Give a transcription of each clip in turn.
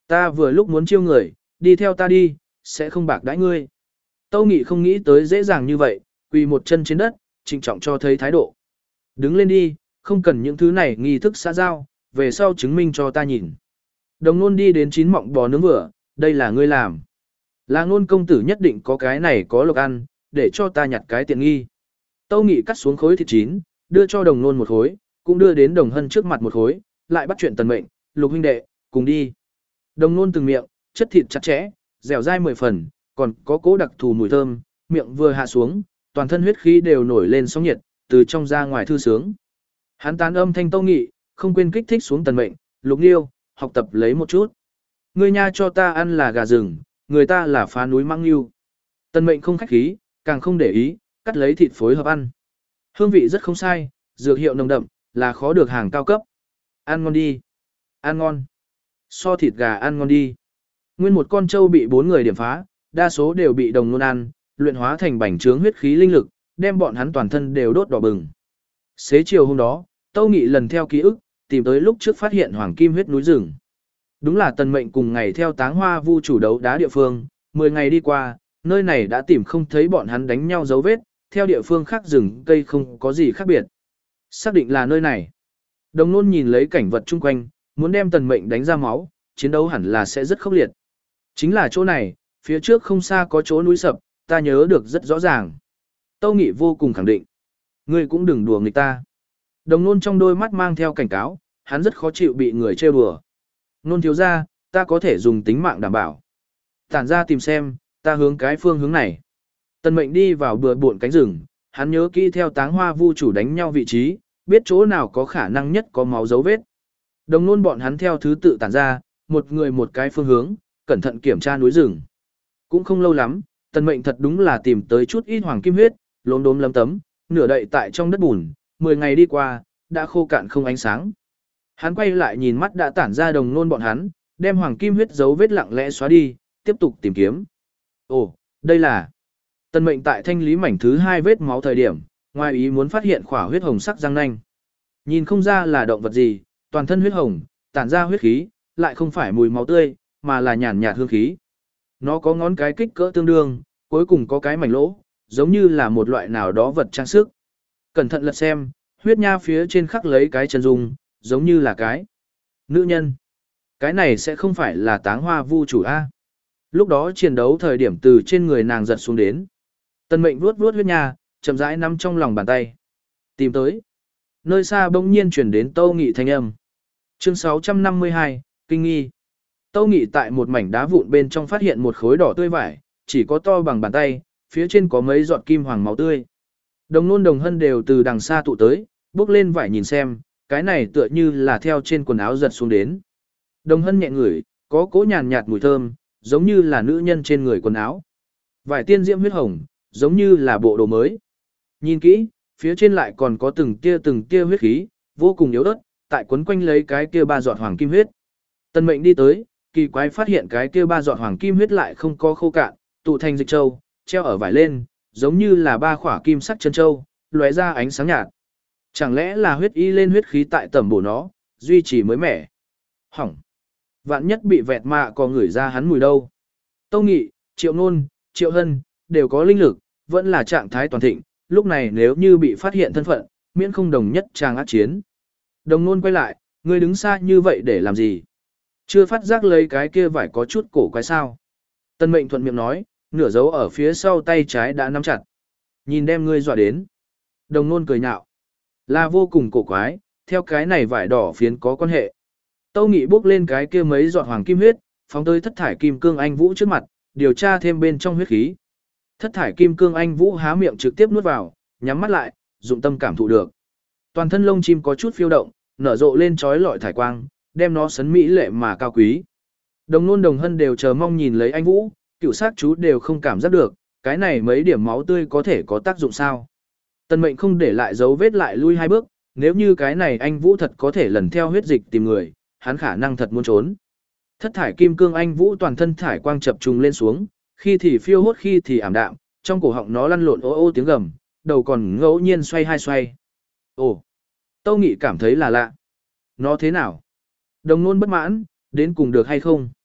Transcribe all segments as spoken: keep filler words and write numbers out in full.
Ta vừa lúc muốn chiêu người, đi theo ta đi, sẽ không bạc đãi ngươi. Tâu Nghị không nghĩ tới dễ dàng như vậy, quỳ một chân trên đất, trịnh trọng cho thấy thái độ. Đứng lên đi, không cần những thứ này nghi thức xã giao, về sau chứng minh cho ta nhìn. Đồng nôn đi đến chín mọng bò nướng vừa, đây là ngươi làm. Là ngôn công tử nhất định có cái này có lộc ăn, để cho ta nhặt cái tiện nghi. Tâu Nghị cắt xuống khối thịt chín, đưa cho đồng nôn một khối, cũng đưa đến đồng hân trước mặt một khối, lại bắt chuyện tần mệnh, lục huynh đệ, cùng đi. Đồng nôn từng miệng, chất thịt chặt chẽ, dẻo dai mười phần, còn có cố đặc thù mùi thơm, miệng vừa hạ xuống, toàn thân huyết khí đều nổi lên sóng nhiệt, từ trong ra ngoài thư sướng. Hắn tán âm thanh Tâu Nghị, không quên kích thích xuống tần mệnh, lục liêu, học tập lấy một chút. Ngươi nha cho ta ăn là gà rừng, người ta là phá núi măng yêu. Tần mệnh không khách khí, càng không để ý, cắt lấy thịt phối hợp ăn. Hương vị rất không sai, dược hiệu nồng đậm, là khó được hàng cao cấp. Ăn ngon đi. Ăn ngon. So thịt gà ăn ngon đi. Nguyên một con trâu bị bốn người điểm phá, đa số đều bị đồng nôn ăn, luyện hóa thành bành trướng huyết khí linh lực, đem bọn hắn toàn thân đều đốt đỏ bừng. Xế chiều hôm đó, Tâu Nghị lần theo ký ức, tìm tới lúc trước phát hiện hoàng kim huyết núi rừng. Đúng là tần mệnh cùng ngày theo táng hoa vu chủ đấu đá địa phương, mười ngày đi qua, nơi này đã tìm không thấy bọn hắn đánh nhau dấu vết, theo địa phương khác rừng cây không có gì khác biệt. Xác định là nơi này. Đồng nôn nhìn lấy cảnh vật chung quanh, muốn đem tần mệnh đánh ra máu, chiến đấu hẳn là sẽ rất khốc liệt. Chính là chỗ này, phía trước không xa có chỗ núi sập, ta nhớ được rất rõ ràng. Tâu Nghị vô cùng khẳng định. Ngươi cũng đừng đùa nghịch ta. Đồng nôn trong đôi mắt mang theo cảnh cáo, hắn rất khó chịu bị người trêu đùa. Nôn thiếu ra, ta có thể dùng tính mạng đảm bảo. Tản ra tìm xem, ta hướng cái phương hướng này. Tần mệnh đi vào bừa bộn cánh rừng, hắn nhớ kỹ theo táng hoa vu chủ đánh nhau vị trí, biết chỗ nào có khả năng nhất có máu dấu vết. Đồng nôn bọn hắn theo thứ tự tản ra, một người một cái phương hướng, cẩn thận kiểm tra núi rừng. Cũng không lâu lắm, tần mệnh thật đúng là tìm tới chút ít hoàng kim huyết, lốm đốm lấm tấm, nửa đậy tại trong đất bùn, mười ngày đi qua, đã khô cạn không ánh sáng. Hắn quay lại nhìn mắt đã tản ra đồng nôn bọn hắn, đem hoàng kim huyết dấu vết lặng lẽ xóa đi, tiếp tục tìm kiếm. Ồ, đây là... Tần mệnh tại thanh lý mảnh thứ hai vết máu thời điểm, ngoài ý muốn phát hiện khỏa huyết hồng sắc răng nanh. Nhìn không ra là động vật gì, toàn thân huyết hồng, tản ra huyết khí, lại không phải mùi máu tươi, mà là nhàn nhạt hương khí. Nó có ngón cái kích cỡ tương đương, cuối cùng có cái mảnh lỗ, giống như là một loại nào đó vật trang sức. Cẩn thận lật xem, huyết nha phía trên khắc lấy cái chân dung, giống như là cái nữ nhân. Cái này sẽ không phải là táng hoa vu chủ A. Lúc đó chiến đấu thời điểm từ trên người nàng giật xuống đến. Tần mệnh vuốt vuốt huyết nha, chậm rãi nắm trong lòng bàn tay. Tìm tới. Nơi xa bỗng nhiên chuyển đến Tâu Nghị thanh âm. Chương sáu trăm năm mươi hai, Kinh nghi. Tâu Nghị tại một mảnh đá vụn bên trong phát hiện một khối đỏ tươi vải, chỉ có to bằng bàn tay, phía trên có mấy giọt kim hoàng máu tươi. Đồng nôn đồng hân đều từ đằng xa tụ tới, bước lên vải nhìn xem, cái này tựa như là theo trên quần áo giật xuống đến. Đồng hân nhẹ ngửi, có cỗ nhàn nhạt mùi thơm, giống như là nữ nhân trên người quần áo. Vải tiên diễm huyết hồng, giống như là bộ đồ mới. Nhìn kỹ, phía trên lại còn có từng tia từng tia huyết khí, vô cùng yếu ớt, tại quấn quanh lấy cái kia ba giọt hoàng kim huyết. Tần mệnh đi tới, kỳ quái phát hiện cái kia ba giọt hoàng kim huyết lại không có khô cạn, tụ thành dịch châu, treo ở vải lên, giống như là ba khỏa kim sắc chân châu, lóe ra ánh sáng nhạt. Chẳng lẽ là huyết y lên huyết khí tại tẩm bổ nó, duy trì mới mẻ. Hỏng. Vạn nhất bị vẹt mạ có ngửi ra hắn mùi đâu. Tâu Nghị, Triệu Nôn, Triệu Hân, đều có linh lực, vẫn là trạng thái toàn thịnh, lúc này nếu như bị phát hiện thân phận, miễn không đồng nhất trang ác chiến. Đồng Nôn quay lại, ngươi đứng xa như vậy để làm gì? Chưa phát giác lấy cái kia vải có chút cổ quái sao? Tân mệnh thuận miệng nói, nửa dấu ở phía sau tay trái đã nắm chặt. Nhìn đem ngươi dọa đến. Đồng Nôn cười nhạo. Là vô cùng cổ quái, theo cái này vải đỏ phiến có quan hệ. Tâu Nghị bước lên cái kia mấy giọt hoàng kim huyết, phóng tới thất thải kim cương anh vũ trước mặt, điều tra thêm bên trong huyết khí. Thất thải kim cương anh vũ há miệng trực tiếp nuốt vào, nhắm mắt lại, dụng tâm cảm thụ được. Toàn thân lông chim có chút phiêu động, nở rộ lên chói lọi thải quang, đem nó sấn mỹ lệ mà cao quý. Đồng Nôn đồng hân đều chờ mong nhìn lấy anh vũ, cựu sát chú đều không cảm giác được, cái này mấy điểm máu tươi có thể có tác dụng sao. Tần mệnh không để lại dấu vết lại lui hai bước, nếu như cái này anh vũ thật có thể lần theo huyết dịch tìm người, hắn khả năng thật muốn trốn. Thất thải kim cương anh vũ toàn thân thải quang chập trùng lên xuống, khi thì phiêu hốt khi thì ảm đạm, trong cổ họng nó lăn lộn ô ô tiếng gầm, đầu còn ngẫu nhiên xoay hai xoay. Ồ, Tâu Nghị cảm thấy là lạ. Nó thế nào? Đồng Nôn bất mãn, đến cùng được hay không?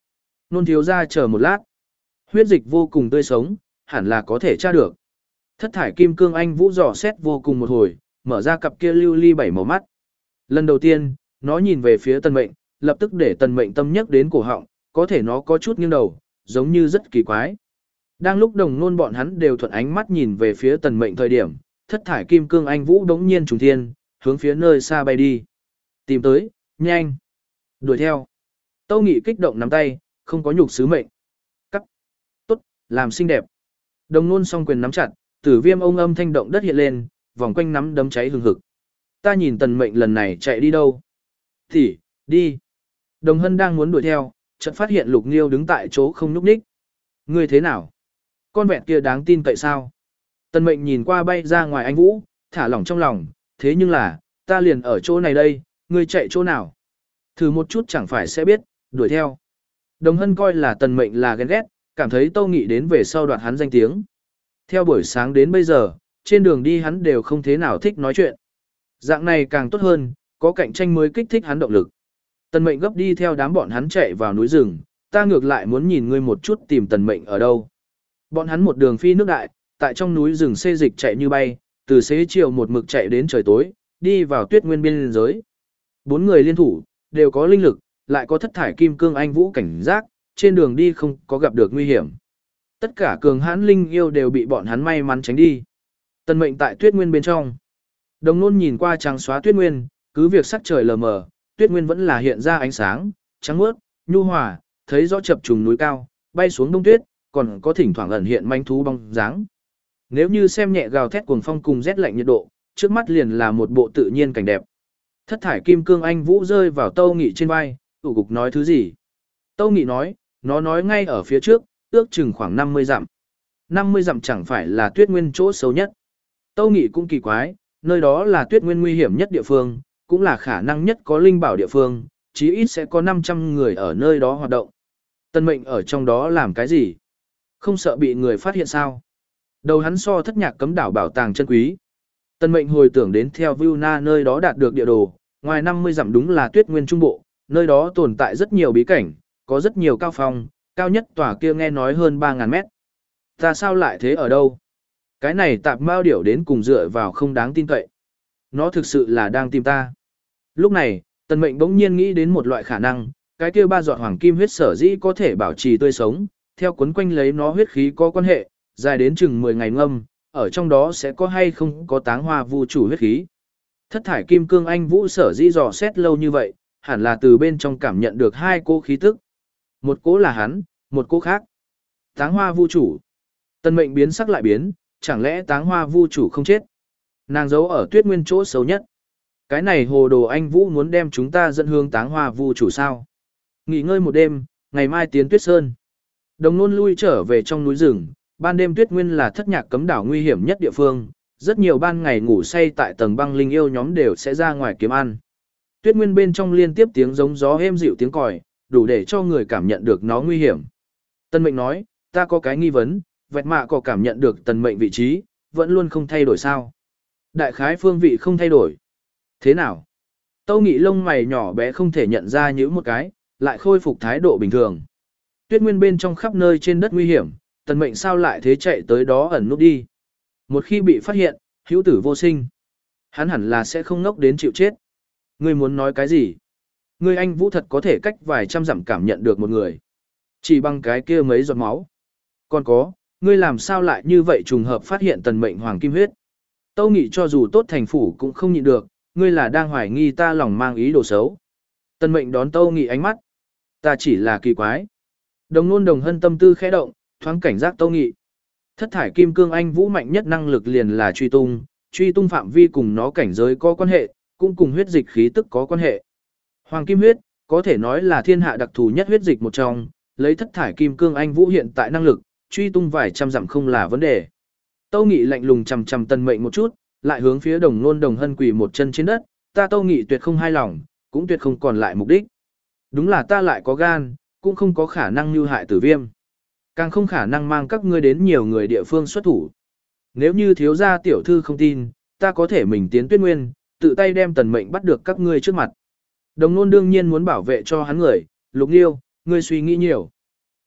Nôn thiếu ra chờ một lát. Huyết dịch vô cùng tươi sống, hẳn là có thể tra được. Thất thải kim cương anh vũ dò xét vô cùng một hồi, mở ra cặp kia lưu ly bảy màu mắt. Lần đầu tiên, nó nhìn về phía tần mệnh, lập tức để tần mệnh tâm nhắc đến cổ họng, có thể nó có chút nghiêng đầu, giống như rất kỳ quái. Đang lúc đồng nôn bọn hắn đều thuận ánh mắt nhìn về phía tần mệnh thời điểm, thất thải kim cương anh vũ đống nhiên trùng thiên, hướng phía nơi xa bay đi. Tìm tới, nhanh, đuổi theo. Tâu Nghị kích động nắm tay, không có nhục sứ mệnh. Cắt, tốt, làm xinh đẹp. Đồng nôn song quyền nắm chặt, tử viêm ông âm thanh động đất hiện lên, vòng quanh nắm đấm cháy hừng hực. Ta nhìn tần mệnh lần này chạy đi đâu? Thì, đi. Đồng hân đang muốn đuổi theo, chợt phát hiện Lục Nghiêu đứng tại chỗ không nhúc nhích. Ngươi thế nào? Con vẹn kia đáng tin cậy sao? Tần mệnh nhìn qua bay ra ngoài anh Vũ, thả lỏng trong lòng, thế nhưng là, ta liền ở chỗ này đây, ngươi chạy chỗ nào? Thử một chút chẳng phải sẽ biết, đuổi theo. Đồng hân coi là tần mệnh là ghen ghét, cảm thấy Tâu Nghị đến về sau đoạt hắn danh tiếng. Theo buổi sáng đến bây giờ, trên đường đi hắn đều không thế nào thích nói chuyện. Dạng này càng tốt hơn, có cạnh tranh mới kích thích hắn động lực. Tần mệnh gấp đi theo đám bọn hắn chạy vào núi rừng, ta ngược lại muốn nhìn ngươi một chút tìm tần mệnh ở đâu. Bọn hắn một đường phi nước đại, tại trong núi rừng xê dịch chạy như bay, từ xế chiều một mực chạy đến trời tối, đi vào tuyết nguyên biên giới. Bốn người liên thủ, đều có linh lực, lại có thất thải kim cương anh vũ cảnh giác, trên đường đi không có gặp được nguy hiểm. Tất cả cường hãn linh yêu đều bị bọn hắn may mắn tránh đi. Tần mệnh tại tuyết nguyên bên trong. Đồng nôn nhìn qua trắng xóa tuyết nguyên, cứ việc sắc trời lờ mờ, tuyết nguyên vẫn là hiện ra ánh sáng, trắng mướt, nhu hòa, thấy rõ chập trùng núi cao, bay xuống đông tuyết, còn có thỉnh thoảng ẩn hiện manh thú bóng dáng. Nếu như xem nhẹ gào thét cuồng phong cùng rét lạnh nhiệt độ, trước mắt liền là một bộ tự nhiên cảnh đẹp. Thất thải kim cương anh vũ rơi vào Tâu Nghị trên vai, tủ cục nói thứ gì? Tâu Nghị nói, nó nói ngay ở phía trước, ước chừng khoảng năm mươi dặm. năm mươi dặm chẳng phải là tuyết nguyên chỗ xấu nhất. Tâu Nghị cũng kỳ quái, nơi đó là tuyết nguyên nguy hiểm nhất địa phương, cũng là khả năng nhất có linh bảo địa phương, chí ít sẽ có năm trăm người ở nơi đó hoạt động. Tần mệnh ở trong đó làm cái gì? Không sợ bị người phát hiện sao? Đầu hắn so thất nhạc cấm đảo bảo tàng chân quý. Tần mệnh hồi tưởng đến theo Vilna nơi đó đạt được địa đồ, ngoài năm mươi dặm đúng là tuyết nguyên trung bộ, nơi đó tồn tại rất nhiều bí cảnh, có rất nhiều cao phong, cao nhất tòa kia nghe nói hơn ba ngàn mét. Ta sao lại thế ở đâu? Cái này tạp mao điểu đến cùng dựa vào không đáng tin cậy. Nó thực sự là đang tìm ta. Lúc này, tần mệnh bỗng nhiên nghĩ đến một loại khả năng, cái kia ba giọt hoàng kim huyết sở dĩ có thể bảo trì tươi sống, theo quấn quanh lấy nó huyết khí có quan hệ, dài đến chừng mười ngày ngâm, ở trong đó sẽ có hay không có táng hoa vu chủ huyết khí. Thất thải kim cương anh vũ sở dĩ dò xét lâu như vậy, hẳn là từ bên trong cảm nhận được hai cô khí tức. Một cố là hắn, một cố khác. Táng hoa vu chủ. Tần mệnh biến sắc lại biến, chẳng lẽ táng hoa vu chủ không chết? Nàng giấu ở tuyết nguyên chỗ xấu nhất. Cái này hồ đồ anh vũ muốn đem chúng ta dẫn hướng táng hoa vu chủ sao? Nghỉ ngơi một đêm, ngày mai tiến tuyết sơn. Đồng nôn lui trở về trong núi rừng, ban đêm tuyết nguyên là thất nhạc cấm đảo nguy hiểm nhất địa phương, rất nhiều ban ngày ngủ say tại tầng băng linh yêu nhóm đều sẽ ra ngoài kiếm ăn. Tuyết nguyên bên trong liên tiếp tiếng giống gió êm dịu tiếng còi, đủ để cho người cảm nhận được nó nguy hiểm. Tân mệnh nói, ta có cái nghi vấn, vẹt mạ có cảm nhận được tần mệnh vị trí, vẫn luôn không thay đổi sao? Đại khái phương vị không thay đổi. Thế nào? Tâu Nghị lông mày nhỏ bé không thể nhận ra những một cái, lại khôi phục thái độ bình thường. Tuyết nguyên bên trong khắp nơi trên đất nguy hiểm, tần mệnh sao lại thế chạy tới đó ẩn núp đi. Một khi bị phát hiện, hữu tử vô sinh. Hắn hẳn là sẽ không ngốc đến chịu chết. Ngươi muốn nói cái gì? Ngươi anh Vũ thật có thể cách vài trăm dặm cảm nhận được một người. Chỉ bằng cái kia mấy giọt máu. Còn có, ngươi làm sao lại như vậy trùng hợp phát hiện tần mệnh hoàng kim huyết? Tâu Nghị cho dù tốt thành phủ cũng không nhịn được, ngươi là đang hoài nghi ta lòng mang ý đồ xấu. Tần mệnh đón Tâu Nghị ánh mắt. Ta chỉ là kỳ quái. Đồng nôn đồng hân tâm tư khẽ động, thoáng cảnh giác Tâu Nghị. Thất thải kim cương anh Vũ mạnh nhất năng lực liền là truy tung, truy tung phạm vi cùng nó cảnh giới có quan hệ, cũng cùng huyết dịch khí tức có quan hệ. Hoàng kim huyết, có thể nói là thiên hạ đặc thù nhất huyết dịch một trong, lấy thất thải kim cương anh Vũ hiện tại năng lực, truy tung vài trăm dặm không là vấn đề. Tâu Nghị lạnh lùng chằm chằm Tần mệnh một chút, lại hướng phía đồng nôn đồng hân quỳ một chân trên đất, ta Tâu Nghị tuyệt không hài lòng, cũng tuyệt không còn lại mục đích. Đúng là ta lại có gan, cũng không có khả năng như hại tử viêm. Càng không khả năng mang các ngươi đến nhiều người địa phương xuất thủ. Nếu như thiếu gia tiểu thư không tin, ta có thể mình tiến tuyết nguyên, tự tay đem tần mệnh bắt được các ngươi trước mặt. Đồng nôn đương nhiên muốn bảo vệ cho hắn người, Lục Nghiêu, ngươi suy nghĩ nhiều.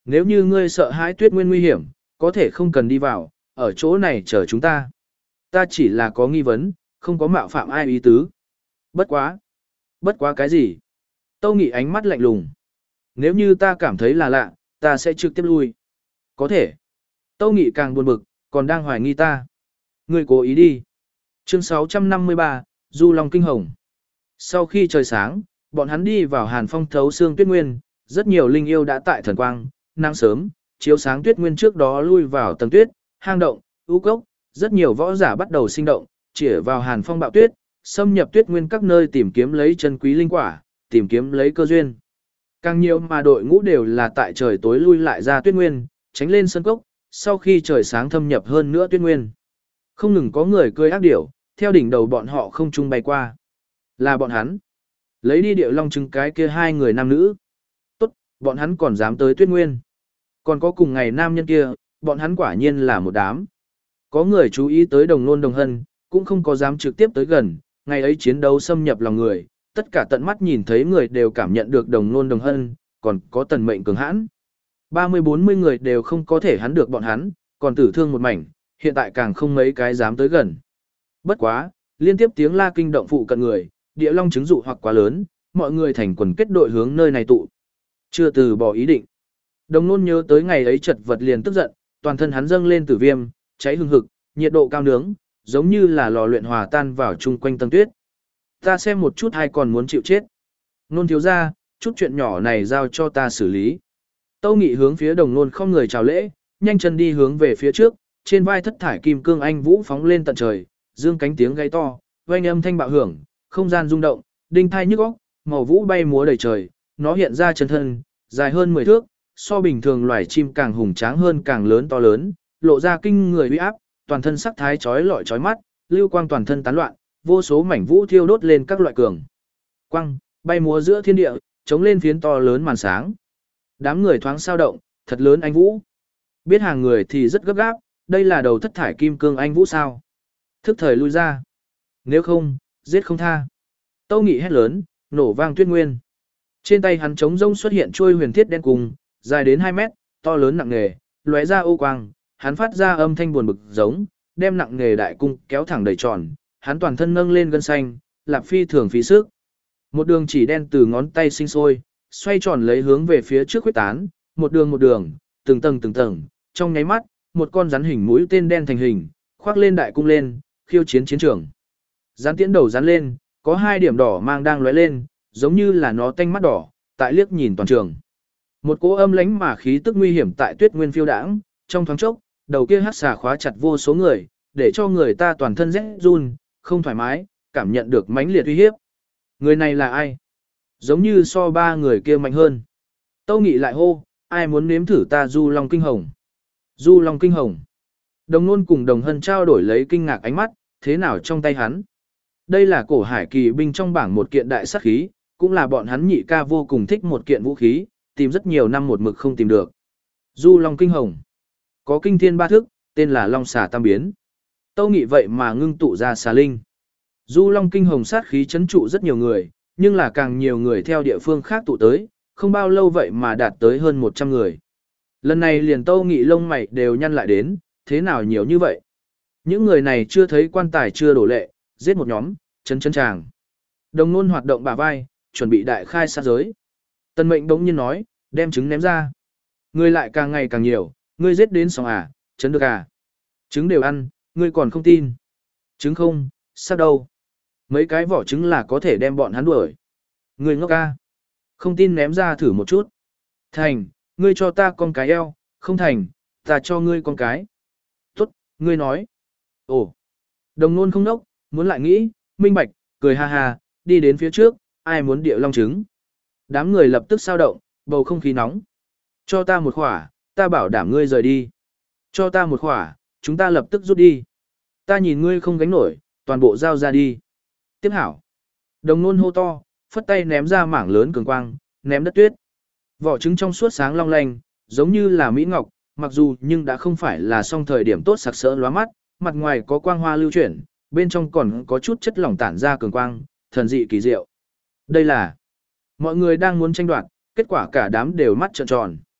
Nếu như ngươi sợ hãi tuyết nguyên nguy hiểm, có thể không cần đi vào, ở chỗ này chờ chúng ta. Ta chỉ là có nghi vấn, không có mạo phạm ai ý tứ. Bất quá. Bất quá cái gì? Tâu Nghị ánh mắt lạnh lùng. Nếu như ta cảm thấy là lạ, ta sẽ trực tiếp lui. Có thể. Tâu Nghị càng buồn bực, còn đang hoài nghi ta. Ngươi cố ý đi. Chương sáu trăm năm mươi ba, Du Long Kinh Hồng. Sau khi trời sáng, bọn hắn đi vào Hàn Phong thấu xương tuyết nguyên, rất nhiều linh yêu đã tại thần quang, nắng sớm, chiếu sáng tuyết nguyên trước đó lui vào tầng tuyết, hang động, u cốc, rất nhiều võ giả bắt đầu sinh động, chĩa vào Hàn Phong bạo tuyết, xâm nhập tuyết nguyên các nơi tìm kiếm lấy chân quý linh quả, tìm kiếm lấy cơ duyên. Càng nhiều mà đội ngũ đều là tại trời tối lui lại ra tuyết nguyên, tránh lên sân cốc, sau khi trời sáng thâm nhập hơn nữa tuyết nguyên. Không ngừng có người cười ác điểu, theo đỉnh đầu bọn họ không trung bay qua. Là bọn hắn. Lấy đi điệu long trứng cái kia hai người nam nữ. Tốt, bọn hắn còn dám tới tuyết nguyên. Còn có cùng ngày nam nhân kia, bọn hắn quả nhiên là một đám. Có người chú ý tới đồng nôn đồng hân, cũng không có dám trực tiếp tới gần, ngày ấy chiến đấu xâm nhập lòng người, tất cả tận mắt nhìn thấy người đều cảm nhận được đồng nôn đồng hân, còn có tần mệnh cường hãn. ba mươi bốn mươi người đều không có thể hắn được bọn hắn, còn tử thương một mảnh, hiện tại càng không mấy cái dám tới gần. Bất quá, liên tiếp tiếng la kinh động phụ cận người, địa long chứng dụ hoặc quá lớn, mọi người thành quần kết đội hướng nơi này tụ. Chưa từ bỏ ý định. Đồng nôn nhớ tới ngày ấy chật vật liền tức giận, toàn thân hắn dâng lên tử viêm, cháy hừng hực, nhiệt độ cao nướng, giống như là lò luyện hòa tan vào chung quanh tầng tuyết. Ta xem một chút hay còn muốn chịu chết. Nôn thiếu ra, chút chuyện nhỏ này giao cho ta xử lý. Tâu Nghị hướng phía đồng nôn không người chào lễ, nhanh chân đi hướng về phía trước, trên vai thất thải kim cương anh vũ phóng lên tận trời, dương cánh tiếng gáy to, vang âm thanh bạo hưởng, không gian rung động, đinh thai nhức óc, màu vũ bay múa đầy trời, nó hiện ra chân thân, dài hơn mười thước, so bình thường loài chim càng hùng tráng hơn càng lớn to lớn, lộ ra kinh người uy áp, toàn thân sắc thái chói lọi chói mắt, lưu quang toàn thân tán loạn, vô số mảnh vũ thiêu đốt lên các loại cường quang, bay múa giữa thiên địa, chống lên phiến to lớn màn sáng. Đám người thoáng sao động, thật lớn anh vũ. Biết hàng người thì rất gấp gáp, đây là đầu thất thải kim cương anh vũ sao? Thức thời lui ra. Nếu không, giết không tha. Tâu Nghị hét lớn, nổ vang tuyết nguyên. Trên tay hắn trống rông xuất hiện chuôi huyền thiết đen cùng, dài đến hai mét, to lớn nặng nề, lóe ra ô quang, hắn phát ra âm thanh buồn bực giống, đem nặng nề đại cung kéo thẳng đầy tròn, hắn toàn thân nâng lên gân xanh, lạp phi thường phí sức. Một đường chỉ đen từ ngón tay sinh sôi, xoay tròn lấy hướng về phía trước huyết tán, một đường một đường, từng tầng từng tầng, trong nháy mắt, một con rắn hình mũi tên đen thành hình, khoác lên đại cung lên, khiêu chiến chiến trường. Rắn tiễn đầu rắn lên, có hai điểm đỏ mang đang lóe lên, giống như là nó tanh mắt đỏ, tại liếc nhìn toàn trường. Một cỗ âm lãnh mà khí tức nguy hiểm tại Tuyết Nguyên phiêu đãng, trong thoáng chốc, đầu kia hắc xà khóa chặt vô số người, để cho người ta toàn thân rét run, không thoải mái, cảm nhận được mãnh liệt uy hiếp. Người này là ai? Giống như so ba người kia mạnh hơn. Tâu Nghị lại hô, ai muốn nếm thử ta Du Long Kinh Hồng? Du Long Kinh Hồng. Đồng Nôn cùng Đồng Hân trao đổi lấy kinh ngạc ánh mắt, thế nào trong tay hắn? Đây là cổ hải kỳ binh trong bảng một kiện đại sát khí, cũng là bọn hắn nhị ca vô cùng thích một kiện vũ khí, tìm rất nhiều năm một mực không tìm được. Du Long Kinh Hồng. Có kinh thiên ba thức, tên là Long xà tam biến. Tâu Nghị vậy mà ngưng tụ ra xà linh. Du Long Kinh Hồng sát khí chấn trụ rất nhiều người, nhưng là càng nhiều người theo địa phương khác tụ tới, không bao lâu vậy mà đạt tới hơn một trăm người. Lần này liền Tâu Nghị lông mày đều nhăn lại đến, thế nào nhiều như vậy? Những người này chưa thấy quan tài chưa đổ lệ, giết một nhóm, chấn chấn tràng. Đồng Nôn hoạt động bả vai, chuẩn bị đại khai sát giới. Tần Mệnh bỗng nhiên nói, đem trứng ném ra. Người lại càng ngày càng nhiều, ngươi giết đến xong à, chấn được à? Trứng đều ăn, ngươi còn không tin. Trứng không, sao đâu? Mấy cái vỏ trứng là có thể đem bọn hắn đuổi. Ngươi ngốc à? Không tin ném ra thử một chút. Thành, ngươi cho ta con cái eo, không thành, ta cho ngươi con cái. Tốt, ngươi nói. Ồ, Đồng Nôn không nốc, muốn lại nghĩ, minh bạch, cười ha ha, đi đến phía trước, ai muốn địa long trứng. Đám người lập tức sao động, bầu không khí nóng. Cho ta một khỏa, ta bảo đảm ngươi rời đi. Cho ta một khỏa, chúng ta lập tức rút đi. Ta nhìn ngươi không gánh nổi, toàn bộ giao ra đi. Tiếp hảo. Đồng Nôn hô to, phất tay ném ra mảng lớn cường quang, ném đất tuyết. Vỏ trứng trong suốt sáng long lanh, giống như là mỹ ngọc, mặc dù nhưng đã không phải là song thời điểm tốt sặc sỡ lóa mắt, mặt ngoài có quang hoa lưu chuyển, bên trong còn có chút chất lỏng tản ra cường quang, thần dị kỳ diệu. Đây là mọi người đang muốn tranh đoạt, kết quả cả đám đều mắt trợn tròn.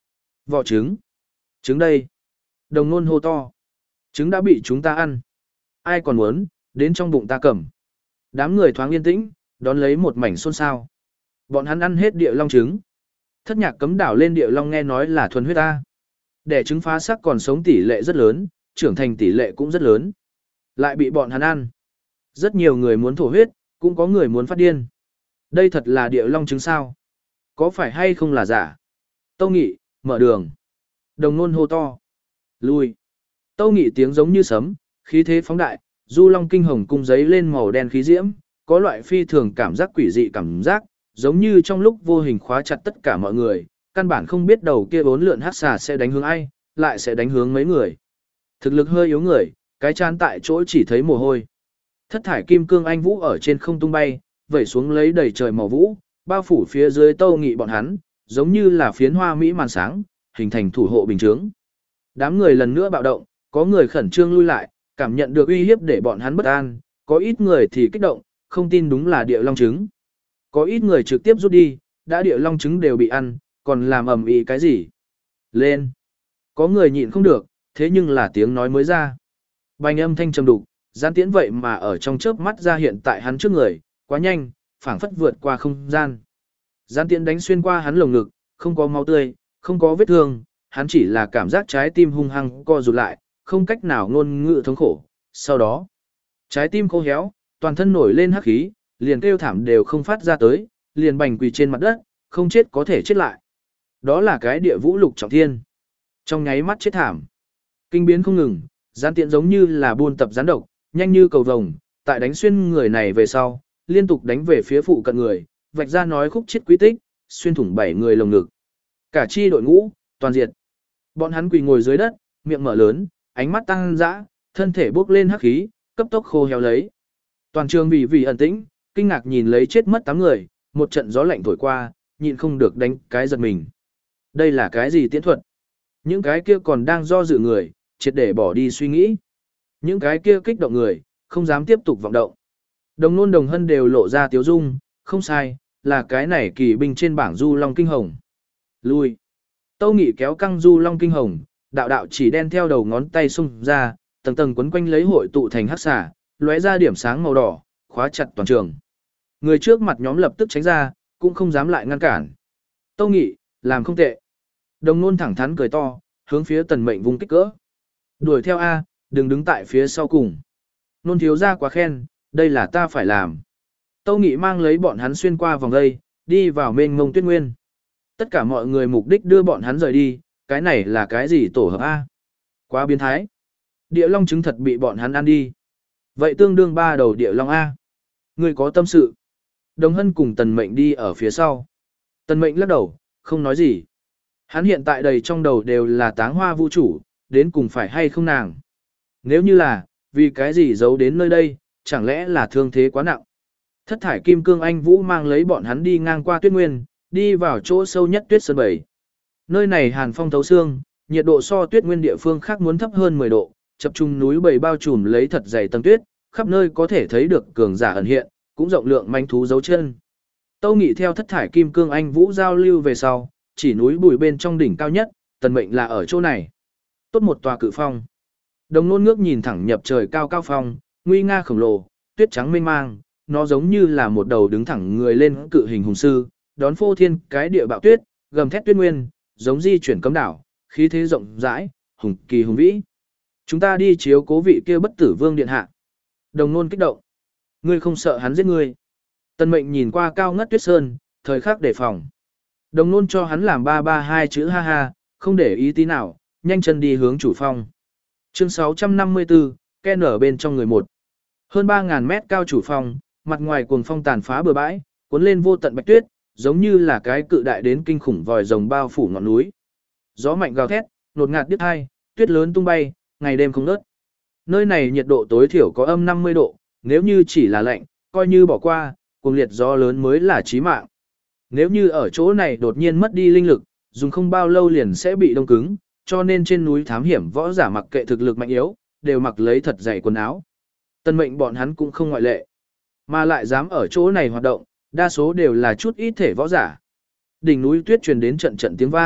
Vỏ trứng. Trứng đây. Đồng nôn hô to. Trứng đã bị chúng ta ăn. Ai còn muốn, đến trong bụng ta cầm. Đám người thoáng yên tĩnh, đón lấy một mảnh xôn xao. Bọn hắn ăn hết địa long trứng. Thất nhạc cấm đảo lên địa long nghe nói là thuần huyết ta. Đẻ trứng phá sắc còn sống tỷ lệ rất lớn, trưởng thành tỷ lệ cũng rất lớn. Lại bị bọn hắn ăn. Rất nhiều người muốn thổ huyết, cũng có người muốn phát điên. Đây thật là địa long trứng sao? Có phải hay không là giả? Tâu Nghị, mở đường. Đồng nôn hô to. Lui. Tâu Nghị tiếng giống như sấm, khí thế phóng đại, du long kinh hồng cung giấy lên màu đen khí diễm, có loại phi thường cảm giác quỷ dị cảm giác, giống như trong lúc vô hình khóa chặt tất cả mọi người, căn bản không biết đầu kia bốn lượn hắc xà sẽ đánh hướng ai, lại sẽ đánh hướng mấy người. Thực lực hơi yếu người, cái chán tại chỗ chỉ thấy mồ hôi. Thất thải kim cương anh vũ ở trên không tung bay, vẩy xuống lấy đầy trời màu vũ, bao phủ phía dưới Tâu Nghị bọn hắn, giống như là phiến hoa mỹ màn sáng, hình thành thủ hộ bình chướng. Đám người lần nữa bạo động, có người khẩn trương lui lại, cảm nhận được uy hiếp để bọn hắn bất an, có ít người thì kích động, không tin đúng là địa long trứng. Có ít người trực tiếp rút đi, đã địa long trứng đều bị ăn, còn làm ầm ĩ cái gì? Lên! Có người nhịn không được, thế nhưng là tiếng nói mới ra. Bành âm thanh trầm đục, Gián Tiễn vậy mà ở trong chớp mắt ra hiện tại hắn trước người, quá nhanh, phảng phất vượt qua không gian. Gián Tiễn đánh xuyên qua hắn lồng ngực, không có máu tươi, không có vết thương, hắn chỉ là cảm giác trái tim hung hăng co rụt lại, không cách nào ngôn ngữ thống khổ. Sau đó, trái tim khô héo, toàn thân nổi lên hắc khí, liền kêu thảm đều không phát ra tới, liền bành quỳ trên mặt đất, không chết có thể chết lại. Đó là cái địa vũ lục trọng thiên. Trong nháy mắt chết thảm. Kinh biến không ngừng, Gián Tiễn giống như là buôn tập gián độc, nhanh như cầu vồng, tại đánh xuyên người này về sau, liên tục đánh về phía phụ cận người, vạch ra nói khúc chết quý tích, xuyên thủng bảy người lồng ngực. Cả chi đội ngũ, toàn diệt. Bọn hắn quỳ ngồi dưới đất, miệng mở lớn, ánh mắt tăng dã, thân thể bốc lên hắc khí, cấp tốc khô héo lấy. Toàn trường vì vì ẩn tĩnh, kinh ngạc nhìn lấy chết mất tám người, một trận gió lạnh thổi qua, nhịn không được đánh cái giật mình. Đây là cái gì tiễn thuật? Những cái kia còn đang do dự người, triệt để bỏ đi suy nghĩ. Những cái kia kích động người, không dám tiếp tục vọng động. Đồng nôn đồng hân đều lộ ra tiếu dung, không sai, là cái này kỳ binh trên bảng du long kinh hồng. Lui. Tâu Nghị kéo căng du long kinh hồng, đạo đạo chỉ đen theo đầu ngón tay xung ra, tầng tầng quấn quanh lấy hội tụ thành hắc xả, lóe ra điểm sáng màu đỏ, khóa chặt toàn trường. Người trước mặt nhóm lập tức tránh ra, cũng không dám lại ngăn cản. Tâu Nghị, làm không tệ. Đồng nôn thẳng thắn cười to, hướng phía Tần Mệnh vung kích cỡ. Đuổi theo A, đừng đứng tại phía sau cùng. Nôn thiếu ra quá khen, đây là ta phải làm. Tâu Nghị mang lấy bọn hắn xuyên qua vòng đây, đi vào mênh mông tuyết nguyên. Tất cả mọi người mục đích đưa bọn hắn rời đi, cái này là cái gì tổ hợp A? Quá biến thái. Địa long trứng thật bị bọn hắn ăn đi. Vậy tương đương ba đầu địa long A. Người có tâm sự. Đồng Hân cùng Tần Mệnh đi ở phía sau. Tần Mệnh lắc đầu, không nói gì. Hắn hiện tại đầy trong đầu đều là táng hoa vũ trụ, đến cùng phải hay không nàng. Nếu như là, vì cái gì giấu đến nơi đây, chẳng lẽ là thương thế quá nặng. Thất thải kim cương anh vũ mang lấy bọn hắn đi ngang qua tuyết nguyên, đi vào chỗ sâu nhất tuyết sơn bầy. Nơi này hàn phong thấu xương, nhiệt độ so tuyết nguyên địa phương khác muốn thấp hơn mười độ, chập trung núi bầy bao trùm lấy thật dày tầng tuyết, khắp nơi có thể thấy được cường giả ẩn hiện, cũng rộng lượng manh thú dấu chân. Tâu Nghị theo thất thải kim cương anh vũ giao lưu về sau, chỉ núi bùi bên trong đỉnh cao nhất, Tần Mệnh là ở chỗ này. Tốt một tòa cự phong. Đồng nôn ngước nhìn thẳng nhập trời cao cao phong, nguy nga khổng lồ, tuyết trắng mênh mang, nó giống như là một đầu đứng thẳng người lên cự hình hùng sư, đón phô thiên cái địa bạo tuyết, gầm thét tuyết nguyên, giống di chuyển cấm đảo, khí thế rộng rãi, hùng kỳ hùng vĩ. Chúng ta đi chiếu cố vị kia bất tử vương điện hạ. Đồng nôn kích động. Ngươi không sợ hắn giết ngươi. Tần Mệnh nhìn qua cao ngất tuyết sơn, thời khắc đề phòng. Đồng nôn cho hắn làm ba ba hai chữ ha ha, không để ý tí nào, nhanh chân đi hướng chủ phong. Chương sáu trăm năm mươi tư, Ken ở bên trong người một. Hơn ba ngàn mét cao chủ phong, mặt ngoài cuồng phong tàn phá bừa bãi, cuốn lên vô tận bạch tuyết, giống như là cái cự đại đến kinh khủng vòi rồng bao phủ ngọn núi. Gió mạnh gào thét, nột ngạt điếc hai, tuyết lớn tung bay, ngày đêm không ngớt. Nơi này nhiệt độ tối thiểu có âm năm mươi độ, nếu như chỉ là lạnh, coi như bỏ qua, cuồng liệt gió lớn mới là chí mạng. Nếu như ở chỗ này đột nhiên mất đi linh lực, dùng không bao lâu liền sẽ bị đông cứng, cho nên trên núi thám hiểm võ giả mặc kệ thực lực mạnh yếu, đều mặc lấy thật dày quần áo. Tần Mệnh bọn hắn cũng không ngoại lệ, mà lại dám ở chỗ này hoạt động, đa số đều là chút ít thể võ giả. Đỉnh núi tuyết truyền đến trận trận tiếng vang,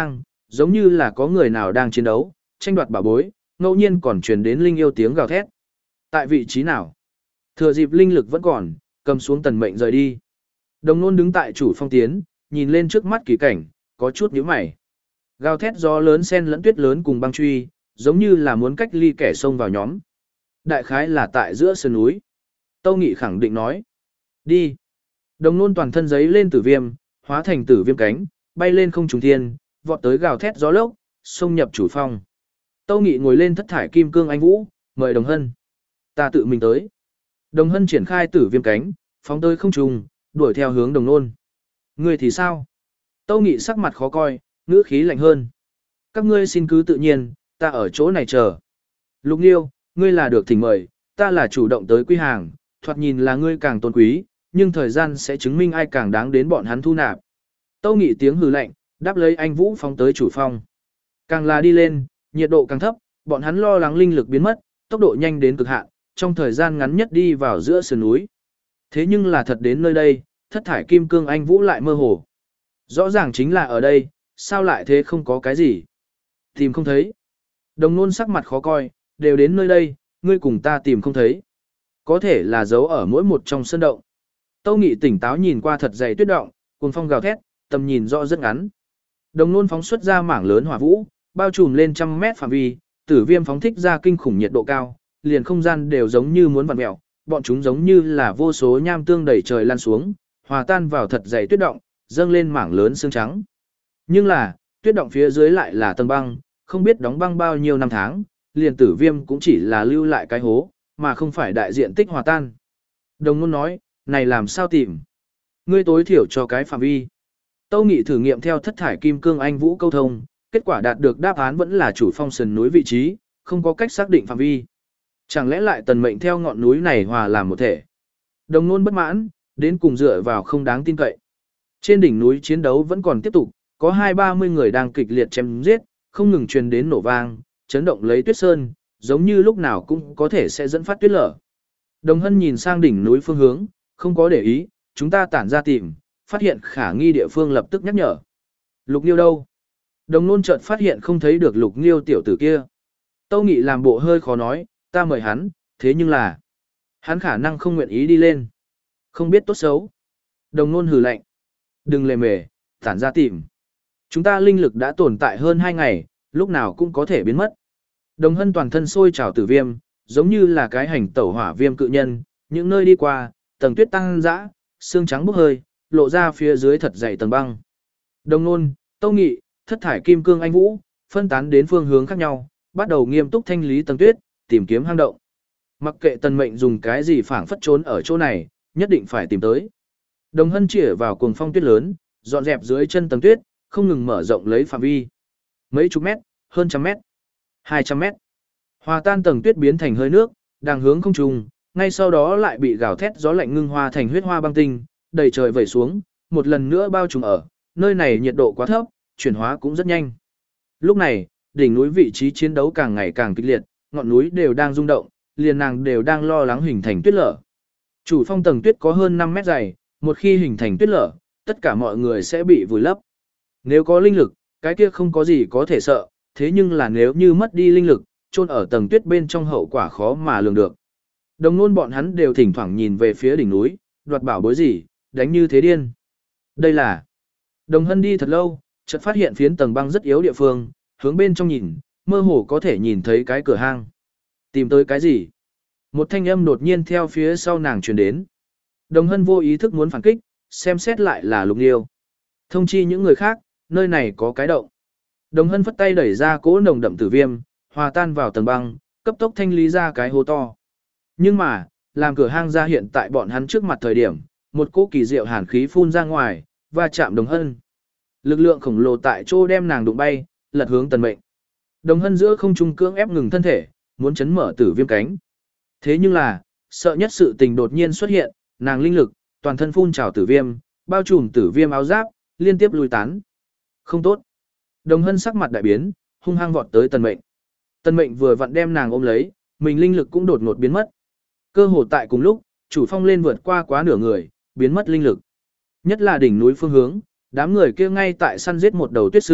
giống như là có người nào đang chiến đấu, tranh đoạt bảo bối, ngẫu nhiên còn truyền đến linh yêu tiếng gào thét. Tại vị trí nào? Thừa dịp linh lực vẫn còn, cầm xuống tần mệnh rời đi. Đồng nôn đứng tại chủ phong tiến, nhìn lên trước mắt kỳ cảnh, có chút nhíu mày. Gào thét gió lớn xen lẫn tuyết lớn cùng băng truy, giống như là muốn cách ly kẻ xông vào nhóm. Đại khái là tại giữa sơn núi. Tâu Nghị khẳng định nói. Đi. Đồng nôn toàn thân giấy lên tử viêm, hóa thành tử viêm cánh, bay lên không trùng thiên, vọt tới gào thét gió lốc, xông nhập chủ phong. Tâu Nghị ngồi lên thất thải kim cương anh vũ, mời Đồng Hân. Ta tự mình tới. Đồng Hân triển khai tử viêm cánh, phóng tới không trùng, đuổi theo hướng đồng nôn. Ngươi thì sao? Tâu Nghị sắc mặt khó coi, ngữ khí lạnh hơn. Các ngươi xin cứ tự nhiên, ta ở chỗ này chờ. Lục Nghiêu, ngươi là được thỉnh mời, ta là chủ động tới quy hàng, thoạt nhìn là ngươi càng tôn quý, nhưng thời gian sẽ chứng minh ai càng đáng đến bọn hắn thu nạp. Tâu Nghị tiếng hừ lạnh, đáp lấy anh Vũ phóng tới chủ phong. Càng là đi lên, nhiệt độ càng thấp, bọn hắn lo lắng linh lực biến mất, tốc độ nhanh đến cực hạn, trong thời gian ngắn nhất đi vào giữa sườn núi. Thế nhưng là thật đến nơi đây, thất thải kim cương anh Vũ lại mơ hồ. Rõ ràng chính là ở đây, sao lại thế không có cái gì? Tìm không thấy. Đồng nôn sắc mặt khó coi, đều đến nơi đây, ngươi cùng ta tìm không thấy. Có thể là giấu ở mỗi một trong sân động. Tâu Nghị tỉnh táo nhìn qua thật dày tuyết động, cuồng phong gào thét, tầm nhìn rõ rất ngắn. Đồng nôn phóng xuất ra mảng lớn hỏa vũ, bao trùm lên trăm mét phạm vi, tử viêm phóng thích ra kinh khủng nhiệt độ cao, liền không gian đều giống như muốn vặn mèo, bọn chúng giống như là vô số nham tương đẩy trời lan xuống, hòa tan vào thật dày tuyết động, dâng lên mảng lớn xương trắng. Nhưng là, tuyết động phía dưới lại là tầng băng, không biết đóng băng bao nhiêu năm tháng, liền tử viêm cũng chỉ là lưu lại cái hố, mà không phải đại diện tích hòa tan. Đồng nôn nói, này làm sao tìm? Ngươi tối thiểu cho cái phạm vi. Tâu Nghị thử nghiệm theo thất thải kim cương anh vũ câu thông, kết quả đạt được đáp án vẫn là chủ phong sườn núi vị trí, không có cách xác định phạm vi. Chẳng lẽ lại tần mệnh theo ngọn núi này hòa làm một thể? Đồng nôn bất mãn, đến cùng dựa vào không đáng tin cậy. Trên đỉnh núi chiến đấu vẫn còn tiếp tục, có hai ba mươi người đang kịch liệt chém giết, không ngừng truyền đến nổ vang, chấn động lấy tuyết sơn, giống như lúc nào cũng có thể sẽ dẫn phát tuyết lở. Đồng Hân nhìn sang đỉnh núi phương hướng, không có để ý, chúng ta tản ra tìm, phát hiện khả nghi địa phương lập tức nhắc nhở. Lục Nghiêu đâu? Đồng nôn chợt phát hiện không thấy được Lục Nghiêu tiểu tử kia. Tâu Nghị làm bộ hơi khó nói, ta mời hắn, thế nhưng là hắn khả năng không nguyện ý đi lên. Không biết tốt xấu. Đồng nôn hừ lạnh. Đừng lề mề, tản ra tìm. Chúng ta linh lực đã tồn tại hơn hai ngày, lúc nào cũng có thể biến mất. Đồng Hân toàn thân sôi trào tử viêm, giống như là cái hành tẩu hỏa viêm cự nhân, những nơi đi qua, tầng tuyết tăng dã, xương trắng bốc hơi, lộ ra phía dưới thật dày tầng băng. Đồng nôn, Tâu Nghị, thất thải kim cương anh Vũ, phân tán đến phương hướng khác nhau, bắt đầu nghiêm túc thanh lý tầng tuyết, tìm kiếm hang động. Mặc kệ tần mệnh dùng cái gì phảng phất trốn ở chỗ này, nhất định phải tìm tới. Đồng Hân chĩa vào cuồng phong tuyết lớn, dọn dẹp dưới chân tầng tuyết, không ngừng mở rộng lấy phạm vi. Mấy chục mét, hơn trăm mét, hai trăm mét. Hòa tan tầng tuyết biến thành hơi nước, đang hướng không trung, ngay sau đó lại bị gào thét gió lạnh ngưng hoa thành huyết hoa băng tinh, đầy trời vẩy xuống, một lần nữa bao trùm ở, nơi này nhiệt độ quá thấp, chuyển hóa cũng rất nhanh. Lúc này, đỉnh núi vị trí chiến đấu càng ngày càng kịch liệt, ngọn núi đều đang rung động, liền nàng đều đang lo lắng hình thành tuyết lở. Chủ phong tầng tuyết có hơn năm mét dày, một khi hình thành tuyết lở, tất cả mọi người sẽ bị vùi lấp. Nếu có linh lực, cái kia không có gì có thể sợ, thế nhưng là nếu như mất đi linh lực, chôn ở tầng tuyết bên trong hậu quả khó mà lường được. Đồng nôn bọn hắn đều thỉnh thoảng nhìn về phía đỉnh núi, đoạt bảo bối gì, đánh như thế điên. Đây là... Đồng Hân đi thật lâu, chợt phát hiện phiến tầng băng rất yếu địa phương, hướng bên trong nhìn, mơ hồ có thể nhìn thấy cái cửa hang. Tìm tới cái gì? Một thanh âm đột nhiên theo phía sau nàng truyền đến. Đồng Hân vô ý thức muốn phản kích, xem xét lại là Lục Nghiêu. Thông chi những người khác, nơi này có cái động. Đồng Hân phất tay đẩy ra cỗ nồng đậm tử viêm, hòa tan vào tầng băng, cấp tốc thanh lý ra cái hố to. Nhưng mà, làm cửa hang ra hiện tại bọn hắn trước mặt thời điểm, một cỗ kỳ diệu hàn khí phun ra ngoài, và chạm Đồng Hân. Lực lượng khổng lồ tại chỗ đem nàng đụng bay, lật hướng Tần Mệnh. Đồng Hân giữa không trung cưỡng ép ngừng thân thể, muốn chấn mở tử viêm cánh. Thế nhưng là, sợ nhất sự tình đột nhiên xuất hiện, nàng linh lực, toàn thân phun trào tử viêm, bao trùm tử viêm áo giáp, liên tiếp lùi tán. Không tốt. Đồng Hân sắc mặt đại biến, hung hăng vọt tới Tần Mệnh. Tần Mệnh vừa vặn đem nàng ôm lấy, mình linh lực cũng đột ngột biến mất. Cơ hồ tại cùng lúc, chủ phong lên vượt qua quá nửa người, biến mất linh lực. Nhất là đỉnh núi phương hướng, đám người kia ngay tại săn giết một đầu tuyết sư,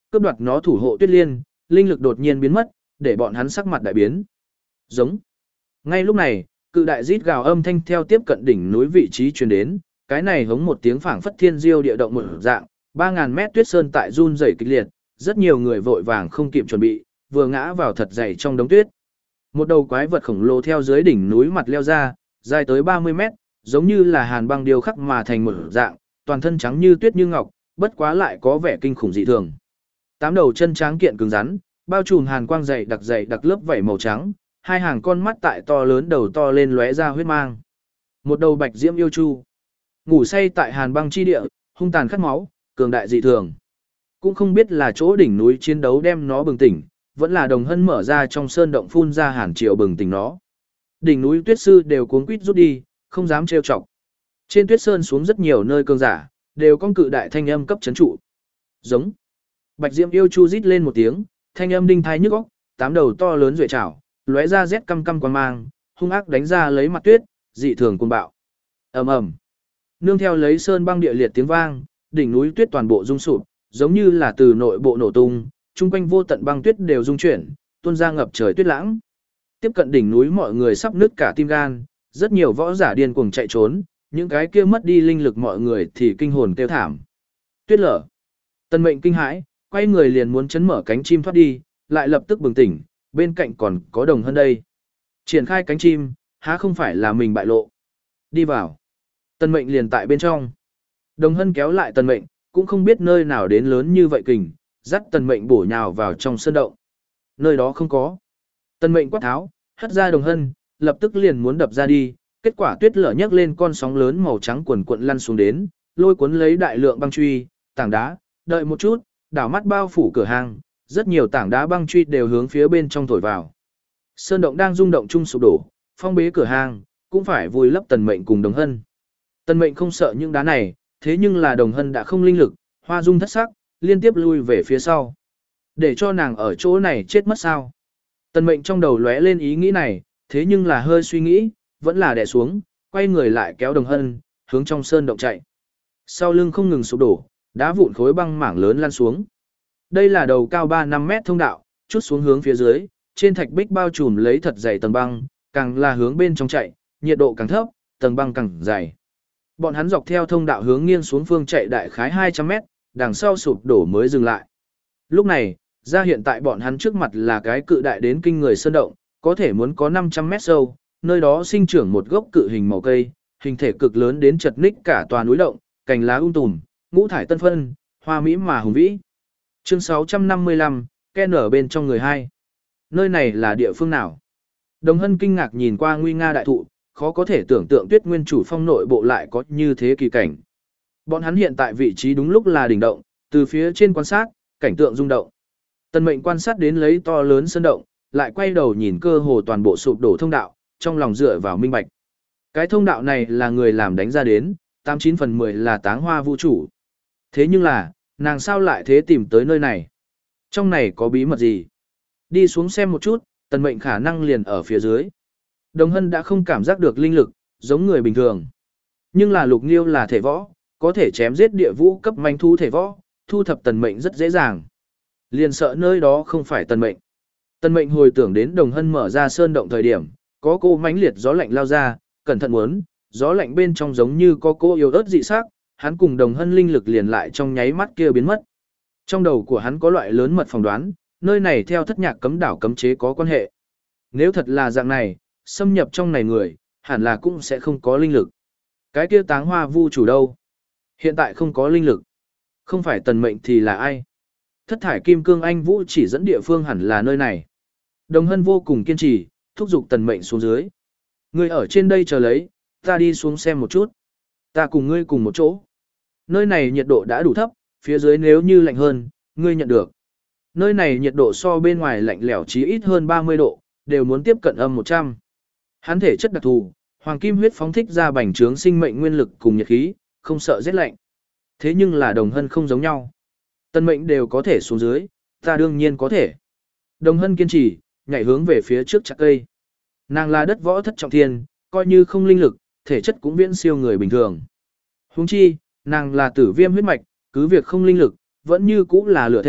cướp đoạt nó thủ hộ Tuyết Liên, linh lực đột nhiên biến mất, để bọn hắn sắc mặt đại biến. Giống. Ngay lúc này, cự đại rít gào âm thanh theo tiếp cận đỉnh núi vị trí truyền đến, cái này hống một tiếng phảng phất thiên diêu địa động một dạng, ba ngàn mét tuyết sơn tại run rẩy kịch liệt, rất nhiều người vội vàng không kịp chuẩn bị, vừa ngã vào thật dày trong đống tuyết. Một đầu quái vật khổng lồ theo dưới đỉnh núi mặt leo ra, dài tới ba mươi mét, giống như là hàn băng điêu khắc mà thành một dạng, toàn thân trắng như tuyết như ngọc, bất quá lại có vẻ kinh khủng dị thường. Tám đầu chân tráng kiện cứng rắn, bao trùm hàn quang dày đặc dày đặc lớp vảy màu trắng, hai hàng con mắt tại to lớn đầu to lên lóe ra huyết mang. Một đầu bạch diễm yêu chu, ngủ say tại hàn băng chi địa, hung tàn khát máu, cường đại dị thường. Cũng không biết là chỗ đỉnh núi chiến đấu đem nó bừng tỉnh, vẫn là Đồng Hân mở ra trong sơn động phun ra hàn triều bừng tỉnh nó. Đỉnh núi tuyết sư đều cuống quýt rút đi, không dám trêu chọc. Trên tuyết sơn xuống rất nhiều nơi cường giả, đều con cự đại thanh âm cấp chấn trụ. Giống. Bạch diễm yêu chu rít lên một tiếng, thanh âm đinh thai nhức óc, tám đầu to lớn duệ chảo, lóe ra rét căm căm quang mang, hung ác đánh ra lấy mặt tuyết, dị thường cuồng bạo. Ầm ầm. Nương theo lấy sơn băng địa liệt tiếng vang, đỉnh núi tuyết toàn bộ rung sụp, giống như là từ nội bộ nổ tung, chung quanh vô tận băng tuyết đều rung chuyển, tuôn ra ngập trời tuyết lãng. Tiếp cận đỉnh núi mọi người sắp nứt cả tim gan, rất nhiều võ giả điên cuồng chạy trốn, những cái kia mất đi linh lực mọi người thì kinh hồn kêu thảm. Tuyết lở. Tân Mệnh kinh hãi, quay người liền muốn chấn mở cánh chim thoát đi, lại lập tức bừng tỉnh, bên cạnh còn có Đồng Hân đây. Triển khai cánh chim, há không phải là mình bại lộ. Đi vào. Tân Mệnh liền tại bên trong. Đồng Hân kéo lại Tân Mệnh, cũng không biết nơi nào đến lớn như vậy kình, dắt Tân Mệnh bổ nhào vào trong sơn động. Nơi đó không có. Tân Mệnh quát tháo, hất ra Đồng Hân, lập tức liền muốn đập ra đi, kết quả tuyết lở nhấc lên con sóng lớn màu trắng cuồn cuộn lăn xuống đến, lôi cuốn lấy đại lượng băng truy, tảng đá, đợi một chút, đảo mắt bao phủ cửa hàng, rất nhiều tảng đá băng truy đều hướng phía bên trong thổi vào. Sơn động đang rung động chung sụp đổ, phong bế cửa hàng, cũng phải vùi lấp Tần Mệnh cùng Đồng Hân. Tần Mệnh không sợ những đá này, thế nhưng là Đồng Hân đã không linh lực, hoa dung thất sắc, liên tiếp lui về phía sau. Để cho nàng ở chỗ này chết mất sao? Tần Mệnh trong đầu lóe lên ý nghĩ này, thế nhưng là hơi suy nghĩ, vẫn là đè xuống, quay người lại kéo Đồng Hân, hướng trong sơn động chạy. Sau lưng không ngừng sụp đổ, đá vụn khối băng mảng lớn lăn xuống. Đây là đầu cao ba năm mét thông đạo, chút xuống hướng phía dưới, trên thạch bích bao trùm lấy thật dày tầng băng, càng là hướng bên trong chạy, nhiệt độ càng thấp, tầng băng càng dày. Bọn hắn dọc theo thông đạo hướng nghiêng xuống phương chạy đại khái hai trăm mét, đằng sau sụp đổ mới dừng lại. Lúc này, ra hiện tại bọn hắn trước mặt là cái cự đại đến kinh người sơn động, có thể muốn có năm trăm mét sâu, nơi đó sinh trưởng một gốc cự hình màu cây, hình thể cực lớn đến chật ních cả tòa núi động, cành lá um tùm, ngũ thải tân phân, hoa mỹ mà hùng vĩ. Chương sáu trăm năm mươi lăm, Ken ở bên trong người hai. Nơi này là địa phương nào? Đồng Hân kinh ngạc nhìn qua nguy nga đại thụ, khó có thể tưởng tượng Tuyết Nguyên chủ phong nội bộ lại có như thế kỳ cảnh. Bọn hắn hiện tại vị trí đúng lúc là đỉnh động, từ phía trên quan sát, cảnh tượng rung động. Tần Mệnh quan sát đến lấy to lớn sơn động, lại quay đầu nhìn cơ hồ toàn bộ sụp đổ thông đạo, trong lòng dựa vào minh bạch. Cái thông đạo này là người làm đánh ra đến, tám chín phần mười là Táng Hoa vũ trụ. Thế nhưng là, nàng sao lại thế tìm tới nơi này? Trong này có bí mật gì? Đi xuống xem một chút, Tần Mệnh khả năng liền ở phía dưới. Đồng Hân đã không cảm giác được linh lực, giống người bình thường. Nhưng là Lục Nghiêu là thể võ, có thể chém giết địa vũ cấp manh thú thể võ, thu thập Tần Mệnh rất dễ dàng. Liền sợ nơi đó không phải Tần Mệnh. Tần Mệnh hồi tưởng đến Đồng Hân mở ra sơn động thời điểm, có cô mãnh liệt gió lạnh lao ra, cẩn thận muốn, gió lạnh bên trong giống như có cô yếu ớt dị sắc, hắn cùng Đồng Hân linh lực liền lại trong nháy mắt kia biến mất. Trong đầu của hắn có loại lớn mật phỏng đoán, nơi này theo thất nhạc cấm đảo cấm chế có quan hệ. Nếu thật là dạng này, xâm nhập trong này người, hẳn là cũng sẽ không có linh lực. Cái kia Táng Hoa vu chủ đâu? Hiện tại không có linh lực. Không phải Tần Mệnh thì là ai? Thất thải kim cương anh vũ chỉ dẫn địa phương hẳn là nơi này. Đồng Hân vô cùng kiên trì, thúc giục Tần Mệnh xuống dưới. Ngươi ở trên đây chờ lấy, ta đi xuống xem một chút. Ta cùng ngươi cùng một chỗ. Nơi này nhiệt độ đã đủ thấp, phía dưới nếu như lạnh hơn, ngươi nhận được. Nơi này nhiệt độ so bên ngoài lạnh lẽo chí ít hơn ba mươi độ, đều muốn tiếp cận âm một trăm. Hắn thể chất đặc thù, hoàng kim huyết phóng thích ra bành trướng sinh mệnh nguyên lực cùng nhiệt khí, không sợ rét lạnh. Thế nhưng là Đồng Hân không giống nhau. Tần Mệnh đều có thể xuống dưới, ta đương nhiên có thể. Đồng Hân kiên trì, nhảy hướng về phía trước chặt cây. Nàng là đất võ thất trọng thiên, coi như không linh lực, thể chất cũng viễn siêu người bình thường. Huống chi, nàng là tử viêm huyết mạch, cứ việc không linh lực, vẫn như cũng là lửa thể,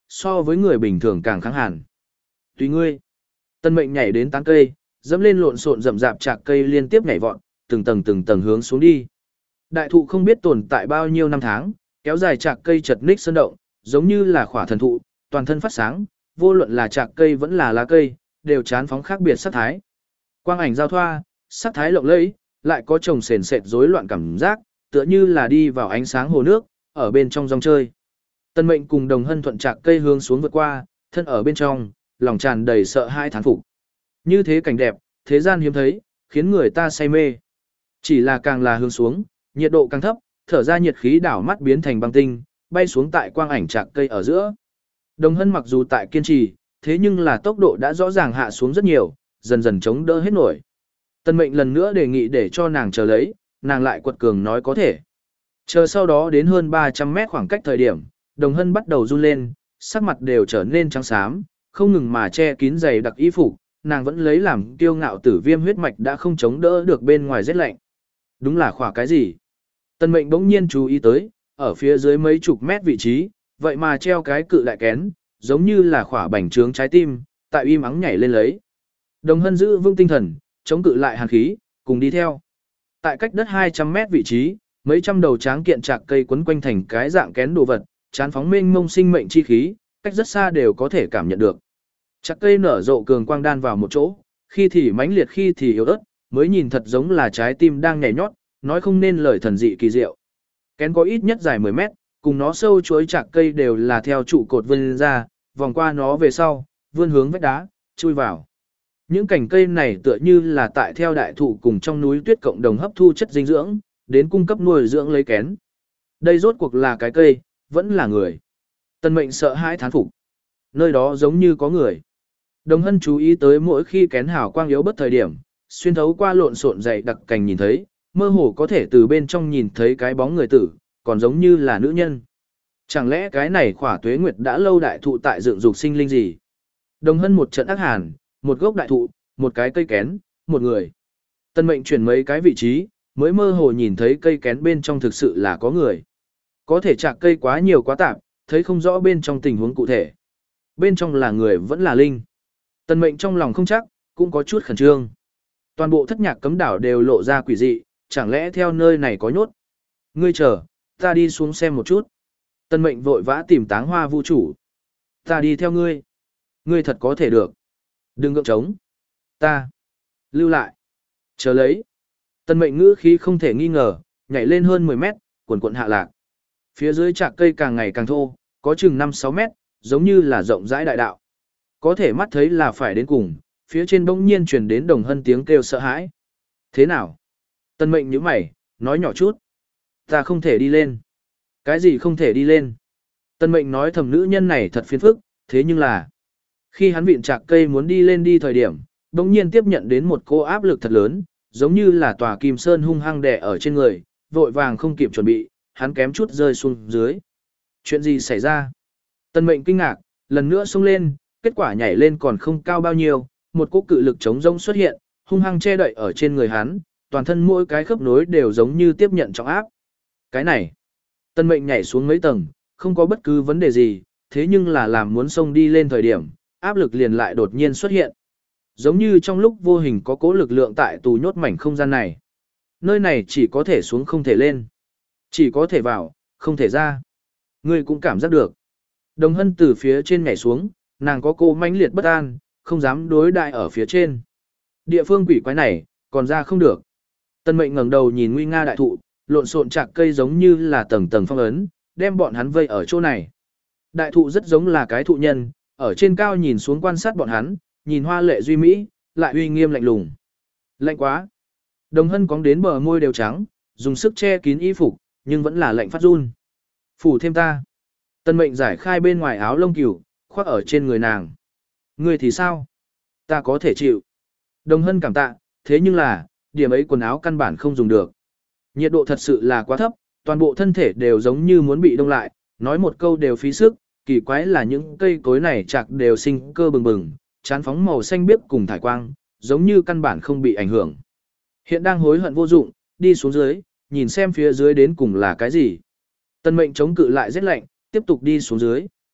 so với người bình thường càng kháng hàn. Tùy ngươi. Tân Mệnh nhảy đến tán cây, dẫm lên lộn xộn rậm rạp chạc cây liên tiếp nhảy vọt, từng tầng từng tầng hướng xuống đi. Đại thụ không biết tồn tại bao nhiêu năm tháng, kéo dài chạc cây chật ních sơn động, giống như là khỏa thần thụ, toàn thân phát sáng, vô luận là chạc cây vẫn là lá cây, đều chán phóng khác biệt sắc thái. Quang ảnh giao thoa, sắc thái lộng lẫy, lại có chồng sền sệt rối loạn cảm giác, tựa như là đi vào ánh sáng hồ nước, ở bên trong dòng chơi. Tân Mệnh cùng Đồng Hân thuận chạc cây hướng xuống vượt qua, thân ở bên trong, lòng tràn đầy sợ hãi thán phục. Như thế cảnh đẹp, thế gian hiếm thấy, khiến người ta say mê. Chỉ là càng là hướng xuống, nhiệt độ càng thấp, thở ra nhiệt khí đảo mắt biến thành băng tinh, bay xuống tại quang ảnh chạc cây ở giữa. Đồng Hân mặc dù tại kiên trì, thế nhưng là tốc độ đã rõ ràng hạ xuống rất nhiều, dần dần chống đỡ hết nổi. Tân Mệnh lần nữa đề nghị để cho nàng chờ lấy, nàng lại quật cường nói có thể. Chờ sau đó đến hơn ba trăm mét khoảng cách thời điểm, Đồng Hân bắt đầu run lên, sắc mặt đều trở nên trắng xám, không ngừng mà che kín giày đặc y phục, nàng vẫn lấy làm kiêu ngạo tử viêm huyết mạch đã không chống đỡ được bên ngoài rét lạnh. Đúng là khỏa cái gì? Tân Mệnh bỗng nhiên chú ý tới, ở phía dưới mấy chục mét vị trí, vậy mà treo cái cự đại kén, giống như là khỏa bành trướng trái tim, tại im ắng nhảy lên lấy. Đồng Hân giữ vững tinh thần, chống cự lại hàn khí, cùng đi theo. Tại cách đất hai trăm mét vị trí, mấy trăm đầu tráng kiện chạc cây quấn quanh thành cái dạng kén đồ vật, chán phóng mênh mông sinh mệnh chi khí, cách rất xa đều có thể cảm nhận được. Chạc cây nở rộ cường quang đan vào một chỗ, khi thì mãnh liệt khi thì yếu ớt, mới nhìn thật giống là trái tim đang nhảy nhót, nói không nên lời thần dị kỳ diệu. Kén có ít nhất dài mười mét, cùng nó sâu chuối chạc cây đều là theo trụ cột vươn ra, vòng qua nó về sau, vươn hướng vách đá, chui vào. Những cành cây này tựa như là tại theo đại thụ cùng trong núi tuyết cộng đồng hấp thu chất dinh dưỡng, đến cung cấp nuôi dưỡng lấy kén. Đây rốt cuộc là cái cây, vẫn là người. Tân Mệnh sợ hãi thán phục. Nơi đó giống như có người. Đồng Hân chú ý tới mỗi khi kén hào quang yếu bất thời điểm, xuyên thấu qua lộn xộn dày đặc cành nhìn thấy, mơ hồ có thể từ bên trong nhìn thấy cái bóng người tử, còn giống như là nữ nhân. Chẳng lẽ cái này khỏa tuế nguyệt đã lâu đại thụ tại dựng dục sinh linh gì? Đồng Hân một trận ác hàn, một gốc đại thụ, một cái cây kén, một người. Tân Mệnh chuyển mấy cái vị trí, mới mơ hồ nhìn thấy cây kén bên trong thực sự là có người. Có thể chạc cây quá nhiều quá tạp, thấy không rõ bên trong tình huống cụ thể. Bên trong là người vẫn là linh. Tân Mệnh trong lòng không chắc, cũng có chút khẩn trương. Toàn bộ thất nhạc cấm đảo đều lộ ra quỷ dị, chẳng lẽ theo nơi này có nhốt. Ngươi chờ, ta đi xuống xem một chút. Tân Mệnh vội vã tìm Táng Hoa Vũ chủ. Ta đi theo ngươi. Ngươi thật có thể được. Đừng gượng trống. Ta. Lưu lại. Chờ lấy. Tân Mệnh ngữ khí không thể nghi ngờ, nhảy lên hơn mười mét, cuộn cuộn hạ lạc. Phía dưới chạc cây càng ngày càng thô, có chừng năm sáu mét, giống như là rộng rãi đại đạo. Có thể mắt thấy là phải đến cùng, phía trên bỗng nhiên truyền đến Đồng Hân tiếng kêu sợ hãi. Thế nào? Tân Mệnh nhíu mày, nói nhỏ chút. Ta không thể đi lên. Cái gì không thể đi lên? Tân Mệnh nói thầm nữ nhân này thật phiền phức, thế nhưng là... Khi hắn vịn chạc cây muốn đi lên đi thời điểm, bỗng nhiên tiếp nhận đến một cô áp lực thật lớn, giống như là tòa kim sơn hung hăng đè ở trên người, vội vàng không kịp chuẩn bị, hắn kém chút rơi xuống dưới. Chuyện gì xảy ra? Tân Mệnh kinh ngạc, lần nữa xông lên, kết quả nhảy lên còn không cao bao nhiêu, một cỗ cự lực chống rông xuất hiện, hung hăng che đậy ở trên người hắn, toàn thân mỗi cái khớp nối đều giống như tiếp nhận trọng áp. Cái này, Tân Mệnh nhảy xuống mấy tầng, không có bất cứ vấn đề gì, thế nhưng là làm muốn xông đi lên thời điểm, áp lực liền lại đột nhiên xuất hiện. Giống như trong lúc vô hình có cố lực lượng tại tù nhốt mảnh không gian này. Nơi này chỉ có thể xuống không thể lên. Chỉ có thể vào, không thể ra. Ngươi cũng cảm giác được. Đồng Hân từ phía trên nhảy xuống, nàng có cô mãnh liệt bất an, không dám đối đại ở phía trên. Địa phương quỷ quái này, còn ra không được. Tân Mệnh ngẩng đầu nhìn nguy nga đại thụ, lộn xộn chạc cây giống như là tầng tầng phong ấn, đem bọn hắn vây ở chỗ này. Đại thụ rất giống là cái thụ nhân, ở trên cao nhìn xuống quan sát bọn hắn, nhìn hoa lệ duy mỹ, lại uy nghiêm lạnh lùng. Lạnh quá. Đồng Hân cóng đến bờ môi đều trắng, dùng sức che kín y phục, nhưng vẫn là lạnh phát run. Phủ thêm ta. Tân Mệnh giải khai bên ngoài áo lông cừu, khoác ở trên người nàng. Ngươi thì sao? Ta có thể chịu. Đồng Hân cảm tạ, thế nhưng là, điểm ấy quần áo căn bản không dùng được. Nhiệt độ thật sự là quá thấp, toàn bộ thân thể đều giống như muốn bị đông lại, nói một câu đều phí sức, kỳ quái là những cây cối này chạc đều sinh cơ bừng bừng, chán phóng màu xanh biếc cùng thải quang, giống như căn bản không bị ảnh hưởng. Hiện đang hối hận vô dụng, đi xuống dưới, nhìn xem phía dưới đến cùng là cái gì. Tân Mệnh chống cự lại rét lạnh, tiếp tục đi xuống dưới.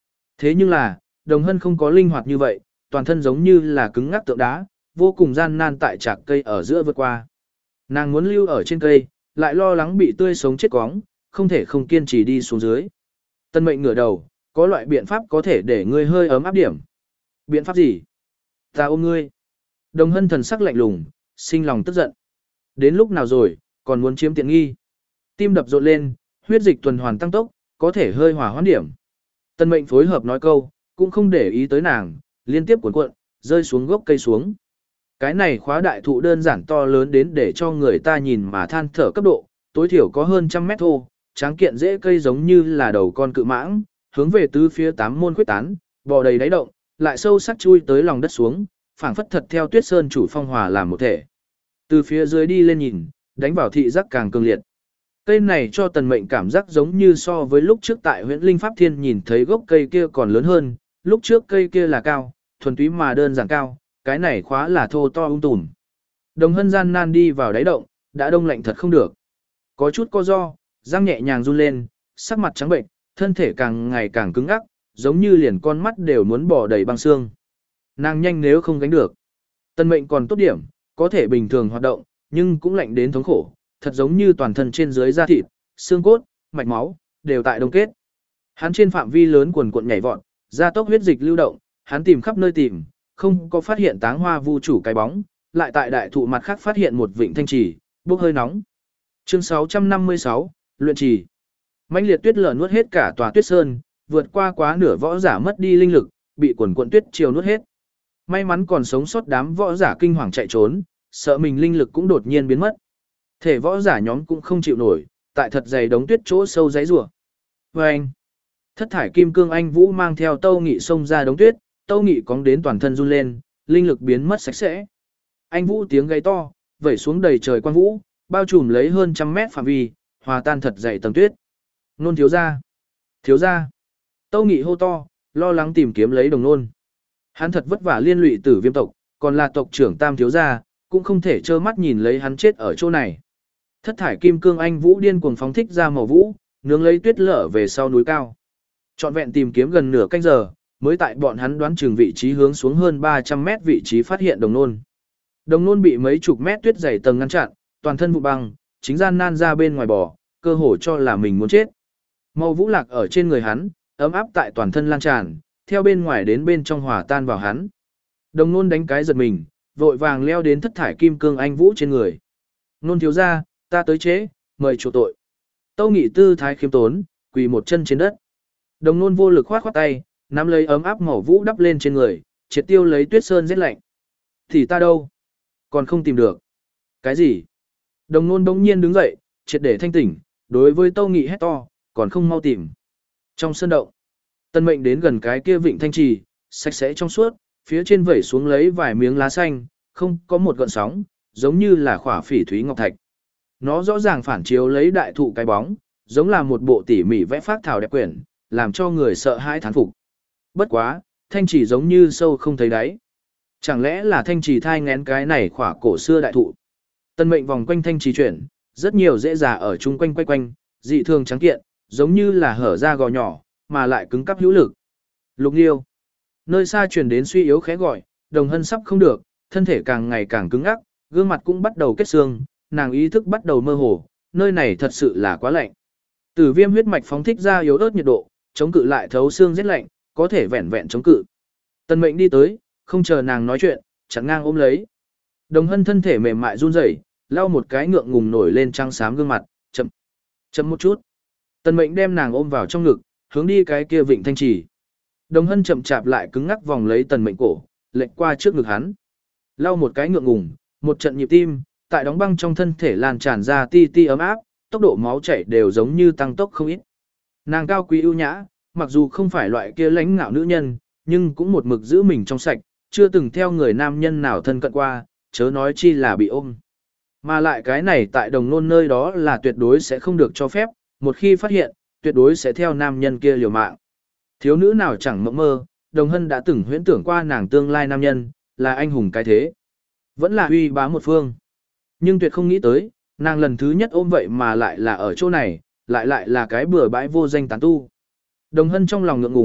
Thế nhưng là, Đồng Hân không có linh hoạt như vậy, toàn thân giống như là cứng ngắc tượng đá, vô cùng gian nan tại trạc cây ở giữa vượt qua. Nàng muốn lưu ở trên cây, lại lo lắng bị tươi sống chết quóng, không thể không kiên trì đi xuống dưới. Tân Mệnh ngửa đầu, có loại biện pháp có thể để ngươi hơi ấm áp điểm. Biện pháp gì? Ta ôm ngươi. Đồng Hân thần sắc lạnh lùng, sinh lòng tức giận. Đến lúc nào rồi, còn muốn chiếm tiện nghi. Tim đập rộn lên, huyết dịch tuần hoàn tăng tốc, có thể hơi hỏa hoãn điểm. Tân Mệnh phối hợp nói câu, cũng không để ý tới nàng, liên tiếp cuộn cuộn, rơi xuống gốc cây xuống. Cái này khóa đại thụ đơn giản to lớn đến để cho người ta nhìn mà than thở cấp độ, tối thiểu có hơn trăm mét thô, tráng kiện dễ cây giống như là đầu con cự mãng, hướng về tứ phía tám môn khuyết tán, bò đầy đáy động, lại sâu sắc chui tới lòng đất xuống, phảng phất thật theo Tuyết Sơn chủ phong hòa làm một thể. Từ phía dưới đi lên nhìn, đánh vào thị giác càng cường liệt. Cây này cho Tần Mệnh cảm giác giống như so với lúc trước tại huyện Linh Pháp Thiên nhìn thấy gốc cây kia còn lớn hơn, lúc trước cây kia là cao, thuần túy mà đơn giản cao, cái này khóa là thô to ung tùm. Đồng Hân gian nan đi vào đáy động, đã đông lạnh thật không được. Có chút co do, răng nhẹ nhàng run lên, sắc mặt trắng bệnh, thân thể càng ngày càng cứng ngắc, giống như liền con mắt đều muốn bỏ đầy băng xương. Nàng nhanh nếu không gánh được. Tần Mệnh còn tốt điểm, có thể bình thường hoạt động, nhưng cũng lạnh đến thống khổ, thật giống như toàn thân trên dưới da thịt, xương cốt, mạch máu, đều tại đông kết. Hắn trên phạm vi lớn quần cuộn nhảy vọt, gia tốc huyết dịch lưu động, hắn tìm khắp nơi tìm, không có phát hiện Táng Hoa Vu chủ cái bóng, lại tại đại thụ mặt khác phát hiện một vịnh thanh trì, bốc hơi nóng. Chương sáu trăm năm mươi sáu, luyện trì. Mãnh liệt tuyết lở nuốt hết cả tòa Tuyết Sơn, vượt qua quá nửa võ giả mất đi linh lực, bị quần cuộn tuyết chiều nuốt hết. May mắn còn sống sót đám võ giả kinh hoàng chạy trốn, sợ mình linh lực cũng đột nhiên biến mất. Thể võ giả nhóm cũng không chịu nổi, tại thật dày đống tuyết chỗ sâu đáy rùa. Vâng! Thất thải kim cương anh Vũ mang theo Tâu Nghị xông ra đống tuyết, Tâu Nghị cóng đến toàn thân run lên, linh lực biến mất sạch sẽ. Anh Vũ tiếng gáy to, vẩy xuống đầy trời quang vũ, bao trùm lấy hơn trăm mét phạm vi, hòa tan thật dày tầng tuyết. Nôn thiếu gia! Thiếu gia! Tâu Nghị hô to, lo lắng tìm kiếm lấy đồng nôn. Hắn thật vất vả liên lụy Tử Viêm tộc, còn là tộc trưởng Tam thiếu gia, cũng không thể trơ mắt nhìn lấy hắn chết ở chỗ này. Thất thải kim cương anh Vũ điên cuồng phóng thích ra màu vũ, nướng lấy tuyết lở về sau núi cao. Trọn vẹn tìm kiếm gần nửa canh giờ, mới tại bọn hắn đoán chừng vị trí hướng xuống hơn ba trăm mét vị trí phát hiện đồng nôn. Đồng nôn bị mấy chục mét tuyết dày tầng ngăn chặn, toàn thân vụ băng, chính gian nan ra bên ngoài bò, cơ hồ cho là mình muốn chết. Màu vũ lạc ở trên người hắn, ấm áp tại toàn thân lan tràn, theo bên ngoài đến bên trong hòa tan vào hắn. Đồng nôn đánh cái giật mình, vội vàng leo đến thất thải kim cương anh Vũ trên người. Nôn thiếu gia, ta tới chế, mời chủ tội. Tâu Nghị tư thái khiêm tốn, quỳ một chân trên đất. Đồng nôn vô lực khoát khoát tay, nắm lấy ấm áp màu vũ đắp lên trên người, triệt tiêu lấy Tuyết Sơn rét lạnh. Thì ta đâu? Còn không tìm được. Cái gì? Đồng nôn bỗng nhiên đứng dậy, triệt để thanh tỉnh, đối với Tâu Nghị hét to, còn không mau tìm. Trong sân động, Tân Mệnh đến gần cái kia vịnh thanh trì, sạch sẽ trong suốt, phía trên vẩy xuống lấy vài miếng lá xanh, không có một gợn sóng, giống như là khỏa phỉ thúy ngọc thạch. Nó rõ ràng phản chiếu lấy đại thụ cái bóng, giống là một bộ tỉ mỉ vẽ phác thảo đẹp quyển, làm cho người sợ hãi thán phục. Bất quá, thanh trì giống như sâu không thấy đáy. Chẳng lẽ là thanh trì thai ngén cái này khỏa cổ xưa đại thụ? Tân Mệnh vòng quanh thanh trì chuyển, rất nhiều rễ già ở chung quanh quay quanh, dị thường trắng kiện, giống như là hở ra gò nhỏ, mà lại cứng cắp hữu lực. Lục Liêu. Nơi xa truyền đến suy yếu khẽ gọi, Đồng Hân sắp không được, thân thể càng ngày càng cứng ngắc, gương mặt cũng bắt đầu kết xương, nàng ý thức bắt đầu mơ hồ, nơi này thật sự là quá lạnh. Tử Viêm huyết mạch phóng thích ra yếu ớt nhiệt độ, chống cự lại thấu xương rét lạnh, có thể vẹn vẹn chống cự. Tân Mệnh đi tới, không chờ nàng nói chuyện, chặn ngang ôm lấy. Đồng Hân thân thể mềm mại run rẩy, lau một cái ngượng ngùng nổi lên trắng xám gương mặt, chậm, chậm một chút. Tân Mệnh đem nàng ôm vào trong ngực, hướng đi cái kia vịnh thanh trì. Đồng Hân chậm chạp lại cứng ngắc vòng lấy Tần Mệnh cổ, lệch qua trước ngực hắn. Lau một cái ngượng ngùng, một trận nhịp tim, tại đóng băng trong thân thể lan tràn ra ti ti ấm áp, tốc độ máu chảy đều giống như tăng tốc không ít. Nàng cao quý ưu nhã, mặc dù không phải loại kia lãnh ngạo nữ nhân, nhưng cũng một mực giữ mình trong sạch, chưa từng theo người nam nhân nào thân cận qua, chớ nói chi là bị ôm. Mà lại cái này tại đồng nôn nơi đó là tuyệt đối sẽ không được cho phép, một khi phát hiện, tuyệt đối sẽ theo nam nhân kia liều mạng. Thiếu nữ nào chẳng mộng mơ, Đồng Hân đã từng huyễn tưởng qua nàng tương lai nam nhân, là anh hùng cái thế. Vẫn là uy bá một phương. Nhưng tuyệt không nghĩ tới, nàng lần thứ nhất ôm vậy mà lại là ở chỗ này, lại lại là cái bừa bãi vô danh tán tu. Đồng Hân trong lòng ngượng ngùng,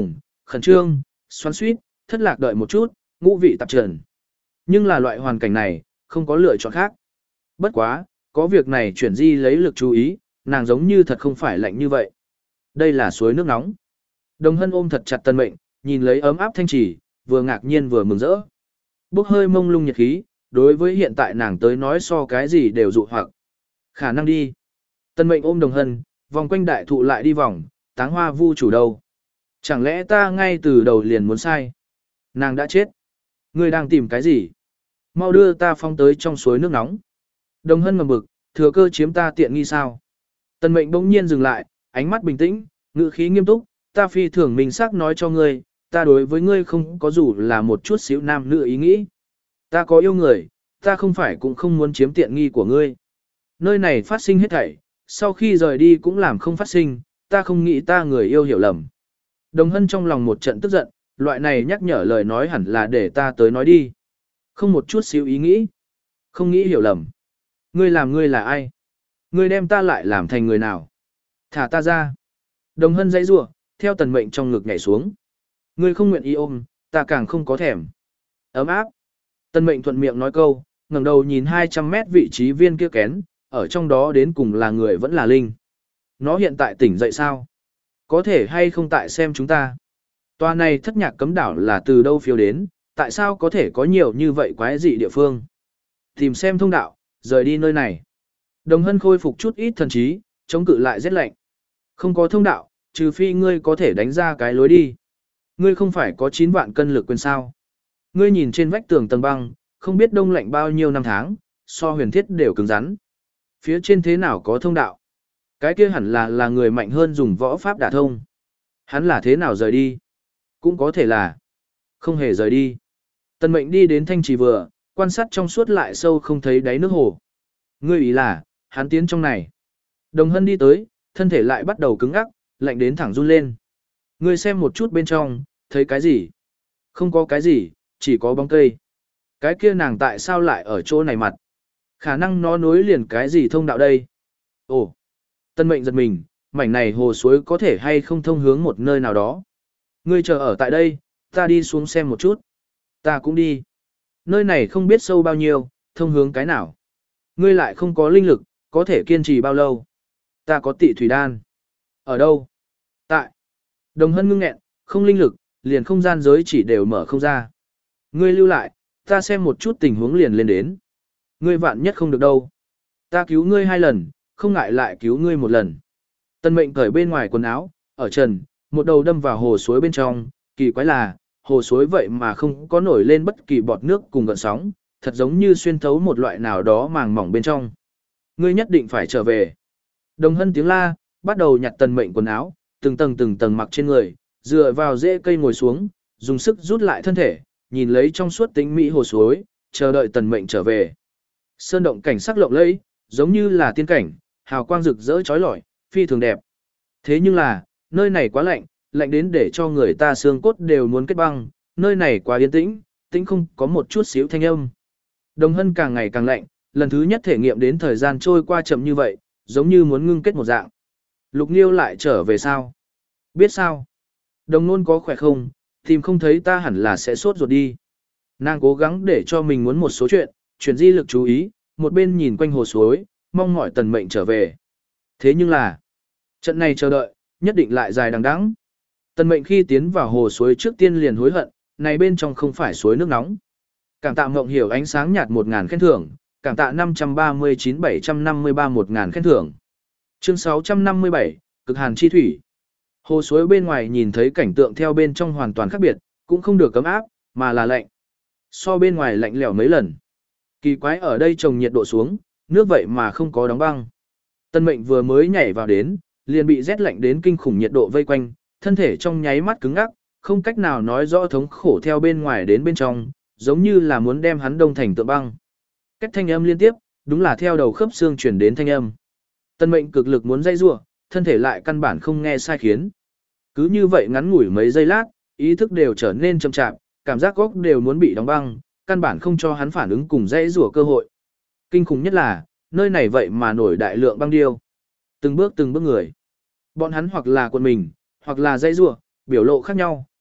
khẩn trương, xoắn xuýt, thất lạc đợi một chút, ngũ vị tạp trần. Nhưng là loại hoàn cảnh này, không có lựa chọn khác. Bất quá, có việc này chuyển di lấy lực chú ý, nàng giống như thật không phải lạnh như vậy. Đây là suối nước nóng. Đồng Hân ôm thật chặt Tân Mệnh, nhìn lấy ấm áp thanh trì, vừa ngạc nhiên vừa mừng rỡ. Bốc hơi mông lung nhiệt khí, đối với hiện tại nàng tới nói so cái gì đều dụ hoặc. Khả năng đi. Tân Mệnh ôm Đồng Hân, vòng quanh đại thụ lại đi vòng, táng hoa vu chủ đâu. Chẳng lẽ ta ngay từ đầu liền muốn sai? Nàng đã chết. Ngươi đang tìm cái gì? Mau đưa ta phong tới trong suối nước nóng. Đồng Hân ngầm bực, thừa cơ chiếm ta tiện nghi sao? Tân Mệnh bỗng nhiên dừng lại, ánh mắt bình tĩnh, ngữ khí nghiêm túc, ta phi thường mình xác nói cho ngươi, ta đối với ngươi không có dù là một chút xíu nam nữ ý nghĩ. Ta có yêu người, ta không phải cũng không muốn chiếm tiện nghi của ngươi. Nơi này phát sinh hết thảy, sau khi rời đi cũng làm không phát sinh, ta không nghĩ ta người yêu hiểu lầm. Đồng Hân trong lòng một trận tức giận, loại này nhắc nhở lời nói hẳn là để ta tới nói đi. Không một chút xíu ý nghĩ. Không nghĩ hiểu lầm. Ngươi làm ngươi là ai? Ngươi đem ta lại làm thành người nào? Thả ta ra. Đồng Hân dãy rủa, theo Tần Mệnh trong ngực nhảy xuống. Ngươi không nguyện ý ôm, ta càng không có thèm. Ấm áp. Tần Mệnh thuận miệng nói câu, ngẩng đầu nhìn hai trăm mét vị trí viên kia kén, ở trong đó đến cùng là người vẫn là linh. Nó hiện tại tỉnh dậy sao? Có thể hay không tại xem chúng ta? Tòa này thất nhạc cấm đảo là từ đâu phiêu đến, tại sao có thể có nhiều như vậy quái dị địa phương? Tìm xem thông đạo, rời đi nơi này. Đồng Hân khôi phục chút ít thần trí, chống cự lại rét lạnh. Không có thông đạo, trừ phi ngươi có thể đánh ra cái lối đi. Ngươi không phải có chín vạn cân lực quyền sao? Ngươi nhìn trên vách tường tầng băng, không biết đông lạnh bao nhiêu năm tháng, so huyền thiết đều cứng rắn. Phía trên thế nào có thông đạo? Cái kia hẳn là là người mạnh hơn dùng võ pháp đả thông. Hắn là thế nào rời đi? Cũng có thể là không hề rời đi. Tần Mệnh đi đến thanh trì vừa, quan sát trong suốt lại sâu không thấy đáy nước hồ. Ngươi ý là, hắn tiến trong này. Đồng Hân đi tới, thân thể lại bắt đầu cứng ngắc, lạnh đến thẳng run lên. Ngươi xem một chút bên trong, thấy cái gì? Không có cái gì, chỉ có bóng cây. Cái kia nàng tại sao lại ở chỗ này mặt? Khả năng nó nối liền cái gì thông đạo đây? Ồ! Tân Mệnh giật mình, mảnh này hồ suối có thể hay không thông hướng một nơi nào đó. Ngươi chờ ở tại đây, ta đi xuống xem một chút. Ta cũng đi. Nơi này không biết sâu bao nhiêu, thông hướng cái nào. Ngươi lại không có linh lực, có thể kiên trì bao lâu. Ta có tị thủy đan. Ở đâu? Tại. Đồng Hân ngưng nghẹn, không linh lực, liền không gian giới chỉ đều mở không ra. Ngươi lưu lại, ta xem một chút tình huống liền lên đến. Ngươi vạn nhất không được đâu. Ta cứu ngươi hai lần, không ngại lại cứu ngươi một lần. Tân Mệnh cởi bên ngoài quần áo, ở trần, một đầu đâm vào hồ suối bên trong, kỳ quái là, hồ suối vậy mà không có nổi lên bất kỳ bọt nước cùng gợn sóng, thật giống như xuyên thấu một loại nào đó màng mỏng bên trong. Ngươi nhất định phải trở về. Đồng Hân tiếng la, bắt đầu nhặt Tần Mệnh quần áo, từng tầng từng tầng mặc trên người, dựa vào rễ cây ngồi xuống, dùng sức rút lại thân thể, nhìn lấy trong suốt tĩnh mỹ hồ suối, chờ đợi Tần Mệnh trở về. Sơn động cảnh sắc lộng lẫy, giống như là tiên cảnh, hào quang rực rỡ chói lọi, phi thường đẹp. Thế nhưng là, nơi này quá lạnh, lạnh đến để cho người ta xương cốt đều muốn kết băng, nơi này quá yên tĩnh, tĩnh không có một chút xíu thanh âm. Đồng Hân càng ngày càng lạnh, lần thứ nhất thể nghiệm đến thời gian trôi qua chậm như vậy, giống như muốn ngưng kết một dạng. Lục Nghiêu lại trở về sao? Biết sao? Đồng Nôn có khỏe không? Tìm không thấy ta hẳn là sẽ sốt ruột đi. Nàng cố gắng để cho mình muốn một số chuyện, chuyển di lực chú ý, một bên nhìn quanh hồ suối, mong mỏi Tần Mệnh trở về. Thế nhưng là, trận này chờ đợi, nhất định lại dài đằng đẵng. Tần Mệnh khi tiến vào hồ suối trước tiên liền hối hận, này bên trong không phải suối nước nóng. Cảm tạ Mộng Hiểu ánh sáng nhạt một ngàn khen thưởng, cảm tạ năm trăm ba mươi chín bảy trăm năm mươi ba một ngàn khen thưởng. Chương sáu trăm năm mươi bảy, Cực Hàn Chi Thủy. Hồ suối bên ngoài nhìn thấy cảnh tượng theo bên trong hoàn toàn khác biệt, cũng không được cấm áp, mà là lạnh. So bên ngoài lạnh lẽo mấy lần. Kỳ quái ở đây trồng nhiệt độ xuống, nước vậy mà không có đóng băng. Tân Mệnh vừa mới nhảy vào đến, liền bị rét lạnh đến kinh khủng nhiệt độ vây quanh, thân thể trong nháy mắt cứng ngắc, không cách nào nói rõ thống khổ theo bên ngoài đến bên trong, giống như là muốn đem hắn đông thành tượng băng. Cách thanh âm liên tiếp, đúng là theo đầu khớp xương chuyển đến thanh âm. Tân Mệnh cực lực muốn dây rủa, thân thể lại căn bản không nghe sai khiến. Cứ như vậy ngắn ngủi mấy giây lát, ý thức đều trở nên chậm chạp, cảm giác góc đều muốn bị đóng băng, căn bản không cho hắn phản ứng cùng dây rủa cơ hội. Kinh khủng nhất là, nơi này vậy mà nổi đại lượng băng điêu. Từng bước từng bước người. Bọn hắn hoặc là quân mình, hoặc là dây rủa, biểu lộ khác nhau,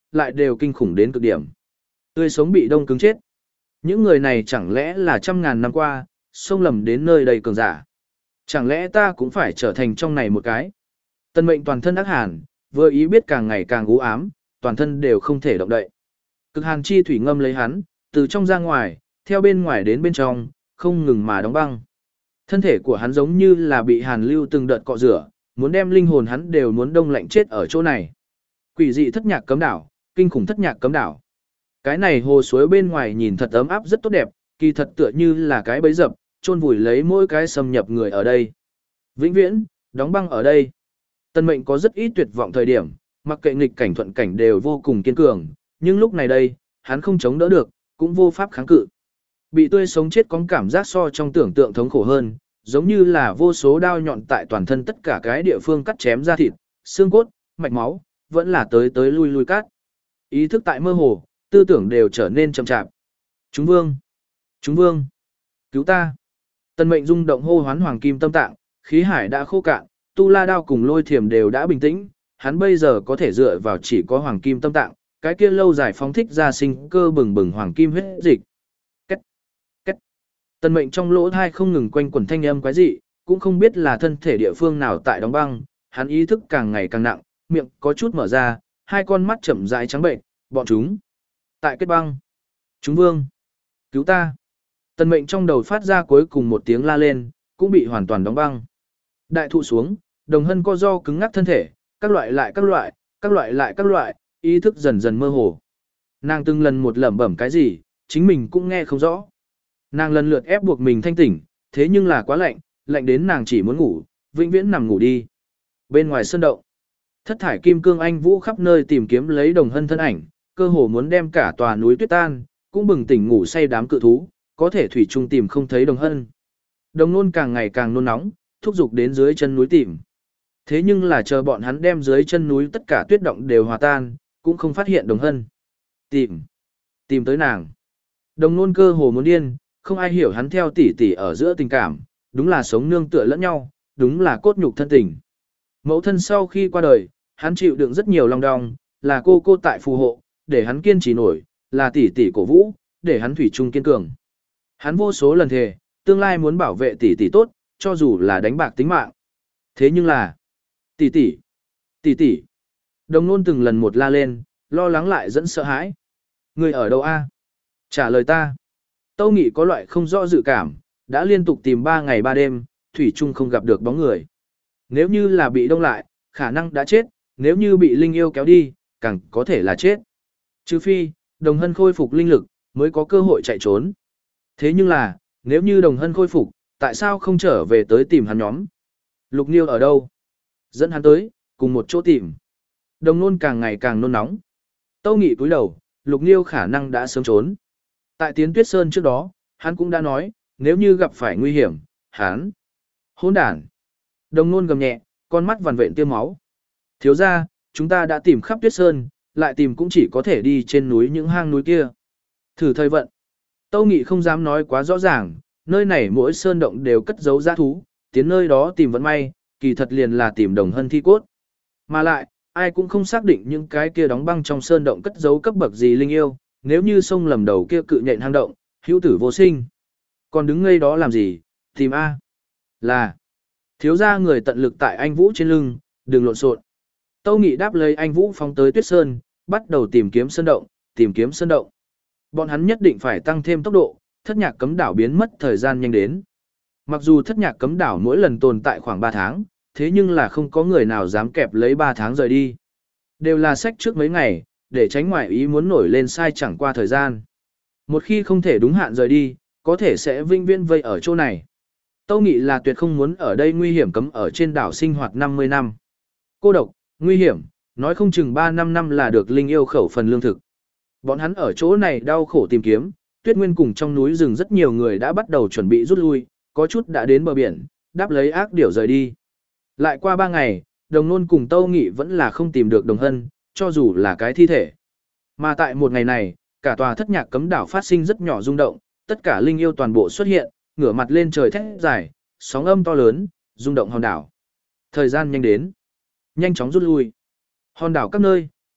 lại đều kinh khủng đến cực điểm. Tươi sống bị đông cứng chết. Những người này chẳng lẽ là trăm ngàn năm qua, xông lầm đến nơi đầy cường giả. Chẳng lẽ ta cũng phải trở thành trong này một cái. Tân mệnh toàn thân ác hàn, vừa ý biết càng ngày càng u ám, toàn thân đều không thể động đậy. Cực hàn chi thủy ngâm lấy hắn, từ trong ra ngoài, theo bên ngoài đến bên trong, không ngừng mà đóng băng. Thân thể của hắn giống như là bị hàn lưu từng đợt cọ rửa, muốn đem linh hồn hắn đều muốn đông lạnh chết ở chỗ này. Quỷ dị thất nhạc cấm đảo, kinh khủng thất nhạc cấm đảo. Cái này hồ suối bên ngoài nhìn thật ấm áp rất tốt đẹp, kỳ thật tựa như là cái bẫy dập, chôn vùi lấy mỗi cái xâm nhập người ở đây. Vĩnh viễn, đóng băng ở đây. Tân mệnh có rất ít tuyệt vọng thời điểm, mặc kệ nghịch cảnh thuận cảnh đều vô cùng kiên cường, nhưng lúc này đây, hắn không chống đỡ được, cũng vô pháp kháng cự. Bị tươi sống chết có cảm giác so trong tưởng tượng thống khổ hơn, giống như là vô số đao nhọn tại toàn thân tất cả cái địa phương cắt chém ra thịt, xương cốt, mạch máu, vẫn là tới tới lui lui cắt. Ý thức tại mơ hồ, tư tưởng đều trở nên chậm chạp. Chúng vương! Chúng vương! Cứu ta! Tân mệnh rung động hô hoán hoàng kim tâm tạng, khí hải đã khô cạn, tu la đao cùng lôi thiểm đều đã bình tĩnh, hắn bây giờ có thể dựa vào chỉ có hoàng kim tâm tạng, cái kia lâu dài phóng thích ra sinh cơ bừng bừng hoàng kim huyết dịch. Cách! Cách! Tân mệnh trong lỗ thai không ngừng quanh quẩn thanh âm quái dị, cũng không biết là thân thể địa phương nào tại đóng băng, hắn ý thức càng ngày càng nặng, miệng có chút mở ra, hai con mắt chậm rãi trắng bệnh, bọn chúng. Tại kết băng. Chúng vương. Cứu ta. Tần mệnh trong đầu phát ra cuối cùng một tiếng la lên, cũng bị hoàn toàn đóng băng. Đại thụ xuống, đồng hân co do cứng ngắc thân thể, các loại lại các loại, các loại lại các loại, ý thức dần dần mơ hồ. Nàng từng lần một lẩm bẩm cái gì, chính mình cũng nghe không rõ. Nàng lần lượt ép buộc mình thanh tỉnh, thế nhưng là quá lạnh, lạnh đến nàng chỉ muốn ngủ, vĩnh viễn nằm ngủ đi. Bên ngoài sơn động, thất thải kim cương anh vũ khắp nơi tìm kiếm lấy đồng hân thân ảnh, cơ hồ muốn đem cả tòa núi tuyết tan, cũng bừng tỉnh ngủ say đám cự thú, có thể thủy chung tìm không thấy đồng hân. Đồng nôn càng ngày càng nôn nóng, thúc giục đến dưới chân núi tìm. Thế nhưng là chờ bọn hắn đem dưới chân núi tất cả tuyết động đều hòa tan, cũng không phát hiện đồng hân. Tìm, tìm tới nàng. Đồng nôn cơ hồ muốn điên, không ai hiểu hắn theo tỉ tỉ ở giữa tình cảm, đúng là sống nương tựa lẫn nhau, đúng là cốt nhục thân tình. Mẫu thân sau khi qua đời, hắn chịu đựng rất nhiều lòng đong, là cô cô tại phù hộ, để hắn kiên trì nổi, là tỷ tỷ cổ vũ, để hắn thủy chung kiên cường. Hắn vô số lần thề, tương lai muốn bảo vệ tỷ tỷ tốt, cho dù là đánh bạc tính mạng. Thế nhưng là, tỷ tỷ, tỷ tỷ. Đồng nôn từng lần một la lên, lo lắng lại dẫn sợ hãi. Người ở đâu a? Trả lời ta. Tâu Nghị có loại không rõ dự cảm, đã liên tục tìm ba ngày ba đêm, thủy chung không gặp được bóng người. Nếu như là bị đông lại, khả năng đã chết, nếu như bị linh yêu kéo đi, càng có thể là chết. Trừ phi, đồng hân khôi phục linh lực, mới có cơ hội chạy trốn. Thế nhưng là, nếu như đồng hân khôi phục, tại sao không trở về tới tìm hắn nhóm? Lục Niêu ở đâu? Dẫn hắn tới, cùng một chỗ tìm. Đồng nôn càng ngày càng nôn nóng. Tâu Nghị cúi đầu, Lục Niêu khả năng đã sớm trốn. Tại Tiến Tuyết Sơn trước đó, hắn cũng đã nói, nếu như gặp phải nguy hiểm, hắn. Hỗn đản. Đồng nôn gầm nhẹ, con mắt vằn vện tiêm máu. Thiếu ra, chúng ta đã tìm khắp Tuyết Sơn, lại tìm cũng chỉ có thể đi trên núi những hang núi kia. Thử thời vận. Tâu Nghị không dám nói quá rõ ràng, nơi này mỗi sơn động đều cất giấu dã thú, tiến nơi đó tìm vận may, kỳ thật liền là tìm đồng hân thi cốt. Mà lại, ai cũng không xác định những cái kia đóng băng trong sơn động cất giấu cấp bậc gì linh yêu, nếu như sông lầm đầu kia cự nhện hang động, hữu tử vô sinh. Còn đứng ngây đó làm gì, tìm A. Là, thiếu ra người tận lực tại anh Vũ trên lưng, đừng lộn xộn. Tâu Nghị đáp lấy anh Vũ phóng tới Tuyết Sơn, bắt đầu tìm kiếm sơn động, tìm kiếm sơn động. Bọn hắn nhất định phải tăng thêm tốc độ, thất nhạc cấm đảo biến mất thời gian nhanh đến. Mặc dù thất nhạc cấm đảo mỗi lần tồn tại khoảng ba tháng, thế nhưng là không có người nào dám kẹp lấy ba tháng rời đi. Đều là sách trước mấy ngày, để tránh ngoại ý muốn nổi lên sai chẳng qua thời gian. Một khi không thể đúng hạn rời đi, có thể sẽ vinh viễn vây ở chỗ này. Tâu Nghị là tuyệt không muốn ở đây nguy hiểm cấm ở trên đảo sinh hoạt năm mươi năm. Cô độc, nguy hiểm, nói không chừng ba năm năm là được linh yêu khẩu phần lương thực. Bọn hắn ở chỗ này đau khổ tìm kiếm, Tuyết Nguyên cùng trong núi rừng rất nhiều người đã bắt đầu chuẩn bị rút lui, có chút đã đến bờ biển, đáp lấy ác điểu rời đi. Lại qua ba ngày, Đồng Nôn cùng Tâu Nghị vẫn là không tìm được Đồng Hân, cho dù là cái thi thể. Mà tại một ngày này, cả tòa thất nhạc cấm đảo phát sinh rất nhỏ rung động, tất cả linh yêu toàn bộ xuất hiện, ngửa mặt lên trời thét dài, sóng âm to lớn, rung động hòn đảo. Thời gian nhanh đến, nhanh chóng rút lui. Hòn đảo các nơi,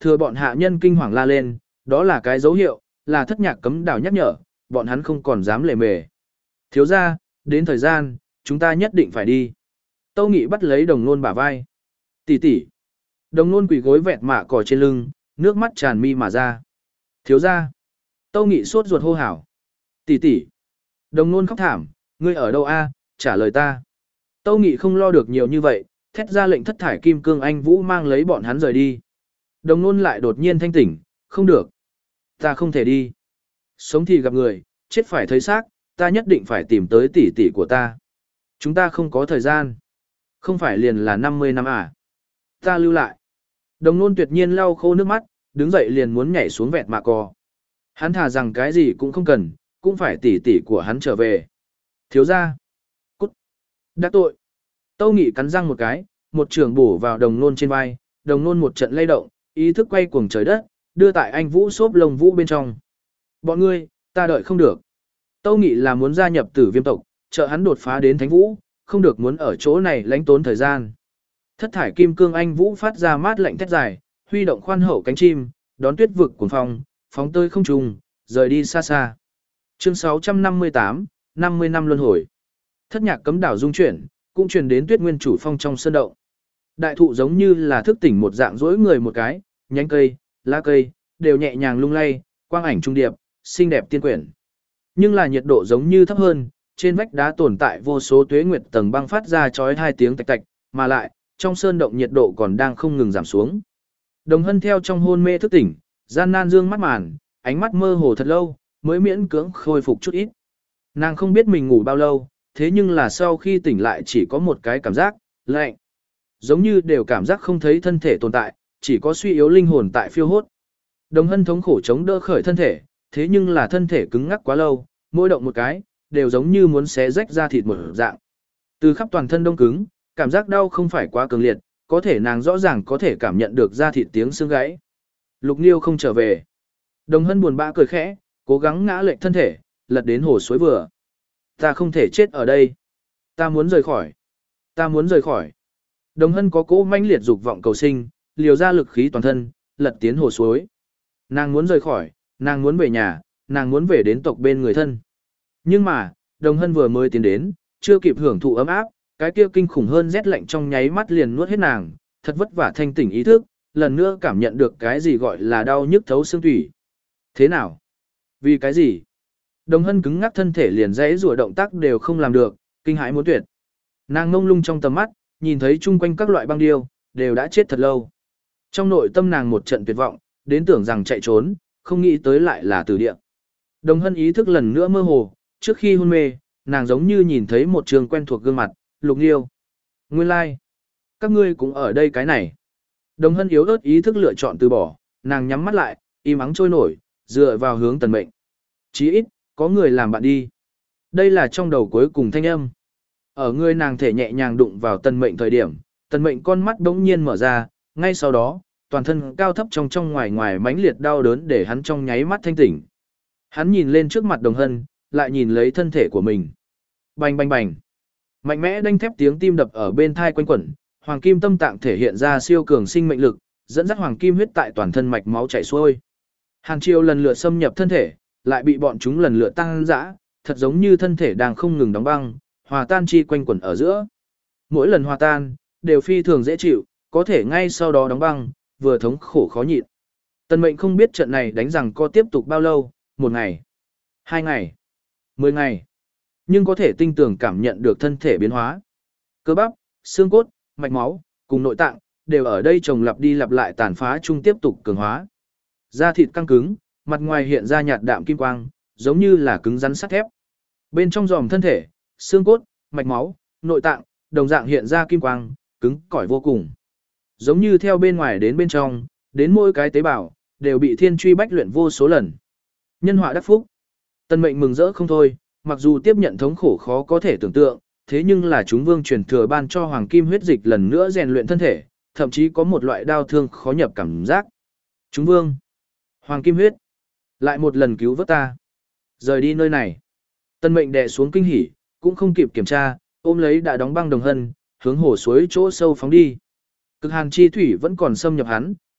Thừa bọn hạ nhân kinh hoàng la lên, đó là cái dấu hiệu, là thất nhạc cấm đảo nhắc nhở, bọn hắn không còn dám lề mề. Thiếu ra, đến thời gian, chúng ta nhất định phải đi. Tâu Nghị bắt lấy đồng nôn bả vai. Tỷ tỷ. Đồng nôn quỳ gối vẹt mạ cỏ trên lưng, nước mắt tràn mi mà ra. Thiếu ra. Tâu Nghị sốt ruột hô hào. Tỷ tỷ. Đồng nôn khóc thảm, ngươi ở đâu a? Trả lời ta. Tâu Nghị không lo được nhiều như vậy, thét ra lệnh thất thải kim cương anh Vũ mang lấy bọn hắn rời đi. Đồng nôn lại đột nhiên thanh tỉnh, không được. Ta không thể đi. Sống thì gặp người, chết phải thấy xác, ta nhất định phải tìm tới tỷ tỷ của ta. Chúng ta không có thời gian. Không phải liền là năm mươi năm à. Ta lưu lại. Đồng nôn tuyệt nhiên lau khô nước mắt, đứng dậy liền muốn nhảy xuống vẹt mạ cò. Hắn thà rằng cái gì cũng không cần, cũng phải tỷ tỷ của hắn trở về. Thiếu ra. Cút. Đắc tội. Tâu Nghị cắn răng một cái, một trường bổ vào đồng nôn trên vai, đồng nôn một trận lay động, ý thức quay cuồng trời đất, đưa tại anh Vũ xốp lồng Vũ bên trong. Bọn ngươi, ta đợi không được. Tâu Nghị là muốn gia nhập Tử Viêm tộc, trợ hắn đột phá đến Thánh Vũ, không được muốn ở chỗ này lãnh tốn thời gian. Thất thải kim cương anh Vũ phát ra mát lạnh thét dài, huy động khoan hậu cánh chim, đón tuyết vực cuồng phong, phóng tơi không trùng, rời đi xa xa. Chương sáu trăm năm mươi tám, năm mươi năm luân hồi. Thất nhạc cấm đảo dung chuyển, cũng truyền đến Tuyết Nguyên chủ phong trong sơn động. Đại thụ giống như là thức tỉnh một dạng rỗi người một cái, nhánh cây, lá cây đều nhẹ nhàng lung lay, quang ảnh trung điệp, xinh đẹp tiên quyển. Nhưng là nhiệt độ giống như thấp hơn, trên vách đá tồn tại vô số tuế nguyệt tầng băng phát ra chói hai tiếng tạch tạch, mà lại, trong sơn động nhiệt độ còn đang không ngừng giảm xuống. Đồng Hân theo trong hôn mê thức tỉnh, gian nan dương mắt màn, ánh mắt mơ hồ thật lâu, mới miễn cưỡng khôi phục chút ít. Nàng không biết mình ngủ bao lâu, thế nhưng là sau khi tỉnh lại chỉ có một cái cảm giác, lạnh. Giống như đều cảm giác không thấy thân thể tồn tại, chỉ có suy yếu linh hồn tại phiêu hốt. Đồng Hân thống khổ chống đỡ khởi thân thể, thế nhưng là thân thể cứng ngắc quá lâu, mỗi động một cái, đều giống như muốn xé rách ra thịt một dạng. Từ khắp toàn thân đông cứng, cảm giác đau không phải quá cường liệt, có thể nàng rõ ràng có thể cảm nhận được da thịt tiếng xương gãy. Lục Niêu không trở về. Đồng Hân buồn bã cười khẽ, cố gắng ngã lệch thân thể, lật đến hồ suối vừa. Ta không thể chết ở đây. Ta muốn rời khỏi. Ta muốn rời khỏi. Đồng Hân có cỗ mãnh liệt dục vọng cầu sinh, liều ra lực khí toàn thân, lật tiến hồ suối. Nàng muốn rời khỏi, nàng muốn về nhà, nàng muốn về đến tộc bên người thân. Nhưng mà, Đồng Hân vừa mới tiến đến, chưa kịp hưởng thụ ấm áp, cái kia kinh khủng hơn rét lạnh trong nháy mắt liền nuốt hết nàng, thật vất vả thanh tỉnh ý thức, lần nữa cảm nhận được cái gì gọi là đau nhức thấu xương tủy. Thế nào? Vì cái gì? Đồng Hân cứng ngắc thân thể liền dãy rủa động tác đều không làm được, kinh hãi muốn tuyệt. Nàng ngông lung trong tầm mắt, nhìn thấy chung quanh các loại băng điêu, đều đã chết thật lâu. Trong nội tâm nàng một trận tuyệt vọng, đến tưởng rằng chạy trốn, không nghĩ tới lại là tử địa. Đồng Hân ý thức lần nữa mơ hồ, trước khi hôn mê, nàng giống như nhìn thấy một trường quen thuộc gương mặt, Lục Nghiêu. Nguyên lai, like. Các ngươi cũng ở đây cái này. Đồng Hân yếu ớt ý thức lựa chọn từ bỏ, nàng nhắm mắt lại, im ắng trôi nổi, dựa vào hướng Tần Mệnh. Chí ít, có người làm bạn đi. Đây là trong đầu cuối cùng thanh âm. Ở người nàng thể nhẹ nhàng đụng vào Tần Mệnh thời điểm, Tần Mệnh con mắt bỗng nhiên mở ra, ngay sau đó, toàn thân cao thấp trong trong ngoài ngoài mãnh liệt đau đớn để hắn trong nháy mắt thanh tỉnh. Hắn nhìn lên trước mặt Đồng Hân, lại nhìn lấy thân thể của mình. Bành bành bành. Mạnh mẽ đanh thép tiếng tim đập ở bên thai quanh quẩn, hoàng kim tâm tạng thể hiện ra siêu cường sinh mệnh lực, dẫn dắt hoàng kim huyết tại toàn thân mạch máu chảy xuôi. Hàn Triều lần lượt xâm nhập thân thể, lại bị bọn chúng lần lượt tăng dã, thật giống như thân thể đang không ngừng đóng băng, hòa tan chi quanh quẩn ở giữa. Mỗi lần hòa tan, đều phi thường dễ chịu, có thể ngay sau đó đóng băng, vừa thống khổ khó nhịn. Tần Mệnh không biết trận này đánh rằng có tiếp tục bao lâu, một ngày, hai ngày, mười ngày, nhưng có thể tinh tường cảm nhận được thân thể biến hóa. Cơ bắp, xương cốt, mạch máu, cùng nội tạng, đều ở đây chồng lặp đi lặp lại tàn phá chung tiếp tục cường hóa. Da thịt căng cứng, mặt ngoài hiện ra nhạt đạm kim quang, giống như là cứng rắn sắt thép. Bên trong giòm thân thể, xương cốt, mạch máu, nội tạng, đồng dạng hiện ra kim quang, cứng cỏi vô cùng. Giống như theo bên ngoài đến bên trong, đến mỗi cái tế bào, đều bị thiên truy bách luyện vô số lần. Nhân họa đắc phúc. Tần Mệnh mừng rỡ không thôi, mặc dù tiếp nhận thống khổ khó có thể tưởng tượng, thế nhưng là chúng vương truyền thừa ban cho hoàng kim huyết dịch lần nữa rèn luyện thân thể, thậm chí có một loại đau thương khó nhập cảm giác. Chúng vương, hoàng kim huyết, lại một lần cứu vớt ta. Rời đi nơi này. Tần Mệnh đè xuống kinh hỉ, cũng không kịp kiểm tra, ôm lấy đã đóng băng Đồng Hân, hướng hồ suối chỗ sâu phóng đi. Cực hàn chi thủy vẫn còn xâm nhập hắn,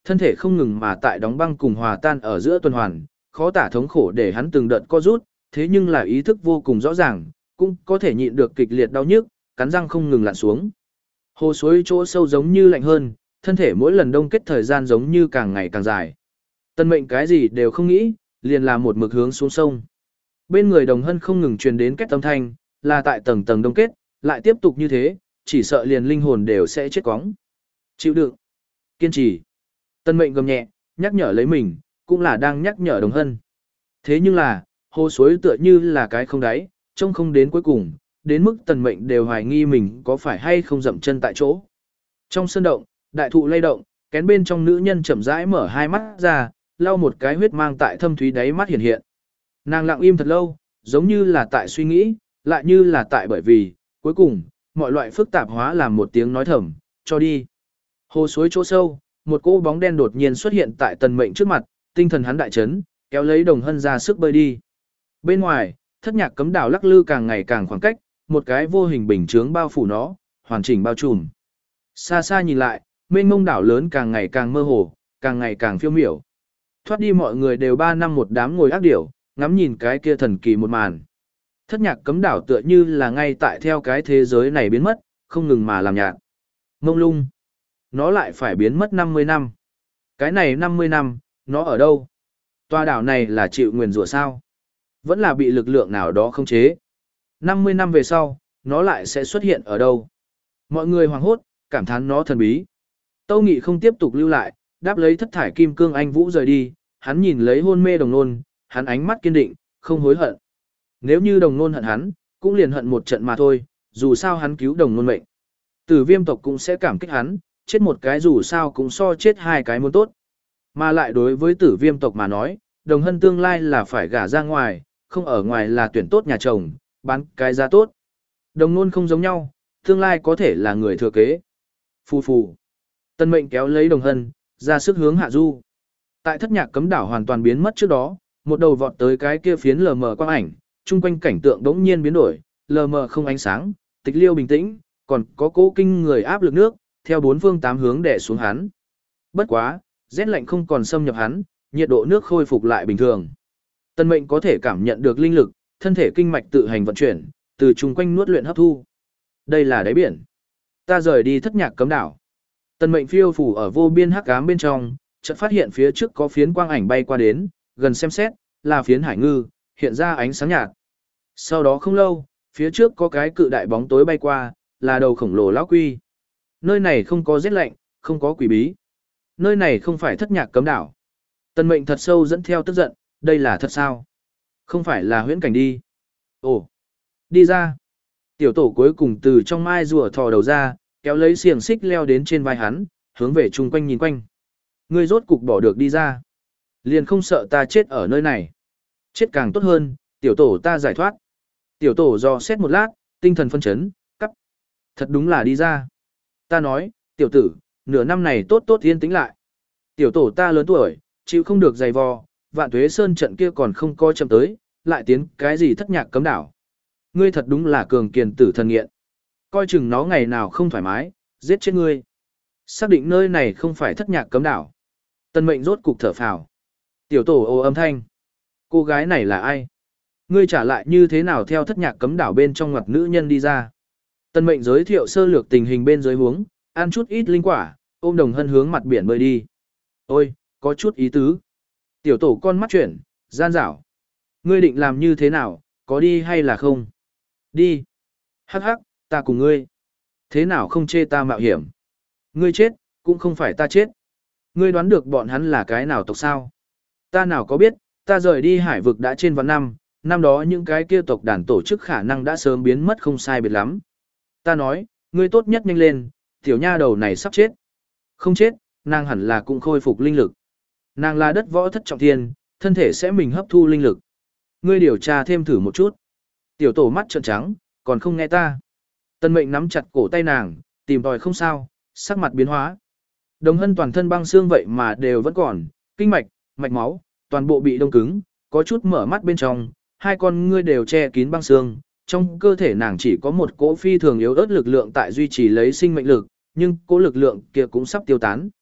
thân thể không ngừng mà tại đóng băng cùng hòa tan ở giữa tuần hoàn, khó tả thống khổ để hắn từng đợt co rút, thế nhưng là ý thức vô cùng rõ ràng, cũng có thể nhịn được kịch liệt đau nhức, cắn răng không ngừng lặn xuống. Hồ suối chỗ sâu giống như lạnh hơn, thân thể mỗi lần đông kết thời gian giống như càng ngày càng dài. Tân mệnh cái gì đều không nghĩ, liền là một mực hướng xuống sông. Bên người Đồng Hân không ngừng truyền đến kết âm thanh, là tại tầng tầng đông kết, lại tiếp tục như thế, chỉ sợ liền linh hồn đều sẽ chết cóng. Chịu đựng, kiên trì. Tân mệnh gầm nhẹ, nhắc nhở lấy mình, cũng là đang nhắc nhở Đồng Hân. Thế nhưng là, hồ suối tựa như là cái không đáy, trông không đến cuối cùng, đến mức tần mệnh đều hoài nghi mình có phải hay không dậm chân tại chỗ. Trong sân động, đại thụ lay động, kén bên trong nữ nhân chậm rãi mở hai mắt ra, lau một cái huyết mang tại thâm thúy đáy mắt hiện hiện. Nàng lặng im thật lâu, giống như là tại suy nghĩ, lại như là tại bởi vì, cuối cùng, mọi loại phức tạp hóa làm một tiếng nói thầm, cho đi. Hồ suối chỗ sâu, một cô bóng đen đột nhiên xuất hiện tại tần mệnh trước mặt, tinh thần hắn đại chấn, kéo lấy Đồng Hân ra sức bơi đi. Bên ngoài, thất nhạc cấm đảo lắc lư càng ngày càng khoảng cách, một cái vô hình bình chướng bao phủ nó, hoàn chỉnh bao trùm. Xa xa nhìn lại, mênh mông đảo lớn càng ngày càng mơ hồ, càng ngày càng phiêu miểu. Thoát đi mọi người đều ba năm một đám ngồi ác điểu, ngắm nhìn cái kia thần kỳ một màn. Thất nhạc cấm đảo tựa như là ngay tại theo cái thế giới này biến mất, không ngừng mà làm nhạt. Mông lung. Nó lại phải biến mất năm mươi năm. Cái này năm mươi năm, nó ở đâu? Tòa đảo này là chịu nguyền rủa sao? Vẫn là bị lực lượng nào đó khống chế? năm mươi năm về sau, nó lại sẽ xuất hiện ở đâu? Mọi người hoảng hốt, cảm thán nó thần bí. Tâu Nghị không tiếp tục lưu lại, đáp lấy thất thải kim cương anh vũ rời đi, hắn nhìn lấy hôn mê Đồng Nôn, hắn ánh mắt kiên định, không hối hận. Nếu như Đồng Nôn hận hắn, cũng liền hận một trận mà thôi, dù sao hắn cứu Đồng Nôn mệnh. Tử Viêm tộc cũng sẽ cảm kích hắn, chết một cái dù sao cũng so chết hai cái muốn tốt. Mà lại đối với Tử Viêm tộc mà nói, Đồng Hân tương lai là phải gả ra ngoài, không ở ngoài là tuyển tốt nhà chồng, bán cái giá tốt. Đồng Nôn không giống nhau, tương lai có thể là người thừa kế. Phù phù. Tân mệnh kéo lấy Đồng Hân, ra sức hướng hạ du. Tại thất nhạc cấm đảo hoàn toàn biến mất trước đó, một đầu vọt tới cái kia phiến lờ mờ quang ảnh, chung quanh cảnh tượng đống nhiên biến đổi, lờ mờ không ánh sáng, tịch liêu bình tĩnh, còn có cố kinh người áp lực nước, theo bốn phương tám hướng đè xuống hắn. Bất quá, rét lạnh không còn xâm nhập hắn, nhiệt độ nước khôi phục lại bình thường. Tân mệnh có thể cảm nhận được linh lực, thân thể kinh mạch tự hành vận chuyển, từ chung quanh nuốt luyện hấp thu. Đây là đáy biển. Ta rời đi thất nhạc cấm đảo. Tân mệnh phiêu phủ ở vô biên hắc ám bên trong, chợt phát hiện phía trước có phiến quang ảnh bay qua đến, gần xem xét, là phiến hải ngư, hiện ra ánh sáng nhạt. Sau đó không lâu, phía trước có cái cự đại bóng tối bay qua, là đầu khổng lồ lão quy. Nơi này không có rét lạnh, không có quỷ bí. Nơi này không phải thất nhạc cấm đảo. Tân mệnh thật sâu dẫn theo tức giận, đây là thật sao? Không phải là huyễn cảnh đi. Ồ, đi ra. Tiểu tổ cuối cùng từ trong mai rùa thò đầu ra, kéo lấy xiềng xích leo đến trên vai hắn, hướng về chung quanh nhìn quanh. Ngươi rốt cục bỏ được đi ra. Liền không sợ ta chết ở nơi này. Chết càng tốt hơn, tiểu tổ ta giải thoát. Tiểu tổ dò xét một lát, tinh thần phân chấn, cắp. Thật đúng là đi ra. Ta nói, tiểu tử, nửa năm này tốt tốt yên tĩnh lại. Tiểu tổ ta lớn tuổi, chịu không được dày vò, vạn tuế sơn trận kia còn không coi chậm tới, lại tiến cái gì thất nhạc cấm đảo. Ngươi thật đúng là cường kiền tử thần nghiện. Coi chừng nó ngày nào không thoải mái, giết chết ngươi. Xác định nơi này không phải thất nhạc cấm đảo. Tân mệnh rốt cục thở phào. Tiểu tổ ô âm thanh. Cô gái này là ai? Ngươi trả lại như thế nào theo thất nhạc cấm đảo bên trong ngoặt nữ nhân đi ra? Tân mệnh giới thiệu sơ lược tình hình bên dưới huống, ăn chút ít linh quả, ôm Đồng Hân hướng mặt biển bơi đi. Ôi, có chút ý tứ. Tiểu tổ con mắt chuyển, gian dảo. Ngươi định làm như thế nào, có đi hay là không? Đi. Hắc hắc, ta cùng ngươi. Thế nào không chê ta mạo hiểm? Ngươi chết, cũng không phải ta chết. Ngươi đoán được bọn hắn là cái nào tộc sao? Ta nào có biết, ta rời đi hải vực đã trên vạn năm, năm đó những cái kia tộc đàn tổ chức khả năng đã sớm biến mất không sai biệt lắm. Ta nói, ngươi tốt nhất nhanh lên, tiểu nha đầu này sắp chết. Không chết, nàng hẳn là cũng khôi phục linh lực. Nàng là đất võ thất trọng thiên, thân thể sẽ mình hấp thu linh lực. Ngươi điều tra thêm thử một chút. Tiểu tổ mắt trợn trắng, còn không nghe ta. Tân mệnh nắm chặt cổ tay nàng, tìm tòi không sao, sắc mặt biến hóa. Đồng Hân toàn thân băng xương vậy mà đều vẫn còn, kinh mạch, mạch máu, toàn bộ bị đông cứng, có chút mở mắt bên trong, hai con ngươi đều che kín băng xương, trong cơ thể nàng chỉ có một cỗ phi thường yếu ớt lực lượng tại duy trì lấy sinh mệnh lực, nhưng cỗ lực lượng kia cũng sắp tiêu tán.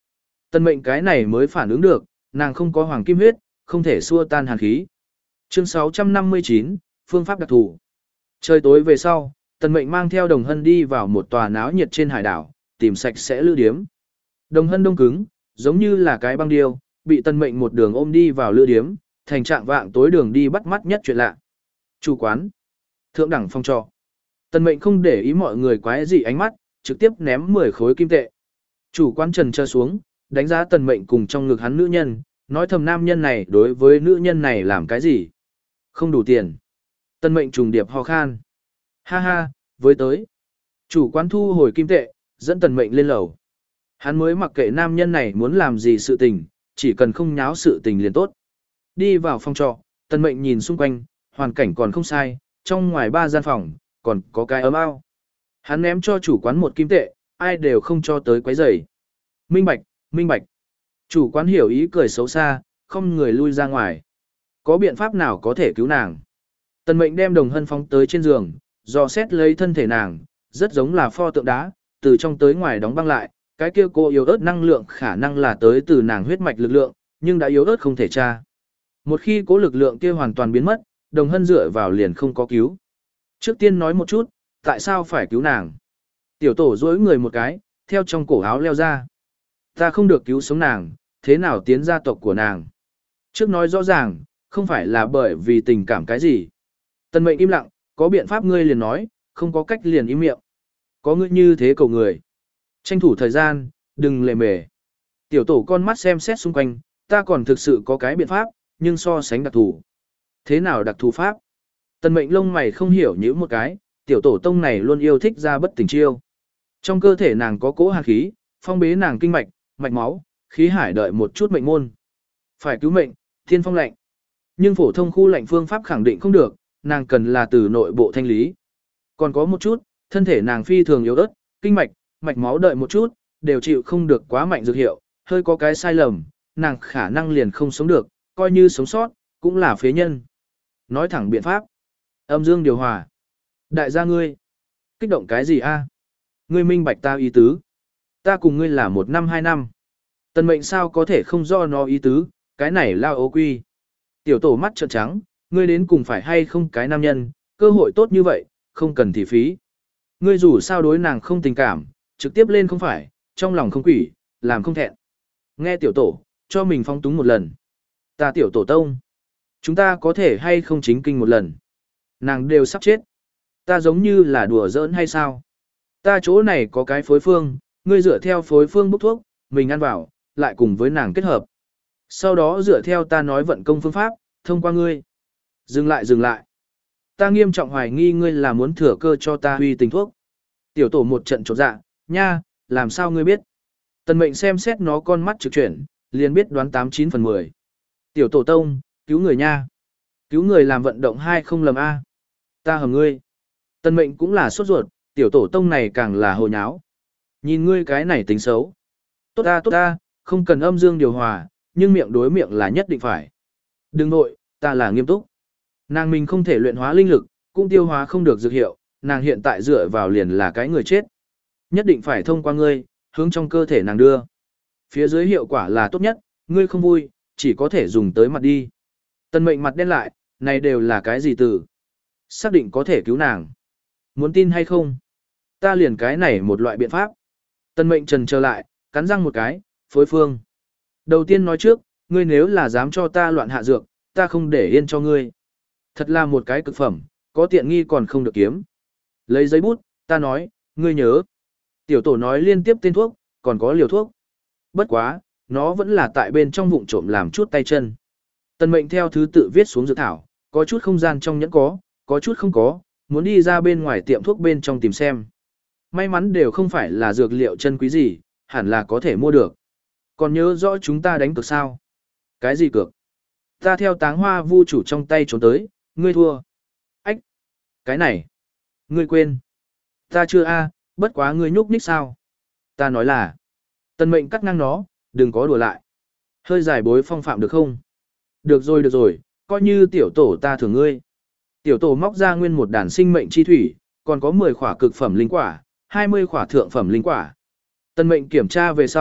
Tân mệnh cái này mới phản ứng được, nàng không có hoàng kim huyết, không thể xua tan hàn khí. Chương sáu trăm năm mươi chín, phương pháp đặc thù. Trời tối về sau, Tần Mệnh mang theo Đồng Hân đi vào một tòa náo nhiệt trên hải đảo, tìm sạch sẽ lữ điếm. Đồng Hân đông cứng, giống như là cái băng điêu, bị Tần Mệnh một đường ôm đi vào lữ điếm, thành trạng vạng tối đường đi bắt mắt nhất chuyện lạ. Chủ quán, thượng đẳng phòng trọ. Tần Mệnh không để ý mọi người quái dị ánh mắt, trực tiếp ném mười khối kim tệ. Chủ quán trần trơ xuống, đánh giá Tần Mệnh cùng trong ngực hắn nữ nhân, nói thầm nam nhân này đối với nữ nhân này làm cái gì? Không đủ tiền. Tần Mệnh trùng điệp ho khan. Ha ha, với tới. Chủ quán thu hồi kim tệ, dẫn Tần Mệnh lên lầu. Hắn mới mặc kệ nam nhân này muốn làm gì sự tình, chỉ cần không nháo sự tình liền tốt. Đi vào phòng trọ, Tần Mệnh nhìn xung quanh, hoàn cảnh còn không sai, trong ngoài ba gian phòng, còn có cái ấm ao. Hắn ném cho chủ quán một kim tệ, ai đều không cho tới quấy rầy. Minh bạch, minh bạch. Chủ quán hiểu ý cười xấu xa, không người lui ra ngoài. Có biện pháp nào có thể cứu nàng? Tần Mệnh đem Đồng Hân phóng tới trên giường, dò xét lấy thân thể nàng, rất giống là pho tượng đá, từ trong tới ngoài đóng băng lại, cái kia cô yếu ớt năng lượng khả năng là tới từ nàng huyết mạch lực lượng, nhưng đã yếu ớt không thể tra. Một khi cố lực lượng kia hoàn toàn biến mất, Đồng Hân dựa vào liền không có cứu. Trước tiên nói một chút, tại sao phải cứu nàng? Tiểu tổ duỗi người một cái, theo trong cổ áo leo ra. Ta không được cứu sống nàng, thế nào tiến gia tộc của nàng? Trước nói rõ ràng, không phải là bởi vì tình cảm cái gì. Tần Mệnh im lặng, có biện pháp ngươi liền nói, không có cách liền im miệng. Có ngươi như thế cầu người. Tranh thủ thời gian, đừng lề mề. Tiểu tổ con mắt xem xét xung quanh, ta còn thực sự có cái biện pháp, nhưng so sánh đặc thù. Thế nào đặc thù pháp? Tần Mệnh lông mày không hiểu những một cái, tiểu tổ tông này luôn yêu thích ra bất tình chiêu. Trong cơ thể nàng có cỗ hàn khí, phong bế nàng kinh mạch, mạch máu, khí hải đợi một chút mệnh môn. Phải cứu mệnh, thiên phong lệnh. Nhưng phổ thông khu lệnh phương pháp khẳng định không được, nàng cần là từ nội bộ thanh lý. Còn có một chút, thân thể nàng phi thường yếu ớt, kinh mạch, mạch máu đợi một chút, đều chịu không được quá mạnh dược hiệu, hơi có cái sai lầm, nàng khả năng liền không sống được, coi như sống sót, cũng là phế nhân. Nói thẳng biện pháp. Âm dương điều hòa. Đại gia ngươi. Kích động cái gì a? Ngươi minh bạch ta ý tứ. Ta cùng ngươi là một năm hai năm. Tần Mệnh sao có thể không do nó ý tứ, cái này lao ố quy. Tiểu tổ mắt trợn trắng, ngươi đến cùng phải hay không cái nam nhân, cơ hội tốt như vậy, không cần thì phí. Ngươi dù sao đối nàng không tình cảm, trực tiếp lên không phải, trong lòng không quỷ, làm không thẹn. Nghe tiểu tổ, cho mình phong túng một lần. Ta tiểu tổ tông. Chúng ta có thể hay không chính kinh một lần. Nàng đều sắp chết. Ta giống như là đùa giỡn hay sao? Ta chỗ này có cái phối phương, ngươi dựa theo phối phương bốc thuốc, mình ăn vào, lại cùng với nàng kết hợp. Sau đó dựa theo ta nói vận công phương pháp, thông qua ngươi. Dừng lại dừng lại. Ta nghiêm trọng hoài nghi ngươi là muốn thừa cơ cho ta huy tình thuốc. Tiểu tổ một trận chột dạ, nha, làm sao ngươi biết? Tần Mệnh xem xét nó con mắt trực chuyển, liền biết đoán tám chín phần mười. Tiểu tổ tông, cứu người nha. Cứu người làm vận động hai không lầm A. Ta hầm ngươi. Tần Mệnh cũng là sốt ruột, tiểu tổ tông này càng là hồ nháo. Nhìn ngươi cái này tính xấu. Tốt ta tốt ta, không cần âm dương điều hòa, nhưng miệng đối miệng là nhất định phải. Đừng nội, ta là nghiêm túc. Nàng mình không thể luyện hóa linh lực, cũng tiêu hóa không được dược hiệu, nàng hiện tại dựa vào liền là cái người chết. Nhất định phải thông qua ngươi, hướng trong cơ thể nàng đưa. Phía dưới hiệu quả là tốt nhất, ngươi không vui, chỉ có thể dùng tới mặt đi. Tần Mệnh mặt đen lại, này đều là cái gì từ? Xác định có thể cứu nàng. Muốn tin hay không? Ta liền cái này một loại biện pháp. Tần Mệnh trần chờ lại, cắn răng một cái, phối phương. Đầu tiên nói trước, ngươi nếu là dám cho ta loạn hạ dược, ta không để yên cho ngươi. Thật là một cái cực phẩm, có tiện nghi còn không được kiếm. Lấy giấy bút, ta nói, ngươi nhớ. Tiểu tổ nói liên tiếp tên thuốc, còn có liều thuốc. Bất quá, nó vẫn là tại bên trong vụng trộm làm chút tay chân. Tần Mệnh theo thứ tự viết xuống dược thảo, có chút không gian trong nhẫn có, có chút không có, muốn đi ra bên ngoài tiệm thuốc bên trong tìm xem. May mắn đều không phải là dược liệu chân quý gì, hẳn là có thể mua được. Còn nhớ rõ chúng ta đánh cược sao? Cái gì cược? Ta theo Táng Hoa Vu chủ trong tay trốn tới, ngươi thua. Ách! Cái này! Ngươi quên! Ta chưa a, bất quá ngươi nhúc nhích sao? Ta nói là... Tần Mệnh cắt ngang nó, đừng có đùa lại. Hơi giải bối phong phạm được không? Được rồi được rồi, coi như tiểu tổ ta thưởng ngươi. Tiểu tổ móc ra nguyên một đàn sinh mệnh chi thủy, còn có mười khỏa cực phẩm linh quả, hai mươi khỏa thượng phẩm linh quả. Tần Mệnh kiểm tra về sau,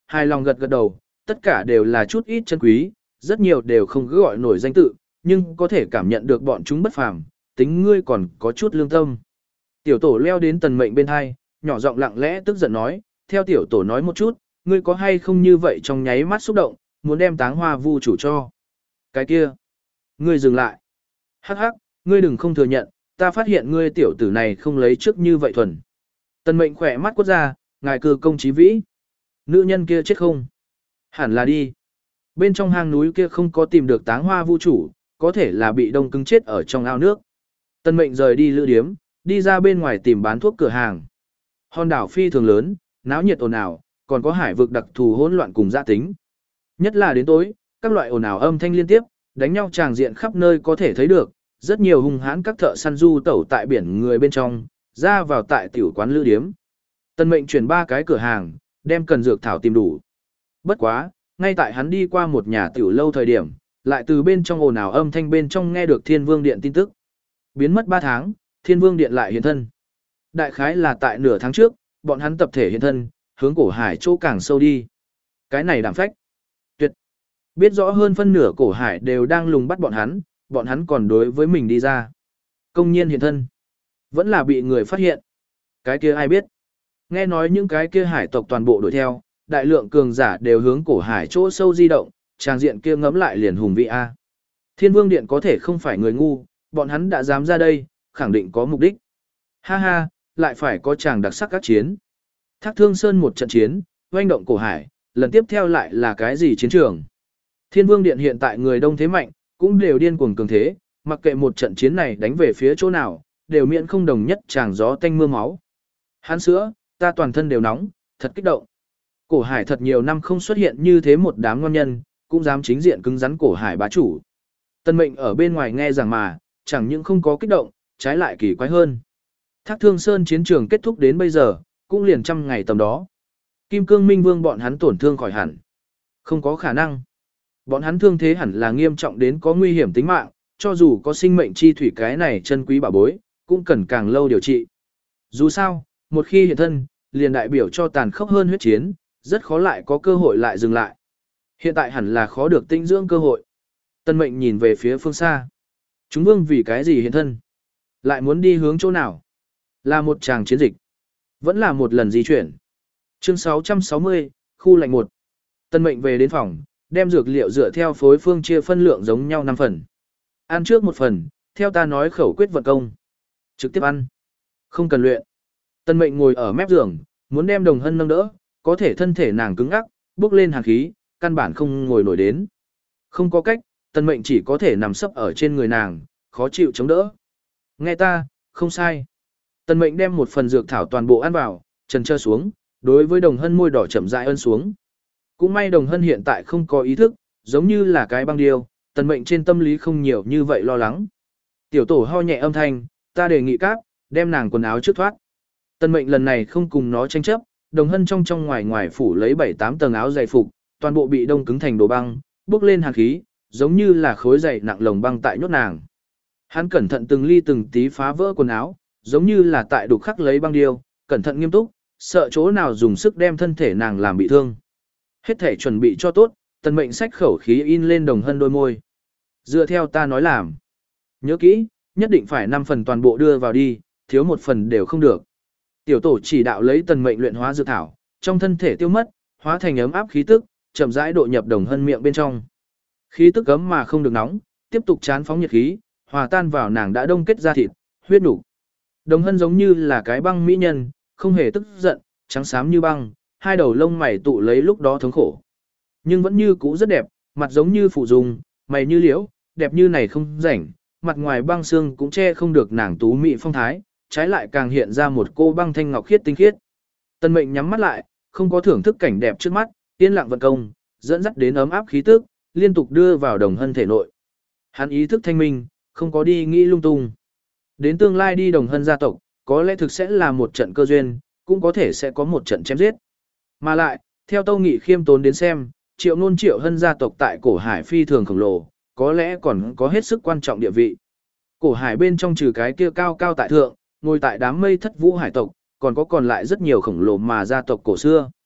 hài lòng gật gật đầu, tất cả đều là chút ít chân quý, rất nhiều đều không cứ gọi nổi danh tự, nhưng có thể cảm nhận được bọn chúng bất phàm, tính ngươi còn có chút lương tâm. Tiểu tổ leo đến tần mệnh bên hai, nhỏ giọng lặng lẽ tức giận nói, theo tiểu tổ nói một chút, ngươi có hay không như vậy trong nháy mắt xúc động, muốn đem táng hoa vu chủ cho. Cái kia, ngươi dừng lại. Hắc hắc, ngươi đừng không thừa nhận, ta phát hiện ngươi tiểu tử này không lấy trước như vậy thuần. Tần mệnh khỏe mắt quất ra, ngài cư công chí vĩ. Nữ nhân kia chết không? Hẳn là đi. Bên trong hang núi kia không có tìm được táng hoa vu chủ, có thể là bị đông cứng chết ở trong ao nước. Tần mệnh rời đi lữ điếm, đi ra bên ngoài tìm bán thuốc cửa hàng. Hòn đảo phi thường lớn, náo nhiệt ồn ào, còn có hải vực đặc thù hỗn loạn cùng gia tính. Nhất là đến tối, các loại ồn ào âm thanh liên tiếp, đánh nhau tràng diện khắp nơi có thể thấy được, rất nhiều hung hãn các thợ săn du tẩu tại biển người bên trong, ra vào tại tiểu quán lữ điếm. Tần mệnh chuyển ba cái cửa hàng, đem cần dược thảo tìm đủ. Bất quá, ngay tại hắn đi qua một nhà tiểu lâu thời điểm, lại từ bên trong ồn ào âm thanh bên trong nghe được Thiên Vương Điện tin tức. Biến mất ba tháng, Thiên Vương Điện lại hiện thân. Đại khái là tại nửa tháng trước, bọn hắn tập thể hiện thân, hướng cổ hải chỗ càng sâu đi. Cái này đảm phách. Tuyệt. Biết rõ hơn phân nửa cổ hải đều đang lùng bắt bọn hắn, bọn hắn còn đối với mình đi ra. Công nhiên hiện thân. Vẫn là bị người phát hiện. Cái kia ai biết. Nghe nói những cái kia hải tộc toàn bộ đuổi theo, đại lượng cường giả đều hướng cổ hải chỗ sâu di động, trang diện kia ngẫm lại liền hùng vị A. Thiên Vương Điện có thể không phải người ngu, bọn hắn đã dám ra đây, khẳng định có mục đích. Ha ha, lại phải có chàng đặc sắc các chiến. Thác Thương Sơn một trận chiến, oanh động cổ hải, lần tiếp theo lại là cái gì chiến trường? Thiên Vương Điện hiện tại người đông thế mạnh, cũng đều điên cuồng cường thế, mặc kệ một trận chiến này đánh về phía chỗ nào, đều miễn không đồng nhất chàng gió tanh mưa máu. Hán sữa, ta toàn thân đều nóng, thật kích động. Cổ hải thật nhiều năm không xuất hiện như thế một đám ngon nhân, cũng dám chính diện cứng rắn cổ hải bá chủ. Tân mệnh ở bên ngoài nghe rằng mà, chẳng những không có kích động, trái lại kỳ quái hơn. Thác Thương Sơn chiến trường kết thúc đến bây giờ, cũng liền trăm ngày tầm đó. Kim Cương Minh Vương bọn hắn tổn thương khỏi hẳn. Không có khả năng. Bọn hắn thương thế hẳn là nghiêm trọng đến có nguy hiểm tính mạng, cho dù có sinh mệnh chi thủy cái này chân quý bảo bối, cũng cần càng lâu điều trị. Dù sao, một khi hiện thân, liền đại biểu cho tàn khốc hơn huyết chiến, rất khó lại có cơ hội lại dừng lại. Hiện tại hẳn là khó được tinh dưỡng cơ hội. Tân mệnh nhìn về phía phương xa. Chúng vương vì cái gì hiện thân? Lại muốn đi hướng chỗ nào? Là một tràng chiến dịch. Vẫn là một lần di chuyển. Chương sáu trăm sáu mươi, khu lạnh một. Tân mệnh về đến phòng, đem dược liệu dựa theo phối phương chia phân lượng giống nhau năm phần. Ăn trước một phần, theo ta nói khẩu quyết vận công. Trực tiếp ăn. Không cần luyện. Tân mệnh ngồi ở mép giường, muốn đem Đồng Hân nâng đỡ, có thể thân thể nàng cứng ngắc, bước lên hàn khí, căn bản không ngồi nổi đến. Không có cách, Tân mệnh chỉ có thể nằm sấp ở trên người nàng, khó chịu chống đỡ. Nghe ta, không sai. Tân mệnh đem một phần dược thảo toàn bộ ăn vào, trần trơ xuống, đối với Đồng Hân môi đỏ chậm rãi ân xuống. Cũng may Đồng Hân hiện tại không có ý thức, giống như là cái băng điêu, Tân mệnh trên tâm lý không nhiều như vậy lo lắng. Tiểu tổ ho nhẹ âm thanh, ta đề nghị cáp, đem nàng quần áo trước thoát. Tân mệnh lần này không cùng nó tranh chấp, Đồng Hân trong trong ngoài ngoài phủ lấy bảy tám tầng áo dày phục, toàn bộ bị đông cứng thành đồ băng, bốc lên hàn khí, giống như là khối dày nặng lồng băng tại nhốt nàng. Hắn cẩn thận từng ly từng tí phá vỡ quần áo, giống như là tại đục khắc lấy băng điêu, cẩn thận nghiêm túc, sợ chỗ nào dùng sức đem thân thể nàng làm bị thương. Hết thể chuẩn bị cho tốt, Tân mệnh xách khẩu khí in lên Đồng Hân đôi môi. Dựa theo ta nói làm. Nhớ kỹ, nhất định phải năm phần toàn bộ đưa vào đi, thiếu một phần đều không được. Tiểu tổ chỉ đạo lấy Tần mệnh luyện hóa dược thảo, trong thân thể tiêu mất, hóa thành ấm áp khí tức, chậm rãi độ nhập Đồng Hân miệng bên trong. Khí tức ấm mà không được nóng, tiếp tục chán phóng nhiệt khí, hòa tan vào nàng đã đông kết ra thịt, huyết nục. Đồng Hân giống như là cái băng mỹ nhân, không hề tức giận, trắng xám như băng, hai đầu lông mày tụ lấy lúc đó thống khổ. Nhưng vẫn như cũ rất đẹp, mặt giống như phụ dung, mày như liễu, đẹp như này không rảnh, mặt ngoài băng xương cũng che không được nàng tú mỹ phong thái, trái lại càng hiện ra một cô băng thanh ngọc khiết tinh khiết. Tân mệnh nhắm mắt lại, không có thưởng thức cảnh đẹp trước mắt, yên lặng vận công, dẫn dắt đến ấm áp khí tức, liên tục đưa vào Đồng Hân thể nội. Hắn ý thức thanh minh, không có đi nghĩ lung tung. Đến tương lai đi Đồng Hân gia tộc, có lẽ thực sẽ là một trận cơ duyên, cũng có thể sẽ có một trận chém giết. Mà lại, theo Tâu Nghị khiêm tốn đến xem, Triệu Nôn Triệu Hân gia tộc tại cổ hải phi thường khổng lồ, có lẽ còn có hết sức quan trọng địa vị. Cổ hải bên trong trừ cái kia cao cao tại thượng, ngồi tại đám mây thất vũ hải tộc, còn có còn lại rất nhiều khổng lồ mà gia tộc cổ xưa.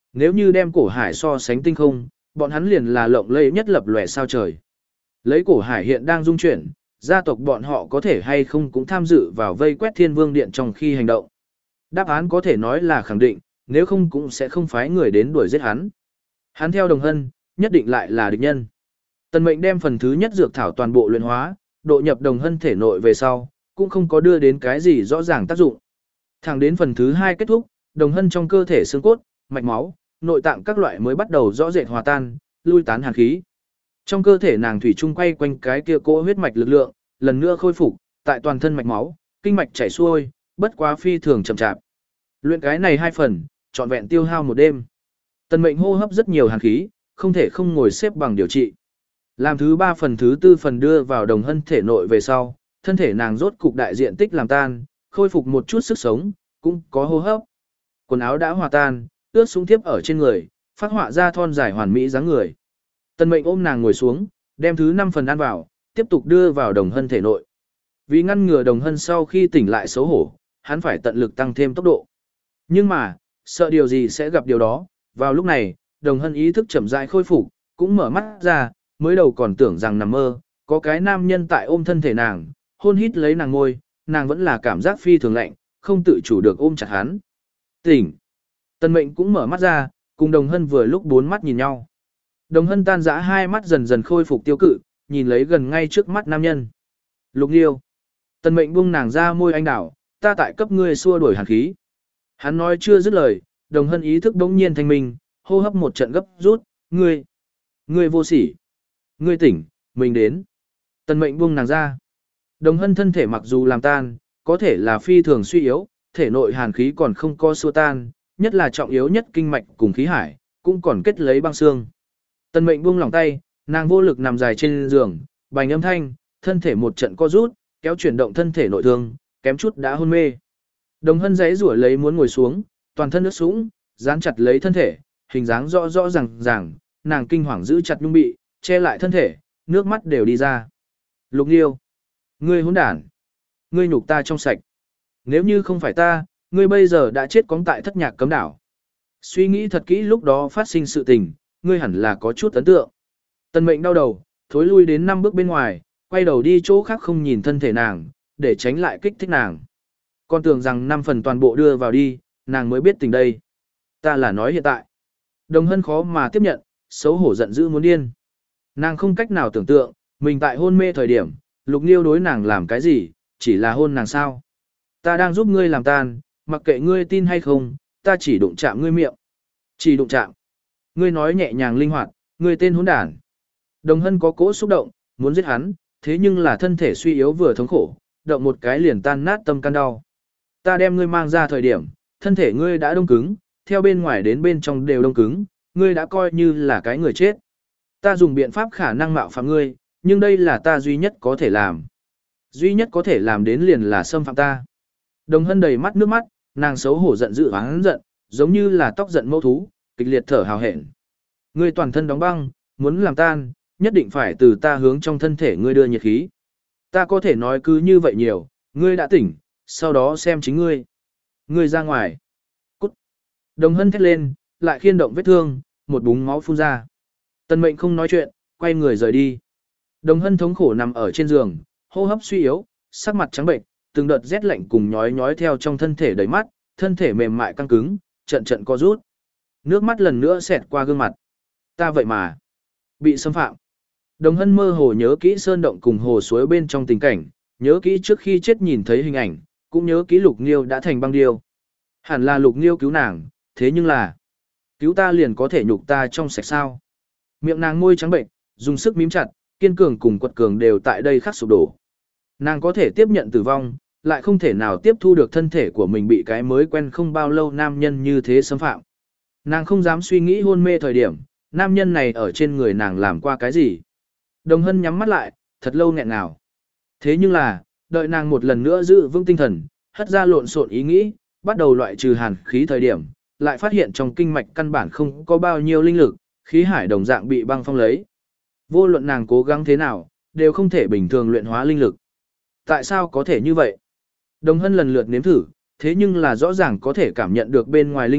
Nếu như đem cổ hải so sánh tinh không, bọn hắn liền là lộng lẫy nhất lập lòe sao trời. Lấy cổ hải hiện đang dung chuyển, gia tộc bọn họ có thể hay không cũng tham dự vào vây quét Thiên Vương Điện trong khi hành động. Đáp án có thể nói là khẳng định, nếu không cũng sẽ không phái người đến đuổi giết hắn. Hắn theo Đồng Hân, nhất định lại là địch nhân. Tần Mệnh đem phần thứ nhất dược thảo toàn bộ luyện hóa, độ nhập Đồng Hân thể nội về sau, cũng không có đưa đến cái gì rõ ràng tác dụng. Thẳng đến phần thứ hai kết thúc, Đồng Hân trong cơ thể xương cốt, mạch máu, nội tạng các loại mới bắt đầu rõ rệt hòa tan, lui tán hàn khí. Trong cơ thể nàng thủy chung quay quanh cái kia cỗ huyết mạch lực lượng, lần nữa khôi phục, tại toàn thân mạch máu, kinh mạch chảy xuôi, bất quá phi thường chậm chạp. Luyện cái này hai phần, trọn vẹn tiêu hao một đêm. Tần Mệnh hô hấp rất nhiều hàn khí, không thể không ngồi xếp bằng điều trị. Làm thứ ba phần thứ tư phần đưa vào Đồng Hân thể nội về sau, thân thể nàng rốt cục đại diện tích làm tan, khôi phục một chút sức sống, cũng có hô hấp. Quần áo đã hòa tan, ướt sũng tiếp ở trên người, phát họa ra thon dài hoàn mỹ dáng người. Tần Mệnh ôm nàng ngồi xuống, đem thứ năm phần ăn vào, tiếp tục đưa vào Đồng Hân thể nội. Vì ngăn ngừa Đồng Hân sau khi tỉnh lại xấu hổ, hắn phải tận lực tăng thêm tốc độ. Nhưng mà, sợ điều gì sẽ gặp điều đó, vào lúc này, Đồng Hân ý thức chậm rãi khôi phục, cũng mở mắt ra, mới đầu còn tưởng rằng nằm mơ, có cái nam nhân tại ôm thân thể nàng, hôn hít lấy nàng ngôi, nàng vẫn là cảm giác phi thường lạnh, không tự chủ được ôm chặt hắn. Tỉnh. Tần Mệnh cũng mở mắt ra, cùng Đồng Hân vừa lúc bốn mắt nhìn nhau. Đồng Hân tan rã hai mắt dần dần khôi phục tiêu cự, nhìn lấy gần ngay trước mắt nam nhân. Lục Nghiêu. Tần Mệnh buông nàng ra môi anh đảo, ta tại cấp ngươi xua đuổi hàn khí. Hắn nói chưa dứt lời, Đồng Hân ý thức bỗng nhiên thanh minh, hô hấp một trận gấp rút, ngươi, ngươi vô sỉ, ngươi tỉnh, mình đến. Tần Mệnh buông nàng ra. Đồng Hân thân thể mặc dù làm tan, có thể là phi thường suy yếu, thể nội hàn khí còn không có xua tan, nhất là trọng yếu nhất kinh mạch cùng khí hải, cũng còn kết lấy băng xương. Tần Mệnh buông lỏng tay, nàng vô lực nằm dài trên giường, bành âm thanh, thân thể một trận co rút, kéo chuyển động thân thể nội thương, kém chút đã hôn mê. Đồng Hân giãy giụa lấy muốn ngồi xuống, toàn thân ướt sũng, dán chặt lấy thân thể, hình dáng rõ rõ ràng ràng, nàng kinh hoàng giữ chặt nhung bị, che lại thân thể, nước mắt đều đi ra. Lục Nghiêu, ngươi hỗn đản, ngươi nhục ta trong sạch. Nếu như không phải ta, ngươi bây giờ đã chết cóng tại Thất Nhạc Cấm Đảo. Suy nghĩ thật kỹ lúc đó phát sinh sự tình, ngươi hẳn là có chút ấn tượng. Tần Mệnh đau đầu, thối lui đến năm bước bên ngoài, quay đầu đi chỗ khác không nhìn thân thể nàng, để tránh lại kích thích nàng. Con tưởng rằng năm phần toàn bộ đưa vào đi, nàng mới biết tình đây. Ta là nói hiện tại. Đồng Hân khó mà tiếp nhận, xấu hổ giận dữ muốn điên. Nàng không cách nào tưởng tượng, mình tại hôn mê thời điểm, Lục Nghiêu đối nàng làm cái gì, chỉ là hôn nàng sao. Ta đang giúp ngươi làm tan, mặc kệ ngươi tin hay không, ta chỉ đụng chạm ngươi miệng. Chỉ đụng chạm. Ngươi nói nhẹ nhàng linh hoạt, ngươi tên hỗn đản. Đồng Hân có cỗ xúc động, muốn giết hắn, thế nhưng là thân thể suy yếu vừa thống khổ, động một cái liền tan nát tâm can đau. Ta đem ngươi mang ra thời điểm, thân thể ngươi đã đông cứng, theo bên ngoài đến bên trong đều đông cứng, ngươi đã coi như là cái người chết. Ta dùng biện pháp khả năng mạo phạm ngươi, nhưng đây là ta duy nhất có thể làm. Duy nhất có thể làm đến liền là xâm phạm ta. Đồng Hân đầy mắt nước mắt, nàng xấu hổ giận dữ oán giận, giống như là tóc giận mâu thú, kịch liệt thở hào hẹn. Ngươi toàn thân đóng băng, muốn làm tan, nhất định phải từ ta hướng trong thân thể ngươi đưa nhiệt khí. Ta có thể nói cứ như vậy nhiều, ngươi đã tỉnh, sau đó xem chính ngươi. Ngươi ra ngoài. Cút. Đồng Hân thét lên, lại khiên động vết thương, một búng máu phun ra. Tần Mệnh không nói chuyện, quay người rời đi. Đồng Hân thống khổ nằm ở trên giường, hô hấp suy yếu, sắc mặt trắng bệnh, từng đợt rét lạnh cùng nhói nhói theo trong thân thể đầy mắt, thân thể mềm mại căng cứng, trận trận co rút. Nước mắt lần nữa xẹt qua gương mặt. Ta vậy mà bị xâm phạm. Đồng Hân mơ hồ nhớ kỹ sơn động cùng hồ suối bên trong tình cảnh, nhớ kỹ trước khi chết nhìn thấy hình ảnh, cũng nhớ kỹ Lục Nghiêu đã thành băng điêu. Hẳn là Lục Nghiêu cứu nàng, thế nhưng là cứu ta liền có thể nhục ta trong sạch sao? Miệng nàng môi trắng bệnh, dùng sức mím chặt, kiên cường cùng quật cường đều tại đây khắc sụp đổ. Nàng có thể tiếp nhận tử vong, lại không thể nào tiếp thu được thân thể của mình bị cái mới quen không bao lâu nam nhân như thế xâm phạm. Nàng không dám suy nghĩ hôn mê thời điểm, nam nhân này ở trên người nàng làm qua cái gì. Đồng Hân nhắm mắt lại, thật lâu nghẹn ngào. Thế nhưng là, đợi nàng một lần nữa giữ vững tinh thần, hất ra lộn xộn ý nghĩ, bắt đầu loại trừ hàn khí thời điểm, lại phát hiện trong kinh mạch căn bản không có bao nhiêu linh lực, khí hải đồng dạng bị băng phong lấy. Vô luận nàng cố gắng thế nào, đều không thể bình thường luyện hóa linh lực. Tại sao có thể như vậy? Đồng Hân lần lượt nếm thử, thế nhưng là rõ ràng có thể cảm nhận được bên ngoài linh lực,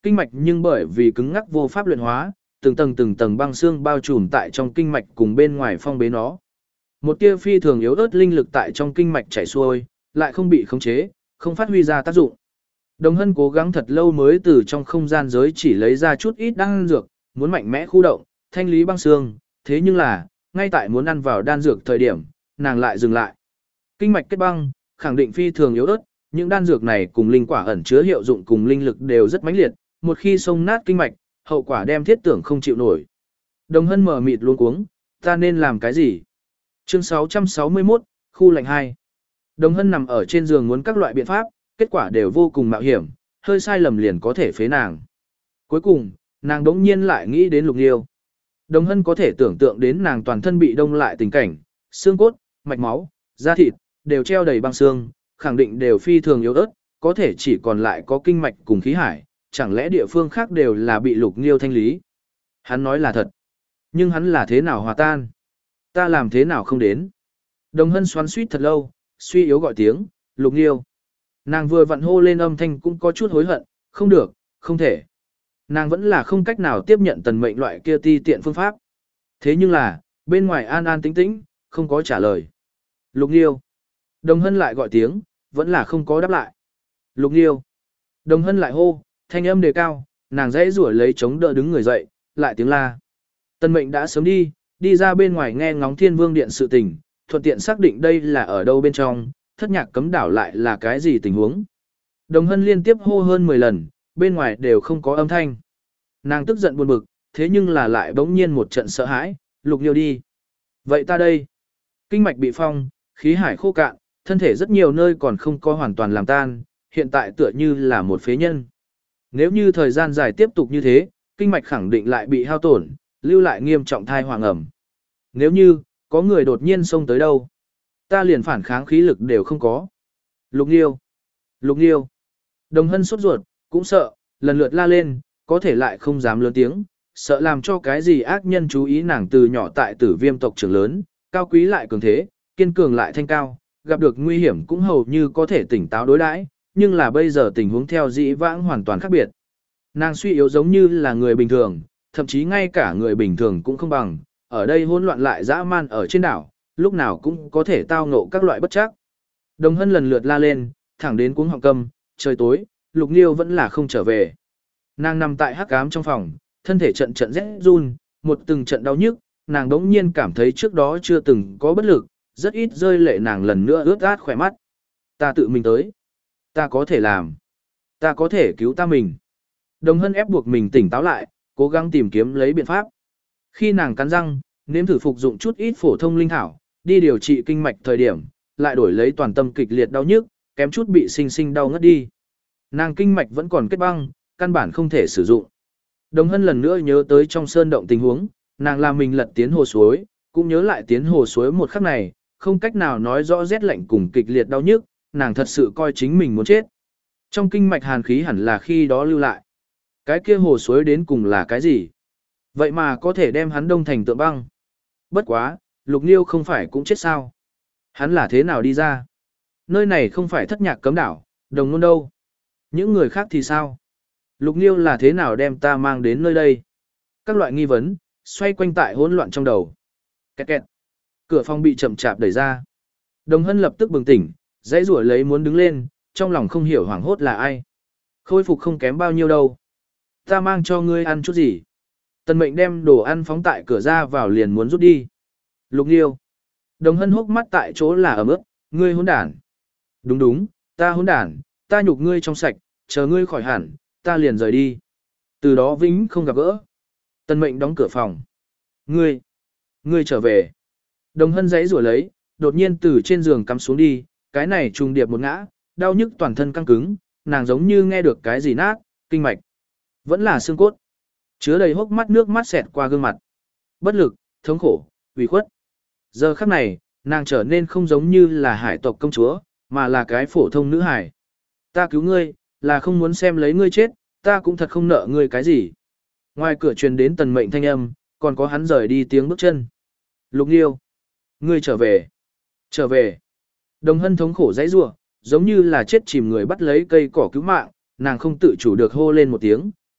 kinh mạch nhưng bởi vì cứng ngắc vô pháp luyện hóa, từng tầng từng tầng băng xương bao trùm tại trong kinh mạch cùng bên ngoài phong bế nó. Một tia phi thường yếu ớt linh lực tại trong kinh mạch chảy xuôi, lại không bị khống chế, không phát huy ra tác dụng. Đồng Hân cố gắng thật lâu mới từ trong không gian giới chỉ lấy ra chút ít đan dược, muốn mạnh mẽ khu động, thanh lý băng xương, thế nhưng là, ngay tại muốn ăn vào đan dược thời điểm, nàng lại dừng lại. Kinh mạch kết băng, khẳng định phi thường yếu ớt, những đan dược này cùng linh quả ẩn chứa hiệu dụng cùng linh lực đều rất mãnh liệt, một khi xông nát kinh mạch, hậu quả đem thiết tưởng không chịu nổi. Đồng Hân mở mịt luống cuống, ta nên làm cái gì? Chương sáu trăm sáu mươi mốt, khu lạnh hai. Đồng Hân nằm ở trên giường muốn các loại biện pháp, kết quả đều vô cùng mạo hiểm, hơi sai lầm liền có thể phế nàng. Cuối cùng, nàng đống nhiên lại nghĩ đến Lục Nghiêu. Đồng Hân có thể tưởng tượng đến nàng toàn thân bị đông lại tình cảnh, xương cốt, mạch máu, da thịt, đều treo đầy băng xương, khẳng định đều phi thường yếu ớt, có thể chỉ còn lại có kinh mạch cùng khí hải, chẳng lẽ địa phương khác đều là bị Lục Nghiêu thanh lý. Hắn nói là thật. Nhưng hắn là thế nào hòa tan? Ta làm thế nào không đến? Đồng Hân xoắn suýt thật lâu, suy yếu gọi tiếng, Lục Nghiêu. Nàng vừa vặn hô lên âm thanh cũng có chút hối hận, không được, không thể. Nàng vẫn là không cách nào tiếp nhận tần mệnh loại kia ti tiện phương pháp. Thế nhưng là, bên ngoài an an tĩnh tĩnh, không có trả lời. Lục Nghiêu. Đồng Hân lại gọi tiếng, vẫn là không có đáp lại. Lục Nghiêu. Đồng Hân lại hô, thanh âm đề cao, nàng dãy rủa lấy chống đỡ đứng người dậy, lại tiếng la. Tần mệnh đã sớm đi, đi ra bên ngoài nghe ngóng Thiên Vương Điện sự tình, thuận tiện xác định đây là ở đâu bên trong, thất nhạc cấm đảo lại là cái gì tình huống. Đồng Hân liên tiếp hô hơn mười lần, bên ngoài đều không có âm thanh. Nàng tức giận buồn bực, thế nhưng là lại bỗng nhiên một trận sợ hãi, Lục Nghiêu đi. Vậy ta đây? Kinh mạch bị phong, khí hải khô cạn, thân thể rất nhiều nơi còn không có hoàn toàn làm tan, hiện tại tựa như là một phế nhân. Nếu như thời gian dài tiếp tục như thế, kinh mạch khẳng định lại bị hao tổn, lưu lại nghiêm trọng thai hoàng ẩm. Nếu như, có người đột nhiên xông tới đâu, ta liền phản kháng khí lực đều không có. Lục Nghiêu, Lục Nghiêu. Đồng Hân sốt ruột, cũng sợ, lần lượt la lên, có thể lại không dám lớn tiếng, sợ làm cho cái gì ác nhân chú ý nàng từ nhỏ tại Tử Viêm tộc trưởng lớn, cao quý lại cường thế, kiên cường lại thanh cao, gặp được nguy hiểm cũng hầu như có thể tỉnh táo đối đãi, nhưng là bây giờ tình huống theo dĩ vãng hoàn toàn khác biệt. Nàng suy yếu giống như là người bình thường, thậm chí ngay cả người bình thường cũng không bằng, ở đây hỗn loạn lại dã man ở trên đảo, lúc nào cũng có thể tao ngộ các loại bất trắc. Đồng Hân lần lượt la lên, thẳng đến cuống họng câm, trời tối, Lục Nghiêu vẫn là không trở về. Nàng nằm tại hắc ám trong phòng, thân thể trận trận rét run, một từng trận đau nhức, nàng đống nhiên cảm thấy trước đó chưa từng có bất lực, rất ít rơi lệ nàng lần nữa ướt át khỏe mắt. Ta tự mình tới. Ta có thể làm. Ta có thể cứu ta mình. Đồng Hân ép buộc mình tỉnh táo lại, cố gắng tìm kiếm lấy biện pháp. Khi nàng cắn răng, nếm thử phục dụng chút ít phổ thông linh thảo, đi điều trị kinh mạch thời điểm, lại đổi lấy toàn tâm kịch liệt đau nhức, kém chút bị sinh sinh đau ngất đi. Nàng kinh mạch vẫn còn kết băng, căn bản không thể sử dụng. Đồng Hân lần nữa nhớ tới trong sơn động tình huống, nàng làm mình lật tiến hồ suối, cũng nhớ lại tiến hồ suối một khắc này, không cách nào nói rõ rét lạnh cùng kịch liệt đau nhức, nàng thật sự coi chính mình muốn chết. Trong kinh mạch hàn khí hẳn là khi đó lưu lại. Cái kia hồ suối đến cùng là cái gì? Vậy mà có thể đem hắn đông thành tượng băng. Bất quá, Lục Nghiêu không phải cũng chết sao? Hắn là thế nào đi ra? Nơi này không phải thất nhạc cấm đảo, đồng nôn đâu. Những người khác thì sao? Lục Nghiêu là thế nào đem ta mang đến nơi đây? Các loại nghi vấn, xoay quanh tại hỗn loạn trong đầu. Kẹt kẹt. Cửa phòng bị chậm chạp đẩy ra. Đồng Hân lập tức bừng tỉnh, dãy rủa lấy muốn đứng lên, trong lòng không hiểu hoảng hốt là ai. Khôi phục không kém bao nhiêu đâu. Ta mang cho ngươi ăn chút gì? Tần Mệnh đem đồ ăn phóng tại cửa ra vào liền muốn rút đi. Lục Nghiêu. Đồng Hân hốc mắt tại chỗ là ẩm ướt, ngươi hỗn đản. Đúng đúng, ta hỗn đản, ta nhục ngươi trong sạch, chờ ngươi khỏi hẳn, ta liền rời đi. Từ đó vĩnh không gặp gỡ. Tần Mệnh đóng cửa phòng. Ngươi, ngươi trở về. Đồng Hân giãy rủa lấy, đột nhiên từ trên giường cắm xuống đi, cái này trùng điệp một ngã, đau nhức toàn thân căng cứng, nàng giống như nghe được cái gì nát, kinh mạch. Vẫn là xương cốt. Chứa đầy hốc mắt nước mắt xẹt qua gương mặt. Bất lực, thống khổ, ủy khuất. Giờ khắc này, nàng trở nên không giống như là hải tộc công chúa, mà là cái phổ thông nữ hải. Ta cứu ngươi, là không muốn xem lấy ngươi chết, ta cũng thật không nợ ngươi cái gì. Ngoài cửa truyền đến Tần Mệnh thanh âm, còn có hắn rời đi tiếng bước chân. Lục Nghiêu, ngươi trở về, trở về. Đồng Hân thống khổ dãy rủa, giống như là chết chìm người bắt lấy cây cỏ cứu mạng, nàng không tự chủ được hô lên một tiếng,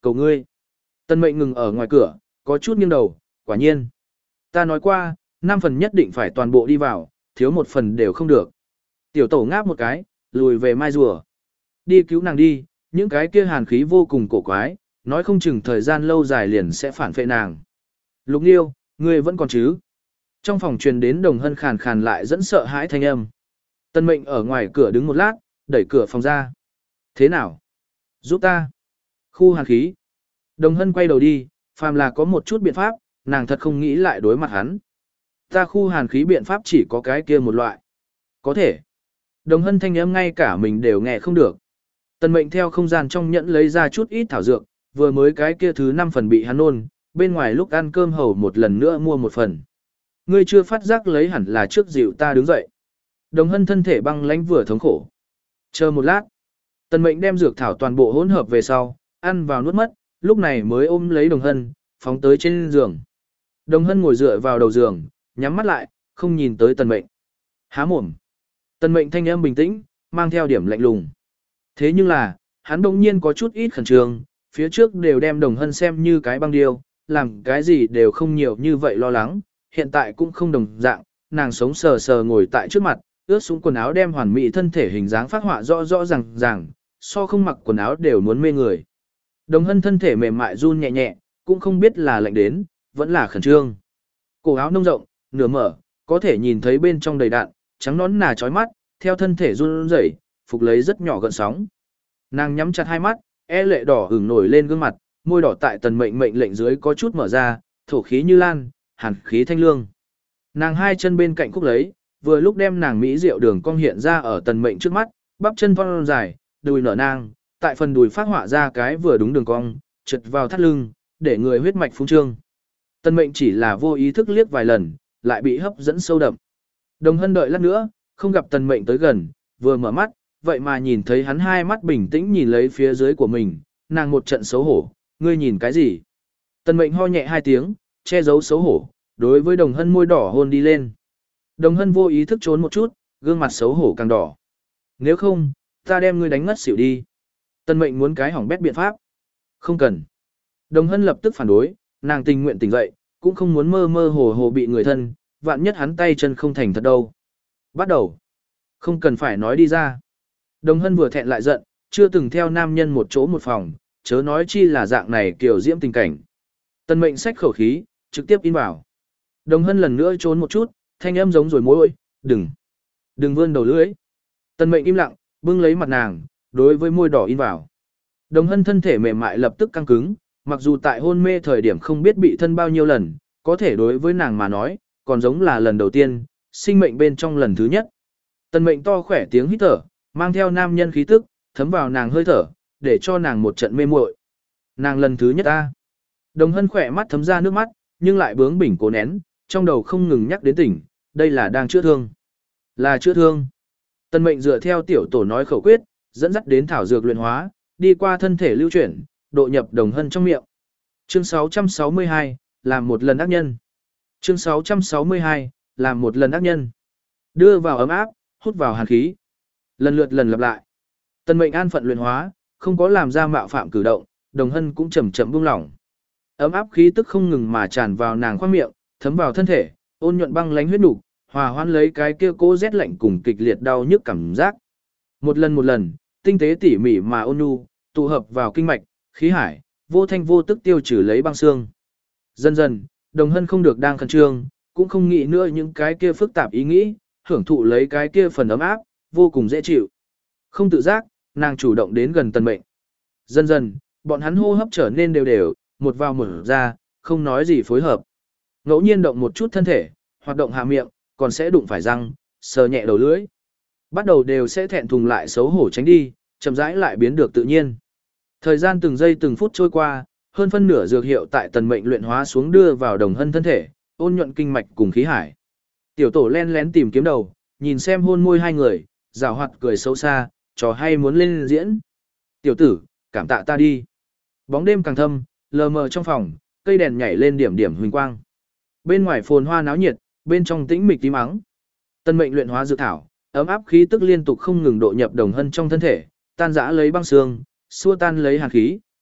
cầu ngươi. Tân mệnh ngừng ở ngoài cửa, có chút nghiêng đầu, quả nhiên. Ta nói qua, năm phần nhất định phải toàn bộ đi vào, thiếu một phần đều không được. Tiểu tổ ngáp một cái, lùi về mai rùa. Đi cứu nàng đi, những cái kia hàn khí vô cùng cổ quái, nói không chừng thời gian lâu dài liền sẽ phản phệ nàng. Lục Nghiêu, ngươi vẫn còn chứ? Trong phòng truyền đến Đồng Hân khàn khàn lại dẫn sợ hãi thanh âm. Tân mệnh ở ngoài cửa đứng một lát, đẩy cửa phòng ra. Thế nào? Giúp ta. Khu hàn khí. Đồng Hân quay đầu đi, phàm là có một chút biện pháp, nàng thật không nghĩ lại đối mặt hắn. Ta khu hàn khí biện pháp chỉ có cái kia một loại. Có thể. Đồng Hân thanh âm ngay cả mình đều nghe không được. Tần mệnh theo không gian trong nhẫn lấy ra chút ít thảo dược, vừa mới cái kia thứ năm phần bị hắn nôn, bên ngoài lúc ăn cơm hầu một lần nữa mua một phần. Ngươi chưa phát giác lấy hẳn là trước dịu ta đứng dậy. Đồng Hân thân thể băng lãnh vừa thống khổ. Chờ một lát. Tần mệnh đem dược thảo toàn bộ hỗn hợp về sau, ăn vào nuốt mất, lúc này mới ôm lấy Đồng Hân, phóng tới trên giường. Đồng Hân ngồi dựa vào đầu giường, nhắm mắt lại, không nhìn tới tần mệnh. Há mồm. Tần mệnh thanh âm bình tĩnh, mang theo điểm lạnh lùng. Thế nhưng là, hắn đông nhiên có chút ít khẩn trương, phía trước đều đem Đồng Hân xem như cái băng điêu, làm cái gì đều không nhiều như vậy lo lắng, hiện tại cũng không đồng dạng, nàng sống sờ sờ ngồi tại trước mặt, ướt xuống quần áo đem hoàn mỹ thân thể hình dáng phát họa rõ rõ ràng ràng, so không mặc quần áo đều muốn mê người. Đồng Hân thân thể mềm mại run nhẹ nhẹ, cũng không biết là lạnh đến, vẫn là khẩn trương. Cổ áo nông rộng, nửa mở, có thể nhìn thấy bên trong đầy đạn, trắng nón nà chói mắt, theo thân thể run rẩy, phục lấy rất nhỏ gợn sóng. Nàng nhắm chặt hai mắt, e lệ đỏ ửng nổi lên gương mặt, môi đỏ tại tần mệnh mệnh lệnh dưới có chút mở ra, thổ khí như lan, hàn khí thanh lương. Nàng hai chân bên cạnh khúc lấy, vừa lúc đem nàng mỹ diệu đường cong hiện ra ở tần mệnh trước mắt, bắp chân thon dài, đùi nở nang, tại phần đùi phát họa ra cái vừa đúng đường cong, trượt vào thắt lưng, để người huyết mạch phung trương. Tần mệnh chỉ là vô ý thức liếc vài lần, lại bị hấp dẫn sâu đậm. Đồng Hân đợi lát nữa, không gặp tần mệnh tới gần, vừa mở mắt, vậy mà nhìn thấy hắn hai mắt bình tĩnh nhìn lấy phía dưới của mình, nàng một trận xấu hổ, ngươi nhìn cái gì? Tần mệnh ho nhẹ hai tiếng, che giấu xấu hổ, đối với Đồng Hân môi đỏ hôn đi lên. Đồng Hân vô ý thức trốn một chút, gương mặt xấu hổ càng đỏ. Nếu không, ta đem ngươi đánh ngất xỉu đi. Tần mệnh muốn cái hỏng bét biện pháp. Không cần. Đồng Hân lập tức phản đối, nàng tình nguyện tỉnh dậy, cũng không muốn mơ mơ hồ hồ bị người thân, vạn nhất hắn tay chân không thành thật đâu. Bắt đầu. Không cần phải nói đi ra. Đồng Hân vừa thẹn lại giận, chưa từng theo nam nhân một chỗ một phòng, chớ nói chi là dạng này kiểu diễm tình cảnh. Tần mệnh xách khẩu khí, trực tiếp in vào. Đồng Hân lần nữa trốn một chút, thanh âm giống rồi môi, đừng, đừng vươn đầu lưỡi. Tần mệnh im lặng, bưng lấy mặt nàng, đối với môi đỏ in vào. Đồng Hân thân thể mềm mại lập tức căng cứng, mặc dù tại hôn mê thời điểm không biết bị thân bao nhiêu lần, có thể đối với nàng mà nói, còn giống là lần đầu tiên, sinh mệnh bên trong lần thứ nhất. Tần mệnh to khỏe tiếng hít thở, mang theo nam nhân khí tức, thấm vào nàng hơi thở, để cho nàng một trận mê muội. Nàng lần thứ nhất ta. Đồng Hân khỏe mắt thấm ra nước mắt, nhưng lại bướng bỉnh cố nén, trong đầu không ngừng nhắc đến tỉnh, đây là đang chữa thương. Là chữa thương. Tần mệnh dựa theo tiểu tổ nói khẩu quyết, dẫn dắt đến thảo dược luyện hóa, đi qua thân thể lưu chuyển, độ nhập Đồng Hân trong miệng. Chương sáu trăm sáu mươi hai, làm một lần ác nhân. Chương sáu trăm sáu mươi hai, làm một lần ác nhân. Đưa vào ấm áp, hút vào hàn khí. Lần lượt lần lặp lại. Tần mệnh an phận luyện hóa, không có làm ra mạo phạm cử động, Đồng Hân cũng chậm chậm buông lỏng. Ấm áp khí tức không ngừng mà tràn vào nàng khoang miệng, thấm vào thân thể, ôn nhuận băng lánh huyết nục, hòa hoãn lấy cái kia cố rét lạnh cùng kịch liệt đau nhức cảm giác. Một lần một lần, tinh tế tỉ mỉ mà ôn nhu, tụ hợp vào kinh mạch, khí hải, vô thanh vô tức tiêu trừ lấy băng xương. Dần dần, Đồng Hân không được đang khẩn trương, cũng không nghĩ nữa những cái kia phức tạp ý nghĩ, hưởng thụ lấy cái kia phần ấm áp, vô cùng dễ chịu. Không tự giác, nàng chủ động đến gần Tần mệnh. Dần dần, bọn hắn hô hấp trở nên đều đều, một vào một ra, không nói gì phối hợp. Ngẫu nhiên động một chút thân thể, hoạt động hạ miệng, còn sẽ đụng phải răng, sờ nhẹ đầu lưỡi. Bắt đầu đều sẽ thẹn thùng lại xấu hổ tránh đi, chậm rãi lại biến được tự nhiên. Thời gian từng giây từng phút trôi qua, hơn phân nửa dược hiệu tại Tần mệnh luyện hóa xuống đưa vào Đồng Hân thân thể, ôn nhuận kinh mạch cùng khí hải. Tiểu tổ len lén tìm kiếm đầu, nhìn xem hôn môi hai người, giảo hoạt cười xấu xa, trò hay muốn lên diễn. Tiểu tử, cảm tạ ta đi. Bóng đêm càng thâm, lờ mờ trong phòng, cây đèn nhảy lên điểm điểm huỳnh quang. Bên ngoài phồn hoa náo nhiệt, bên trong tĩnh mịch tím ắng. Tần mệnh luyện hóa dược thảo, ấm áp khí tức liên tục không ngừng độ nhập Đồng Hân trong thân thể, tan rã lấy băng xương, xua tan lấy hàn khí,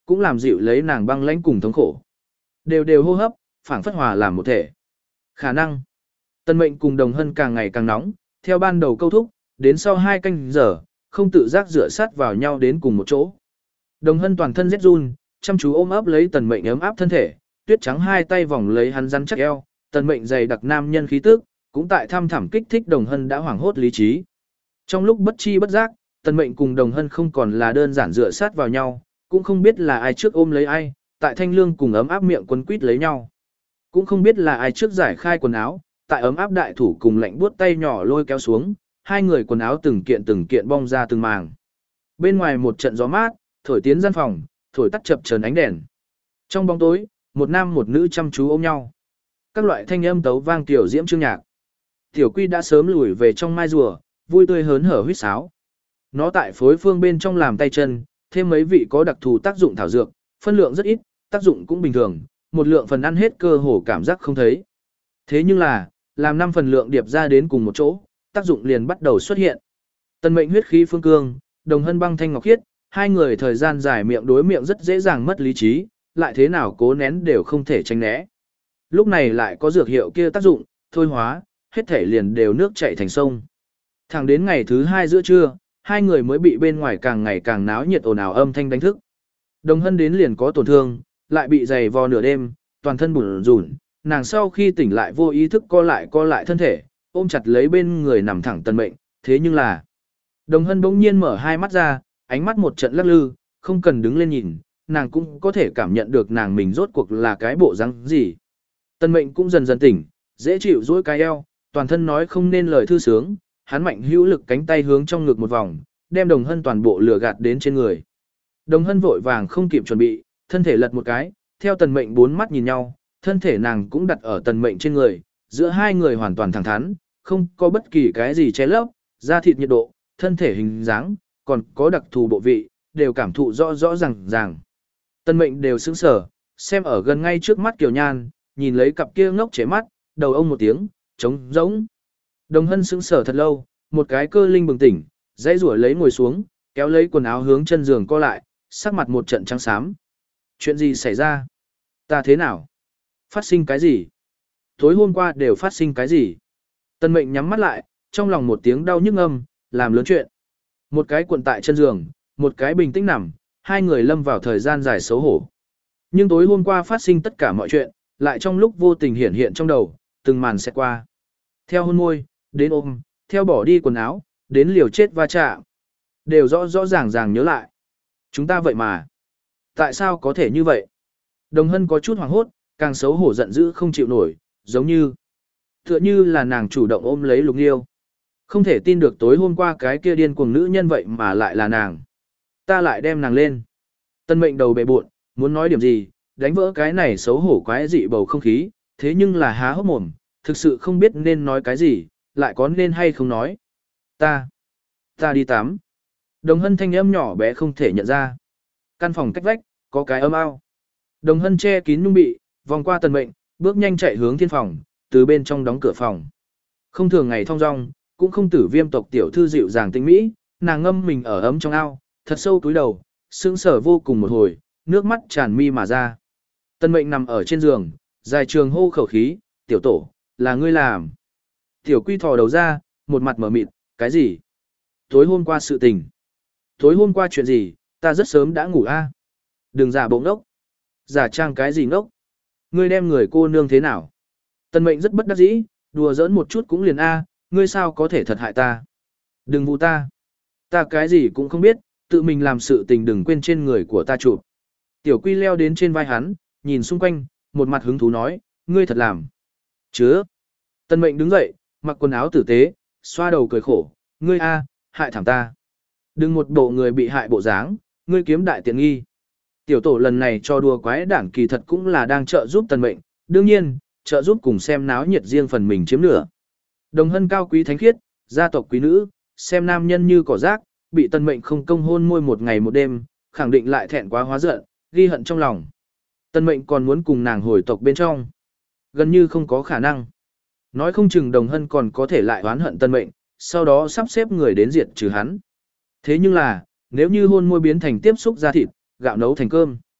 cũng làm dịu lấy nàng băng lãnh cùng thống khổ. Đều đều hô hấp, phảng phất hòa làm một thể. Khả năng. Tân Mệnh cùng Đồng Hân càng ngày càng nóng, theo ban đầu câu thúc, đến sau hai canh giờ, không tự giác dựa sát vào nhau đến cùng một chỗ. Đồng Hân toàn thân rét run, chăm chú ôm ấp lấy Tần Mệnh ấm áp thân thể, tuyết trắng hai tay vòng lấy hắn rắn chắc eo, Tần Mệnh dày đặc nam nhân khí tức, cũng tại thăm thẳm kích thích Đồng Hân đã hoảng hốt lý trí. Trong lúc bất chi bất giác, Tần Mệnh cùng Đồng Hân không còn là đơn giản dựa sát vào nhau, cũng không biết là ai trước ôm lấy ai, tại thanh lương cùng ấm áp miệng quấn quýt lấy nhau. Cũng không biết là ai trước giải khai quần áo, tại ấm áp đại thủ cùng lạnh buốt tay nhỏ lôi kéo xuống, hai người quần áo từng kiện từng kiện bong ra từng màng. Bên ngoài một trận gió mát, thổi tiến gian phòng, thổi tắt chập chờn ánh đèn. Trong bóng tối, một nam một nữ chăm chú ôm nhau. Các loại thanh âm tấu vang tiểu diễm chương nhạc. Tiểu Quy đã sớm lùi về trong mai rùa, vui tươi hớn hở huýt sáo. Nó tại phối phương bên trong làm tay chân, thêm mấy vị có đặc thù tác dụng thảo dược, phân lượng rất ít, tác dụng cũng bình thường, một lượng phần ăn hết cơ hồ cảm giác không thấy. Thế nhưng là, làm năm phần lượng điệp ra đến cùng một chỗ, tác dụng liền bắt đầu xuất hiện. Tần Mệnh huyết khí phương cương, Đồng Hân băng thanh ngọc khiết, hai người thời gian dài miệng đối miệng rất dễ dàng mất lý trí, lại thế nào cố nén đều không thể tránh né. Lúc này lại có dược hiệu kia tác dụng, thôi hóa, hết thể liền đều nước chảy thành sông. Thẳng đến ngày thứ hai giữa trưa, hai người mới bị bên ngoài càng ngày càng náo nhiệt ồn ào âm thanh đánh thức. Đồng Hân đến liền có tổn thương, lại bị giày vò nửa đêm, toàn thân bủn rủn, nàng sau khi tỉnh lại vô ý thức co lại co lại thân thể, ôm chặt lấy bên người nằm thẳng Tần Mệnh, thế nhưng là Đồng Hân bỗng nhiên mở hai mắt ra, ánh mắt một trận lắc lư, không cần đứng lên nhìn, nàng cũng có thể cảm nhận được nàng mình rốt cuộc là cái bộ răng gì. Tần Mệnh cũng dần dần tỉnh, dễ chịu duỗi cái eo, toàn thân nói không nên lời thư sướng, hắn mạnh hữu lực cánh tay hướng trong ngực một vòng, đem Đồng Hân toàn bộ lừa gạt đến trên người. Đồng Hân vội vàng không kịp chuẩn bị, thân thể lật một cái, theo Tần Mệnh bốn mắt nhìn nhau, thân thể nàng cũng đặt ở Tần Mệnh trên người, giữa hai người hoàn toàn thẳng thắn, không có bất kỳ cái gì che lấp, da thịt nhiệt độ, thân thể hình dáng, còn có đặc thù bộ vị, đều cảm thụ rõ rõ ràng ràng. Tần Mệnh đều sững sờ, xem ở gần ngay trước mắt Kiều Nhan, nhìn lấy cặp kia ngốc trẻ mắt, đầu ông một tiếng, trống rỗng. Đồng Hân sững sờ thật lâu, một cái cơ linh bừng tỉnh, dãy rủa lấy ngồi xuống, kéo lấy quần áo hướng chân giường co lại, sắc mặt một trận trắng xám. Chuyện gì xảy ra? Ta thế nào? Phát sinh cái gì? Tối hôm qua đều phát sinh cái gì? Tần Mệnh nhắm mắt lại, trong lòng một tiếng đau nhức âm, làm lớn chuyện. Một cái cuộn tại chân giường, một cái bình tĩnh nằm, hai người lâm vào thời gian dài xấu hổ. Nhưng tối hôm qua phát sinh tất cả mọi chuyện, lại trong lúc vô tình hiện hiện trong đầu, từng màn sẽ qua. Theo hôn môi, đến ôm, theo bỏ đi quần áo, đến liều chết va chạm. Đều rõ rõ ràng ràng nhớ lại. Chúng ta vậy mà. Tại sao có thể như vậy? Đồng Hân có chút hoảng hốt, càng xấu hổ giận dữ không chịu nổi, giống như tựa như là nàng chủ động ôm lấy Lục Nghiêu. Không thể tin được tối hôm qua cái kia điên cuồng nữ nhân vậy mà lại là nàng. Ta lại đem nàng lên. Tân Mệnh đầu bệ bội, muốn nói điểm gì, đánh vỡ cái này xấu hổ quái dị bầu không khí, thế nhưng là há hốc mồm, thực sự không biết nên nói cái gì, lại có nên hay không nói. Ta, ta đi tắm. Đồng Hân thanh âm nhỏ bé không thể nhận ra. Căn phòng cách vách, có cái ấm ao. Đồng Hân che kín nhung bị, vòng qua Tần Mệnh, bước nhanh chạy hướng thiên phòng, từ bên trong đóng cửa phòng. Không thường ngày thong dong, cũng không tử viêm tộc tiểu thư dịu dàng tinh mỹ, nàng ngâm mình ở ấm trong ao, thật sâu túi đầu, sững sờ vô cùng một hồi, nước mắt tràn mi mà ra. Tần Mệnh nằm ở trên giường, dài trường hô khẩu khí, tiểu tổ, là ngươi làm. Tiểu Quy thò đầu ra, một mặt mở mịt, cái gì? Tối hôm qua sự tình. Tối hôm qua chuyện gì, ta rất sớm đã ngủ a. Đừng giả bộ ngốc. Giả trang cái gì ngốc? Ngươi đem người cô nương thế nào? Tần Mệnh rất bất đắc dĩ, đùa giỡn một chút cũng liền a, ngươi sao có thể thật hại ta? Đừng vụ ta. Ta cái gì cũng không biết, tự mình làm sự tình đừng quên trên người của ta chụp. Tiểu Quy leo đến trên vai hắn, nhìn xung quanh, một mặt hứng thú nói, ngươi thật làm. Chứa. Tần Mệnh đứng dậy, mặc quần áo tử tế, xoa đầu cười khổ, ngươi a, hại thảm ta. Đừng một bộ người bị hại bộ dáng, ngươi kiếm đại tiện nghi. Tiểu tổ lần này cho đùa quái đản kỳ thật cũng là đang trợ giúp Tần Mệnh, đương nhiên, trợ giúp cùng xem náo nhiệt riêng phần mình chiếm nửa. Đồng Hân cao quý thánh khiết, gia tộc quý nữ, xem nam nhân như cỏ rác, bị Tần Mệnh không công hôn môi một ngày một đêm, khẳng định lại thẹn quá hóa giận, ghi hận trong lòng. Tần Mệnh còn muốn cùng nàng hồi tộc bên trong, gần như không có khả năng. Nói không chừng Đồng Hân còn có thể lại oán hận Tần Mệnh, sau đó sắp xếp người đến diệt trừ hắn. Thế nhưng là, nếu như hôn môi biến thành tiếp xúc da thịt, gạo nấu thành cơm,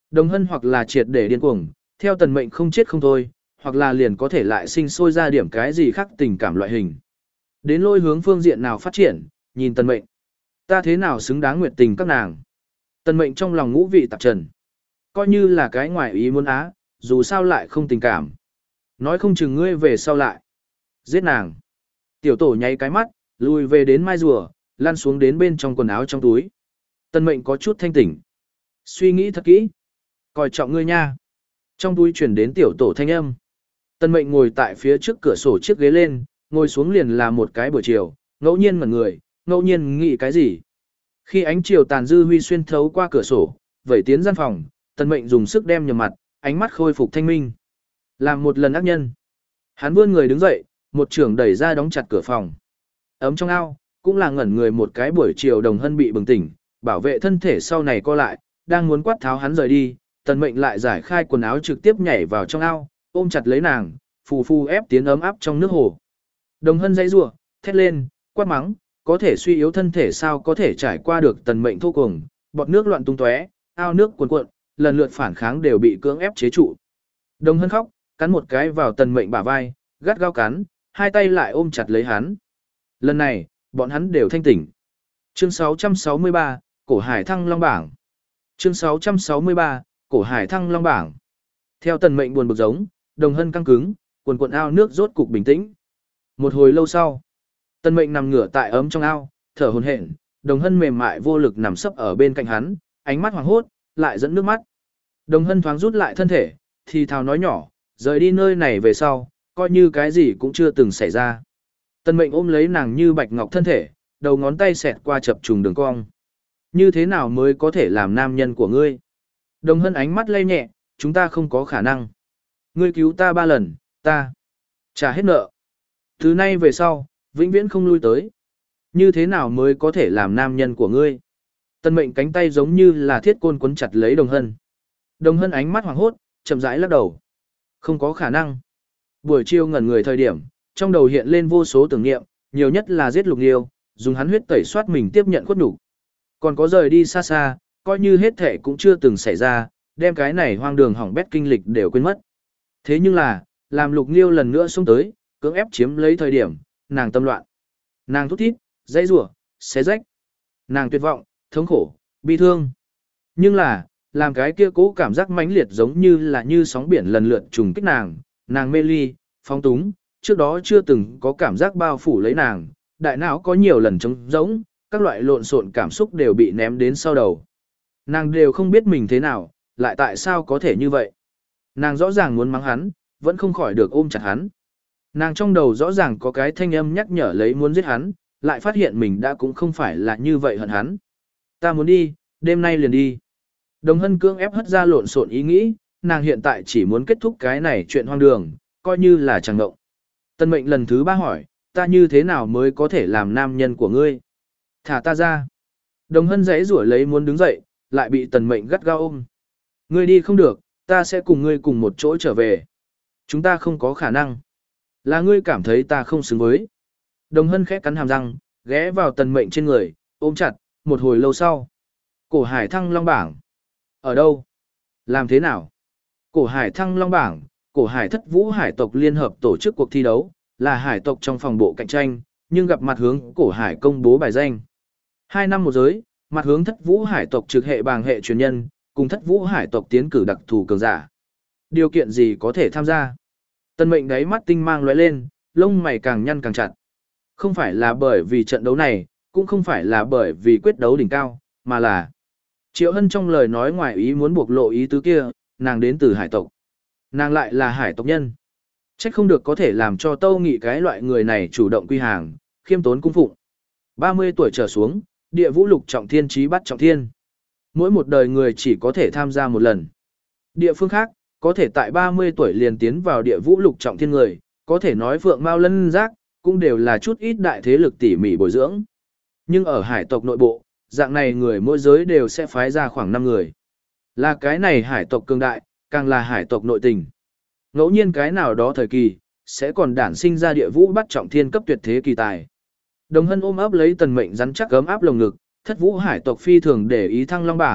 Đồng Hân hoặc là triệt để điên cuồng, theo tần mệnh không chết không thôi, hoặc là liền có thể lại sinh sôi ra điểm cái gì khác tình cảm loại hình. Đến lôi hướng phương diện nào phát triển, nhìn tần mệnh. Ta thế nào xứng đáng nguyệt tình các nàng. Tần mệnh trong lòng ngũ vị tạp trần. Coi như là cái ngoài ý muốn á, dù sao lại không tình cảm. Nói không chừng ngươi về sau lại. Giết nàng. Tiểu tổ nháy cái mắt, lùi về đến mai rùa, lăn xuống đến bên trong quần áo trong túi. Tần mệnh có chút thanh tỉnh. Suy nghĩ thật kỹ. Coi trọng ngươi nha. Trong túi chuyển đến tiểu tổ thanh âm. Tần mệnh ngồi tại phía trước cửa sổ chiếc ghế lên, ngồi xuống liền là một cái buổi chiều, ngẫu nhiên ngẩn người, ngẫu nhiên nghĩ cái gì. Khi ánh chiều tàn dư huy xuyên thấu qua cửa sổ, vẩy tiến gian phòng, tần mệnh dùng sức đem nhầm mặt, ánh mắt khôi phục thanh minh. Làm một lần ác nhân. Hắn vươn người đứng dậy, một trưởng đẩy ra đóng chặt cửa phòng. Ấm trong ao, cũng là ngẩn người một cái buổi chiều Đồng Hân bị bừng tỉnh, bảo vệ thân thể sau này co lại, đang muốn quát tháo hắn rời đi, tần mệnh lại giải khai quần áo trực tiếp nhảy vào trong ao, ôm chặt lấy nàng, phù phù ép tiến ấm áp trong nước hồ. Đồng Hân dãy rủa, thét lên, quát mắng, có thể suy yếu thân thể sao có thể trải qua được tần mệnh thô cuồng, bọt nước loạn tung tóe, ao nước cuồn cuộn, lần lượt phản kháng đều bị cưỡng ép chế trụ. Đồng Hân khóc, cắn một cái vào tần mệnh bả vai, gắt gao cắn, hai tay lại ôm chặt lấy hắn. Lần này, bọn hắn đều thanh tỉnh. Chương sáu trăm sáu mươi ba, Cổ Hải Thăng Long Bảng. Chương sáu trăm sáu mươi ba, Cổ Hải Thăng Long Bảng. Theo tần mệnh buồn bực giống, Đồng Hân căng cứng, cuồn cuộn ao nước rốt cục bình tĩnh. Một hồi lâu sau, tần mệnh nằm ngửa tại ấm trong ao, thở hổn hển, Đồng Hân mềm mại vô lực nằm sấp ở bên cạnh hắn, ánh mắt hoảng hốt, lại dẫn nước mắt. Đồng Hân thoáng rút lại thân thể, thì thào nói nhỏ, rời đi nơi này về sau, coi như cái gì cũng chưa từng xảy ra. Tần mệnh ôm lấy nàng như bạch ngọc thân thể, đầu ngón tay xẹt qua chập trùng đường cong. Như thế nào mới có thể làm nam nhân của ngươi? Đồng Hân ánh mắt lay nhẹ, chúng ta không có khả năng. Ngươi cứu ta ba lần, ta trả hết nợ. Từ nay về sau, vĩnh viễn không lui tới. Như thế nào mới có thể làm nam nhân của ngươi? Tần mệnh cánh tay giống như là thiết côn quấn chặt lấy Đồng Hân. Đồng Hân ánh mắt hoảng hốt, chậm rãi lắc đầu. Không có khả năng. Buổi chiều ngẩn người thời điểm, trong đầu hiện lên vô số tưởng niệm, nhiều nhất là giết Lục Liêu, dùng hắn huyết tẩy soát mình tiếp nhận khuất nhục. Còn có rời đi xa xa, coi như hết thể cũng chưa từng xảy ra, đem cái này hoang đường hỏng bét kinh lịch đều quên mất. Thế nhưng là, làm Lục Liêu lần nữa xông tới, cưỡng ép chiếm lấy thời điểm, nàng tâm loạn. Nàng thút thít, dãy rủa, xé rách. Nàng tuyệt vọng, thống khổ, bi thương. Nhưng là, làm cái kia cố cảm giác mãnh liệt giống như là như sóng biển lần lượt trùng kích nàng, nàng mê ly, phóng túng, trước đó chưa từng có cảm giác bao phủ lấy nàng, đại não có nhiều lần trống rỗng, các loại lộn xộn cảm xúc đều bị ném đến sau đầu. Nàng đều không biết mình thế nào, lại tại sao có thể như vậy. Nàng rõ ràng muốn mắng hắn, vẫn không khỏi được ôm chặt hắn. Nàng trong đầu rõ ràng có cái thanh âm nhắc nhở lấy muốn giết hắn, lại phát hiện mình đã cũng không phải là như vậy hận hắn. Ta muốn đi, đêm nay liền đi. Đồng Hân cưỡng ép hất ra lộn xộn ý nghĩ, nàng hiện tại chỉ muốn kết thúc cái này chuyện hoang đường, coi như là chẳng động. Tân mệnh lần thứ ba hỏi, ta như thế nào mới có thể làm nam nhân của ngươi? Thả ta ra. Đồng Hân giãy giụa lấy muốn đứng dậy, lại bị tần mệnh gắt gao ôm. Ngươi đi không được, ta sẽ cùng ngươi cùng một chỗ trở về. Chúng ta không có khả năng. Là ngươi cảm thấy ta không xứng với. Đồng Hân khẽ cắn hàm răng, ghé vào tần mệnh trên người, ôm chặt, một hồi lâu sau. Cổ Hải Thăng Long Bảng. Ở đâu? Làm thế nào? Cổ Hải Thăng Long Bảng, Cổ Hải Thất Vũ Hải tộc liên hợp tổ chức cuộc thi đấu, là hải tộc trong phòng bộ cạnh tranh, nhưng gặp mặt hướng Cổ Hải công bố bài danh. Hai năm một giới, mặt hướng Thất Vũ Hải tộc trực hệ bàng hệ truyền nhân, cùng Thất Vũ Hải tộc tiến cử đặc thù cường giả. Điều kiện gì có thể tham gia? Tân mệnh đáy mắt tinh mang lóe lên, lông mày càng nhăn càng chặt. Không phải là bởi vì trận đấu này, cũng không phải là bởi vì quyết đấu đỉnh cao, mà là Triệu Hân trong lời nói ngoài ý muốn buộc lộ ý tứ kia, nàng đến từ hải tộc. Nàng lại là hải tộc nhân. Trách không được có thể làm cho Tâu Nghị cái loại người này chủ động quy hàng, khiêm tốn cung phụng. ba mươi tuổi trở xuống, địa vũ lục trọng thiên trí bắt trọng thiên. Mỗi một đời người chỉ có thể tham gia một lần. Địa phương khác, có thể tại ba mươi tuổi liền tiến vào địa vũ lục trọng thiên người, có thể nói phượng mao lân giác, cũng đều là chút ít đại thế lực tỉ mỉ bồi dưỡng. Nhưng ở hải tộc nội bộ, dạng này người mỗi giới đều sẽ phái ra khoảng năm người. Là cái này hải tộc cường đại, càng là hải tộc nội tình. Ngẫu nhiên cái nào đó thời kỳ, sẽ còn đản sinh ra địa vũ bắt trọng thiên cấp tuyệt thế kỳ tài. Đồng Hân ôm ấp lấy tần mệnh rắn chắc gấm áp lồng ngực, Thất Vũ Hải tộc phi thường để ý Thăng Long Bảng,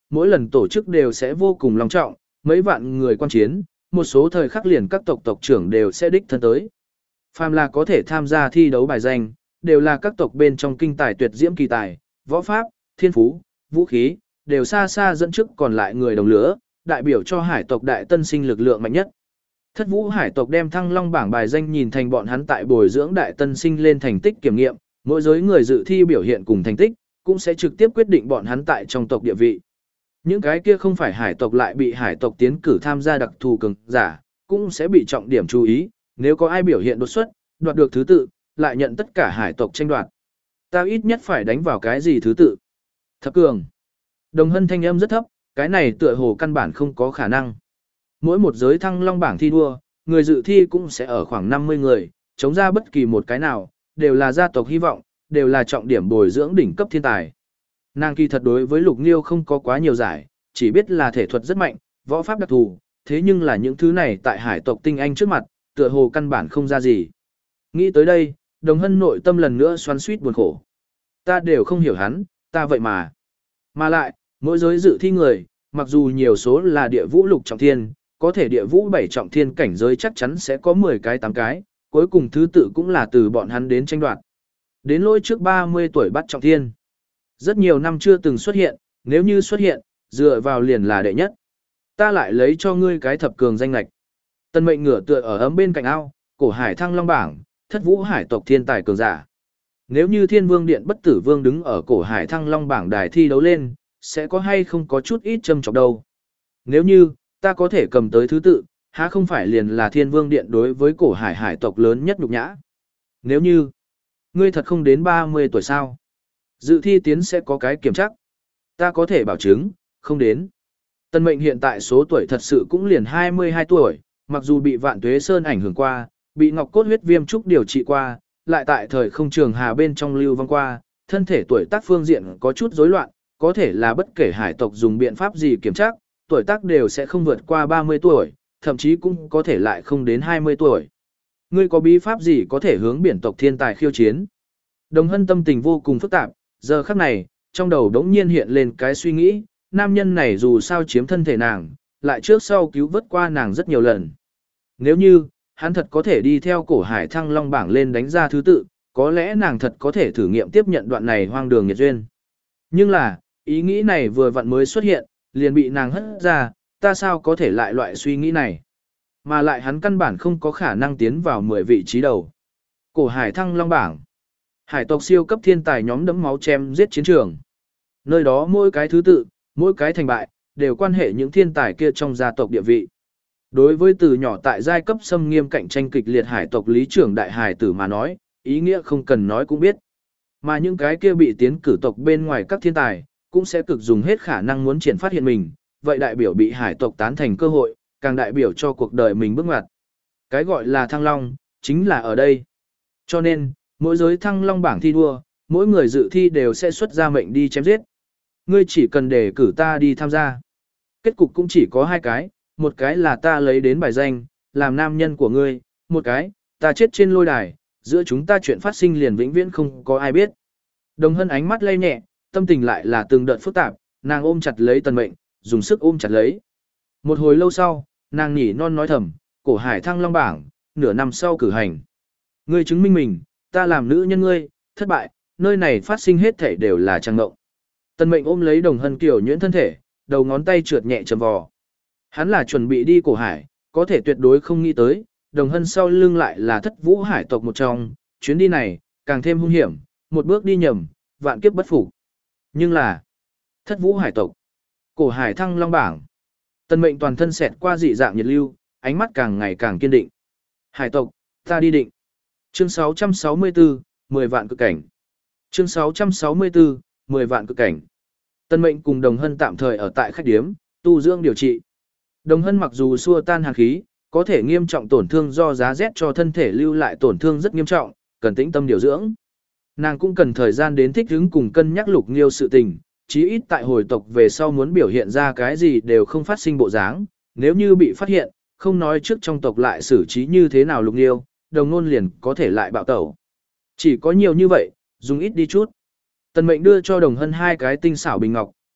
mỗi lần tổ chức đều sẽ vô cùng long trọng, mấy vạn người quan chiến, một số thời khắc liền các tộc tộc trưởng đều sẽ đích thân tới. Phàm là có thể tham gia thi đấu bài danh, đều là các tộc bên trong kinh tài tuyệt diễm kỳ tài, võ pháp, thiên phú, vũ khí, đều xa xa dẫn trước còn lại người đồng lứa, đại biểu cho hải tộc đại tân sinh lực lượng mạnh nhất. Thất vũ hải tộc đem thăng long bảng bài danh nhìn thành bọn hắn tại bồi dưỡng đại tân sinh lên thành tích kiểm nghiệm, mỗi giới người dự thi biểu hiện cùng thành tích, cũng sẽ trực tiếp quyết định bọn hắn tại trong tộc địa vị. Những cái kia không phải hải tộc lại bị hải tộc tiến cử tham gia đặc thù cường giả, cũng sẽ bị trọng điểm chú ý, nếu có ai biểu hiện đột xuất, đoạt được thứ tự, lại nhận tất cả hải tộc tranh đoạt. Ta ít nhất phải đánh vào cái gì thứ tự? Thập cường. Đồng Hân thanh âm rất thấp, cái này tựa hồ căn bản không có khả năng. Mỗi một giới thăng long bảng thi đua, người dự thi cũng sẽ ở khoảng năm mươi người, chống ra bất kỳ một cái nào, đều là gia tộc hy vọng, đều là trọng điểm bồi dưỡng đỉnh cấp thiên tài. Nàng kỳ thật đối với Lục Nghiêu không có quá nhiều giải, chỉ biết là thể thuật rất mạnh, võ pháp đặc thù, thế nhưng là những thứ này tại hải tộc tinh anh trước mặt, tựa hồ căn bản không ra gì. Nghĩ tới đây, Đồng Hân nội tâm lần nữa xoắn xuýt buồn khổ. Ta đều không hiểu hắn, ta vậy mà. Mà lại, mỗi giới dự thi người, mặc dù nhiều số là địa vũ lục trọng thiên, có thể địa vũ bảy trọng thiên cảnh giới chắc chắn sẽ có mười cái tám cái, cuối cùng thứ tự cũng là từ bọn hắn đến tranh đoạt. Đến lỗi trước ba mươi tuổi bắt trọng thiên. Rất nhiều năm chưa từng xuất hiện, nếu như xuất hiện, dựa vào liền là đệ nhất. Ta lại lấy cho ngươi cái thập cường danh lạch. Tân Mệnh ngửa tựa ở ấm bên cạnh ao, cổ hải thăng long bảng, thất vũ hải tộc thiên tài cường giả. Nếu như Thiên Vương Điện Bất Tử Vương đứng ở cổ hải thăng long bảng đài thi đấu lên, sẽ có hay không có chút ít châm chọc đâu. Nếu như, ta có thể cầm tới thứ tự, há không phải liền là Thiên Vương Điện đối với cổ hải hải tộc lớn nhất nhục nhã. Nếu như, ngươi thật không đến ba mươi tuổi sao? Dự thi tiến sẽ có cái kiểm chắc. Ta có thể bảo chứng, không đến. Tân Mệnh hiện tại số tuổi thật sự cũng liền hai mươi hai tuổi, mặc dù bị Vạn Tuế Sơn ảnh hưởng qua, bị Ngọc Cốt huyết viêm trúc điều trị qua, lại tại thời không trường hà bên trong lưu vong qua, thân thể tuổi tác phương diện có chút rối loạn, có thể là bất kể hải tộc dùng biện pháp gì kiểm tra, tuổi tác đều sẽ không vượt qua ba mươi tuổi, thậm chí cũng có thể lại không đến hai mươi tuổi. Ngươi có bí pháp gì có thể hướng biển tộc thiên tài khiêu chiến? Đồng Hân tâm tình vô cùng phức tạp, giờ khắc này, trong đầu đống nhiên hiện lên cái suy nghĩ, nam nhân này dù sao chiếm thân thể nàng, lại trước sau cứu vớt qua nàng rất nhiều lần. Nếu như, hắn thật có thể đi theo cổ hải thăng long bảng lên đánh ra thứ tự, có lẽ nàng thật có thể thử nghiệm tiếp nhận đoạn này hoang đường nghiệt duyên. Nhưng là, ý nghĩ này vừa vặn mới xuất hiện, liền bị nàng hất ra, ta sao có thể lại loại suy nghĩ này. Mà lại hắn căn bản không có khả năng tiến vào mười vị trí đầu. Cổ hải thăng long bảng. Hải tộc siêu cấp thiên tài nhóm đẫm máu chém giết chiến trường. Nơi đó mỗi cái thứ tự, mỗi cái thành bại, đều quan hệ những thiên tài kia trong gia tộc địa vị. Đối với từ nhỏ tại giai cấp xâm nghiêm cạnh tranh kịch liệt hải tộc lý trưởng đại hải tử mà nói, ý nghĩa không cần nói cũng biết. Mà những cái kia bị tiến cử tộc bên ngoài các thiên tài, cũng sẽ cực dùng hết khả năng muốn triển phát hiện mình, vậy đại biểu bị hải tộc tán thành cơ hội, càng đại biểu cho cuộc đời mình bước ngoặt. Cái gọi là thăng long, chính là ở đây. Cho nên, mỗi giới thăng long bảng thi đua, mỗi người dự thi đều sẽ xuất ra mệnh đi chém giết. Ngươi chỉ cần để cử ta đi tham gia. Kết cục cũng chỉ có hai cái, một cái là ta lấy đến bài danh, làm nam nhân của ngươi, một cái, ta chết trên lôi đài, giữa chúng ta chuyện phát sinh liền vĩnh viễn không có ai biết. Đồng Hân ánh mắt lay nhẹ, tâm tình lại là từng đợt phức tạp, nàng ôm chặt lấy Tần Mệnh, dùng sức ôm chặt lấy. Một hồi lâu sau, nàng nhỉ non nói thầm, cổ hải thăng long bảng, nửa năm sau cử hành. Ngươi chứng minh mình, ta làm nữ nhân ngươi, thất bại, nơi này phát sinh hết thể đều là trăng ngộng. Tần Mệnh ôm lấy Đồng Hân kiểu nhuyễn thân thể, đầu ngón tay trượt nhẹ chầm vò. Hắn là chuẩn bị đi cổ hải, có thể tuyệt đối không nghĩ tới, Đồng Hân sau lưng lại là thất vũ hải tộc một trong, chuyến đi này, càng thêm hung hiểm, một bước đi nhầm, vạn kiếp bất phục. Nhưng là, thất vũ hải tộc, cổ hải thăng long bảng. Tần Mệnh toàn thân xẹt qua dị dạng nhiệt lưu, ánh mắt càng ngày càng kiên định. Hải tộc, ta đi định. Chương sáu trăm sáu mươi tư, mười vạn cực cảnh. Chương sáu trăm sáu mươi tư, mười vạn cực cảnh. Tần Mệnh cùng Đồng Hân tạm thời ở tại khách điếm, tu dưỡng điều trị. Đồng Hân mặc dù xua tan hàn khí, có thể nghiêm trọng tổn thương do giá rét cho thân thể lưu lại tổn thương rất nghiêm trọng, cần tĩnh tâm điều dưỡng. Nàng cũng cần thời gian đến thích ứng cùng cân nhắc Lục Nghiêu sự tình, chí ít tại hồi tộc về sau muốn biểu hiện ra cái gì đều không phát sinh bộ dáng, nếu như bị phát hiện, không nói trước trong tộc lại xử trí như thế nào Lục Nghiêu, Đồng Nôn liền có thể lại bạo tẩu. Chỉ có nhiều như vậy, dùng ít đi chút. Tần Mệnh đưa cho Đồng Hân hai cái tinh xảo bình ngọc,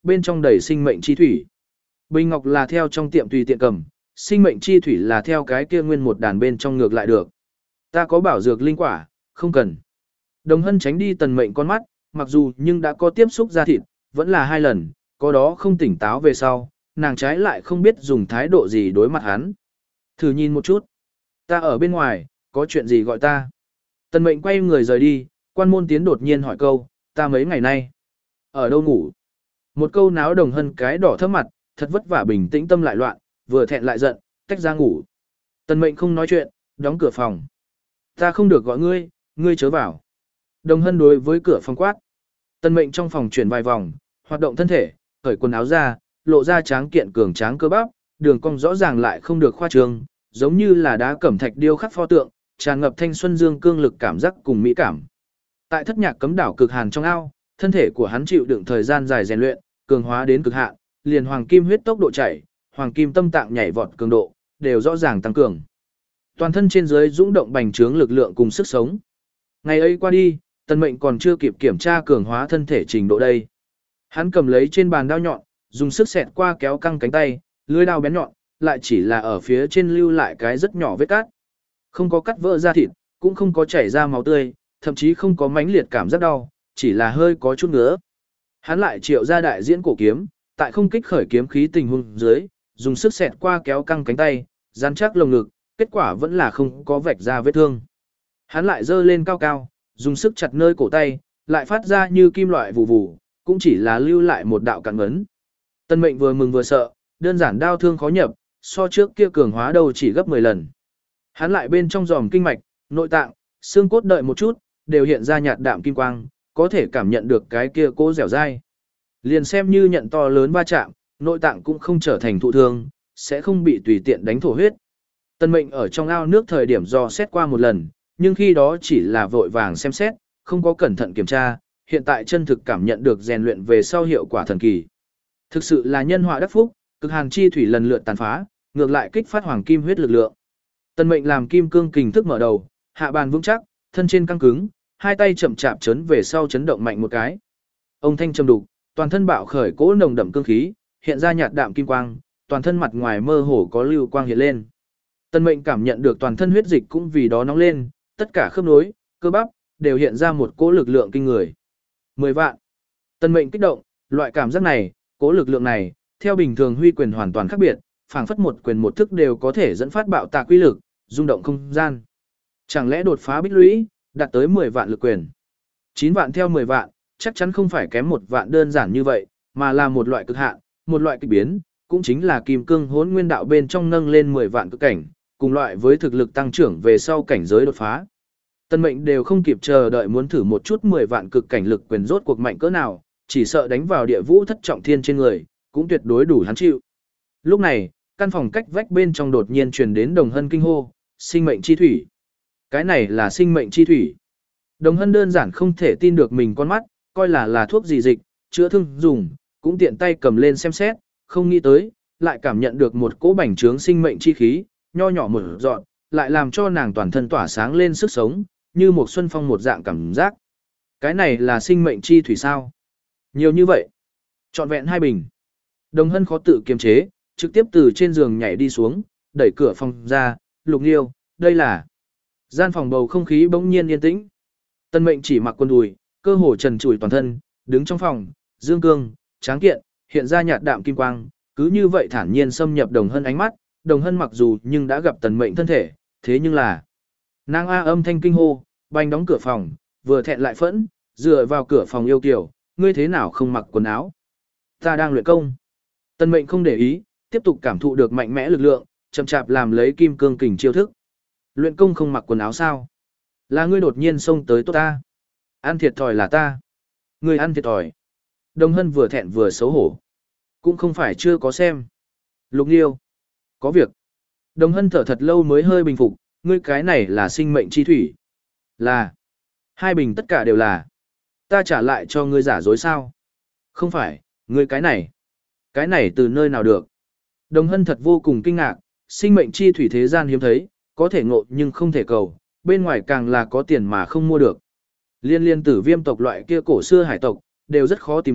bên trong đầy sinh mệnh chi thủy. Bình ngọc là theo trong tiệm tùy tiện cầm, sinh mệnh chi thủy là theo cái kia nguyên một đàn bên trong ngược lại được. Ta có bảo dược linh quả, không cần. Đồng Hân tránh đi Tần Mệnh con mắt, mặc dù nhưng đã có tiếp xúc da thịt, vẫn là hai lần, có đó không tỉnh táo về sau, nàng trái lại không biết dùng thái độ gì đối mặt hắn. Thử nhìn một chút. Ta ở bên ngoài, có chuyện gì gọi ta. Tần Mệnh quay người rời đi, quan môn tiến đột nhiên hỏi câu, ta mấy ngày nay. Ở đâu ngủ? Một câu náo Đồng Hân cái đỏ thấp mặt, thật vất vả bình tĩnh tâm lại loạn, vừa thẹn lại giận, tách ra ngủ. Tần Mệnh không nói chuyện, đóng cửa phòng. Ta không được gọi ngươi, ngươi chớ vào. Đồng Hân đối với cửa phòng quát. Tần Mệnh trong phòng chuyển vài vòng, hoạt động thân thể, cởi quần áo ra, lộ ra tráng kiện cường tráng cơ bắp, đường cong rõ ràng lại không được khoa trương, giống như là đá cẩm thạch điêu khắc pho tượng, tràn ngập thanh xuân dương cương lực cảm giác cùng mỹ cảm. Tại thất nhạc cấm đảo cực hàn trong ao, thân thể của hắn chịu đựng thời gian dài rèn luyện, cường hóa đến cực hạn, liền hoàng kim huyết tốc độ chảy, hoàng kim tâm tạng nhảy vọt cường độ, đều rõ ràng tăng cường. Toàn thân trên dưới dũng động bành trướng lực lượng cùng sức sống. Ngày ấy qua đi, Tần Mệnh còn chưa kịp kiểm tra cường hóa thân thể trình độ đây. Hắn cầm lấy trên bàn đao nhọn, dùng sức xẹt qua kéo căng cánh tay, lưỡi đao bén nhọn, lại chỉ là ở phía trên lưu lại cái rất nhỏ vết cắt. Không có cắt vỡ da thịt, cũng không có chảy ra máu tươi, thậm chí không có mãnh liệt cảm giác đau, chỉ là hơi có chút ngứa. Hắn lại triệu ra đại diễn cổ kiếm, tại không kích khởi kiếm khí tình huống dưới, dùng sức xẹt qua kéo căng cánh tay, rắn chắc lồng ngực, kết quả vẫn là không có vạch ra vết thương. Hắn lại giơ lên cao cao, dùng sức chặt nơi cổ tay, lại phát ra như kim loại vù vù, cũng chỉ là lưu lại một đạo cạn ngấn. Tần Mệnh vừa mừng vừa sợ, đơn giản đau thương khó nhập, so trước kia cường hóa đầu chỉ gấp mười lần. Hắn lại bên trong giòm kinh mạch, nội tạng, xương cốt đợi một chút, đều hiện ra nhạt đạm kim quang, có thể cảm nhận được cái kia cố dẻo dai. Liền xem như nhận to lớn va chạm, nội tạng cũng không trở thành thụ thương, sẽ không bị tùy tiện đánh thổ huyết. Tần Mệnh ở trong ao nước thời điểm do xét qua một lần, nhưng khi đó chỉ là vội vàng xem xét, không có cẩn thận kiểm tra, hiện tại chân thực cảm nhận được rèn luyện về sau hiệu quả thần kỳ. Thực sự là nhân họa đắc phúc, cực hàn chi thủy lần lượt tàn phá, ngược lại kích phát hoàng kim huyết lực lượng. Tần Mệnh làm kim cương kình thức mở đầu, hạ bàn vững chắc, thân trên căng cứng, hai tay chậm chạp chấn về sau chấn động mạnh một cái. Ông thanh trầm đục, toàn thân bạo khởi cỗ nồng đậm cương khí, hiện ra nhạt đạm kim quang, toàn thân mặt ngoài mơ hồ có lưu quang hiện lên. Tần Mệnh cảm nhận được toàn thân huyết dịch cũng vì đó nóng lên, tất cả khớp nối, cơ bắp đều hiện ra một cỗ lực lượng kinh người. Mười vạn. Tần Mệnh kích động, loại cảm giác này, cỗ lực lượng này, theo bình thường huy quyền hoàn toàn khác biệt, phảng phất một quyền một thức đều có thể dẫn phát bạo tạc quy lực, rung động không gian. Chẳng lẽ đột phá bích lũy, đạt tới mười vạn lực quyền. chín vạn theo mười vạn, chắc chắn không phải kém một vạn đơn giản như vậy, mà là một loại cực hạn, một loại kịch biến, cũng chính là kim cương hỗn nguyên đạo bên trong nâng lên mười vạn cực cảnh, cùng loại với thực lực tăng trưởng về sau cảnh giới đột phá. Tần Mệnh đều không kịp chờ đợi muốn thử một chút mười vạn cực cảnh lực quyền rốt cuộc mạnh cỡ nào, chỉ sợ đánh vào địa vũ thất trọng thiên trên người, cũng tuyệt đối đủ hắn chịu. Lúc này, căn phòng cách vách bên trong đột nhiên truyền đến Đồng Hân kinh hô, sinh mệnh chi thủy. Cái này là sinh mệnh chi thủy. Đồng Hân đơn giản không thể tin được mình con mắt, coi là là thuốc gì dịch, chữa thương dùng, cũng tiện tay cầm lên xem xét, không nghĩ tới, lại cảm nhận được một cỗ bành trướng sinh mệnh chi khí, nho nhỏ một dọn, lại làm cho nàng toàn thân tỏa sáng lên sức sống, như một xuân phong một dạng cảm giác. Cái này là sinh mệnh chi thủy sao? Nhiều như vậy. Trọn vẹn hai bình. Đồng Hân khó tự kiềm chế, trực tiếp từ trên giường nhảy đi xuống, đẩy cửa phòng ra, Lục Nghiêu, đây là... Gian phòng bầu không khí bỗng nhiên yên tĩnh. Tần Mệnh chỉ mặc quần đùi, cơ hồ trần trụi toàn thân, đứng trong phòng, dương cương, tráng kiện, hiện ra nhạt đạm kim quang, cứ như vậy thản nhiên xâm nhập Đồng Hân ánh mắt. Đồng Hân mặc dù nhưng đã gặp Tần Mệnh thân thể, thế nhưng là nàng a âm thanh kinh hô, bành đóng cửa phòng, vừa thẹn lại phẫn, dựa vào cửa phòng yêu kiều, ngươi thế nào không mặc quần áo? Ta đang luyện công. Tần Mệnh không để ý, tiếp tục cảm thụ được mạnh mẽ lực lượng, chậm chạp làm lấy kim cương kình chiêu thức. Luyện công không mặc quần áo sao? Là ngươi đột nhiên xông tới tốt ta. Ăn thiệt thòi là ta. Ngươi ăn thiệt thòi. Đồng Hân vừa thẹn vừa xấu hổ. Cũng không phải chưa có xem. Lục Nghiêu. Có việc. Đồng Hân thở thật lâu mới hơi bình phục, ngươi cái này là sinh mệnh chi thủy. Là. Hai bình tất cả đều là. Ta trả lại cho ngươi giả dối sao? Không phải, ngươi cái này. Cái này từ nơi nào được? Đồng Hân thật vô cùng kinh ngạc, sinh mệnh chi thủy thế gian hiếm thấy, có thể ngộ nhưng không thể cầu, bên ngoài càng là có tiền mà không mua được. Liên liên tử viêm tộc loại kia cổ xưa hải tộc, đều rất khó tìm được,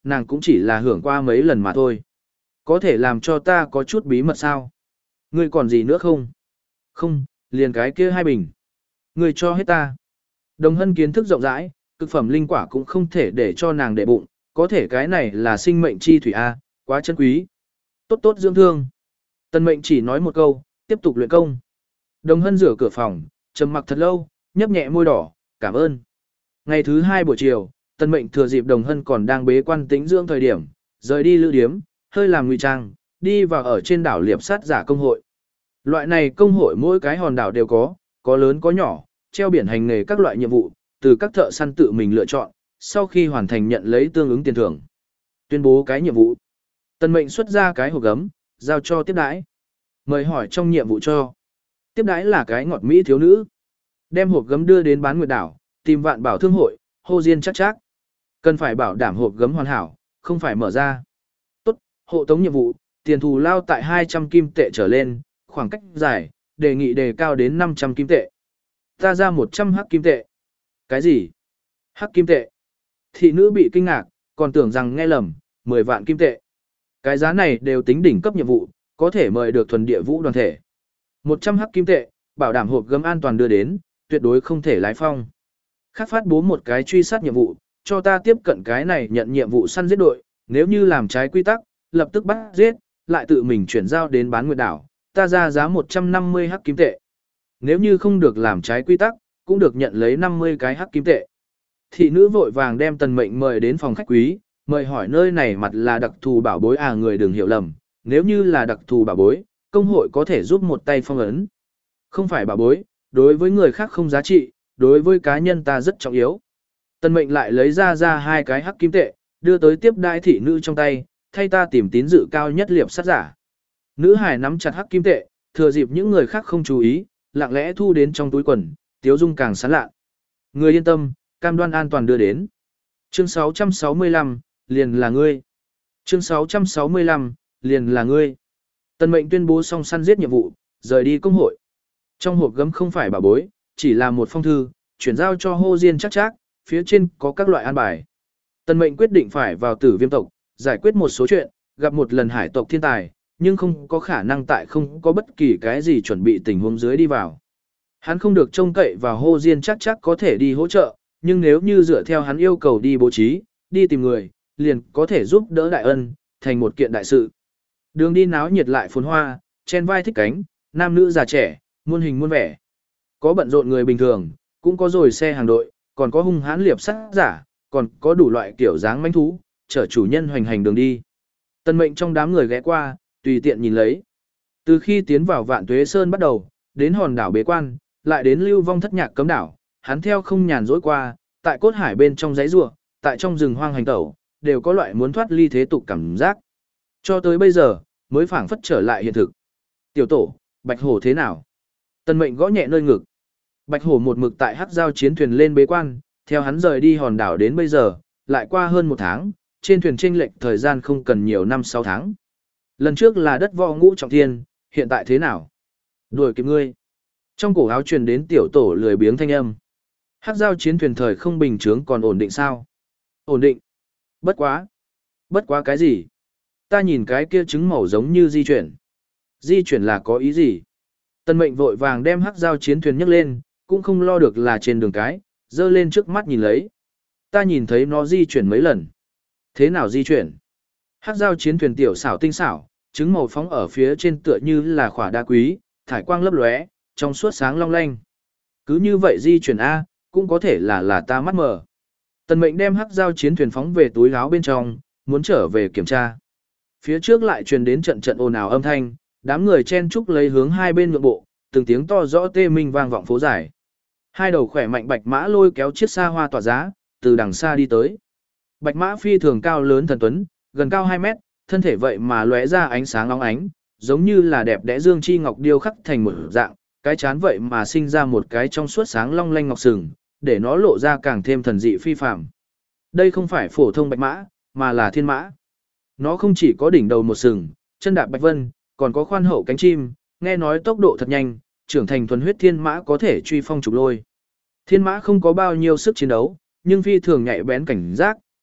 nàng cũng chỉ là hưởng qua mấy lần mà thôi. Có thể làm cho ta có chút bí mật sao? Ngươi còn gì nữa không? Không, liền cái kia hai bình. Ngươi cho hết ta. Đồng Hân kiến thức rộng rãi, cực phẩm linh quả cũng không thể để cho nàng để bụng, có thể cái này là sinh mệnh chi thủy A, quá chân quý. Tốt tốt dưỡng thương. Tần Mệnh chỉ nói một câu, tiếp tục luyện công. Đồng Hân rửa cửa phòng, trầm mặc thật lâu, nhấp nhẹ môi đỏ, cảm ơn. Ngày thứ hai buổi chiều, Tần Mệnh thừa dịp Đồng Hân còn đang bế quan tĩnh dưỡng thời điểm, rời đi lữ điếm, hơi làm ngụy trang, đi vào ở trên đảo liệp sát giả công hội. Loại này công hội mỗi cái hòn đảo đều có, có lớn có nhỏ, treo biển hành nghề các loại nhiệm vụ, từ các thợ săn tự mình lựa chọn, sau khi hoàn thành nhận lấy tương ứng tiền thưởng. Tuyên bố cái nhiệm vụ. Tần Mệnh xuất ra cái hộp gấm, giao cho tiếp đãi. Mời hỏi trong nhiệm vụ cho. Tiếp đãi là cái ngọt mỹ thiếu nữ. Đem hộp gấm đưa đến Bán Nguyệt đảo, tìm Vạn Bảo Thương hội, hô diên chắc chắc. Cần phải bảo đảm hộp gấm hoàn hảo, không phải mở ra. Tốt, hộ tống nhiệm vụ, tiền thù lao tại hai trăm kim tệ trở lên, khoảng cách dài, đề nghị đề cao đến năm trăm kim tệ. Ta ra một trăm hắc kim tệ. Cái gì? Hắc kim tệ. Thị nữ bị kinh ngạc, còn tưởng rằng nghe lầm, mười vạn kim tệ. Cái giá này đều tính đỉnh cấp nhiệm vụ, có thể mời được thuần địa vũ đoàn thể. một trăm hắc kim tệ, bảo đảm hộp gấm an toàn đưa đến, tuyệt đối không thể lái phong. Khác phát bố một cái truy sát nhiệm vụ, cho ta tiếp cận cái này nhận nhiệm vụ săn giết đội, nếu như làm trái quy tắc, lập tức bắt giết, lại tự mình chuyển giao đến Bán Nguyệt đảo, ta ra giá một trăm năm mươi hắc kim tệ. Nếu như không được làm trái quy tắc, cũng được nhận lấy năm mươi cái hắc kim tệ. Thị nữ vội vàng đem Tần Mệnh mời đến phòng khách quý, mời hỏi nơi này mặt là đặc thù bảo bối à, người đừng hiểu lầm, nếu như là đặc thù bảo bối, công hội có thể giúp một tay phong ấn. Không phải bảo bối, đối với người khác không giá trị, đối với cá nhân ta rất trọng yếu. Tần Mệnh lại lấy ra ra hai cái hắc kim tệ, đưa tới tiếp đãi thị nữ trong tay, thay ta tìm tín dự cao nhất liệp sát giả. Nữ hải nắm chặt hắc kim tệ, thừa dịp những người khác không chú ý, lặng lẽ thu đến trong túi quần, tiếu dung càng sán lạ. Người yên tâm, cam đoan an toàn đưa đến. Chương sáu trăm sáu mươi lăm, liền là ngươi. Chương sáu trăm sáu mươi lăm, liền là ngươi. Tần Mệnh tuyên bố xong săn giết nhiệm vụ, rời đi công hội. Trong hộp gấm không phải bảo bối, chỉ là một phong thư, chuyển giao cho Hô Diên chắc chắc, phía trên có các loại an bài. Tần Mệnh quyết định phải vào Tử Viêm tộc, giải quyết một số chuyện, gặp một lần hải tộc thiên tài, nhưng không có khả năng tại không có bất kỳ cái gì chuẩn bị tình huống dưới đi vào. Hắn không được trông cậy vào Hô Diên chắc chắc có thể đi hỗ trợ, nhưng nếu như dựa theo hắn yêu cầu đi bố trí, đi tìm người, liền có thể giúp đỡ đại ân, thành một kiện đại sự. Đường đi náo nhiệt lại phồn hoa, chen vai thích cánh, nam nữ già trẻ, muôn hình muôn vẻ. Có bận rộn người bình thường, cũng có rồi xe hàng đội, còn có hung hãn liệp sát giả, còn có đủ loại kiểu dáng manh thú, chở chủ nhân hoành hành đường đi. Tần Mệnh trong đám người ghé qua, tùy tiện nhìn lấy. Từ khi tiến vào Vạn Tuế Sơn bắt đầu, đến hòn đảo bế quan, lại đến lưu vong thất nhạc cấm đảo, hắn theo không nhàn dỗi qua, tại cốt hải bên trong giấy rùa, tại trong rừng hoang hành tẩu, đều có loại muốn thoát ly thế tục cảm giác. Cho tới bây giờ, mới phảng phất trở lại hiện thực. Tiểu tổ, Bạch Hổ thế nào? Tần Mệnh gõ nhẹ nơi ngực. Bạch Hổ một mực tại hắc giao chiến thuyền lên bế quan, theo hắn rời đi hòn đảo đến bây giờ, lại qua hơn một tháng, trên thuyền chênh lệch thời gian không cần nhiều năm sáu tháng. Lần trước là đất võ ngũ trọng thiên, hiện tại thế nào? Đuổi kịp ngươi. Trong cổ áo truyền đến tiểu tổ lười biếng thanh âm. Hắc giao chiến thuyền thời không bình chướng còn ổn định sao? Ổn định. Bất quá. Bất quá cái gì? Ta nhìn cái kia trứng màu giống như di chuyển. Di chuyển là có ý gì? Tần Mệnh vội vàng đem hắc giao chiến thuyền nhấc lên, cũng không lo được là trên đường cái, dơ lên trước mắt nhìn lấy. Ta nhìn thấy nó di chuyển mấy lần. Thế nào di chuyển? Hắc giao chiến thuyền tiểu xảo tinh xảo, trứng màu phóng ở phía trên tựa như là khỏa đá quý, thải quang lấp lóe, trong suốt sáng long lanh. Cứ như vậy di chuyển A, cũng có thể là là ta mắt mờ. Tần Mệnh đem hắc giao chiến thuyền phóng về túi áo bên trong, muốn trở về kiểm tra. Phía trước lại truyền đến trận trận ồn ào âm thanh, đám người chen chúc lấy hướng hai bên nhượng bộ, từng tiếng to rõ tê minh vang vọng phố dài. Hai đầu khỏe mạnh bạch mã lôi kéo chiếc xa hoa tỏa giá, từ đằng xa đi tới. Bạch mã phi thường cao lớn thần tuấn, gần cao hai mét, thân thể vậy mà lóe ra ánh sáng óng ánh, giống như là đẹp đẽ dương chi ngọc điêu khắc thành một dạng, cái chán vậy mà sinh ra một cái trong suốt sáng long lanh ngọc sừng, để nó lộ ra càng thêm thần dị phi phàm. Đây không phải phổ thông bạch mã, mà là thiên mã. Nó không chỉ có đỉnh đầu một sừng, chân đạp bạch vân, còn có khoan hậu cánh chim, nghe nói tốc độ thật nhanh, trưởng thành thuần huyết thiên mã có thể truy phong trục lôi. Thiên mã không có bao nhiêu sức chiến đấu, nhưng phi thường nhạy bén cảnh giác,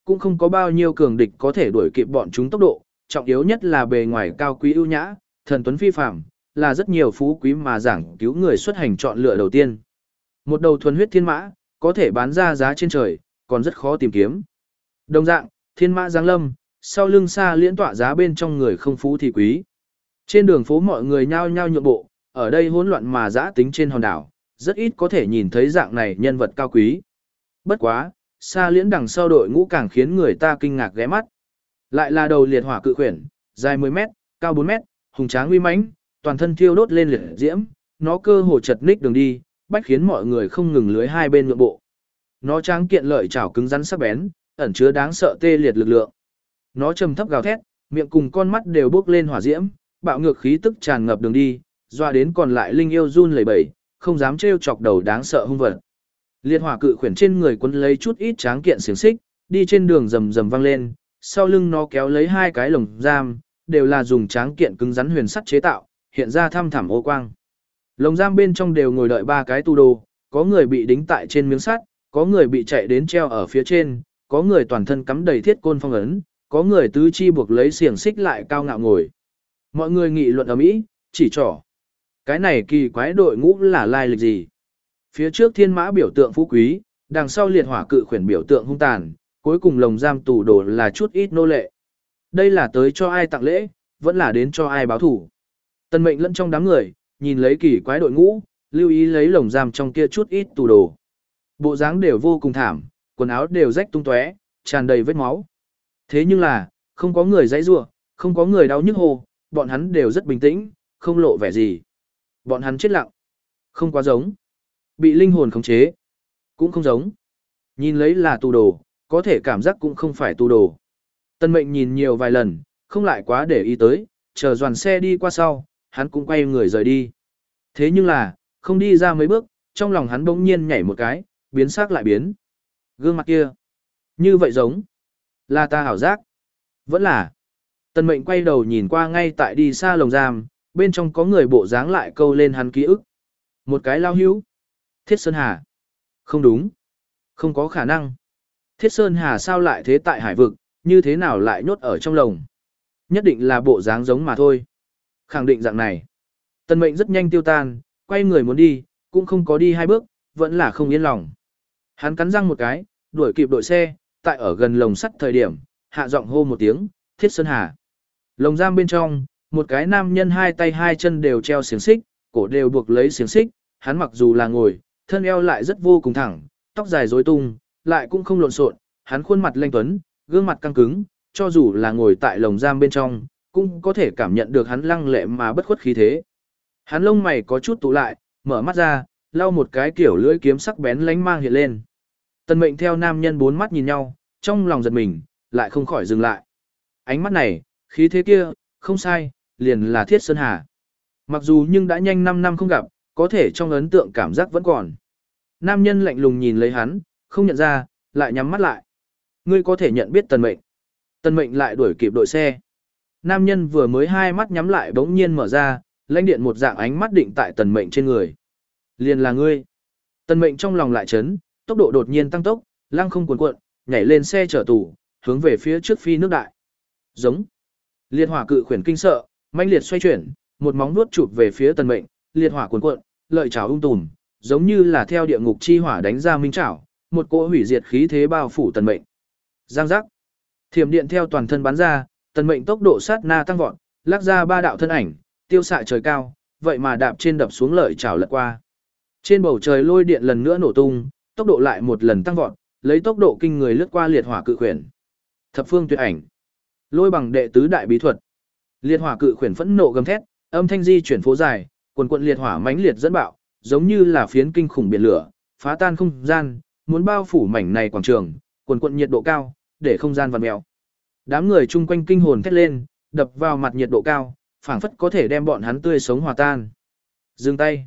cũng không có bao nhiêu cường địch có thể đuổi kịp bọn chúng tốc độ, trọng yếu nhất là bề ngoài cao quý ưu nhã, thần tuấn phi phàm, là rất nhiều phú quý mà giảng cứu người xuất hành chọn lựa đầu tiên. Một đầu thuần huyết thiên mã, có thể bán ra giá trên trời, còn rất khó tìm kiếm. Đồng dạng, thiên mã giáng lâm, sau lưng xa liễn tọa giá bên trong người không phú thì quý. Trên đường phố mọi người nhao nhao nhượng bộ, ở đây hỗn loạn mà dã tính trên hòn đảo, rất ít có thể nhìn thấy dạng này nhân vật cao quý. Bất quá, xa liễn đằng sau đội ngũ càng khiến người ta kinh ngạc ghé mắt. Lại là đầu liệt hỏa cự khuyển, dài mười mét, cao bốn mét, hùng tráng uy mãnh, toàn thân thiêu đốt lên liệt diễm, nó cơ hồ chật ních đường đi, bách khiến mọi người không ngừng lưới hai bên nhượng bộ. Nó tráng kiện lợi chảo cứng rắn sắc bén, ẩn chứa đáng sợ tê liệt lực lượng. Nó trầm thấp gào thét, miệng cùng con mắt đều bốc lên hỏa diễm, bạo ngược khí tức tràn ngập đường đi, doa đến còn lại linh yêu run lẩy bẩy, không dám trêu chọc đầu đáng sợ hung vật. Liệt hỏa cự khuyển trên người quấn lấy chút ít tráng kiện xiềng xích, đi trên đường rầm rầm vang lên, sau lưng nó kéo lấy hai cái lồng giam, đều là dùng tráng kiện cứng rắn huyền sắt chế tạo, hiện ra thăm thẳm ô quang. Lồng giam bên trong đều ngồi đợi ba cái tù đồ, có người bị đính tại trên miếng sắt, có người bị chạy đến treo ở phía trên, có người toàn thân cắm đầy thiết côn phong ấn, có người tứ chi buộc lấy xiềng xích lại cao ngạo ngồi. Mọi người nghị luận ầm ĩ, chỉ trỏ. Cái này kỳ quái đội ngũ là lai lịch gì? Phía trước thiên mã biểu tượng phú quý, đằng sau liệt hỏa cự khuyển biểu tượng hung tàn, cuối cùng lồng giam tù đồ là chút ít nô lệ. Đây là tới cho ai tặng lễ, vẫn là đến cho ai báo thủ. Tần Mệnh lẫn trong đám người, nhìn lấy kỳ quái đội ngũ, lưu ý lấy lồng giam trong kia chút ít tù đồ. Bộ dáng đều vô cùng thảm, quần áo đều rách tung tóe, tràn đầy vết máu. Thế nhưng là, không có người giãy giụa, không có người đau nhức hô, bọn hắn đều rất bình tĩnh, không lộ vẻ gì. Bọn hắn chết lặng. Không quá giống. Bị linh hồn khống chế. Cũng không giống. Nhìn lấy là tù đồ, có thể cảm giác cũng không phải tù đồ. Tân Mệnh nhìn nhiều vài lần, không lại quá để ý tới, chờ đoàn xe đi qua sau, hắn cũng quay người rời đi. Thế nhưng là, không đi ra mấy bước, trong lòng hắn bỗng nhiên nhảy một cái, biến sắc lại biến. Gương mặt kia. Như vậy giống. Là ta ảo giác. Vẫn là. Tân Mệnh quay đầu nhìn qua ngay tại đi xa lồng giam, bên trong có người bộ dáng lại câu lên hắn ký ức. Một cái lao hữu. Thiết Sơn Hà. Không đúng. Không có khả năng. Thiết Sơn Hà sao lại thế tại hải vực, như thế nào lại nhốt ở trong lồng. Nhất định là bộ dáng giống mà thôi. Khẳng định dạng này. Tân Mệnh rất nhanh tiêu tan, quay người muốn đi, cũng không có đi hai bước, vẫn là không yên lòng. Hắn cắn răng một cái, đuổi kịp đội xe, tại ở gần lồng sắt thời điểm, hạ giọng hô một tiếng, Thiết Sơn Hà. Lồng giam bên trong, một cái nam nhân hai tay hai chân đều treo xiềng xích, cổ đều buộc lấy xiềng xích, hắn mặc dù là ngồi, thân eo lại rất vô cùng thẳng, tóc dài rối tung, lại cũng không lộn xộn, hắn khuôn mặt lanh tuấn, gương mặt căng cứng, cho dù là ngồi tại lồng giam bên trong, cũng có thể cảm nhận được hắn lăng lệ mà bất khuất khí thế. Hắn lông mày có chút tụ lại, mở mắt ra, lau một cái kiểu lưỡi kiếm sắc bén lánh mang hiện lên. Tần Mệnh theo nam nhân bốn mắt nhìn nhau, trong lòng giật mình, lại không khỏi dừng lại. Ánh mắt này, khí thế kia, không sai, liền là Thiết Sơn Hà. Mặc dù nhưng đã nhanh năm năm không gặp, có thể trong ấn tượng cảm giác vẫn còn. Nam nhân lạnh lùng nhìn lấy hắn, không nhận ra, lại nhắm mắt lại. Ngươi có thể nhận biết Tần Mệnh. Tần Mệnh lại đuổi kịp đội xe. Nam nhân vừa mới hai mắt nhắm lại bỗng nhiên mở ra, lãnh điện một dạng ánh mắt định tại Tần Mệnh trên người. Liền là ngươi. Tần Mệnh trong lòng lại chấn, tốc độ đột nhiên tăng tốc, lăng không cuồn cuộn, nhảy lên xe chở tù, hướng về phía trước phi nước đại. Giống. Liệt hỏa cự khuyển kinh sợ, mãnh liệt xoay chuyển, một móng vuốt chụp về phía Tần Mệnh, liệt hỏa cuồn cuộn, lợi chảo ung tùm, giống như là theo địa ngục chi hỏa đánh ra minh chảo, một cỗ hủy diệt khí thế bao phủ Tần Mệnh. Giang giác. Thiểm điện theo toàn thân bắn ra, Tần Mệnh tốc độ sát na tăng vọt, lắc ra ba đạo thân ảnh, tiêu xạ trời cao, vậy mà đạp trên đập xuống lợi chảo lật qua. Trên bầu trời lôi điện lần nữa nổ tung, tốc độ lại một lần tăng vọt, lấy tốc độ kinh người lướt qua liệt hỏa cự khuyển. Thập phương tuyệt ảnh. Lôi bằng đệ tứ đại bí thuật. Liệt hỏa cự khuyển phẫn nộ gầm thét, âm thanh di chuyển phố dài, quần quần liệt hỏa mãnh liệt dẫn bạo, giống như là phiến kinh khủng biển lửa, phá tan không gian, muốn bao phủ mảnh này quảng trường, quần quần nhiệt độ cao, để không gian vặn mèo. Đám người chung quanh kinh hồn thét lên, đập vào mặt nhiệt độ cao, phảng phất có thể đem bọn hắn tươi sống hòa tan. Dừng tay.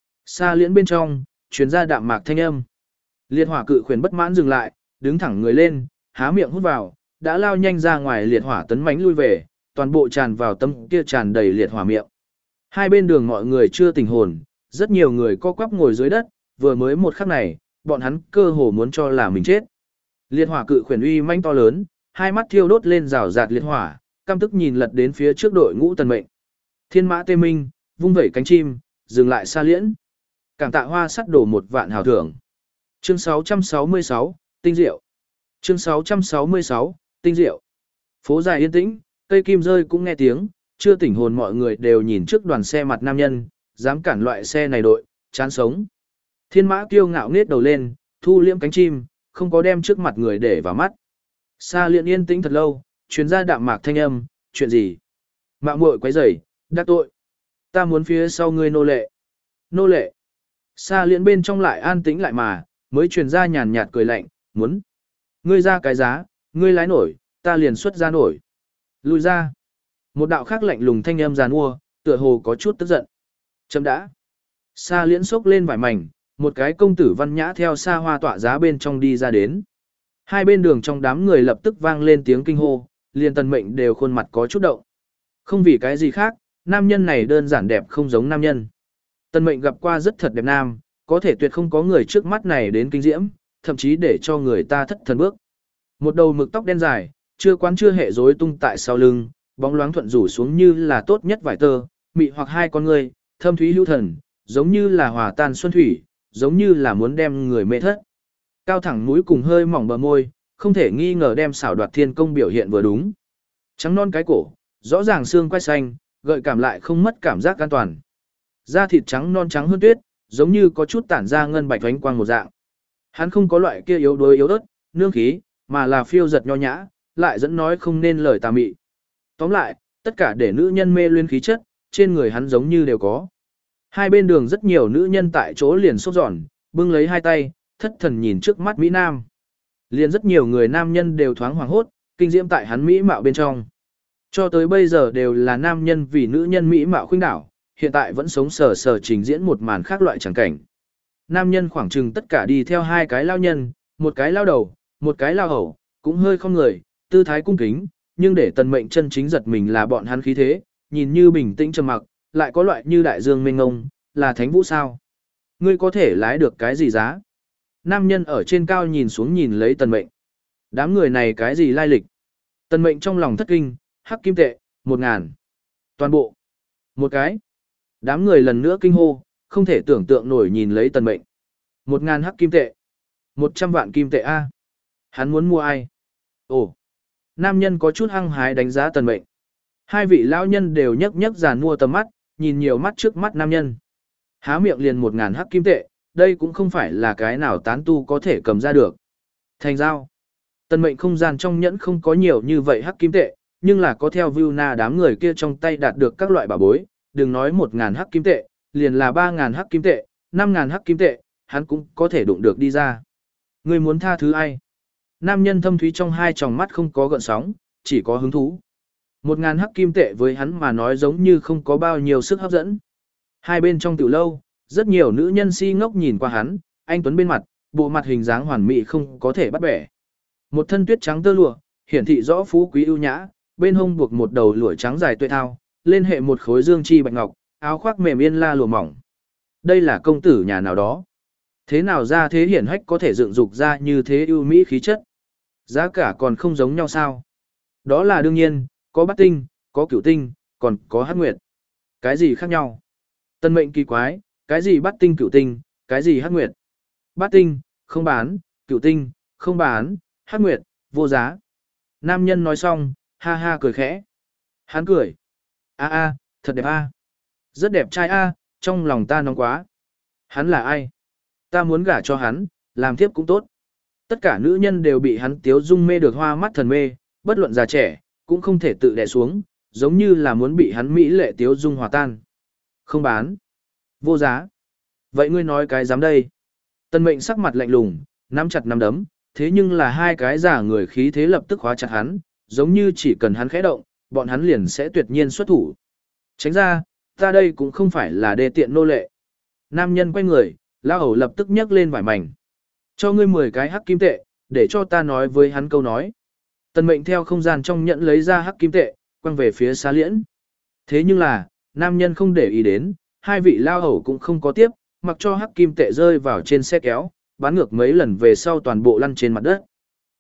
Xa liễn bên trong, truyền ra đạm mạc thanh âm. Liệt hỏa cự khuyển bất mãn dừng lại, đứng thẳng người lên, há miệng hút vào, đã lao nhanh ra ngoài liệt hỏa tấn mãnh lui về, toàn bộ tràn vào tấm kia tràn đầy liệt hỏa miệng. Hai bên đường mọi người chưa tỉnh hồn, rất nhiều người co quắp ngồi dưới đất, vừa mới một khắc này, bọn hắn cơ hồ muốn cho là mình chết. Liệt hỏa cự khuyển uy manh to lớn, hai mắt thiêu đốt lên rào rạt liệt hỏa, căm tức nhìn lật đến phía trước đội ngũ Tần Mệnh. Thiên mã tê minh, vung vẩy cánh chim, dừng lại xa liễn. Cảm tạ hoa sắt đổ một vạn hào thưởng. Chương sáu trăm sáu mươi sáu, tinh diệu. Chương sáu trăm sáu mươi sáu, tinh diệu. Phố dài yên tĩnh, cây kim rơi cũng nghe tiếng, chưa tỉnh hồn mọi người đều nhìn trước đoàn xe mặt nam nhân, dám cản loại xe này đội, chán sống. Thiên mã kiêu ngạo nết đầu lên, thu liễm cánh chim, không có đem trước mặt người để vào mắt. Xa liễn yên tĩnh thật lâu, truyền ra đạm mạc thanh âm, chuyện gì? Mạo muội quấy rầy, đắc tội. Ta muốn phía sau ngươi nô lệ. Nô lệ. Xa liễn bên trong lại an tĩnh lại mà, mới truyền ra nhàn nhạt cười lạnh, muốn. Ngươi ra cái giá, ngươi lái nổi, ta liền xuất ra nổi. Lùi ra. Một đạo khác lạnh lùng thanh âm giàn mua, tựa hồ có chút tức giận. Chấm đã. Xa liễn xốc lên vải mảnh, một cái công tử văn nhã theo xa hoa tỏa giá bên trong đi ra đến. Hai bên đường trong đám người lập tức vang lên tiếng kinh hô, liền Tần Mệnh đều khuôn mặt có chút động. Không vì cái gì khác, nam nhân này đơn giản đẹp không giống nam nhân. Tần Mệnh gặp qua rất thật đẹp nam, có thể tuyệt không có người trước mắt này đến kinh diễm, thậm chí để cho người ta thất thần bước. Một đầu mực tóc đen dài, chưa quán chưa hệ rối tung tại sau lưng, bóng loáng thuận rủ xuống như là tốt nhất vải tơ, mị hoặc hai con người, thâm thúy hữu thần, giống như là hòa tan xuân thủy, giống như là muốn đem người mê thất. Cao thẳng mũi cùng hơi mỏng bờ môi, không thể nghi ngờ đem xảo đoạt thiên công biểu hiện vừa đúng. Trắng non cái cổ, rõ ràng xương quai xanh, gợi cảm lại không mất cảm giác an toàn. Da thịt trắng non trắng hơn tuyết, giống như có chút tản ra ngân bạch ánh quang một dạng. Hắn không có loại kia yếu đuối yếu ớt, nương khí, mà là phiêu giật nho nhã, lại dẫn nói không nên lời tà mị. Tóm lại, tất cả để nữ nhân mê luyến khí chất, trên người hắn giống như đều có. Hai bên đường rất nhiều nữ nhân tại chỗ liền sốt giòn, bưng lấy hai tay, thất thần nhìn trước mắt Mỹ Nam. Liền rất nhiều người nam nhân đều thoáng hoàng hốt, kinh diễm tại hắn Mỹ mạo bên trong. Cho tới bây giờ đều là nam nhân vì nữ nhân Mỹ mạo khuynh đảo, hiện tại vẫn sống sờ sờ trình diễn một màn khác loại chẳng cảnh. Nam nhân khoảng chừng tất cả đi theo hai cái lao nhân, một cái lao đầu, một cái lao hầu, cũng hơi không người, tư thái cung kính, nhưng để Tần Mệnh chân chính giật mình là bọn hắn khí thế, nhìn như bình tĩnh trầm mặc, lại có loại như đại dương mênh ngông, là thánh vũ sao? Ngươi có thể lái được cái gì giá? Nam nhân ở trên cao nhìn xuống nhìn lấy Tần Mệnh. Đám người này cái gì lai lịch? Tần Mệnh trong lòng thất kinh, hắc kim tệ, một ngàn. Toàn bộ. Một cái. Đám người lần nữa kinh hô, không thể tưởng tượng nổi nhìn lấy Tần Mệnh. Một ngàn hắc kim tệ. Một trăm vạn kim tệ A. Hắn muốn mua ai? Ồ. Nam nhân có chút hăng hái đánh giá Tần Mệnh. Hai vị lão nhân đều nhấc nhấc giàn mua tầm mắt, nhìn nhiều mắt trước mắt nam nhân. Há miệng liền một ngàn hắc kim tệ, đây cũng không phải là cái nào tán tu có thể cầm ra được. Thành giao. Tần Mệnh không gian trong nhẫn không có nhiều như vậy hắc kim tệ, nhưng là có theo Vilna đám người kia trong tay đạt được các loại bảo bối, đừng nói một ngàn hắc kim tệ, liền là ba ngàn hắc kim tệ, năm ngàn hắc kim tệ, hắn cũng có thể đụng được đi ra. Người muốn tha thứ ai? Nam nhân thâm thúy trong hai tròng mắt không có gợn sóng, chỉ có hứng thú. Một ngàn hắc kim tệ với hắn mà nói giống như không có bao nhiêu sức hấp dẫn. Hai bên trong tiểu lâu, rất nhiều nữ nhân si ngốc nhìn qua hắn, anh tuấn bên mặt, bộ mặt hình dáng hoàn mỹ không có thể bắt bẻ. Một thân tuyết trắng tơ lụa, hiển thị rõ phú quý ưu nhã, bên hông buộc một đầu lụa trắng dài tuệ thao, lên hệ một khối dương chi bạch ngọc, áo khoác mềm yên la lụa mỏng. Đây là công tử nhà nào đó. Thế nào ra thế hiển hách có thể dựng dục ra như thế ưu mỹ khí chất? Giá cả còn không giống nhau sao? Đó là đương nhiên, có bát tinh, có cửu tinh, còn có hắc nguyệt. Cái gì khác nhau? Tân Mệnh kỳ quái, cái gì bát tinh cửu tinh, cái gì hắc nguyệt? Bát tinh, không bán, cửu tinh, không bán, hắc nguyệt, vô giá. Nam nhân nói xong, ha ha cười khẽ. Hắn cười. A a, thật đẹp a. Rất đẹp trai a, trong lòng ta nóng quá. Hắn là ai? Ta muốn gả cho hắn, làm thiếp cũng tốt. Tất cả nữ nhân đều bị hắn tiếu dung mê được hoa mắt thần mê, bất luận già trẻ, cũng không thể tự đè xuống, giống như là muốn bị hắn mỹ lệ tiếu dung hòa tan. Không bán. Vô giá. Vậy ngươi nói cái dám đây? Tân Mệnh sắc mặt lạnh lùng, nắm chặt nắm đấm, thế nhưng là hai cái giả người khí thế lập tức khóa chặt hắn, giống như chỉ cần hắn khẽ động, bọn hắn liền sẽ tuyệt nhiên xuất thủ. Tránh ra, ta đây cũng không phải là đê tiện nô lệ. Nam nhân quay người, lao hầu lập tức nhấc lên vải mảnh. Cho ngươi mười cái hắc kim tệ, để cho ta nói với hắn câu nói. Tần Mệnh theo không gian trong nhận lấy ra hắc kim tệ, quăng về phía Xá Liễn. Thế nhưng là, nam nhân không để ý đến, hai vị lao hầu cũng không có tiếp, mặc cho hắc kim tệ rơi vào trên xe kéo, bán ngược mấy lần về sau toàn bộ lăn trên mặt đất.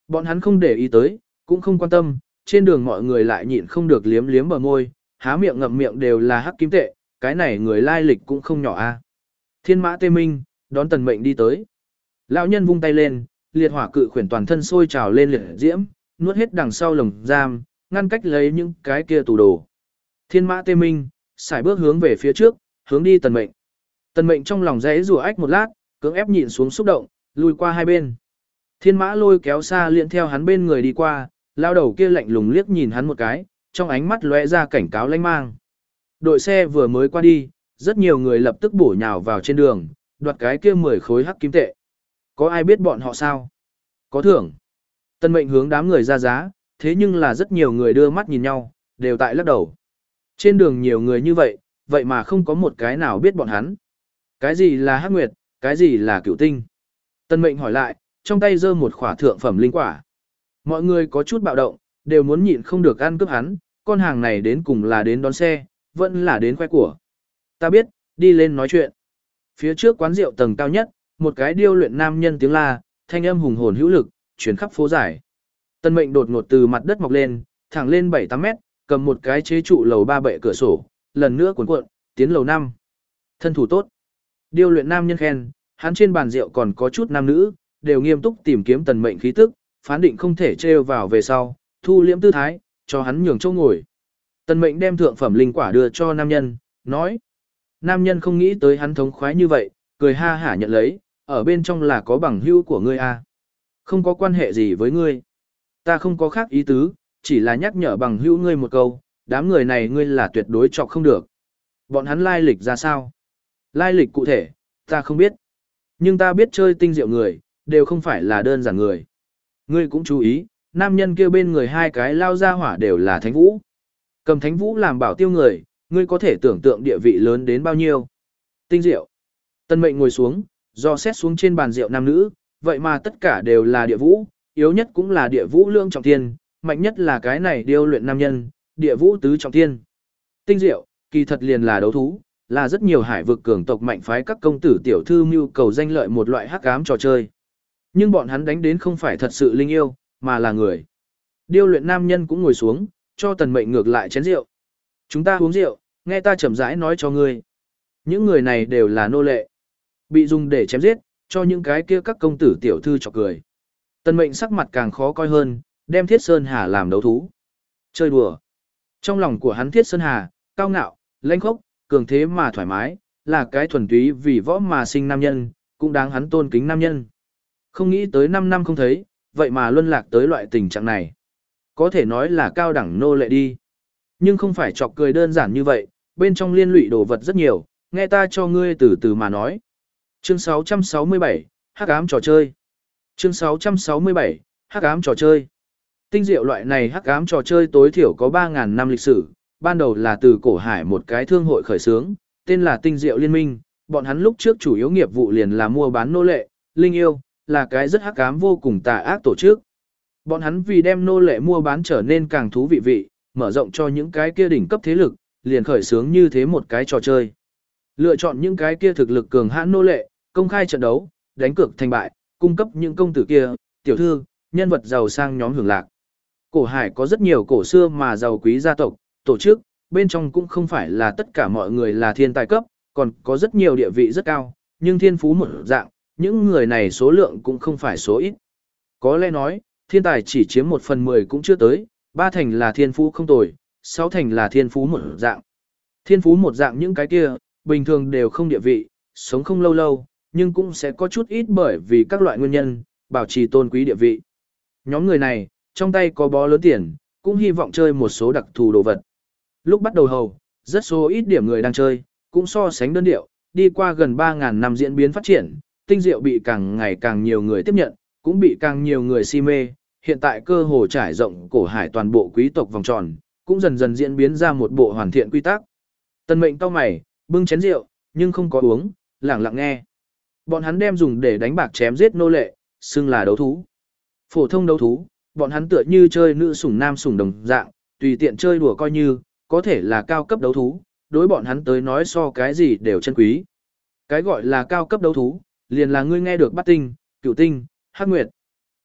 Bọn hắn không để ý tới, cũng không quan tâm, trên đường mọi người lại nhịn không được liếm liếm bờ môi, há miệng ngậm miệng đều là hắc kim tệ, cái này người lai lịch cũng không nhỏ a. Thiên mã Tê Minh, đón Tần Mệnh đi tới. Lão nhân vung tay lên, liệt hỏa cự khuyển toàn thân sôi trào lên liệt diễm, nuốt hết đằng sau lồng giam, ngăn cách lấy những cái kia tù đồ. Thiên mã Tê Minh, xài bước hướng về phía trước, hướng đi Tần Mệnh. Tần Mệnh trong lòng rẽ rủa ách một lát, cưỡng ép nhịn xuống xúc động, lùi qua hai bên. Thiên mã lôi kéo xa liễn theo hắn bên người đi qua, lao đầu kia lạnh lùng liếc nhìn hắn một cái, trong ánh mắt lóe ra cảnh cáo lãnh mang. Đội xe vừa mới qua đi, rất nhiều người lập tức bổ nhào vào trên đường, đoạt cái kia mười khối hắc kim tệ. Có ai biết bọn họ sao? Có thưởng. Tân Mệnh hướng đám người ra giá, thế nhưng là rất nhiều người đưa mắt nhìn nhau, đều tại lắc đầu. Trên đường nhiều người như vậy, vậy mà không có một cái nào biết bọn hắn. Cái gì là hắc nguyệt, cái gì là cửu tinh? Tân Mệnh hỏi lại, trong tay giơ một khỏa thượng phẩm linh quả. Mọi người có chút bạo động, đều muốn nhịn không được ăn cướp hắn, con hàng này đến cùng là đến đón xe, vẫn là đến khoe của. Ta biết, đi lên nói chuyện. Phía trước quán rượu tầng cao nhất, một cái điêu luyện nam nhân tiếng la, thanh âm hùng hồn hữu lực, chuyển khắp phố giải. Tân Mệnh đột ngột từ mặt đất mọc lên, thẳng lên bảy tám mét, cầm một cái chế trụ lầu ba bệ cửa sổ, lần nữa cuốn cuộn, tiến lầu năm. Thân thủ tốt. Điêu luyện nam nhân khen, hắn trên bàn rượu còn có chút nam nữ, đều nghiêm túc tìm kiếm Tần Mệnh khí tức, phán định không thể trêu vào về sau, thu liễm tư thái, cho hắn nhường chỗ ngồi. Tần Mệnh đem thượng phẩm linh quả đưa cho nam nhân, nói. Nam nhân không nghĩ tới hắn thống khoái như vậy, cười ha hả nhận lấy, ở bên trong là có bằng hữu của ngươi à. Không có quan hệ gì với ngươi. Ta không có khác ý tứ, chỉ là nhắc nhở bằng hữu ngươi một câu, đám người này ngươi là tuyệt đối chọc không được. Bọn hắn lai lịch ra sao? Lai lịch cụ thể, ta không biết. Nhưng ta biết chơi tinh diệu người, đều không phải là đơn giản người. Ngươi cũng chú ý, nam nhân kia bên người hai cái lao ra hỏa đều là thánh vũ. Cầm thánh vũ làm bảo tiêu người, ngươi có thể tưởng tượng địa vị lớn đến bao nhiêu. Tinh diệu. Tân Mệnh ngồi xuống, do xét xuống trên bàn rượu nam nữ, vậy mà tất cả đều là địa vũ, yếu nhất cũng là địa vũ lương trọng thiên, mạnh nhất là cái này điêu luyện nam nhân, địa vũ tứ trọng thiên. Tinh diệu, kỳ thật liền là đấu thú, là rất nhiều hải vực cường tộc mạnh phái các công tử tiểu thư mưu cầu danh lợi một loại hắc ám trò chơi. Nhưng bọn hắn đánh đến không phải thật sự linh yêu, mà là người. Điêu luyện nam nhân cũng ngồi xuống, cho Tần Mệnh ngược lại chén rượu. Chúng ta uống rượu, nghe ta chậm rãi nói cho ngươi. Những người này đều là nô lệ, bị dùng để chém giết, cho những cái kia các công tử tiểu thư chọc cười. Tần Mệnh sắc mặt càng khó coi hơn, đem Thiết Sơn Hà làm đấu thú. Chơi đùa. Trong lòng của hắn Thiết Sơn Hà, cao ngạo, lãnh khốc, cường thế mà thoải mái, là cái thuần túy vì võ mà sinh nam nhân, cũng đáng hắn tôn kính nam nhân. Không nghĩ tới năm năm không thấy, vậy mà luân lạc tới loại tình trạng này. Có thể nói là cao đẳng nô lệ đi. Nhưng không phải chọc cười đơn giản như vậy, bên trong liên lụy đồ vật rất nhiều, nghe ta cho ngươi từ từ mà nói. Chương sáu trăm sáu mươi bảy, Hắc ám trò chơi. Chương sáu trăm sáu mươi bảy, Hắc ám trò chơi. Tinh diệu loại này hắc ám trò chơi tối thiểu có ba nghìn năm lịch sử, ban đầu là từ cổ hải một cái thương hội khởi xướng, tên là Tinh Diệu Liên Minh, bọn hắn lúc trước chủ yếu nghiệp vụ liền là mua bán nô lệ, linh yêu, là cái rất hắc ám vô cùng tà ác tổ chức. Bọn hắn vì đem nô lệ mua bán trở nên càng thú vị vị, mở rộng cho những cái kia đỉnh cấp thế lực, liền khởi xướng như thế một cái trò chơi. Lựa chọn những cái kia thực lực cường hãn nô lệ, công khai trận đấu, đánh cược thành bại, cung cấp những công tử kia, tiểu thư, nhân vật giàu sang nhóm hưởng lạc. Cổ hải có rất nhiều cổ xưa mà giàu quý gia tộc, tổ chức, bên trong cũng không phải là tất cả mọi người là thiên tài cấp, còn có rất nhiều địa vị rất cao, nhưng thiên phú một dạng, những người này số lượng cũng không phải số ít. Có lẽ nói, thiên tài chỉ chiếm một phần mười cũng chưa tới, ba thành là thiên phú không tồi, sáu thành là thiên phú một dạng. Thiên phú một dạng những cái kia, bình thường đều không địa vị, sống không lâu lâu, nhưng cũng sẽ có chút ít bởi vì các loại nguyên nhân, bảo trì tôn quý địa vị. Nhóm người này, trong tay có bó lớn tiền, cũng hy vọng chơi một số đặc thù đồ vật. Lúc bắt đầu hầu, rất số ít điểm người đang chơi, cũng so sánh đơn điệu, đi qua gần ba nghìn năm diễn biến phát triển, tinh diệu bị càng ngày càng nhiều người tiếp nhận, cũng bị càng nhiều người si mê, hiện tại cơ hồ trải rộng cổ hải toàn bộ quý tộc vòng tròn, cũng dần dần diễn biến ra một bộ hoàn thiện quy tắc. Tần Mệnh cau mày, bưng chén rượu, nhưng không có uống, lặng lặng nghe. Bọn hắn đem dùng để đánh bạc chém giết nô lệ, xưng là đấu thú. Phổ thông đấu thú, bọn hắn tựa như chơi nữ sủng nam sủng đồng dạng, tùy tiện chơi đùa coi như, có thể là cao cấp đấu thú, đối bọn hắn tới nói so cái gì đều chân quý. Cái gọi là cao cấp đấu thú, liền là ngươi nghe được Bát Tinh, Cửu Tinh, Hắc Nguyệt.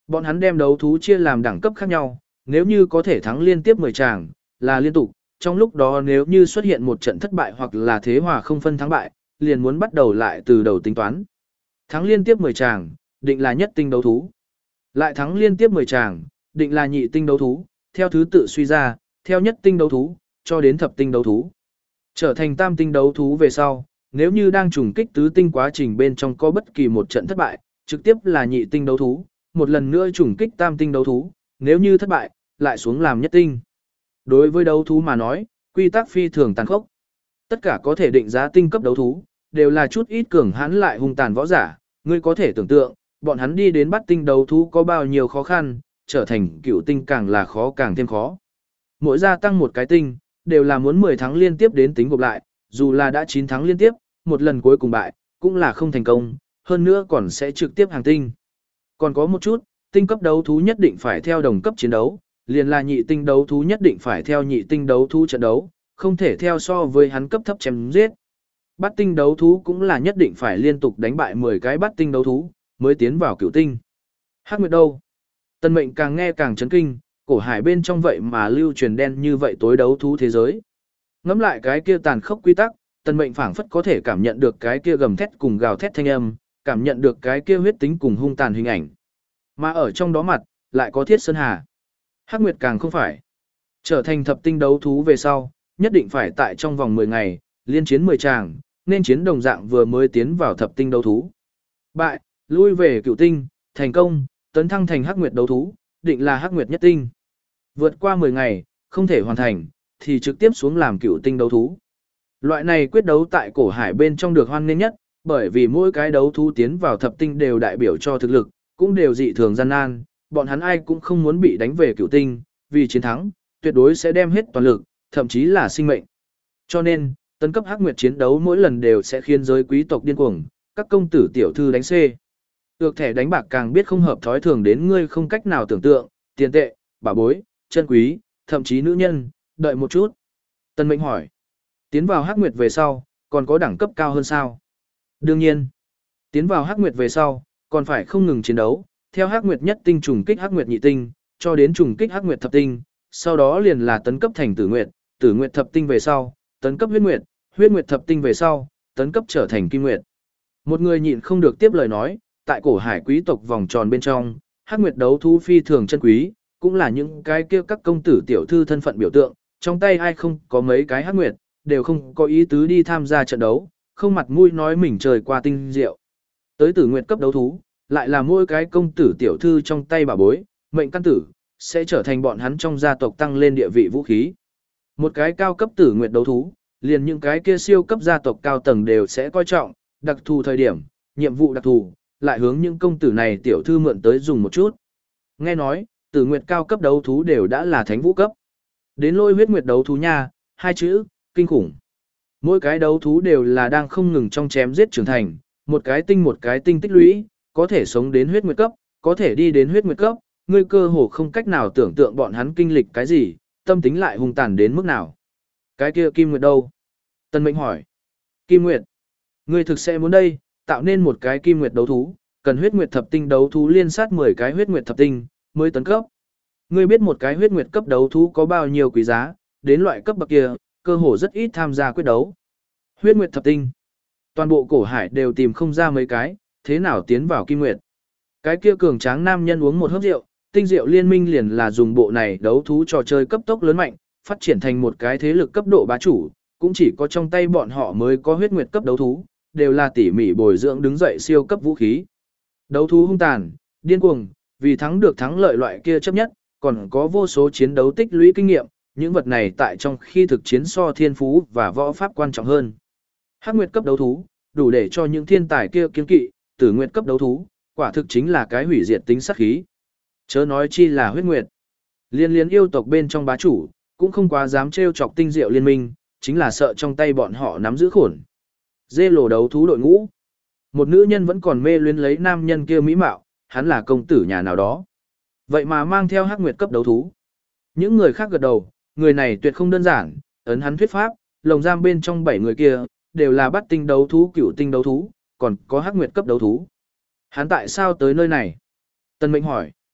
Bọn hắn đem đấu thú chia làm đẳng cấp khác nhau, nếu như có thể thắng liên tiếp mười tràng, là liên tục, trong lúc đó nếu như xuất hiện một trận thất bại hoặc là thế hòa không phân thắng bại, liền muốn bắt đầu lại từ đầu tính toán. Thắng liên tiếp mười tràng, định là nhất tinh đấu thú. Lại thắng liên tiếp mười tràng, định là nhị tinh đấu thú, theo thứ tự suy ra, theo nhất tinh đấu thú, cho đến thập tinh đấu thú. Trở thành tam tinh đấu thú về sau, nếu như đang trùng kích tứ tinh quá trình bên trong có bất kỳ một trận thất bại, trực tiếp là nhị tinh đấu thú, một lần nữa trùng kích tam tinh đấu thú, nếu như thất bại, lại xuống làm nhất tinh. Đối với đấu thú mà nói, quy tắc phi thường tàn khốc. Tất cả có thể định giá tinh cấp đấu thú, đều là chút ít cường hãn lại hung tàn võ giả, ngươi có thể tưởng tượng, bọn hắn đi đến bắt tinh đấu thú có bao nhiêu khó khăn, trở thành cựu tinh càng là khó càng thêm khó. Mỗi gia tăng một cái tinh, đều là muốn mười tháng liên tiếp đến tính gộp lại, dù là đã chín tháng liên tiếp, một lần cuối cùng bại, cũng là không thành công, hơn nữa còn sẽ trực tiếp hàng tinh. Còn có một chút, tinh cấp đấu thú nhất định phải theo đồng cấp chiến đấu, liền là nhị tinh đấu thú nhất định phải theo nhị tinh đấu thú trận đấu, không thể theo so với hắn cấp thấp chém giết. Bát tinh đấu thú cũng là nhất định phải liên tục đánh bại mười cái bát tinh đấu thú, mới tiến vào cửu tinh. Hắc Nguyệt đâu? Tân Mệnh càng nghe càng chấn kinh, cổ hải bên trong vậy mà lưu truyền đen như vậy tối đấu thú thế giới. Ngẫm lại cái kia tàn khốc quy tắc, Tân Mệnh phảng phất có thể cảm nhận được cái kia gầm thét cùng gào thét thanh âm, cảm nhận được cái kia huyết tính cùng hung tàn hình ảnh. Mà ở trong đó mặt, lại có Thiết Sơn Hà. Hắc Nguyệt càng không phải. Trở thành thập tinh đấu thú về sau, nhất định phải tại trong vòng mười ngày, liên chiến mười tràng, nên chiến đồng dạng vừa mới tiến vào thập tinh đấu thú. Bại, lui về cửu tinh, thành công, tấn thăng thành Hắc Nguyệt đấu thú, định là Hắc Nguyệt nhất tinh. Vượt qua mười ngày, không thể hoàn thành, thì trực tiếp xuống làm cửu tinh đấu thú. Loại này quyết đấu tại cổ hải bên trong được hoan nghênh nhất, bởi vì mỗi cái đấu thú tiến vào thập tinh đều đại biểu cho thực lực, cũng đều dị thường gian nan, bọn hắn ai cũng không muốn bị đánh về cửu tinh, vì chiến thắng, tuyệt đối sẽ đem hết toàn lực, thậm chí là sinh mệnh. Cho nên, tấn cấp Hắc Nguyệt chiến đấu mỗi lần đều sẽ khiến giới quý tộc điên cuồng, các công tử tiểu thư đánh C. Ước thẻ đánh bạc càng biết không hợp thói thường đến ngươi không cách nào tưởng tượng, tiền tệ, bảo bối, chân quý, thậm chí nữ nhân, đợi một chút. Tân Mệnh hỏi, tiến vào Hắc Nguyệt về sau, còn có đẳng cấp cao hơn sao? Đương nhiên, tiến vào Hắc Nguyệt về sau, còn phải không ngừng chiến đấu, theo Hắc Nguyệt nhất tinh trùng kích Hắc Nguyệt nhị tinh, cho đến trùng kích Hắc Nguyệt thập tinh, sau đó liền là tấn cấp thành Tử Nguyệt, Tử Nguyệt thập tinh về sau, tấn cấp Huyết Nguyệt, Huyết Nguyệt thập tinh về sau, tấn cấp trở thành Kim Nguyệt. Một người nhịn không được tiếp lời nói, tại cổ hải quý tộc vòng tròn bên trong, Hắc Nguyệt đấu thú phi thường chân quý, cũng là những cái kia các công tử tiểu thư thân phận biểu tượng, trong tay ai không có mấy cái Hắc Nguyệt, đều không có ý tứ đi tham gia trận đấu, không mặt mũi nói mình trời qua tinh diệu. Tới Tử Nguyệt cấp đấu thú, lại là mỗi cái công tử tiểu thư trong tay bà bối, mệnh căn tử, sẽ trở thành bọn hắn trong gia tộc tăng lên địa vị vũ khí. Một cái cao cấp Tử Nguyệt đấu thú, liền những cái kia siêu cấp gia tộc cao tầng đều sẽ coi trọng, đặc thù thời điểm, nhiệm vụ đặc thù, lại hướng những công tử này tiểu thư mượn tới dùng một chút. Nghe nói, Tử Nguyệt cao cấp đấu thú đều đã là thánh vũ cấp. Đến Lôi Huyết Nguyệt đấu thú nha, hai chữ, kinh khủng. Mỗi cái đấu thú đều là đang không ngừng trong chém giết trưởng thành, một cái tinh một cái tinh tích lũy, có thể sống đến Huyết Nguyệt cấp, có thể đi đến Huyết Nguyệt cấp, ngươi cơ hồ không cách nào tưởng tượng bọn hắn kinh lịch cái gì, tâm tính lại hung tàn đến mức nào. Cái kia Kim Nguyệt đâu? Tân Mệnh hỏi. Kim Nguyệt, ngươi thực sẽ muốn đây, tạo nên một cái Kim Nguyệt đấu thú, cần Huyết Nguyệt thập tinh đấu thú liên sát mười cái Huyết Nguyệt thập tinh mới tấn cấp. Ngươi biết một cái Huyết Nguyệt cấp đấu thú có bao nhiêu quý giá, đến loại cấp bậc kia, cơ hồ rất ít tham gia quyết đấu. Huyết Nguyệt thập tinh, toàn bộ cổ hải đều tìm không ra mấy cái, thế nào tiến vào Kim Nguyệt. Cái kia cường tráng nam nhân uống một hớp rượu, tinh diệu liên minh liền là dùng bộ này đấu thú trò chơi cấp tốc lớn mạnh, phát triển thành một cái thế lực cấp độ bá chủ, cũng chỉ có trong tay bọn họ mới có Huyết Nguyệt cấp đấu thú, đều là tỉ mỉ bồi dưỡng đứng dậy siêu cấp vũ khí. Đấu thú hung tàn, điên cuồng, vì thắng được thắng lợi loại kia chấp nhất, còn có vô số chiến đấu tích lũy kinh nghiệm, những vật này tại trong khi thực chiến so thiên phú và võ pháp quan trọng hơn. Hắc Nguyệt cấp đấu thú, đủ để cho những thiên tài kia kiên kỵ, Tử Nguyệt cấp đấu thú, quả thực chính là cái hủy diệt tính sát khí. Chớ nói chi là Huyết Nguyệt. Liên liên yêu tộc bên trong bá chủ, cũng không quá dám trêu chọc tinh diệu liên minh, chính là sợ trong tay bọn họ nắm giữ khổn. Dê lồ đấu thú đội ngũ. Một nữ nhân vẫn còn mê luyến lấy nam nhân kia mỹ mạo, hắn là công tử nhà nào đó. Vậy mà mang theo Hắc Nguyệt cấp đấu thú. Những người khác gật đầu, người này tuyệt không đơn giản, ấn hắn thuyết pháp, lồng giam bên trong bảy người kia, đều là bắt tinh đấu thú cửu tinh đấu thú, còn có Hắc Nguyệt cấp đấu thú. Hắn tại sao tới nơi này? Tân Mệnh hỏi.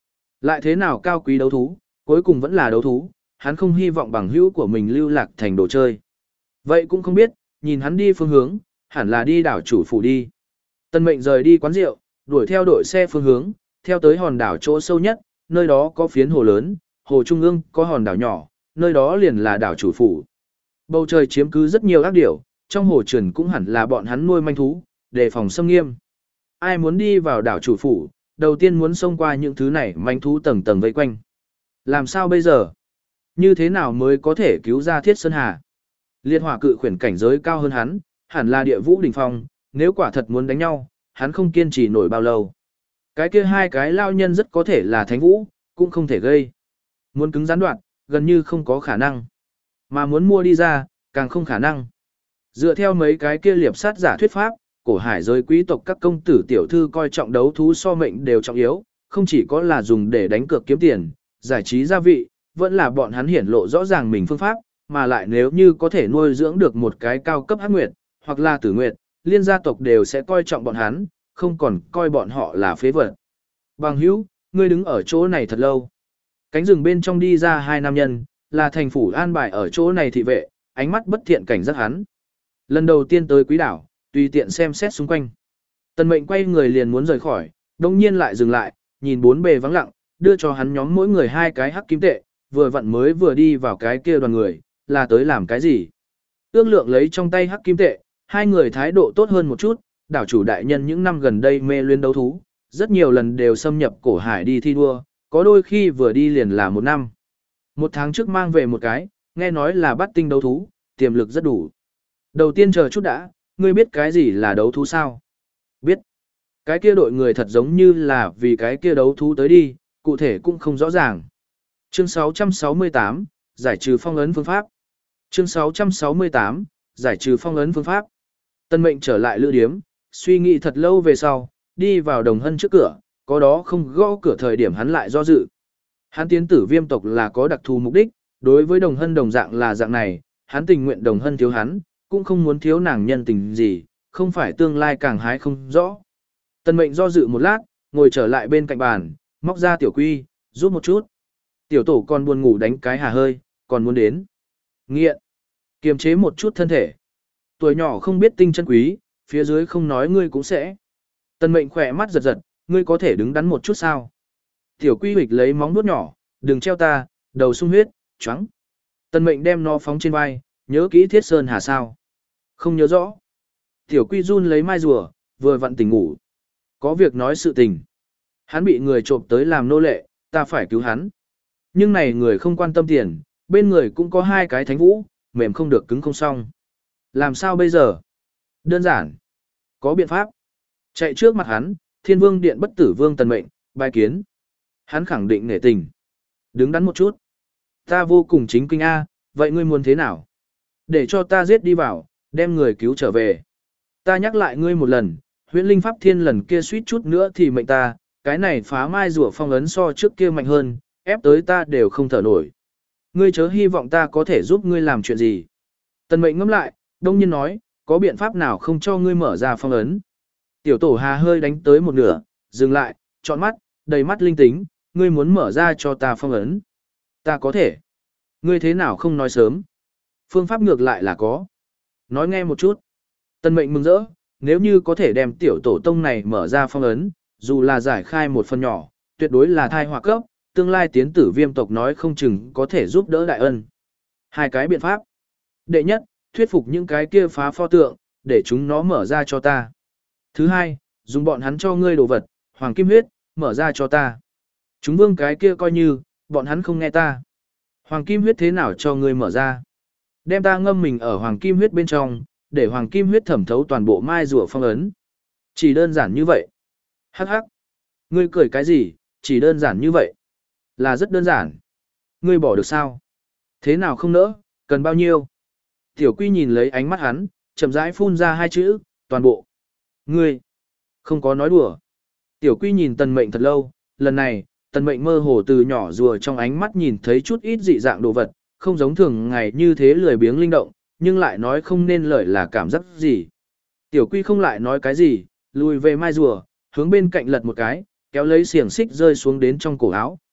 Lại thế nào cao quý đấu thú, cuối cùng vẫn là đấu thú, hắn không hy vọng bằng hữu của mình lưu lạc thành đồ chơi. Vậy cũng không biết, nhìn hắn đi phương hướng, hẳn là đi đảo chủ phủ đi. Tân Mệnh rời đi quán rượu, đuổi theo đội xe phương hướng, theo tới hòn đảo chỗ sâu nhất, nơi đó có phiến hồ lớn, hồ trung ương có hòn đảo nhỏ, nơi đó liền là đảo chủ phủ. Bầu trời chiếm cứ rất nhiều ác điểu, trong hồ trần cũng hẳn là bọn hắn nuôi manh thú, đề phòng xâm nghiêm. Ai muốn đi vào đảo chủ phủ, đầu tiên muốn xông qua những thứ này manh thú tầng tầng vây quanh. Làm sao bây giờ? Như thế nào mới có thể cứu ra Thiết Sơn Hà? Liệt hỏa cự khuyển cảnh giới cao hơn hắn, hẳn là địa vũ đỉnh phong, nếu quả thật muốn đánh nhau, hắn không kiên trì nổi bao lâu. Cái kia hai cái lao nhân rất có thể là thánh vũ, cũng không thể gây. Muốn cứng gián đoạn, gần như không có khả năng. Mà muốn mua đi ra, càng không khả năng. Dựa theo mấy cái kia liệp sát giả thuyết pháp, cổ hải giới quý tộc các công tử tiểu thư coi trọng đấu thú so mệnh đều trọng yếu, không chỉ có là dùng để đánh cược kiếm tiền, giải trí gia vị, vẫn là bọn hắn hiển lộ rõ ràng mình phương pháp, mà lại nếu như có thể nuôi dưỡng được một cái cao cấp hắc nguyệt, hoặc là tử nguyệt, liên gia tộc đều sẽ coi trọng bọn hắn, không còn coi bọn họ là phế vật. Bằng hữu, ngươi đứng ở chỗ này thật lâu. Cánh rừng bên trong đi ra hai nam nhân, là thành phủ an bài ở chỗ này thị vệ, ánh mắt bất thiện cảnh giác hắn. Lần đầu tiên tới quý đảo, tùy tiện xem xét xung quanh. Tần Mệnh quay người liền muốn rời khỏi, đồng nhiên lại dừng lại, nhìn bốn bề vắng lặng, đưa cho hắn nhóm mỗi người hai cái hắc kim tệ, vừa vặn mới vừa đi vào cái kia đoàn người, là tới làm cái gì. Ước lượng lấy trong tay hắc kim tệ, hai người thái độ tốt hơn một chút, đảo chủ đại nhân những năm gần đây mê luyến đấu thú, rất nhiều lần đều xâm nhập cổ hải đi thi đua, có đôi khi vừa đi liền là một năm. Một tháng trước mang về một cái, nghe nói là bắt tinh đấu thú, tiềm lực rất đủ. Đầu tiên chờ chút đã, ngươi biết cái gì là đấu thú sao? Biết. Cái kia đội người thật giống như là vì cái kia đấu thú tới đi, cụ thể cũng không rõ ràng. Chương sáu trăm sáu mươi tám, giải trừ phong ấn phương pháp. Chương sáu trăm sáu mươi tám, giải trừ phong ấn phương pháp. Tân Mệnh trở lại lữ điếm, suy nghĩ thật lâu về sau, đi vào Đồng Hân trước cửa, có đó không gõ cửa thời điểm hắn lại do dự. Hắn tiến tử viêm tộc là có đặc thù mục đích, đối với Đồng Hân đồng dạng là dạng này, hắn tình nguyện Đồng Hân thiếu hắn, cũng không muốn thiếu nàng nhân tình gì, không phải tương lai càng hái không rõ. Tân Mệnh do dự một lát, ngồi trở lại bên cạnh bàn, móc ra tiểu quy, giúp một chút. Tiểu tổ còn buồn ngủ đánh cái hà hơi, còn muốn đến. Nghiện. Kiềm chế một chút thân thể. Tuổi nhỏ không biết tinh chân quý, phía dưới không nói ngươi cũng sẽ. Tân Mệnh khỏe mắt giật giật, ngươi có thể đứng đắn một chút sao? Tiểu quy hịch lấy móng vuốt nhỏ, đừng treo ta, đầu sung huyết, choáng. Tân Mệnh đem nó phóng trên vai, nhớ kỹ Thiết Sơn Hà sao? Không nhớ rõ. Tiểu quy run lấy mai rùa, vừa vặn tỉnh ngủ. Có việc nói sự tình. Hắn bị người trộm tới làm nô lệ, ta phải cứu hắn. Nhưng này người không quan tâm tiền, bên người cũng có hai cái thánh vũ, mềm không được cứng không xong. Làm sao bây giờ? Đơn giản. Có biện pháp. Chạy trước mặt hắn, Thiên Vương Điện bất tử vương Tần Mệnh, bài kiến. Hắn khẳng định nể tình. Đứng đắn một chút. Ta vô cùng chính kinh A, vậy ngươi muốn thế nào? Để cho ta giết đi vào, đem người cứu trở về. Ta nhắc lại ngươi một lần, huyễn linh pháp thiên lần kia suýt chút nữa thì mệnh ta, cái này phá mai rùa phong ấn so trước kia mạnh hơn, ép tới ta đều không thở nổi. Ngươi chớ hy vọng ta có thể giúp ngươi làm chuyện gì. Tần Mệnh ngẫm lại, đông nhiên nói, có biện pháp nào không cho ngươi mở ra phong ấn. Tiểu tổ hà hơi đánh tới một nửa, dừng lại, trọn mắt, đầy mắt linh tính, ngươi muốn mở ra cho ta phong ấn. Ta có thể. Ngươi thế nào không nói sớm. Phương pháp ngược lại là có. Nói nghe một chút. Tần Mệnh mừng rỡ, nếu như có thể đem tiểu tổ tông này mở ra phong ấn, dù là giải khai một phần nhỏ, tuyệt đối là thai họa cấp, tương lai tiến tử viêm tộc nói không chừng có thể giúp đỡ đại ân. Hai cái biện pháp. Đệ nhất, thuyết phục những cái kia phá pho tượng, để chúng nó mở ra cho ta. Thứ hai, dùng bọn hắn cho ngươi đồ vật, hoàng kim huyết, mở ra cho ta. Chúng vương cái kia coi như, bọn hắn không nghe ta. Hoàng kim huyết thế nào cho ngươi mở ra? Đem ta ngâm mình ở hoàng kim huyết bên trong, để hoàng kim huyết thẩm thấu toàn bộ mai rùa phong ấn. Chỉ đơn giản như vậy. Hắc hắc. Ngươi cười cái gì, chỉ đơn giản như vậy. Là rất đơn giản. Ngươi bỏ được sao? Thế nào không nỡ, cần bao nhiêu? Tiểu quy nhìn lấy ánh mắt hắn, chậm rãi phun ra hai chữ, toàn bộ. Ngươi, không có nói đùa. Tiểu quy nhìn Tần Mệnh thật lâu, lần này, Tần Mệnh mơ hồ từ nhỏ rùa trong ánh mắt nhìn thấy chút ít dị dạng đồ vật, không giống thường ngày như thế lười biếng linh động, nhưng lại nói không nên lời là cảm giác gì. Tiểu quy không lại nói cái gì, lùi về mai rùa, hướng bên cạnh lật một cái, kéo lấy xiềng xích rơi xuống đến trong cổ áo,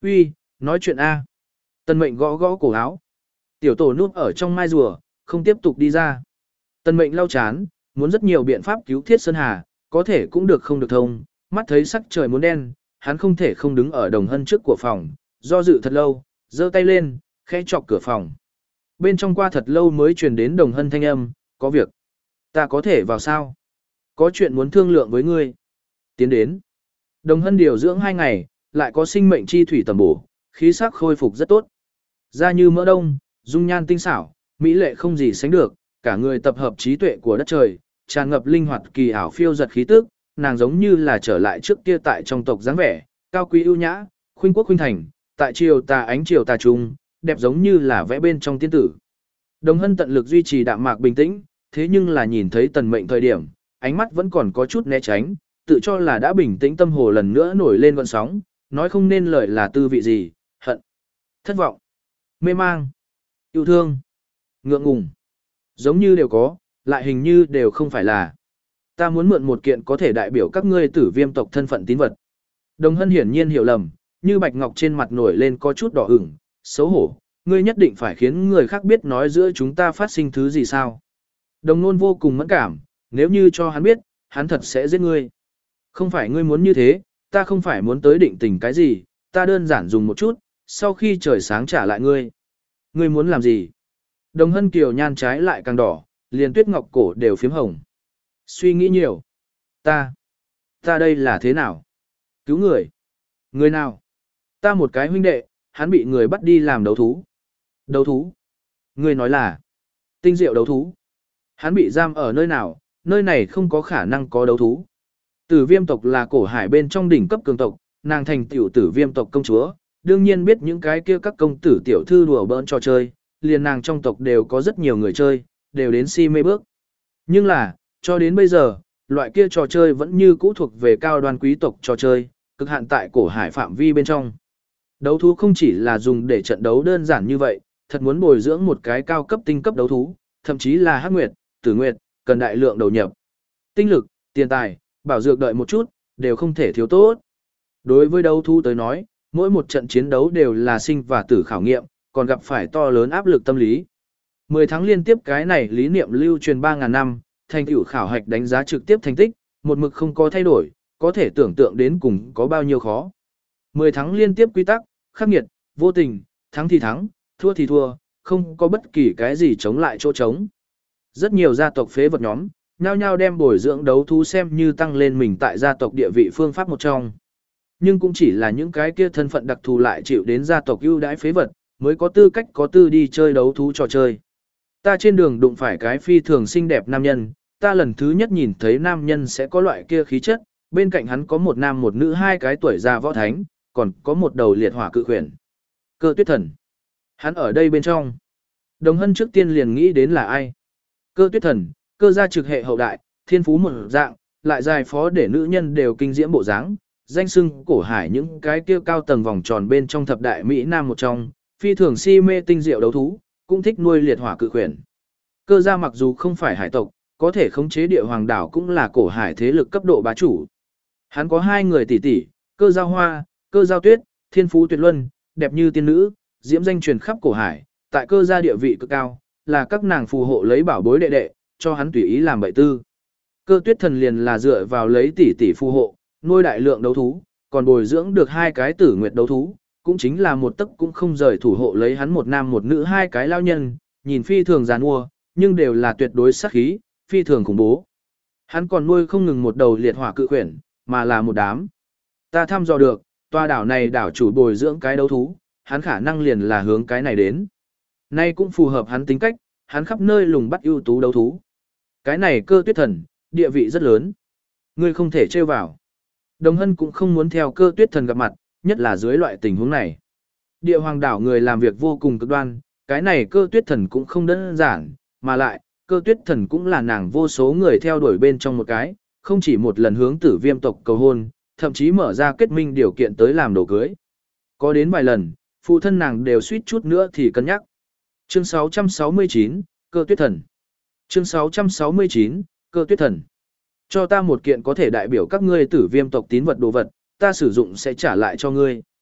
Uy, nói chuyện A. Tần mệnh gõ gõ cổ áo. Tiểu tổ núp ở trong mai rùa, không tiếp tục đi ra. Tần mệnh lau chán, muốn rất nhiều biện pháp cứu Thiết Sơn Hà, có thể cũng được không được thông, mắt thấy sắc trời muốn đen, hắn không thể không đứng ở Đồng Hân trước của phòng, do dự thật lâu, giơ tay lên, khẽ chọc cửa phòng. Bên trong qua thật lâu mới truyền đến Đồng Hân thanh âm, có việc. Ta có thể vào sao? Có chuyện muốn thương lượng với ngươi. Tiến đến. Đồng Hân điều dưỡng hai ngày, lại có sinh mệnh chi thủy tầm bổ, khí sắc khôi phục rất tốt. Da như mỡ đông, dung nhan tinh xảo, mỹ lệ không gì sánh được, cả người tập hợp trí tuệ của đất trời, tràn ngập linh hoạt kỳ ảo phiêu giật khí tức, nàng giống như là trở lại trước kia tại trong tộc dáng vẻ, cao quý ưu nhã, khuynh quốc khuynh thành, tại triều tà ánh triều tà trung, đẹp giống như là vẽ bên trong tiên tử. Đồng Hân tận lực duy trì đạm mạc bình tĩnh, thế nhưng là nhìn thấy Tần Mệnh thời điểm, ánh mắt vẫn còn có chút né tránh, tự cho là đã bình tĩnh tâm hồ lần nữa nổi lên gợn sóng, nói không nên lời là tư vị gì, hận, thất vọng, mê mang, yêu thương, ngượng ngùng, giống như đều có, lại hình như đều không phải là. Ta muốn mượn một kiện có thể đại biểu các ngươi Tử Viêm tộc thân phận tín vật. Đồng Hân hiển nhiên hiểu lầm, như bạch ngọc trên mặt nổi lên có chút đỏ ửng, xấu hổ, ngươi nhất định phải khiến người khác biết nói giữa chúng ta phát sinh thứ gì sao? Đồng Nôn vô cùng mẫn cảm, nếu như cho hắn biết, hắn thật sẽ giết ngươi. Không phải ngươi muốn như thế, ta không phải muốn tới định tình cái gì, ta đơn giản dùng một chút, sau khi trời sáng trả lại ngươi. Ngươi muốn làm gì? Đồng Hân kiều nhan trái lại càng đỏ, liền tuyết ngọc cổ đều phiếm hồng. Suy nghĩ nhiều. Ta, ta đây là thế nào? Cứu người. Người nào? Ta một cái huynh đệ, hắn bị người bắt đi làm đấu thú. Đấu thú? Ngươi nói là tinh diệu đấu thú. Hắn bị giam ở nơi nào, nơi này không có khả năng có đấu thú. Tử Viêm tộc là cổ hải bên trong đỉnh cấp cường tộc, nàng thành tiểu Tử Viêm tộc công chúa, đương nhiên biết những cái kia các công tử tiểu thư đùa bỡn trò chơi, liền nàng trong tộc đều có rất nhiều người chơi, đều đến si mê bước. Nhưng là, cho đến bây giờ, loại kia trò chơi vẫn như cũ thuộc về cao đoan quý tộc trò chơi, cực hạn tại cổ hải phạm vi bên trong. Đấu thú không chỉ là dùng để trận đấu đơn giản như vậy, thật muốn bồi dưỡng một cái cao cấp tinh cấp đấu thú, thậm chí là hắc nguyệt, tử nguyệt, cần đại lượng đầu nhập. Tinh lực, tiền tài, bảo dược đợi một chút, đều không thể thiếu tốt. Đối với đấu thú tới nói, mỗi một trận chiến đấu đều là sinh và tử khảo nghiệm, còn gặp phải to lớn áp lực tâm lý. mười tháng liên tiếp cái này lý niệm lưu truyền ba ngàn năm, thành tựu khảo hạch đánh giá trực tiếp thành tích, một mực không có thay đổi, có thể tưởng tượng đến cùng có bao nhiêu khó. mười tháng liên tiếp quy tắc, khắc nghiệt, vô tình, thắng thì thắng, thua thì thua, không có bất kỳ cái gì chống lại chỗ trống. Rất nhiều gia tộc phế vật nhóm, nhao nhao đem bồi dưỡng đấu thú xem như tăng lên mình tại gia tộc địa vị phương pháp một trong. Nhưng cũng chỉ là những cái kia thân phận đặc thù lại chịu đến gia tộc ưu đãi phế vật, mới có tư cách có tư đi chơi đấu thú trò chơi. Ta trên đường đụng phải cái phi thường xinh đẹp nam nhân, ta lần thứ nhất nhìn thấy nam nhân sẽ có loại kia khí chất, bên cạnh hắn có một nam một nữ hai cái tuổi già võ thánh, còn có một đầu liệt hỏa cự khuyển. Cơ Tuyết Thần. Hắn ở đây bên trong. Đồng Hân trước tiên liền nghĩ đến là ai? Cơ Tuyết Thần, cơ gia trực hệ hậu đại, thiên phú một dạng, lại dài phó để nữ nhân đều kinh diễm bộ dáng, danh xưng cổ hải những cái kia cao tầng vòng tròn bên trong thập đại Mỹ Nam một trong, phi thường si mê tinh diệu đấu thú, cũng thích nuôi liệt hỏa cự khuyển. Cơ gia mặc dù không phải hải tộc, có thể khống chế địa hoàng đảo cũng là cổ hải thế lực cấp độ bá chủ. Hắn có hai người tỷ tỷ, cơ giao hoa, cơ giao tuyết, thiên phú tuyệt luân, đẹp như tiên nữ, diễm danh truyền khắp cổ hải, tại cơ gia địa vị cực cao, là các nàng phù hộ lấy bảo bối đệ đệ, cho hắn tùy ý làm bậy tư. Cơ Tuyết Thần liền là dựa vào lấy tỷ tỷ phù hộ, nuôi đại lượng đấu thú, còn bồi dưỡng được hai cái tử nguyệt đấu thú, cũng chính là một tấc cũng không rời thủ hộ lấy hắn một nam một nữ hai cái lao nhân, nhìn phi thường giàn mua, nhưng đều là tuyệt đối sát khí, phi thường khủng bố. Hắn còn nuôi không ngừng một đầu liệt hỏa cự khuyển, mà là một đám. Ta thăm dò được, tòa đảo này đảo chủ bồi dưỡng cái đấu thú, hắn khả năng liền là hướng cái này đến. Nay cũng phù hợp hắn tính cách, hắn khắp nơi lùng bắt ưu tú đấu thú. Cái này Cơ Tuyết Thần, địa vị rất lớn. Ngươi không thể trêu vào. Đồng Hân cũng không muốn theo Cơ Tuyết Thần gặp mặt, nhất là dưới loại tình huống này. Địa hoàng đảo người làm việc vô cùng cực đoan, cái này Cơ Tuyết Thần cũng không đơn giản, mà lại, Cơ Tuyết Thần cũng là nàng vô số người theo đuổi bên trong một cái, không chỉ một lần hướng Tử Viêm tộc cầu hôn, thậm chí mở ra kết minh điều kiện tới làm đồ cưới. Có đến vài lần, phụ thân nàng đều suýt chút nữa thì cân nhắc. Chương sáu trăm sáu mươi chín, Cơ Tuyết Thần. Chương sáu trăm sáu mươi chín, Cơ Tuyết Thần. Cho ta một kiện có thể đại biểu các ngươi Tử Viêm tộc tín vật đồ vật, ta sử dụng sẽ trả lại cho ngươi.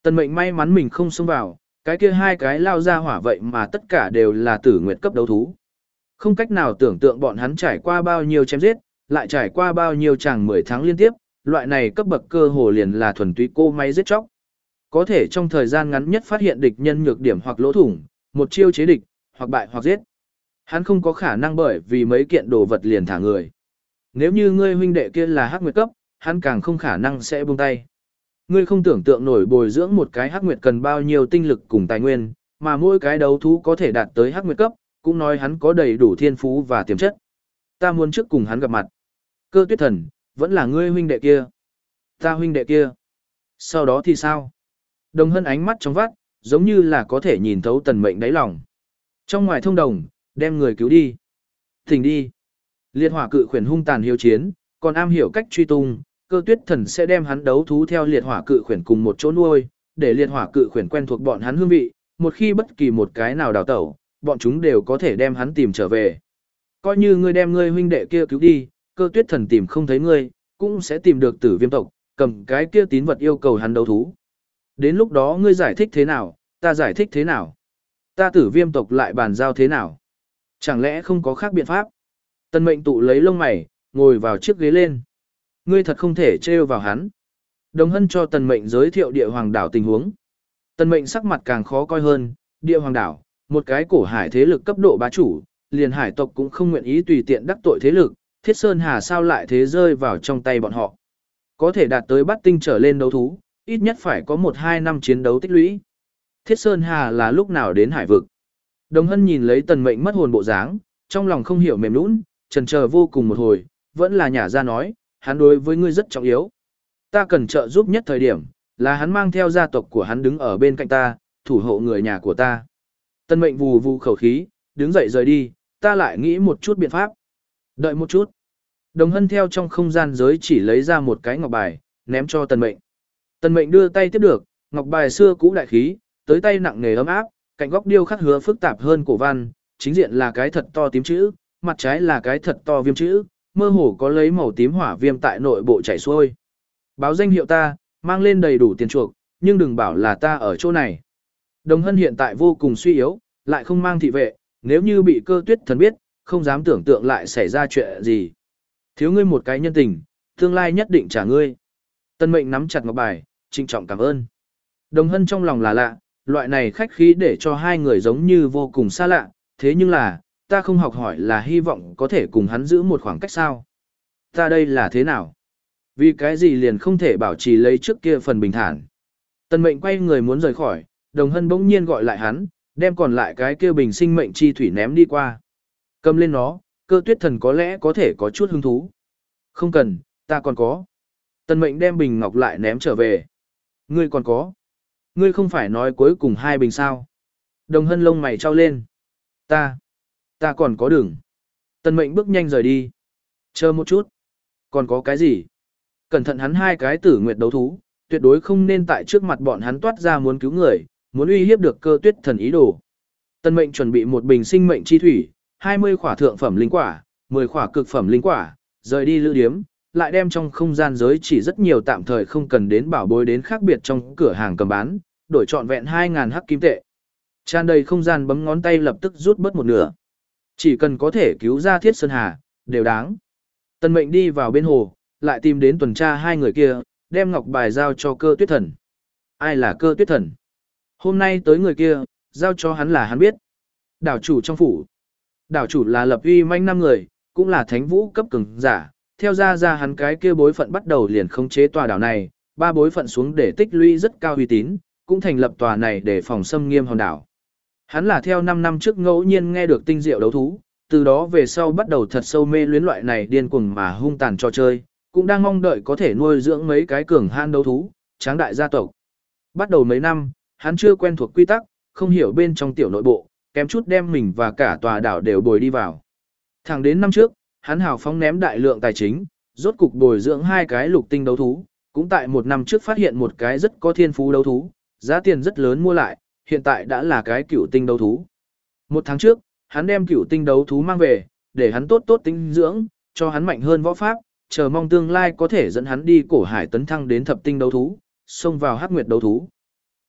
Tần Mệnh may mắn mình không xông vào, cái kia hai cái lao ra hỏa vậy mà tất cả đều là tử nguyệt cấp đấu thú. Không cách nào tưởng tượng bọn hắn trải qua bao nhiêu chém giết, lại trải qua bao nhiêu chàng mười tháng liên tiếp, loại này cấp bậc cơ hồ liền là thuần túy cô máy giết chóc. Có thể trong thời gian ngắn nhất phát hiện địch nhân nhược điểm hoặc lỗ thủng, một chiêu chế địch, hoặc bại hoặc giết. Hắn không có khả năng bởi vì mấy kiện đồ vật liền thả người. Nếu như ngươi huynh đệ kia là hắc nguyệt cấp, hắn càng không khả năng sẽ buông tay. Ngươi không tưởng tượng nổi bồi dưỡng một cái hắc nguyệt cần bao nhiêu tinh lực cùng tài nguyên, mà mỗi cái đấu thú có thể đạt tới hắc nguyệt cấp, cũng nói hắn có đầy đủ thiên phú và tiềm chất. Ta muốn trước cùng hắn gặp mặt. Cơ Tuyết Thần, vẫn là ngươi huynh đệ kia. Ta huynh đệ kia. Sau đó thì sao? Đồng Hân ánh mắt trong vắt, giống như là có thể nhìn thấu Tần Mệnh đáy lòng. Trong ngoài thông đồng, đem người cứu đi. Thỉnh đi. Liệt hỏa cự khuyển hung tàn hiếu chiến, còn am hiểu cách truy tung, Cơ Tuyết Thần sẽ đem hắn đấu thú theo liệt hỏa cự khuyển cùng một chỗ nuôi, để liệt hỏa cự khuyển quen thuộc bọn hắn hương vị, một khi bất kỳ một cái nào đào tẩu, bọn chúng đều có thể đem hắn tìm trở về. Coi như ngươi đem ngươi huynh đệ kia cứu đi, Cơ Tuyết Thần tìm không thấy ngươi, cũng sẽ tìm được Tử Viêm tộc, cầm cái kia tín vật yêu cầu hắn đấu thú. Đến lúc đó ngươi giải thích thế nào, ta giải thích thế nào? Ta Tử Viêm tộc lại bàn giao thế nào? Chẳng lẽ không có khác biện pháp? Tần Mệnh tụ lấy lông mày, ngồi vào chiếc ghế lên. Ngươi thật không thể trêu vào hắn. Đồng Hân cho Tần Mệnh giới thiệu địa hoàng đảo tình huống. Tần Mệnh sắc mặt càng khó coi hơn, địa hoàng đảo, một cái cổ hải thế lực cấp độ bá chủ, liền hải tộc cũng không nguyện ý tùy tiện đắc tội thế lực, Thiết Sơn Hà sao lại thế rơi vào trong tay bọn họ. Có thể đạt tới bắt tinh trở lên đấu thú, ít nhất phải có một hai năm chiến đấu tích lũy. Thiết Sơn Hà là lúc nào đến hải vực? Đồng Hân nhìn lấy Tần Mệnh mất hồn bộ dáng, trong lòng không hiểu mềm nũng, chần chờ vô cùng một hồi, vẫn là nhả ra nói, hắn đối với ngươi rất trọng yếu. Ta cần trợ giúp nhất thời điểm, là hắn mang theo gia tộc của hắn đứng ở bên cạnh ta, thủ hộ người nhà của ta. Tần Mệnh vù vù khẩu khí, đứng dậy rời đi, ta lại nghĩ một chút biện pháp. Đợi một chút. Đồng Hân theo trong không gian giới chỉ lấy ra một cái ngọc bài, ném cho Tần Mệnh. Tần Mệnh đưa tay tiếp được, ngọc bài xưa cũ đại khí, tới tay nặng nề ấm áp, cạnh góc điêu khắc hứa phức tạp hơn cổ văn, chính diện là cái thật to tím chữ, mặt trái là cái thật to viêm chữ, mơ hồ có lấy màu tím hỏa viêm tại nội bộ chảy xuôi. Báo danh hiệu ta, mang lên đầy đủ tiền chuộc, nhưng đừng bảo là ta ở chỗ này. Đồng Hân hiện tại vô cùng suy yếu, lại không mang thị vệ, nếu như bị Cơ Tuyết Thần biết, không dám tưởng tượng lại xảy ra chuyện gì. Thiếu ngươi một cái nhân tình, tương lai nhất định trả ngươi. Tần Mệnh nắm chặt ngọc bài, trịnh trọng cảm ơn. Đồng Hân trong lòng là lạ, loại này khách khí để cho hai người giống như vô cùng xa lạ, thế nhưng là, ta không học hỏi là hy vọng có thể cùng hắn giữ một khoảng cách sao. Ta đây là thế nào? Vì cái gì liền không thể bảo trì lấy trước kia phần bình thản. Tần Mệnh quay người muốn rời khỏi, Đồng Hân bỗng nhiên gọi lại hắn, đem còn lại cái kia bình sinh mệnh chi thủy ném đi qua. Cầm lên nó, Cơ Tuyết Thần có lẽ có thể có chút hứng thú. Không cần, ta còn có. Tần Mệnh đem bình ngọc lại ném trở về. Ngươi còn có. Ngươi không phải nói cuối cùng hai bình sao. Đồng Hân lông mày trao lên. Ta, ta còn có đường. Tần Mệnh bước nhanh rời đi. Chờ một chút. Còn có cái gì? Cẩn thận hắn hai cái tử nguyệt đấu thú, tuyệt đối không nên tại trước mặt bọn hắn toát ra muốn cứu người, muốn uy hiếp được Cơ Tuyết Thần ý đồ. Tần Mệnh chuẩn bị một bình sinh mệnh chi thủy, hai mươi khỏa thượng phẩm linh quả, mười khỏa cực phẩm linh quả, rời đi lữ điếm, lại đem trong không gian giới chỉ rất nhiều tạm thời không cần đến bảo bối đến khác biệt trong cửa hàng cầm bán, đổi trọn vẹn hai ngàn hắc kim tệ. Tràn đầy không gian bấm ngón tay lập tức rút bớt một nửa. Chỉ cần có thể cứu ra Thiết Sơn Hà, đều đáng. Tần Mệnh đi vào bên hồ, lại tìm đến tuần tra hai người kia, đem ngọc bài giao cho Cơ Tuyết Thần. Ai là Cơ Tuyết Thần? Hôm nay tới người kia, giao cho hắn là hắn biết. Đảo chủ trong phủ. Đảo chủ là lập uy manh năm người, cũng là thánh vũ cấp cường giả. Theo ra ra hắn cái kia bối phận bắt đầu liền khống chế tòa đảo này, ba bối phận xuống để tích lũy rất cao uy tín, cũng thành lập tòa này để phòng xâm nghiêm hòn đảo. Hắn là theo năm năm trước ngẫu nhiên nghe được tinh diệu đấu thú, từ đó về sau bắt đầu thật sâu mê luyến loại này điên cuồng mà hung tàn cho chơi, cũng đang mong đợi có thể nuôi dưỡng mấy cái cường han đấu thú, tráng đại gia tộc. Bắt đầu mấy năm, hắn chưa quen thuộc quy tắc, không hiểu bên trong tiểu nội bộ, kém chút đem mình và cả tòa đảo đều bồi đi vào. Thẳng đến năm trước, hắn hào phóng ném đại lượng tài chính, rốt cục bồi dưỡng hai cái lục tinh đấu thú, cũng tại một năm trước phát hiện một cái rất có thiên phú đấu thú, giá tiền rất lớn mua lại, hiện tại đã là cái cửu tinh đấu thú. Một tháng trước, hắn đem cửu tinh đấu thú mang về, để hắn tốt tốt tinh dưỡng, cho hắn mạnh hơn võ pháp, chờ mong tương lai có thể dẫn hắn đi cổ hải tấn thăng đến thập tinh đấu thú, xông vào hắc nguyệt đấu thú.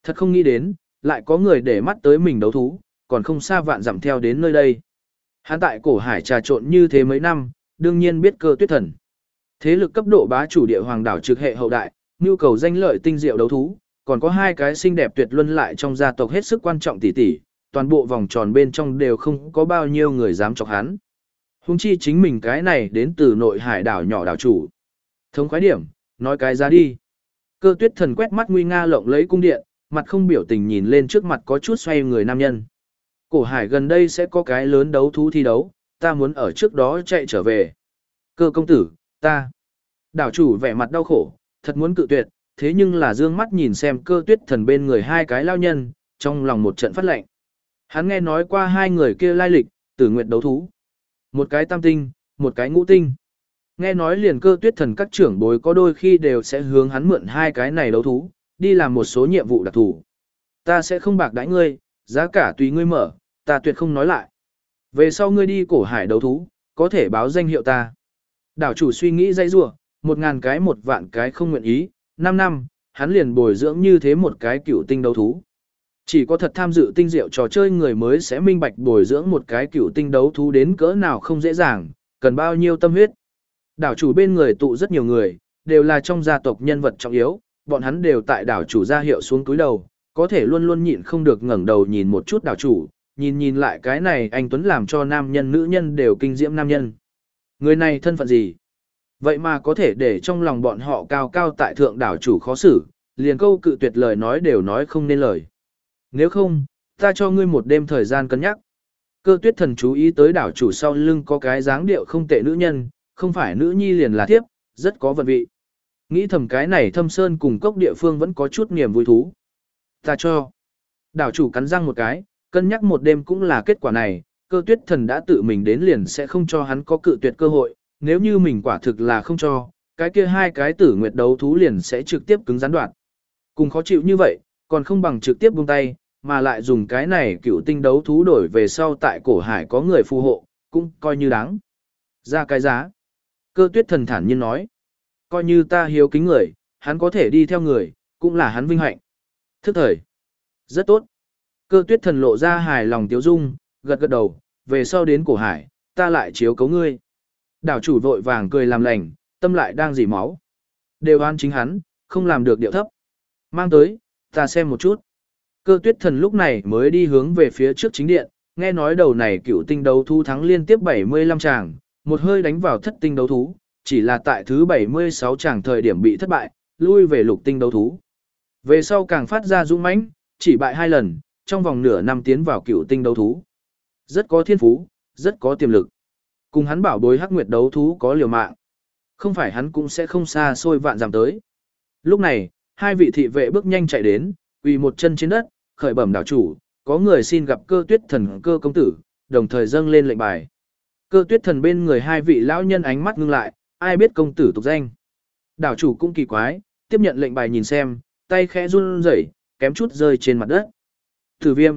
Thật không nghĩ đến, lại có người để mắt tới mình đấu thú, còn không xa vạn dặm theo đến nơi đây. Hắn tại cổ hải trà trộn như thế mấy năm, đương nhiên biết Cơ Tuyết Thần. Thế lực cấp độ bá chủ địa hoàng đảo trực hệ hậu đại, nhu cầu danh lợi tinh diệu đấu thú, còn có hai cái xinh đẹp tuyệt luân lại trong gia tộc hết sức quan trọng tỷ tỷ, toàn bộ vòng tròn bên trong đều không có bao nhiêu người dám chọc hắn. Hung chi chính mình cái này đến từ nội hải đảo nhỏ đảo chủ. Thống khoái điểm, nói cái giá đi. Cơ Tuyết Thần quét mắt nguy nga lộng lấy cung điện, mặt không biểu tình nhìn lên trước mặt có chút xoay người nam nhân. Cổ hải gần đây sẽ có cái lớn đấu thú thi đấu, ta muốn ở trước đó chạy trở về. Cơ công tử, ta. Đảo chủ vẻ mặt đau khổ, thật muốn cự tuyệt, thế nhưng là dương mắt nhìn xem Cơ Tuyết Thần bên người hai cái lao nhân, trong lòng một trận phát lệnh. Hắn nghe nói qua hai người kia lai lịch, Tử Nguyệt đấu thú. Một cái tam tinh, một cái ngũ tinh. Nghe nói liền Cơ Tuyết Thần các trưởng bối có đôi khi đều sẽ hướng hắn mượn hai cái này đấu thú, đi làm một số nhiệm vụ đặc thù. Ta sẽ không bạc đãi ngươi, giá cả tùy ngươi mở, ta tuyệt không nói lại. Về sau ngươi đi cổ hải đấu thú, có thể báo danh hiệu ta. Đảo chủ suy nghĩ dây rủa, một ngàn cái một vạn cái không nguyện ý, năm năm, hắn liền bồi dưỡng như thế một cái cựu tinh đấu thú. Chỉ có thật tham dự tinh diệu trò chơi người mới sẽ minh bạch bồi dưỡng một cái cựu tinh đấu thú đến cỡ nào không dễ dàng, cần bao nhiêu tâm huyết. Đảo chủ bên người tụ rất nhiều người, đều là trong gia tộc nhân vật trọng yếu, bọn hắn đều tại đảo chủ ra hiệu xuống túi đầu, có thể luôn luôn nhịn không được ngẩng đầu nhìn một chút đảo chủ, nhìn nhìn lại cái này anh Tuấn làm cho nam nhân nữ nhân đều kinh diễm nam nhân. Người này thân phận gì? Vậy mà có thể để trong lòng bọn họ cao cao tại thượng đảo chủ khó xử, liền câu cự tuyệt lời nói đều nói không nên lời. Nếu không, ta cho ngươi một đêm thời gian cân nhắc. Cơ Tuyết Thần chú ý tới đảo chủ sau lưng có cái dáng điệu không tệ nữ nhân, không phải nữ nhi liền là thiếp, rất có vận vị. Nghĩ thầm cái này Thâm Sơn cùng cốc địa phương vẫn có chút niềm vui thú. Ta cho. Đảo chủ cắn răng một cái, cân nhắc một đêm cũng là kết quả này, Cơ Tuyết Thần đã tự mình đến liền sẽ không cho hắn có cự tuyệt cơ hội, nếu như mình quả thực là không cho, cái kia hai cái Tử Nguyệt đấu thú liền sẽ trực tiếp cứng rắn đoạt. Cùng khó chịu như vậy, còn không bằng trực tiếp buông tay, mà lại dùng cái này cựu tinh đấu thú đổi về sau tại cổ hải có người phù hộ, cũng coi như đáng. Ra cái giá. Cơ Tuyết Thần thản nhiên nói, coi như ta hiếu kính người, hắn có thể đi theo người, cũng là hắn vinh hạnh. Thức thời. Rất tốt. Cơ Tuyết Thần lộ ra hài lòng tiếu dung, gật gật đầu, về sau đến cổ hải, ta lại chiếu cấu ngươi. Đảo chủ vội vàng cười làm lành, tâm lại đang dỉ máu. Đều oan chính hắn, không làm được điệu thấp. Mang tới, ta xem một chút. Cơ Tuyết Thần lúc này mới đi hướng về phía trước chính điện, nghe nói đầu này cựu tinh đấu thú thắng liên tiếp bảy mươi lăm tràng, một hơi đánh vào thất tinh đấu thú, chỉ là tại thứ bảy mươi sáu tràng thời điểm bị thất bại, lui về lục tinh đấu thú. Về sau càng phát ra dũng mãnh, chỉ bại hai lần, trong vòng nửa năm tiến vào cựu tinh đấu thú. Rất có thiên phú, rất có tiềm lực. Cùng hắn bảo bối hắc nguyệt đấu thú có liều mạng. Không phải hắn cũng sẽ không xa xôi vạn dặm tới. Lúc này, hai vị thị vệ bước nhanh chạy đến, quỳ một chân trên đất, khởi bẩm đảo chủ, có người xin gặp Cơ Tuyết Thần Cơ công tử, đồng thời dâng lên lệnh bài. Cơ Tuyết Thần bên người hai vị lão nhân ánh mắt ngưng lại, ai biết công tử tục danh. Đảo chủ cũng kỳ quái, tiếp nhận lệnh bài nhìn xem, tay khẽ run rẩy, kém chút rơi trên mặt đất. Tử Viêm.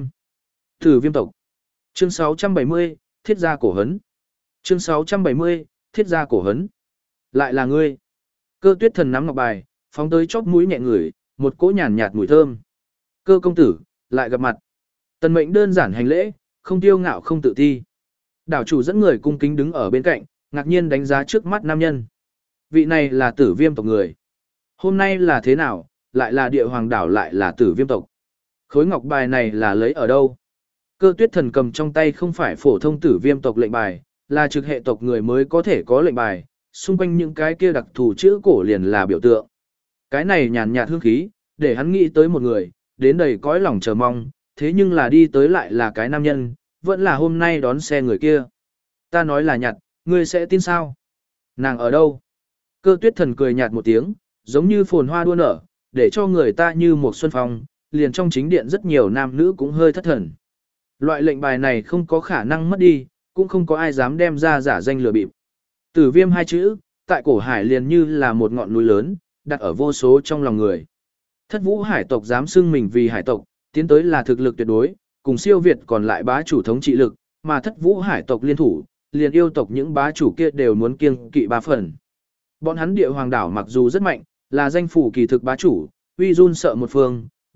Tử Viêm tộc. Chương sáu trăm bảy mươi, Thiết gia cổ hấn. Chương sáu trăm bảy mươi, Thiết gia cổ hấn. Lại là ngươi. Cơ Tuyết Thần nắm ngọc bài, phóng tới chóp mũi nhẹ ngửi, một cỗ nhàn nhạt mùi thơm. Cơ công tử, lại gặp mặt. Tần Mệnh đơn giản hành lễ, không tiêu ngạo không tự ti. Đảo chủ dẫn người cung kính đứng ở bên cạnh, ngạc nhiên đánh giá trước mắt nam nhân. Vị này là Tử Viêm tộc người. Hôm nay là thế nào, lại là địa hoàng đảo lại là Tử Viêm tộc. Khối ngọc bài này là lấy ở đâu? Cơ Tuyết Thần cầm trong tay không phải phổ thông Tử Viêm tộc lệnh bài, là trực hệ tộc người mới có thể có lệnh bài, xung quanh những cái kia đặc thù chữ cổ liền là biểu tượng. Cái này nhàn nhạt hương khí, để hắn nghĩ tới một người, đến đầy cõi lòng chờ mong, thế nhưng là đi tới lại là cái nam nhân, vẫn là hôm nay đón xe người kia. Ta nói là nhặt, ngươi sẽ tin sao? Nàng ở đâu? Cơ Tuyết Thần cười nhạt một tiếng, giống như phồn hoa đua nở, để cho người ta như một xuân phong, liền trong chính điện rất nhiều nam nữ cũng hơi thất thần. Loại lệnh bài này không có khả năng mất đi, cũng không có ai dám đem ra giả danh lừa bịp. Tử Viêm hai chữ, tại cổ hải liền như là một ngọn núi lớn, đặt ở vô số trong lòng người. Thất Vũ hải tộc dám xưng mình vì hải tộc, tiến tới là thực lực tuyệt đối, cùng siêu việt còn lại bá chủ thống trị lực, mà Thất Vũ hải tộc liên thủ, liền yêu tộc những bá chủ kia đều muốn kiêng kỵ ba phần. Bọn hắn địa hoàng đảo mặc dù rất mạnh, là danh phủ kỳ thực bá chủ, uy run sợ một phương,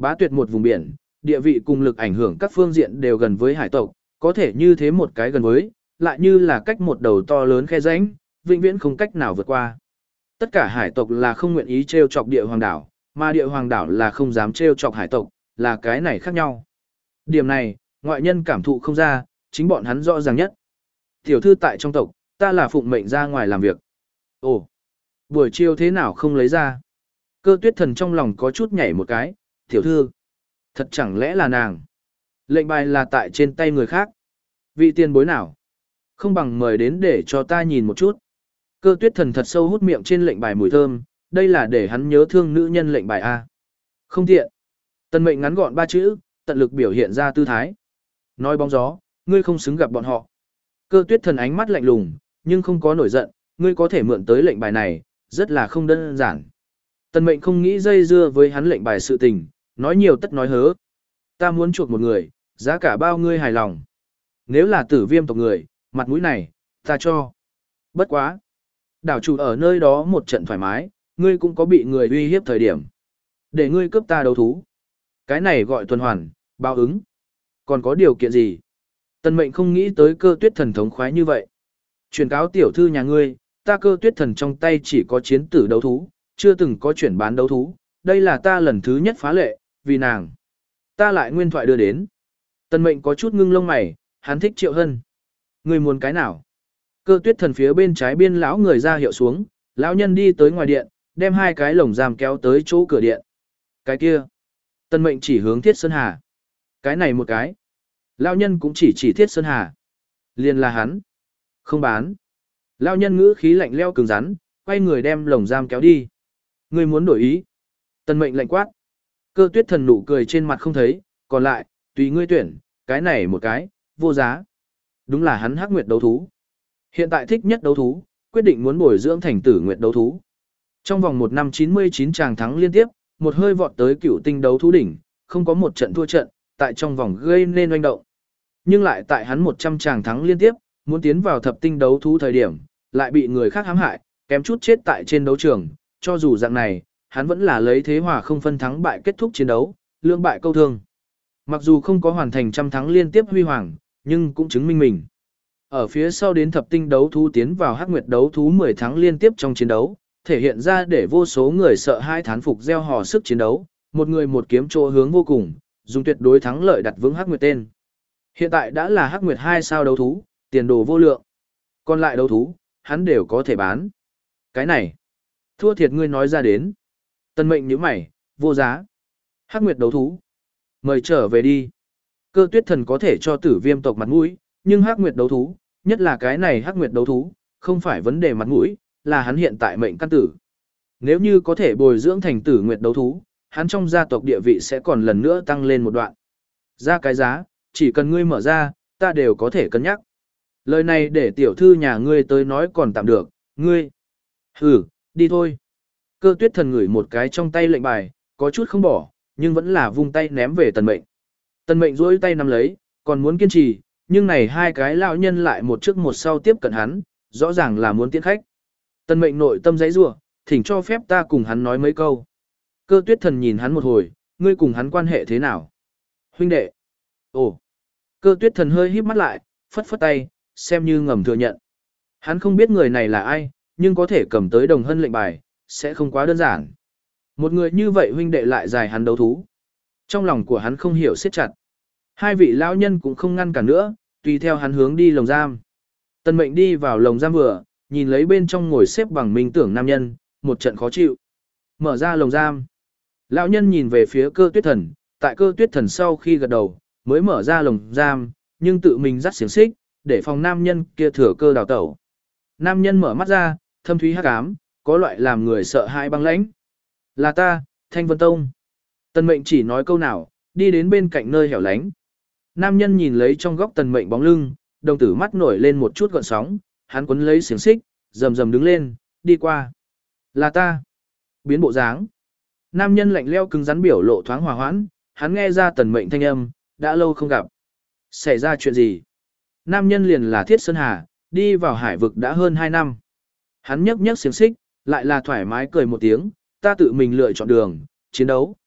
Bá tuyệt một vùng biển, địa vị cùng lực ảnh hưởng các phương diện đều gần với hải tộc, có thể như thế một cái gần với, lại như là cách một đầu to lớn khe rãnh, vĩnh viễn không cách nào vượt qua. Tất cả hải tộc là không nguyện ý trêu chọc địa hoàng đảo, mà địa hoàng đảo là không dám trêu chọc hải tộc, là cái này khác nhau. Điểm này, ngoại nhân cảm thụ không ra, chính bọn hắn rõ ràng nhất. Tiểu thư tại trong tộc, ta là phụng mệnh ra ngoài làm việc. Ồ, buổi chiều thế nào không lấy ra? Cơ tuyết thần trong lòng có chút nhảy một cái, tiểu thư. Thật chẳng lẽ là nàng? Lệnh bài là tại trên tay người khác. Vị tiền bối nào? Không bằng mời đến để cho ta nhìn một chút. Cơ tuyết thần thật sâu hút miệng trên lệnh bài mùi thơm, đây là để hắn nhớ thương nữ nhân lệnh bài A. Không tiện. Tần mệnh ngắn gọn ba chữ, tận lực biểu hiện ra tư thái. Nói bóng gió, ngươi không xứng gặp bọn họ. Cơ tuyết thần ánh mắt lạnh lùng, nhưng không có nổi giận, ngươi có thể mượn tới lệnh bài này, rất là không đơn giản. Tần mệnh không nghĩ dây dưa với hắn lệnh bài sự tình, nói nhiều tất nói hớ. Ta muốn chuộc một người, giá cả bao ngươi hài lòng. Nếu là tử viêm tộc người, mặt mũi này, ta cho. Bất quá. Đảo chủ ở nơi đó một trận thoải mái, ngươi cũng có bị người uy hiếp thời điểm. Để ngươi cướp ta đấu thú. Cái này gọi tuần hoàn, báo ứng. Còn có điều kiện gì? Tần mệnh không nghĩ tới cơ tuyết thần thống khoái như vậy. Truyền cáo tiểu thư nhà ngươi, ta cơ tuyết thần trong tay chỉ có chiến tử đấu thú, chưa từng có chuyển bán đấu thú. Đây là ta lần thứ nhất phá lệ, vì nàng. Ta lại nguyên thoại đưa đến. Tần mệnh có chút ngưng lông mày, hắn thích Triệu Hân. Ngươi muốn cái nào? Cơ tuyết thần phía bên trái biên lão người ra hiệu xuống, lão nhân đi tới ngoài điện, đem hai cái lồng giam kéo tới chỗ cửa điện. Cái kia. Tần mệnh chỉ hướng Thiết Sơn Hà. Cái này một cái. Lão nhân cũng chỉ chỉ Thiết Sơn Hà. Liền là hắn. Không bán. Lão nhân ngữ khí lạnh leo cứng rắn, quay người đem lồng giam kéo đi. Ngươi muốn đổi ý. Tần mệnh lạnh quát. Cơ tuyết thần nụ cười trên mặt không thấy, còn lại, tùy ngươi tuyển, cái này một cái, vô giá. Đúng là hắn hắc nguyệt đấu thú. Hiện tại thích nhất đấu thú, quyết định muốn bồi dưỡng thành tử nguyệt đấu thú. Trong vòng một năm chín mươi chín tràng thắng liên tiếp, một hơi vọt tới cựu tinh đấu thú đỉnh, không có một trận thua trận, tại trong vòng gây nên oanh động. Nhưng lại tại hắn một trăm tràng thắng liên tiếp, muốn tiến vào thập tinh đấu thú thời điểm, lại bị người khác hãm hại, kém chút chết tại trên đấu trường, cho dù dạng này, hắn vẫn là lấy thế hòa không phân thắng bại kết thúc chiến đấu, lưỡng bại câu thương. Mặc dù không có hoàn thành trăm thắng liên tiếp huy hoàng, nhưng cũng chứng minh mình. Ở phía sau đến thập tinh đấu thú tiến vào hắc nguyệt đấu thú mười tháng liên tiếp trong chiến đấu, thể hiện ra để vô số người sợ hai thán phục gieo hò sức chiến đấu, một người một kiếm chỗ hướng vô cùng, dùng tuyệt đối thắng lợi đặt vững hắc nguyệt tên. Hiện tại đã là hắc nguyệt hai sao đấu thú, tiền đồ vô lượng. Còn lại đấu thú, hắn đều có thể bán. Cái này, thua thiệt ngươi nói ra đến. Tân mệnh như mày, vô giá. Hắc nguyệt đấu thú. Mời trở về đi. Cơ tuyết thần có thể cho tử viêm tộc mặt mũi, nhưng hắc nguyệt đấu thú, nhất là cái này hắc nguyệt đấu thú, không phải vấn đề mặt mũi, là hắn hiện tại mệnh căn tử. Nếu như có thể bồi dưỡng thành tử nguyệt đấu thú, hắn trong gia tộc địa vị sẽ còn lần nữa tăng lên một đoạn. Ra cái giá, chỉ cần ngươi mở ra, ta đều có thể cân nhắc. Lời này để tiểu thư nhà ngươi tới nói còn tạm được, ngươi. Hừ, đi thôi. Cơ tuyết thần ngửi một cái trong tay lệnh bài, có chút không bỏ, nhưng vẫn là vung tay ném về tần mệnh. Tần mệnh duỗi tay nắm lấy, còn muốn kiên trì, nhưng này hai cái lão nhân lại một trước một sau tiếp cận hắn, rõ ràng là muốn tiễn khách. Tần mệnh nội tâm giấy rủa, thỉnh cho phép ta cùng hắn nói mấy câu. Cơ tuyết thần nhìn hắn một hồi, ngươi cùng hắn quan hệ thế nào? Huynh đệ. Ồ. Cơ tuyết thần hơi híp mắt lại, phất phất tay, xem như ngầm thừa nhận. Hắn không biết người này là ai, nhưng có thể cầm tới đồng hân lệnh bài, sẽ không quá đơn giản. Một người như vậy huynh đệ lại dài hắn đấu thú. Trong lòng của hắn không hiểu siết chặt. Hai vị lão nhân cũng không ngăn cản nữa, tùy theo hắn hướng đi lồng giam. Tần mệnh đi vào lồng giam vừa, nhìn lấy bên trong ngồi xếp bằng minh tưởng nam nhân, một trận khó chịu. Mở ra lồng giam. Lão nhân nhìn về phía cơ tuyết thần, tại cơ tuyết thần sau khi gật đầu, mới mở ra lồng giam, nhưng tự mình dắt xiềng xích, để phòng nam nhân kia thừa cơ đào tẩu. Nam nhân mở mắt ra, thâm thúy hắc ám, có loại làm người sợ hãi băng lãnh. Là ta, Thanh Vân Tông. Tần mệnh chỉ nói câu nào, đi đến bên cạnh nơi hẻo lánh. Nam nhân nhìn lấy trong góc tần mệnh bóng lưng, đồng tử mắt nổi lên một chút gợn sóng, hắn quấn lấy xiềng xích, rầm rầm đứng lên, đi qua. Là ta. Biến bộ dáng. Nam nhân lạnh leo cứng rắn biểu lộ thoáng hòa hoãn, hắn nghe ra tần mệnh thanh âm, đã lâu không gặp. Xảy ra chuyện gì? Nam nhân liền là Thiết Sơn Hà, đi vào hải vực đã hơn hai năm. Hắn nhấc nhấc xiềng xích, lại là thoải mái cười một tiếng, ta tự mình lựa chọn đường, chiến đấu.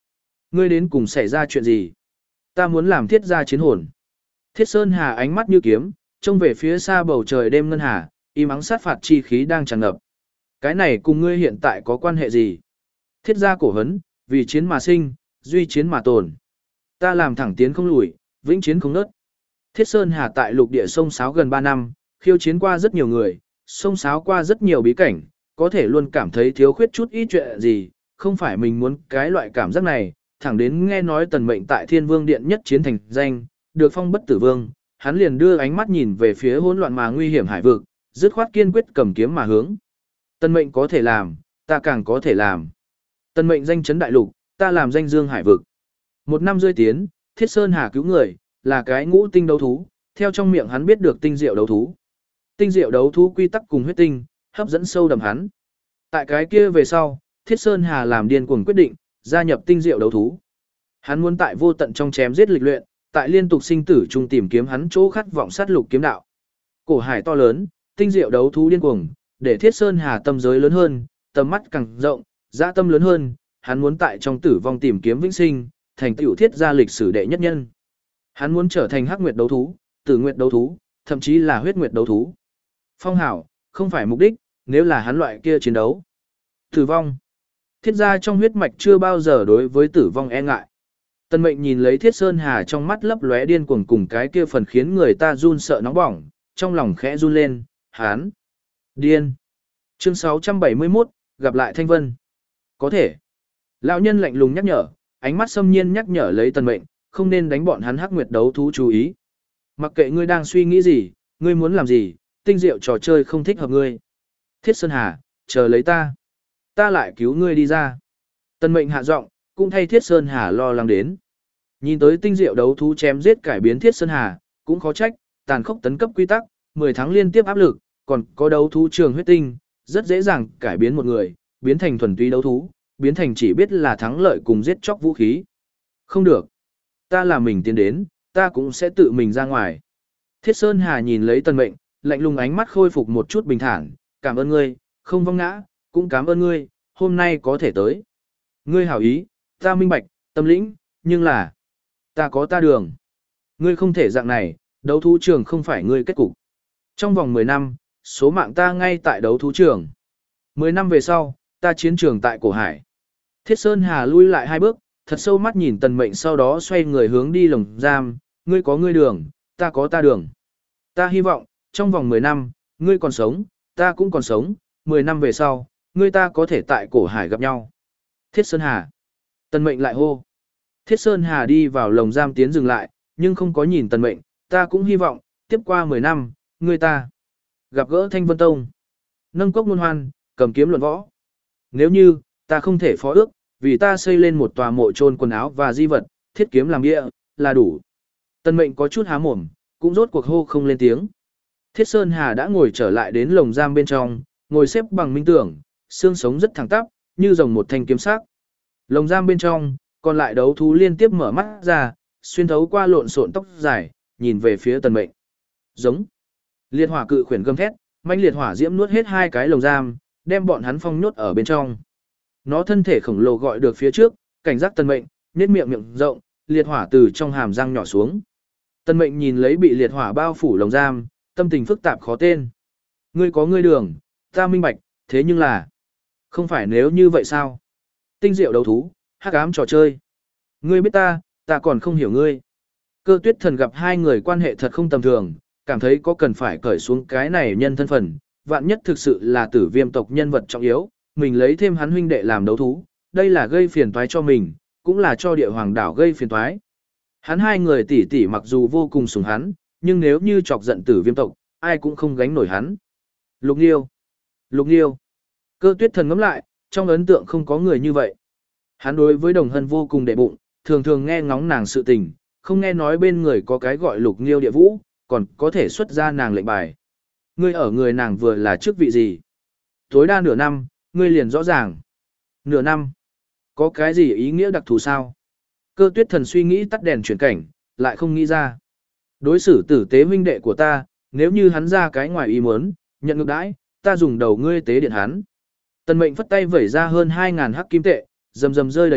Ngươi đến cùng xảy ra chuyện gì? Ta muốn làm thiết gia chiến hồn. Thiết Sơn Hà ánh mắt như kiếm, trông về phía xa bầu trời đêm ngân hà, im ắng sát phạt chi khí đang tràn ngập. Cái này cùng ngươi hiện tại có quan hệ gì? Thiết gia cổ hấn, vì chiến mà sinh, duy chiến mà tồn. Ta làm thẳng tiến không lùi, vĩnh chiến không nớt. Thiết Sơn Hà tại lục địa sông Sáo gần ba năm, khiêu chiến qua rất nhiều người, sông Sáo qua rất nhiều bí cảnh, có thể luôn cảm thấy thiếu khuyết chút ít chuyện gì, không phải mình muốn cái loại cảm giác này, thẳng đến nghe nói Tần Mệnh tại Thiên Vương Điện nhất chiến thành danh, được phong bất tử vương, hắn liền đưa ánh mắt nhìn về phía hỗn loạn mà nguy hiểm hải vực, dứt khoát kiên quyết cầm kiếm mà hướng. Tần Mệnh có thể làm, ta càng có thể làm. Tần Mệnh danh chấn đại lục, ta làm danh dương hải vực. Một năm rơi tiến, Thiết Sơn Hà cứu người, là cái ngũ tinh đấu thú, theo trong miệng hắn biết được tinh diệu đấu thú. Tinh diệu đấu thú quy tắc cùng huyết tinh, hấp dẫn sâu đậm hắn. Tại cái kia về sau, Thiết Sơn Hà làm điên cuồng quyết định, gia nhập tinh diệu đấu thú. Hắn muốn tại vô tận trong chém giết lịch luyện, tại liên tục sinh tử chung tìm kiếm hắn chỗ khát vọng sát lục kiếm đạo. Cổ hải to lớn, tinh diệu đấu thú điên cuồng, để Thiết Sơn Hà tâm giới lớn hơn, tầm mắt càng rộng, dã tâm lớn hơn, hắn muốn tại trong tử vong tìm kiếm vĩnh sinh, thành tựu thiết gia lịch sử đệ nhất nhân. Hắn muốn trở thành hắc nguyệt đấu thú, tử nguyệt đấu thú, thậm chí là huyết nguyệt đấu thú. Phong hảo, không phải mục đích, nếu là hắn loại kia chiến đấu. Tử vong. Thiết gia trong huyết mạch chưa bao giờ đối với tử vong e ngại. Tân Mệnh nhìn lấy Thiết Sơn Hà trong mắt lấp lóe điên cuồng cùng cái kia phần khiến người ta run sợ nóng bỏng, trong lòng khẽ run lên, hán. Điên. Chương sáu trăm bảy mươi mốt, gặp lại Thanh Vân. Có thể. Lão nhân lạnh lùng nhắc nhở, ánh mắt xâm nhiên nhắc nhở lấy Tân Mệnh, không nên đánh bọn hắn hắc nguyệt đấu thú chú ý. Mặc kệ ngươi đang suy nghĩ gì, ngươi muốn làm gì, tinh diệu trò chơi không thích hợp ngươi. Thiết Sơn Hà, chờ lấy ta. Ta lại cứu ngươi đi ra. Tân Mệnh hạ giọng, cũng thay Thiết Sơn Hà lo lắng đến. Nhìn tới tinh diệu đấu thú chém giết cải biến Thiết Sơn Hà, cũng khó trách, tàn khốc tấn cấp quy tắc, mười tháng liên tiếp áp lực, còn có đấu thú trường huyết tinh, rất dễ dàng cải biến một người, biến thành thuần túy đấu thú, biến thành chỉ biết là thắng lợi cùng giết chóc vũ khí. Không được. Ta là mình tiến đến, ta cũng sẽ tự mình ra ngoài. Thiết Sơn Hà nhìn lấy Tân Mệnh, lạnh lùng ánh mắt khôi phục một chút bình thản, cảm ơn ngươi, không vong ngã, cũng cảm ơn ngươi, hôm nay có thể tới. Ngươi hảo ý, ta minh bạch, tâm lĩnh, nhưng là, ta có ta đường. Ngươi không thể dạng này, đấu thú trường không phải ngươi kết cục. Trong vòng mười năm, số mạng ta ngay tại đấu thú trường. mười năm về sau, ta chiến trường tại Cổ Hải. Thiết Sơn Hà lui lại hai bước, thật sâu mắt nhìn Tần Mệnh sau đó xoay người hướng đi lồng giam, ngươi có ngươi đường, ta có ta đường. Ta hy vọng, trong vòng mười năm, ngươi còn sống, ta cũng còn sống, mười năm về sau, ngươi ta có thể tại Cổ Hải gặp nhau. Thiết Sơn Hà. Tần Mệnh lại hô. Thiết Sơn Hà đi vào lồng giam tiến dừng lại, nhưng không có nhìn Tần Mệnh, ta cũng hy vọng, tiếp qua mười năm, ngươi ta gặp gỡ Thanh Vân Tông. Nâng cốc luân hoan, cầm kiếm luận võ. Nếu như, ta không thể phó ước, vì ta xây lên một tòa mộ chôn quần áo và di vật, thiết kiếm làm địa, là đủ. Tần Mệnh có chút há mồm, cũng rốt cuộc hô không lên tiếng. Thiết Sơn Hà đã ngồi trở lại đến lồng giam bên trong, ngồi xếp bằng minh tưởng, xương sống rất thẳng tắp, như rồng một thanh kiếm sắc. Lồng giam bên trong, còn lại đấu thú liên tiếp mở mắt ra, xuyên thấu qua lộn xộn tóc dài, nhìn về phía Tần Mệnh. Giống. Liệt hỏa cự khuyển gầm thét, mãnh liệt hỏa diễm nuốt hết hai cái lồng giam, đem bọn hắn phong nhốt ở bên trong. Nó thân thể khổng lồ gọi được phía trước, cảnh giác Tần Mệnh, nhếch miệng miệng rộng, liệt hỏa từ trong hàm răng nhỏ xuống. Tần Mệnh nhìn lấy bị liệt hỏa bao phủ lồng giam, tâm tình phức tạp khó tên. Ngươi có ngươi đường, ta minh bạch, thế nhưng là, không phải nếu như vậy sao? Tinh diệu đấu thú, hắc ám trò chơi. Ngươi biết ta, ta còn không hiểu ngươi. Cơ Tuyết Thần gặp hai người quan hệ thật không tầm thường, cảm thấy có cần phải cởi xuống cái này nhân thân phận, vạn nhất thực sự là Tử Viêm tộc nhân vật trọng yếu, mình lấy thêm hắn huynh đệ làm đấu thú, đây là gây phiền toái cho mình, cũng là cho địa hoàng đảo gây phiền toái. Hắn hai người tỷ tỷ mặc dù vô cùng sủng hắn, nhưng nếu như chọc giận Tử Viêm tộc, ai cũng không gánh nổi hắn. Lục Nghiêu, Lục Nghiêu. Cơ Tuyết Thần ngẫm lại, trong ấn tượng không có người như vậy. Hắn đối với Đồng Hân vô cùng đệ bụng, thường thường nghe ngóng nàng sự tình, không nghe nói bên người có cái gọi Lục Nghiêu địa vũ, còn có thể xuất ra nàng lệnh bài. Ngươi ở người nàng vừa là chức vị gì? Tối đa nửa năm, ngươi liền rõ ràng. Nửa năm? Có cái gì ý nghĩa đặc thù sao? Cơ Tuyết Thần suy nghĩ tắt đèn chuyển cảnh, lại không nghĩ ra. Đối xử tử tế huynh đệ của ta, nếu như hắn ra cái ngoài ý muốn, nhận ngược đãi, ta dùng đầu ngươi tế điện hắn. Tần Mệnh phất tay vẩy ra hơn hai ngàn hắc kim tệ, rầm rầm rơi đầy đất,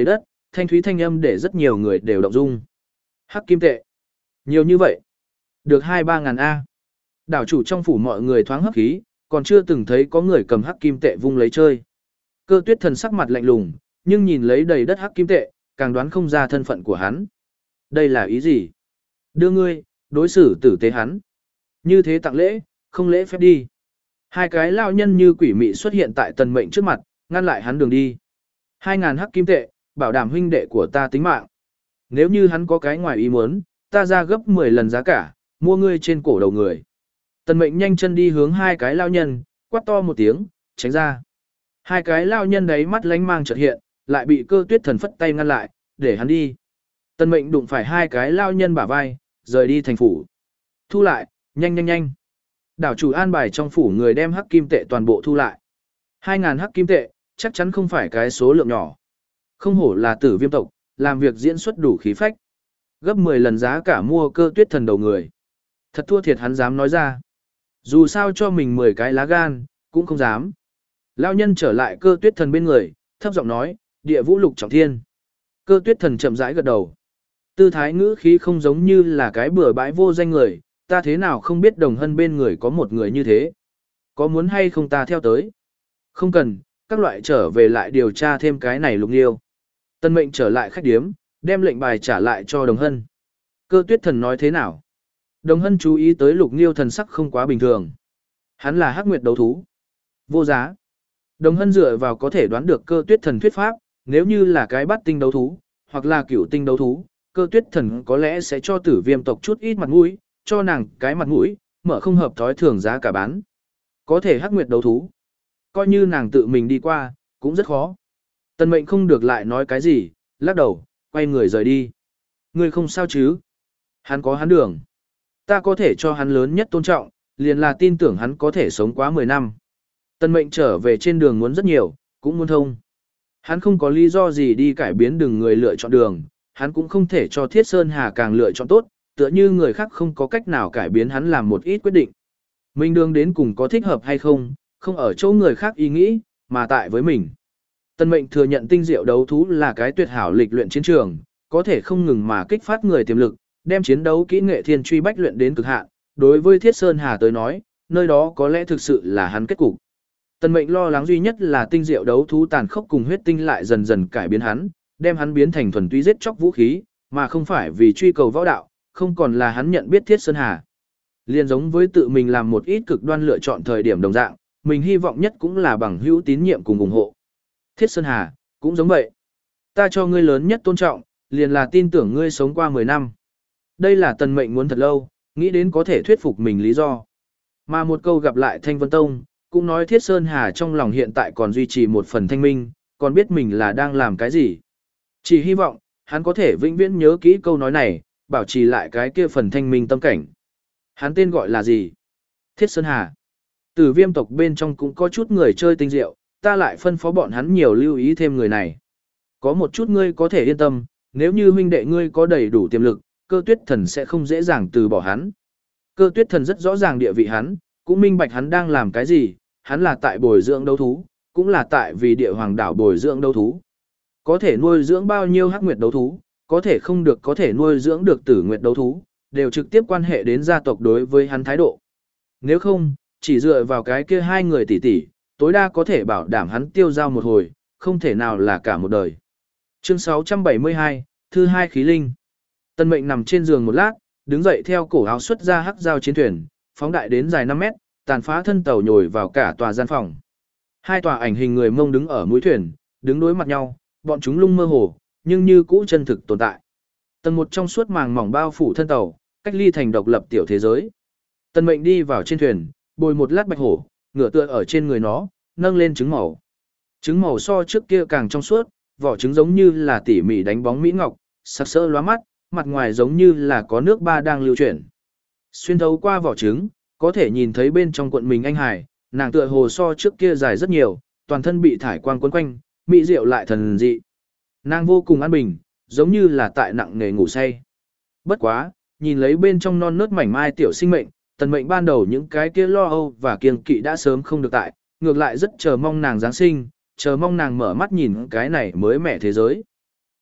thanh thúy thanh âm để rất nhiều người đều động dung. Hắc kim tệ. Nhiều như vậy. Được hai ba ngàn A. Đảo chủ trong phủ mọi người thoáng hấp khí, còn chưa từng thấy có người cầm hắc kim tệ vung lấy chơi. Cơ tuyết thần sắc mặt lạnh lùng, nhưng nhìn lấy đầy đất hắc kim tệ, càng đoán không ra thân phận của hắn. Đây là ý gì? Đưa ngươi, đối xử tử tế hắn. Như thế tặng lễ, không lễ phép đi. Hai cái lao nhân như quỷ mị xuất hiện tại tần mệnh trước mặt, ngăn lại hắn đường đi. Hai ngàn hắc kim tệ, bảo đảm huynh đệ của ta tính mạng. Nếu như hắn có cái ngoài ý muốn, ta ra gấp mười lần giá cả, mua ngươi trên cổ đầu người. Tần mệnh nhanh chân đi hướng hai cái lao nhân, quát to một tiếng, tránh ra. Hai cái lao nhân đấy mắt lánh mang chợt hiện, lại bị cơ tuyết thần phất tay ngăn lại, để hắn đi. Tần mệnh đụng phải hai cái lao nhân bả vai, rời đi thành phủ. Thu lại, nhanh nhanh nhanh. Đảo chủ an bài trong phủ người đem hắc kim tệ toàn bộ thu lại. Hai ngàn hắc kim tệ, chắc chắn không phải cái số lượng nhỏ. Không hổ là tử viêm tộc, làm việc diễn xuất đủ khí phách. Gấp mười lần giá cả mua cơ tuyết thần đầu người. Thật thua thiệt hắn dám nói ra. Dù sao cho mình mười cái lá gan, cũng không dám. Lao nhân trở lại cơ tuyết thần bên người, thấp giọng nói, địa vũ lục trọng thiên. Cơ tuyết thần chậm rãi gật đầu. Tư thái ngữ khí không giống như là cái bừa bãi vô danh người, ta thế nào không biết đồng hân bên người có một người như thế. Có muốn hay không ta theo tới? Không cần, các loại trở về lại điều tra thêm cái này lục nghiêu. Tân mệnh trở lại khách điếm, đem lệnh bài trả lại cho đồng hân. Cơ tuyết thần nói thế nào? Đồng hân chú ý tới lục nghiêu thần sắc không quá bình thường. Hắn là hắc nguyệt đấu thú. Vô giá. Đồng hân dựa vào có thể đoán được cơ tuyết thần thuyết pháp, nếu như là cái bát tinh đấu thú, hoặc là cửu tinh đấu thú, cơ tuyết thần có lẽ sẽ cho tử viêm tộc chút ít mặt mũi, cho nàng cái mặt mũi, mở không hợp thói thường giá cả bán. Có thể hắc nguyệt đấu thú. Coi như nàng tự mình đi qua, cũng rất khó. Tần mệnh không được lại nói cái gì, lắc đầu, quay người rời đi. Người không sao chứ? Hắn có hắn đường. Ta có thể cho hắn lớn nhất tôn trọng, liền là tin tưởng hắn có thể sống quá mười năm. Tần mệnh trở về trên đường muốn rất nhiều, cũng muốn thông. Hắn không có lý do gì đi cải biến đường người lựa chọn đường, hắn cũng không thể cho Thiết Sơn Hà càng lựa chọn tốt, tựa như người khác không có cách nào cải biến hắn làm một ít quyết định. Mình đường đến cùng có thích hợp hay không, không ở chỗ người khác ý nghĩ, mà tại với mình. Tần mệnh thừa nhận tinh diệu đấu thú là cái tuyệt hảo lịch luyện chiến trường, có thể không ngừng mà kích phát người tiềm lực, đem chiến đấu kỹ nghệ thiên truy bách luyện đến cực hạn. Đối với Thiết Sơn Hà tới nói, nơi đó có lẽ thực sự là hắn kết cục. Tần mệnh lo lắng duy nhất là tinh diệu đấu thú tàn khốc cùng huyết tinh lại dần dần cải biến hắn, đem hắn biến thành thuần túy giết chóc vũ khí, mà không phải vì truy cầu võ đạo, không còn là hắn nhận biết Thiết Sơn Hà. Liên giống với tự mình làm một ít cực đoan lựa chọn thời điểm đồng dạng, mình hy vọng nhất cũng là bằng hữu tín nhiệm cùng ủng hộ. Thiết Sơn Hà, cũng giống vậy. Ta cho ngươi lớn nhất tôn trọng, liền là tin tưởng ngươi sống qua mười năm. Đây là tần mệnh muốn thật lâu, nghĩ đến có thể thuyết phục mình lý do. Mà một câu gặp lại Thanh Vân Tông, cũng nói Thiết Sơn Hà trong lòng hiện tại còn duy trì một phần thanh minh, còn biết mình là đang làm cái gì. Chỉ hy vọng, hắn có thể vĩnh viễn nhớ kỹ câu nói này, bảo trì lại cái kia phần thanh minh tâm cảnh. Hắn tên gọi là gì? Thiết Sơn Hà. Từ viêm tộc bên trong cũng có chút người chơi tinh diệu, ta lại phân phó bọn hắn nhiều lưu ý thêm người này. Có một chút ngươi có thể yên tâm, nếu như huynh đệ ngươi có đầy đủ tiềm lực, cơ tuyết thần sẽ không dễ dàng từ bỏ hắn. Cơ tuyết thần rất rõ ràng địa vị hắn, cũng minh bạch hắn đang làm cái gì, hắn là tại bồi dưỡng đấu thú, cũng là tại vì địa hoàng đảo bồi dưỡng đấu thú. Có thể nuôi dưỡng bao nhiêu hắc nguyệt đấu thú, có thể không được có thể nuôi dưỡng được tử nguyệt đấu thú, đều trực tiếp quan hệ đến gia tộc đối với hắn thái độ. Nếu không, chỉ dựa vào cái kia hai người tỷ tỷ, tối đa có thể bảo đảm hắn tiêu giao một hồi, không thể nào là cả một đời. Chương sáu trăm bảy mươi hai, Thư hai khí linh. Tân mệnh nằm trên giường một lát, đứng dậy theo cổ áo xuất ra hắc giao chiến thuyền, phóng đại đến dài năm mét, tàn phá thân tàu nhồi vào cả tòa gian phòng. Hai tòa ảnh hình người mông đứng ở mũi thuyền, đứng đối mặt nhau, bọn chúng lung mơ hồ, nhưng như cũ chân thực tồn tại. Tầng một trong suốt màng mỏng bao phủ thân tàu, cách ly thành độc lập tiểu thế giới. Tân mệnh đi vào trên thuyền, bồi một lát bạch hổ, ngửa tựa ở trên người nó, nâng lên trứng màu. Trứng màu so trước kia càng trong suốt, vỏ trứng giống như là tỉ mỉ đánh bóng mỹ ngọc, sặc sỡ lóa mắt, mặt ngoài giống như là có nước ba đang lưu chuyển. Xuyên thấu qua vỏ trứng, có thể nhìn thấy bên trong cuộn mình anh hải, nàng tựa hồ so trước kia dài rất nhiều, toàn thân bị thải quang quấn quanh, mỹ diệu lại thần dị. Nàng vô cùng an bình, giống như là tại nặng nề ngủ say. Bất quá, nhìn lấy bên trong non nớt mảnh mai tiểu sinh mệnh, tần mệnh ban đầu những cái kia lo âu và kiêng kỵ đã sớm không được tại, ngược lại rất chờ mong nàng Giáng sinh, chờ mong nàng mở mắt nhìn cái này mới mẻ thế giới.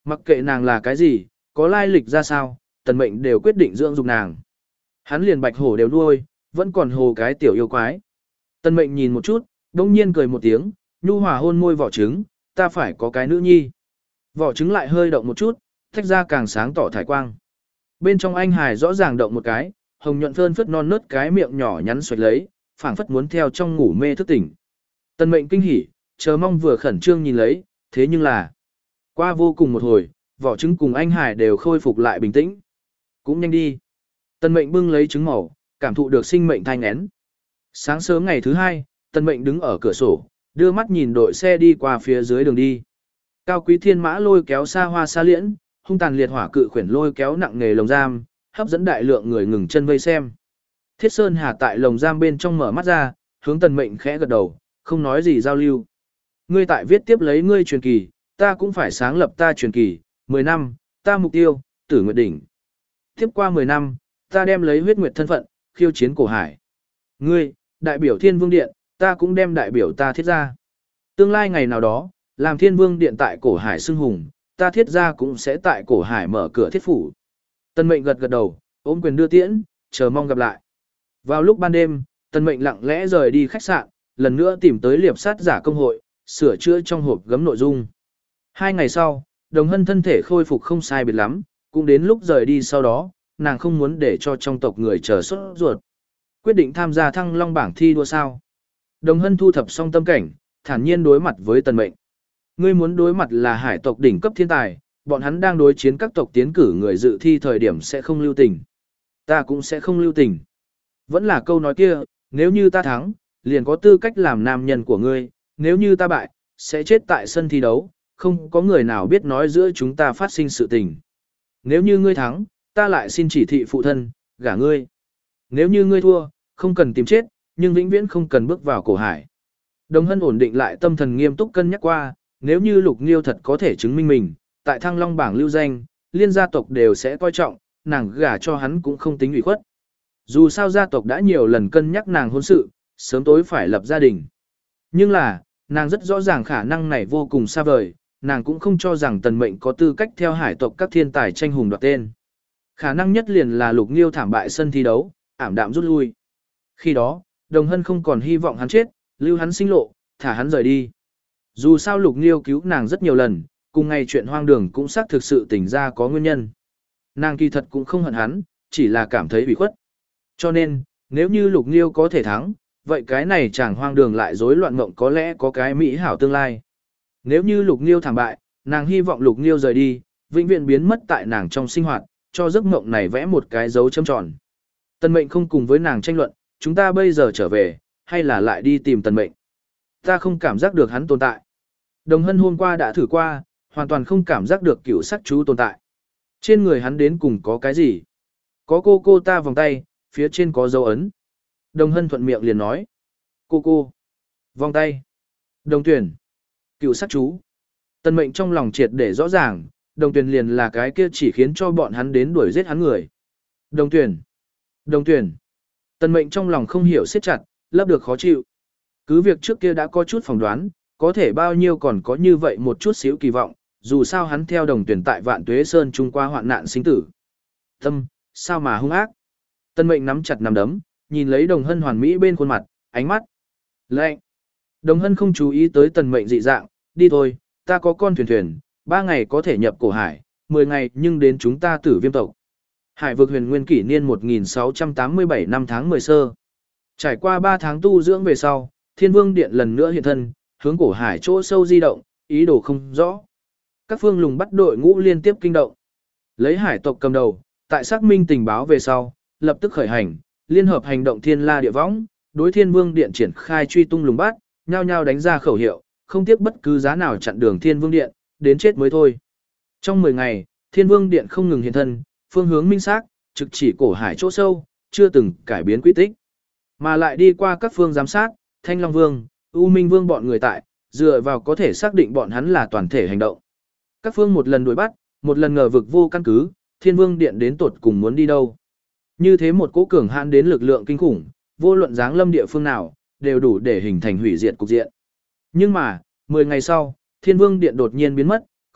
Mặc kệ nàng là cái gì, có lai lịch ra sao, tần mệnh đều quyết định dưỡng dục nàng. Hắn liền bạch hổ đều nuôi, vẫn còn hồ cái tiểu yêu quái. Tần mệnh nhìn một chút, đông nhiên cười một tiếng, nhu hòa hôn môi vỏ trứng, ta phải có cái nữ nhi. Vỏ trứng lại hơi động một chút, thách ra càng sáng tỏ thải quang. Bên trong anh hài rõ ràng động một cái, hồng nhuận phơn phất non nớt cái miệng nhỏ nhắn xoạch lấy, phảng phất muốn theo trong ngủ mê thức tỉnh. Tần mệnh kinh hỉ, chờ mong vừa khẩn trương nhìn lấy, thế nhưng là qua vô cùng một hồi, vỏ trứng cùng anh hải đều khôi phục lại bình tĩnh. Cũng nhanh đi. Tần mệnh bưng lấy trứng màu, cảm thụ được sinh mệnh thanh én. Sáng sớm ngày thứ hai, tần mệnh đứng ở cửa sổ, đưa mắt nhìn đội xe đi qua phía dưới đường đi. Cao quý thiên mã lôi kéo xa hoa xa liễn, hung tàn liệt hỏa cự khuyển lôi kéo nặng nghề lồng giam, hấp dẫn đại lượng người ngừng chân vây xem. Thiết Sơn Hà tại lồng giam bên trong mở mắt ra, hướng tần mệnh khẽ gật đầu, không nói gì giao lưu. Ngươi tại viết tiếp lấy ngươi truyền kỳ, ta cũng phải sáng lập ta truyền kỳ, mười năm, ta mục tiêu, tử nguyệt đỉnh. Tiếp qua mười năm, ta đem lấy huyết nguyệt thân phận, khiêu chiến cổ hải. Ngươi, đại biểu Thiên Vương Điện, ta cũng đem đại biểu ta thiết ra. Tương lai ngày nào đó, làm Thiên Vương Điện tại cổ hải xưng hùng, ta thiết ra cũng sẽ tại cổ hải mở cửa thiết phủ. Tần mệnh gật gật đầu, ôm quyền đưa tiễn, chờ mong gặp lại. Vào lúc ban đêm, tần mệnh lặng lẽ rời đi khách sạn, lần nữa tìm tới liệp sát giả công hội, sửa chữa trong hộp gấm nội dung. Hai ngày sau, Đồng Hân thân thể khôi phục không sai biệt lắm, cũng đến lúc rời đi sau đó, nàng không muốn để cho trong tộc người chờ sốt ruột. Quyết định tham gia thăng long bảng thi đua sao. Đồng Hân thu thập xong tâm cảnh, thản nhiên đối mặt với tần mệnh. Ngươi muốn đối mặt là hải tộc đỉnh cấp thiên tài, bọn hắn đang đối chiến các tộc tiến cử người dự thi thời điểm sẽ không lưu tình. Ta cũng sẽ không lưu tình. Vẫn là câu nói kia, nếu như ta thắng, liền có tư cách làm nam nhân của ngươi, nếu như ta bại, sẽ chết tại sân thi đấu, không có người nào biết nói giữa chúng ta phát sinh sự tình. Nếu như ngươi thắng, ta lại xin chỉ thị phụ thân, gả ngươi. Nếu như ngươi thua, không cần tìm chết, nhưng vĩnh viễn không cần bước vào cổ hải. Đồng Hân ổn định lại tâm thần nghiêm túc cân nhắc qua, nếu như Lục Nghiêu thật có thể chứng minh mình, tại Thăng Long bảng lưu danh, liên gia tộc đều sẽ coi trọng, nàng gả cho hắn cũng không tính ủy khuất. Dù sao gia tộc đã nhiều lần cân nhắc nàng hôn sự, sớm tối phải lập gia đình. Nhưng là, nàng rất rõ ràng khả năng này vô cùng xa vời, nàng cũng không cho rằng tần mệnh có tư cách theo hải tộc các thiên tài tranh hùng đoạt tên. Khả năng nhất liền là Lục Nghiêu thảm bại sân thi đấu, ảm đạm rút lui. Khi đó, Đồng Hân không còn hy vọng hắn chết, lưu hắn sinh lộ, thả hắn rời đi. Dù sao Lục Nghiêu cứu nàng rất nhiều lần, cùng ngày chuyện hoang đường cũng xác thực sự tỉnh ra có nguyên nhân. Nàng kỳ thật cũng không hận hắn, chỉ là cảm thấy bị khuất. Cho nên, nếu như Lục Nghiêu có thể thắng, vậy cái này chẳng hoang đường lại rối loạn ngộng có lẽ có cái mỹ hảo tương lai. Nếu như Lục Nghiêu thảm bại, nàng hy vọng Lục Nghiêu rời đi, vĩnh viễn biến mất tại nàng trong sinh hoạt, cho giấc mộng này vẽ một cái dấu chấm tròn. Tần mệnh không cùng với nàng tranh luận, chúng ta bây giờ trở về, hay là lại đi tìm tần mệnh. Ta không cảm giác được hắn tồn tại. Đồng Hân hôm qua đã thử qua, hoàn toàn không cảm giác được cửu sắc chú tồn tại. Trên người hắn đến cùng có cái gì? Có cô cô ta vòng tay, phía trên có dấu ấn. Đồng Hân thuận miệng liền nói. Cô cô. Vòng tay. Đồng tuyển. Cửu sắc chú. Tần mệnh trong lòng triệt để rõ ràng, đồng tuyển liền là cái kia chỉ khiến cho bọn hắn đến đuổi giết hắn người. Đồng tuyển. Đồng tuyển. Tần mệnh trong lòng không hiểu siết chặt, lấp được khó chịu. Cứ việc trước kia đã có chút phỏng đoán, có thể bao nhiêu còn có như vậy một chút xíu kỳ vọng, dù sao hắn theo đồng tuyển tại Vạn Tuế Sơn trung qua hoạn nạn sinh tử. Tâm, sao mà hung ác. Tần mệnh nắm chặt nắm đấm, nhìn lấy Đồng Hân hoàn mỹ bên khuôn mặt, ánh mắt lạnh. Đồng Hân không chú ý tới tần mệnh dị dạng, đi thôi, ta có con thuyền thuyền, ba ngày có thể nhập cổ hải, mười ngày nhưng đến chúng ta Tử Viêm tộc. Hải vực huyền nguyên kỷ niên một nghìn sáu trăm tám mươi bảy năm tháng mười sơ. Trải qua ba tháng tu dưỡng về sau, Thiên Vương Điện lần nữa hiện thân, hướng cổ hải chỗ sâu di động, ý đồ không rõ. Các phương lùng bắt đội ngũ liên tiếp kinh động. Lấy hải tộc cầm đầu, tại xác minh tình báo về sau, lập tức khởi hành, liên hợp hành động Thiên La Địa Võng, đối Thiên Vương Điện triển khai truy tung lùng bắt, nhao nhao đánh ra khẩu hiệu, không tiếc bất cứ giá nào chặn đường Thiên Vương Điện, đến chết mới thôi. Trong mười ngày, Thiên Vương Điện không ngừng hiện thân, phương hướng minh xác, trực chỉ cổ hải chỗ sâu, chưa từng cải biến quy tích. Mà lại đi qua các phương giám sát, Thanh Long Vương, U Minh Vương bọn người tại, dựa vào có thể xác định bọn hắn là toàn thể hành động. Các phương một lần đuổi bắt, một lần ngờ vực vô căn cứ, Thiên Vương Điện đến tột cùng muốn đi đâu. Như thế một cỗ cường hãn đến lực lượng kinh khủng, vô luận dáng lâm địa phương nào, đều đủ để hình thành hủy diệt cục diện. Nhưng mà, mười ngày sau, Thiên Vương Điện đột nhiên biến mất,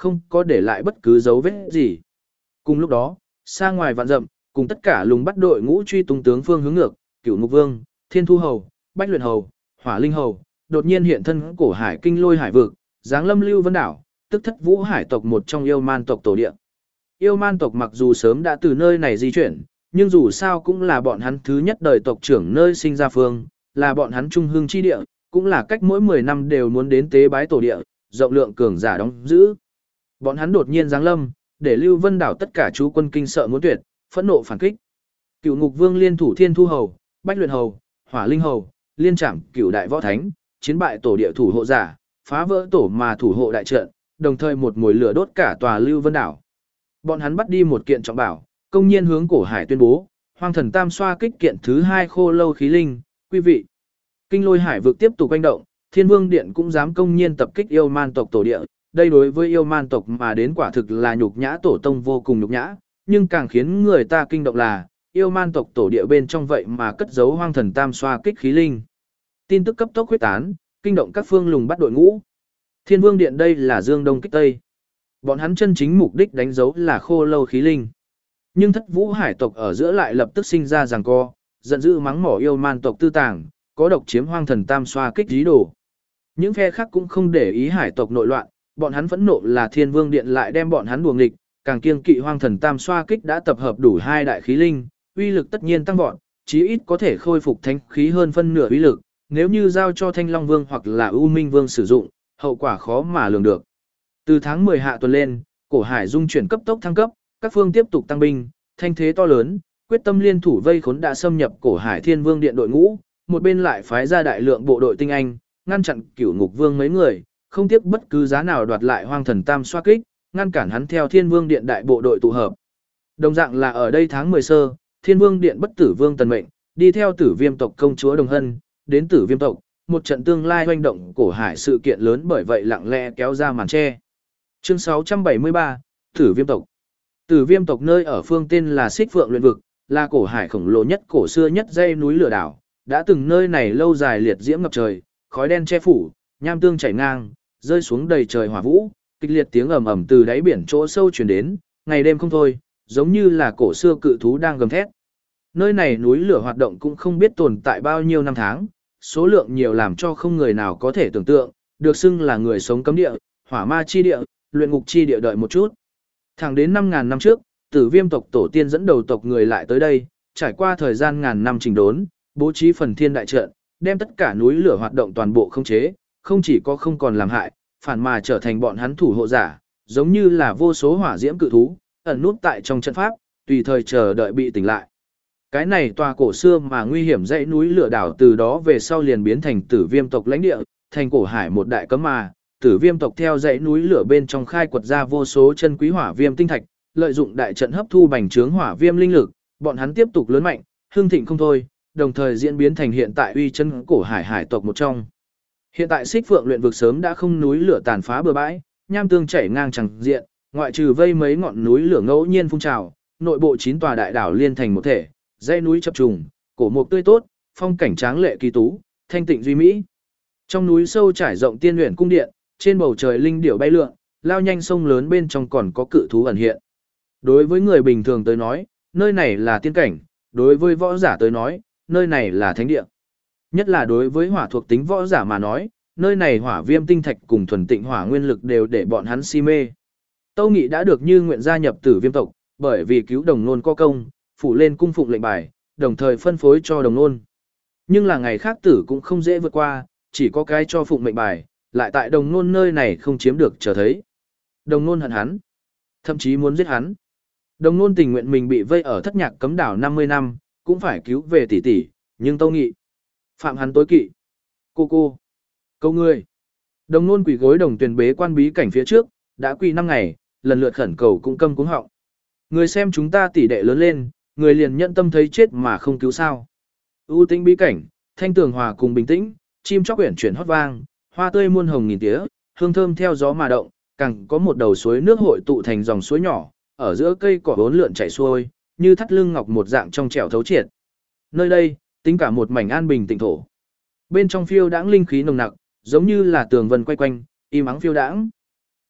không có để lại bất cứ dấu vết gì. Cùng lúc đó, xa ngoài vạn dặm, cùng tất cả lùng bắt đội ngũ truy tung tướng phương hướng ngược, Cửu Ngục Vương, Thiên Thu Hầu, Bách Luyện Hầu, Hỏa Linh Hầu, đột nhiên hiện thân cổ hải kinh lôi hải vực, giáng lâm Lưu Vân đảo, tức Thất Vũ hải tộc một trong yêu man tộc tổ địa. Yêu man tộc mặc dù sớm đã từ nơi này di chuyển, nhưng dù sao cũng là bọn hắn thứ nhất đời tộc trưởng nơi sinh ra phương, là bọn hắn trung hương chi địa, cũng là cách mỗi mười năm đều muốn đến tế bái tổ địa, rộng lượng cường giả đóng giữ. Bọn hắn đột nhiên giáng lâm, để Lưu Vân đảo tất cả chú quân kinh sợ muốn tuyệt, phẫn nộ phản kích. Cửu Ngục Vương liên thủ Thiên Thu Hầu, Bách Luyện Hầu, Hỏa Linh Hầu, liên trảm Cửu Đại Võ Thánh, chiến bại tổ địa thủ hộ giả, phá vỡ tổ mà thủ hộ đại trận, đồng thời một mồi lửa đốt cả tòa Lưu Vân đảo. Bọn hắn bắt đi một kiện trọng bảo, công nhiên hướng cổ hải tuyên bố, Hoang Thần Tam xoa kích kiện thứ hai khô lâu khí linh, quý vị. Kinh lôi hải vực tiếp tục quanh động, Thiên Vương Điện cũng dám công nhiên tập kích yêu man tộc tổ địa, đây đối với yêu man tộc mà đến quả thực là nhục nhã tổ tông vô cùng nhục nhã, nhưng càng khiến người ta kinh động là, yêu man tộc tổ địa bên trong vậy mà cất giấu Hoang Thần Tam xoa kích khí linh. Tin tức cấp tốc huyết tán, kinh động các phương lùng bắt đội ngũ. Thiên Vương Điện đây là Dương Đông kích Tây. Bọn hắn chân chính mục đích đánh dấu là khô lâu khí linh. Nhưng Thất Vũ hải tộc ở giữa lại lập tức sinh ra giằng co, giận dữ mắng mỏ yêu man tộc tư tàng, có độc chiếm Hoang Thần Tam xoa kích dí đồ. Những phe khác cũng không để ý hải tộc nội loạn, bọn hắn phẫn nộ là Thiên Vương Điện lại đem bọn hắn đuổi nghịch, càng kiêng kỵ Hoang Thần Tam xoa kích đã tập hợp đủ hai đại khí linh, uy lực tất nhiên tăng vọt, chí ít có thể khôi phục thánh khí hơn phân nửa uy lực, nếu như giao cho Thanh Long Vương hoặc là U Minh Vương sử dụng, hậu quả khó mà lường được. Từ tháng mười hạ tuần lên, cổ hải dung chuyển cấp tốc thăng cấp, các phương tiếp tục tăng binh, thanh thế to lớn, quyết tâm liên thủ vây khốn đã xâm nhập cổ hải Thiên Vương Điện đội ngũ, một bên lại phái ra đại lượng bộ đội tinh anh, ngăn chặn Cửu Ngục Vương mấy người, không tiếc bất cứ giá nào đoạt lại Hoang Thần Tam xoa kích, ngăn cản hắn theo Thiên Vương Điện đại bộ đội tụ hợp. Đồng dạng là ở đây tháng mười sơ, Thiên Vương Điện bất tử vương tần mệnh, đi theo Tử Viêm tộc công chúa Đồng Hân, đến Tử Viêm tộc, một trận tương lai hoành động cổ hải sự kiện lớn bởi vậy lặng lẽ kéo ra màn che. Chương sáu trăm bảy mươi ba, Tử Viêm tộc. Tử Viêm tộc nơi ở phương tên là Xích Phượng luyện vực, là cổ hải khổng lồ nhất cổ xưa nhất dãy núi lửa đảo, đã từng nơi này lâu dài liệt diễm ngập trời, khói đen che phủ, nham tương chảy ngang, rơi xuống đầy trời hỏa vũ, kịch liệt tiếng ầm ầm từ đáy biển chỗ sâu truyền đến, ngày đêm không thôi, giống như là cổ xưa cự thú đang gầm thét. Nơi này núi lửa hoạt động cũng không biết tồn tại bao nhiêu năm tháng, số lượng nhiều làm cho không người nào có thể tưởng tượng, được xưng là người sống cấm địa, hỏa ma chi địa, luyện ngục chi địa đợi một chút. Thẳng đến năm ngàn năm trước, Tử Viêm tộc tổ tiên dẫn đầu tộc người lại tới đây, trải qua thời gian ngàn năm trình đốn, bố trí phần thiên đại trận, đem tất cả núi lửa hoạt động toàn bộ khống chế, không chỉ có không còn làm hại, phản mà trở thành bọn hắn thủ hộ giả, giống như là vô số hỏa diễm cự thú, ẩn nút tại trong trận pháp, tùy thời chờ đợi bị tỉnh lại. Cái này tòa cổ xưa mà nguy hiểm dãy núi lửa đảo từ đó về sau liền biến thành Tử Viêm tộc lãnh địa, thành cổ hải một đại cấm mà, Tử Viêm tộc theo dãy núi lửa bên trong khai quật ra vô số chân quý hỏa viêm tinh thạch, lợi dụng đại trận hấp thu bành trướng hỏa viêm linh lực, bọn hắn tiếp tục lớn mạnh, hưng thịnh không thôi, đồng thời diễn biến thành hiện tại uy chân cổ hải hải tộc một trong. Hiện tại Xích Phượng luyện vực sớm đã không núi lửa tàn phá bừa bãi, nham tương chảy ngang chẳng diện, ngoại trừ vây mấy ngọn núi lửa ngẫu nhiên phun trào, nội bộ chín tòa đại đảo liên thành một thể, dãy núi chập trùng, cổ mục tươi tốt, phong cảnh tráng lệ kỳ tú, thanh tịnh duy mỹ. Trong núi sâu trải rộng tiên luyện cung điện, trên bầu trời linh điểu bay lượn, lao nhanh sông lớn bên trong còn có cự thú ẩn hiện. Đối với người bình thường tới nói, nơi này là tiên cảnh, đối với võ giả tới nói, nơi này là thánh địa. Nhất là đối với hỏa thuộc tính võ giả mà nói, nơi này hỏa viêm tinh thạch cùng thuần tịnh hỏa nguyên lực đều để bọn hắn si mê. Tâu Nghị đã được như nguyện gia nhập Tử Viêm tộc, bởi vì cứu Đồng Nôn có công, phủ lên cung phụng lệnh bài, đồng thời phân phối cho Đồng Nôn. Nhưng là ngày khác tử cũng không dễ vượt qua, chỉ có cái cho phụng mệnh bài, lại tại Đồng Nôn nơi này không chiếm được trở thấy. Đồng Nôn hận hắn, thậm chí muốn giết hắn. Đồng Nôn tình nguyện mình bị vây ở Thất Nhạc Cấm Đảo năm mươi năm, cũng phải cứu về tỷ tỷ, nhưng Tâu Nghị phạm hắn tối kỵ. Cô cô, câu ngươi. Đồng Nôn quỳ gối đồng tuyển bế quan bí cảnh phía trước, đã quỳ năm ngày, lần lượt khẩn cầu cũng câm cuống họng. Người xem chúng ta tỷ đệ lớn lên, người liền nhận tâm thấy chết mà không cứu sao. ưu tĩnh bí cảnh, thanh tường hòa cùng bình tĩnh, chim chóc uyển chuyển hót vang, hoa tươi muôn hồng nghìn tía, hương thơm theo gió mà động, càng có một đầu suối nước hội tụ thành dòng suối nhỏ, ở giữa cây cỏ bốn lượn chảy xuôi, như thắt lưng ngọc một dạng trong trẻo thấu triệt. Nơi đây, tính cả một mảnh an bình tịnh thổ. Bên trong phiêu đãng linh khí nồng nặc, giống như là tường vân quay quanh, im ắng phiêu đãng.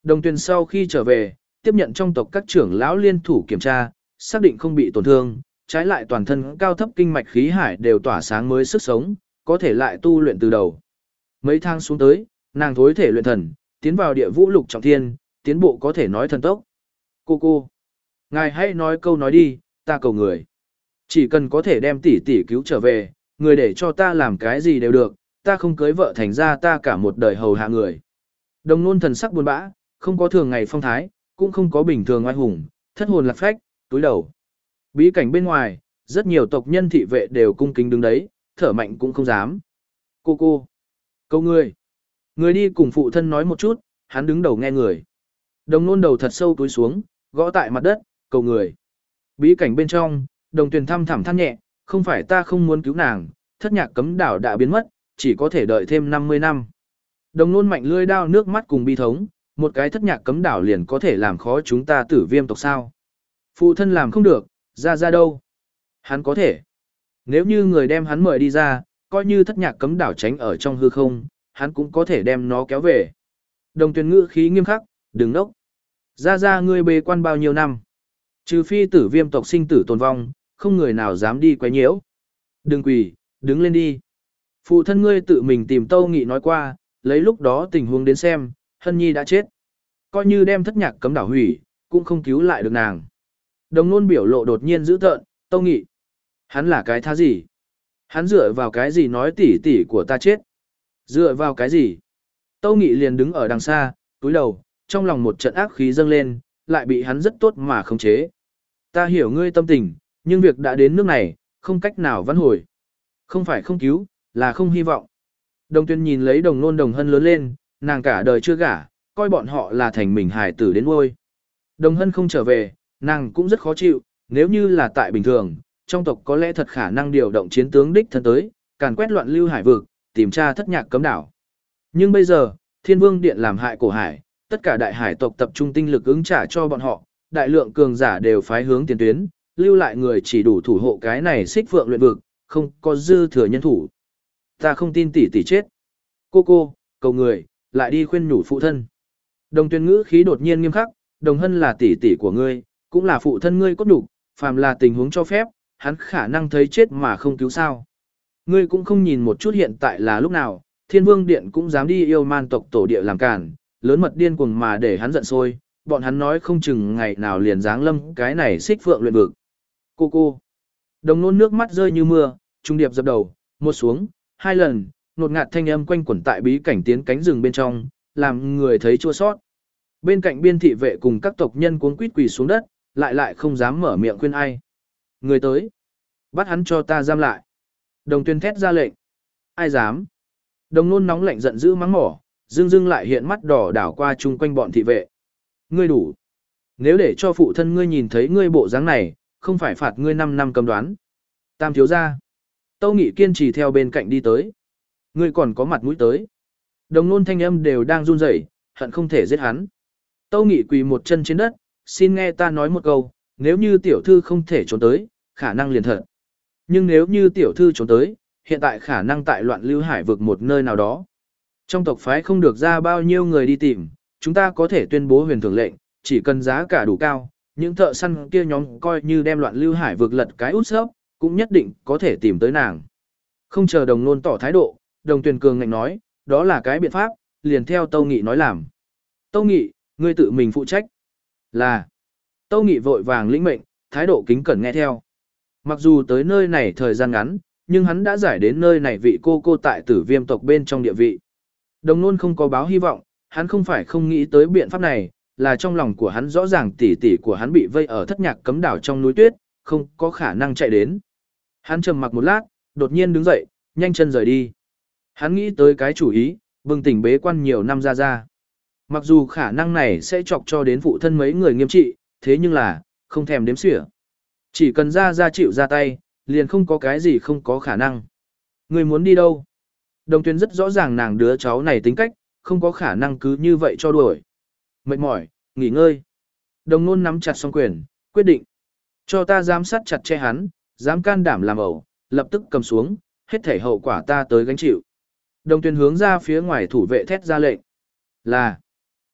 Đồng Tuyền sau khi trở về, tiếp nhận trong tộc các trưởng lão liên thủ kiểm tra, xác định không bị tổn thương, trái lại toàn thân cao thấp kinh mạch khí hải đều tỏa sáng mới sức sống, có thể lại tu luyện từ đầu. Mấy tháng xuống tới, nàng thối thể luyện thần, tiến vào địa vũ lục trọng thiên, tiến bộ có thể nói thần tốc. Cô cô, ngài hãy nói câu nói đi, ta cầu người. Chỉ cần có thể đem tỷ tỷ cứu trở về, người để cho ta làm cái gì đều được, ta không cưới vợ thành ra ta cả một đời hầu hạ người. Đồng Nôn thần sắc buồn bã, không có thường ngày phong thái, cũng không có bình thường oai hùng, thất hồn lạc phách, túi đầu. Bí cảnh bên ngoài, rất nhiều tộc nhân thị vệ đều cung kính đứng đấy, thở mạnh cũng không dám. Cô cô, câu người. Người đi cùng phụ thân nói một chút, hắn đứng đầu nghe người. Đồng Nôn đầu thật sâu túi xuống, gõ tại mặt đất, cầu người. Bí cảnh bên trong, Đồng Tuyền thăm thẳm than nhẹ, không phải ta không muốn cứu nàng, thất nhạc cấm đảo đã biến mất, chỉ có thể đợi thêm năm mươi năm. Đồng Nôn mạnh lưỡi đao nước mắt cùng bi thống, một cái thất nhạc cấm đảo liền có thể làm khó chúng ta Tử Viêm tộc sao? Phụ thân làm không được, ra ra đâu? Hắn có thể. Nếu như người đem hắn mời đi ra, coi như thất nhạc cấm đảo tránh ở trong hư không, hắn cũng có thể đem nó kéo về. Đồng Tuyền ngữ khí nghiêm khắc, đừng nốc. Ra ra ngươi bế quan bao nhiêu năm? Trừ phi Tử Viêm tộc sinh tử tồn vong, không người nào dám đi quấy nhiễu. Đừng quỳ, đứng lên đi. Phụ thân ngươi tự mình tìm Tâu Nghị nói qua, lấy lúc đó tình huống đến xem, Hân Nhi đã chết. Coi như đem thất nhạc cấm đảo hủy, cũng không cứu lại được nàng. Đồng Nôn biểu lộ đột nhiên dữ tợn, Tâu Nghị. Hắn là cái thá gì? Hắn dựa vào cái gì nói tỷ tỷ của ta chết? Dựa vào cái gì? Tâu Nghị liền đứng ở đằng xa, túi đầu, trong lòng một trận ác khí dâng lên, lại bị hắn rất tốt mà khống chế. Ta hiểu ngươi tâm tình, nhưng việc đã đến nước này, không cách nào vãn hồi. Không phải không cứu, là không hy vọng. Đồng Tuyền nhìn lấy Đồng Nôn Đồng Hân lớn lên, nàng cả đời chưa gả, coi bọn họ là thành mình hài tử đến nuôi. Đồng Hân không trở về, nàng cũng rất khó chịu, nếu như là tại bình thường, trong tộc có lẽ thật khả năng điều động chiến tướng đích thân tới, càn quét loạn lưu hải vực, tìm tra thất nhạc cấm đảo. Nhưng bây giờ, Thiên Vương Điện làm hại cổ hải, tất cả đại hải tộc tập trung tinh lực ứng trả cho bọn họ, đại lượng cường giả đều phái hướng tiền tuyến, lưu lại người chỉ đủ thủ hộ cái này xích phượng luyện vực, không có dư thừa nhân thủ. Ta không tin tỷ tỷ chết. Cô cô, cầu người, lại đi khuyên nhủ phụ thân. Đồng Tuyền ngữ khí đột nhiên nghiêm khắc, Đồng Hân là tỷ tỷ của ngươi, cũng là phụ thân ngươi cốt đủ, phàm là tình huống cho phép, hắn khả năng thấy chết mà không cứu sao. Ngươi cũng không nhìn một chút hiện tại là lúc nào, Thiên Vương Điện cũng dám đi yêu man tộc tổ địa làm cản, lớn mật điên cuồng mà để hắn giận sôi, bọn hắn nói không chừng ngày nào liền giáng lâm cái này xích phượng luyện vực. Cô cô. Đồng Nôn nước mắt rơi như mưa, trung điệp dập đầu, một xuống, hai lần, nột ngạt thanh âm quanh quẩn tại bí cảnh tiến cánh rừng bên trong, làm người thấy chua sót. Bên cạnh biên thị vệ cùng các tộc nhân cuống quýt quỳ xuống đất, lại lại không dám mở miệng khuyên ai. Người tới, bắt hắn cho ta giam lại. Đồng Tuyền thét ra lệnh. Ai dám? Đồng Nôn nóng lạnh giận dữ mắng mỏ, dưng dưng lại hiện mắt đỏ đảo qua chung quanh bọn thị vệ. Ngươi đủ. Nếu để cho phụ thân ngươi nhìn thấy ngươi bộ dáng này, không phải phạt ngươi năm năm cấm đoán. Tam thiếu gia. Tâu Nghị kiên trì theo bên cạnh đi tới. Ngươi còn có mặt mũi tới. Đồng Nôn thanh âm đều đang run rẩy, hận không thể giết hắn. Tâu Nghị quỳ một chân trên đất, xin nghe ta nói một câu, nếu như tiểu thư không thể trốn tới, khả năng liền thật. Nhưng nếu như tiểu thư trốn tới, hiện tại khả năng tại loạn lưu hải vực một nơi nào đó. Trong tộc phái không được ra bao nhiêu người đi tìm, chúng ta có thể tuyên bố huyền thường lệnh, chỉ cần giá cả đủ cao, những thợ săn kia nhóm coi như đem loạn lưu hải vực lật cái út sấp, cũng nhất định có thể tìm tới nàng. Không chờ Đồng Nôn tỏ thái độ, Đồng Tuyền cường ngạnh nói, đó là cái biện pháp, liền theo Tâu Nghị nói làm. Tâu Nghị, ngươi tự mình phụ trách. Là. Tâu Nghị vội vàng lĩnh mệnh, thái độ kính cẩn nghe theo. Mặc dù tới nơi này thời gian ngắn, nhưng hắn đã giải đến nơi này vị cô cô tại Tử Viêm tộc bên trong địa vị. Đồng Nôn không có báo hy vọng, hắn không phải không nghĩ tới biện pháp này, là trong lòng của hắn rõ ràng tỷ tỷ của hắn bị vây ở thất nhạc cấm đảo trong núi tuyết, không có khả năng chạy đến. Hắn trầm mặc một lát, đột nhiên đứng dậy, nhanh chân rời đi. Hắn nghĩ tới cái chủ ý, bừng tỉnh bế quan nhiều năm ra ra. Mặc dù khả năng này sẽ chọc cho đến phụ thân mấy người nghiêm trị, thế nhưng là, không thèm đếm xỉa. Chỉ cần ra ra chịu ra tay, liền không có cái gì không có khả năng. Người muốn đi đâu? Đồng Tuyền rất rõ ràng nàng đứa cháu này tính cách, không có khả năng cứ như vậy cho đuổi. Mệt mỏi, nghỉ ngơi. Đồng Nôn nắm chặt song quyền, quyết định. Cho ta giám sát chặt che hắn, dám can đảm làm ẩu, lập tức cầm xuống, hết thể hậu quả ta tới gánh chịu. Đồng Tuyền hướng ra phía ngoài thủ vệ thét ra lệnh. Là.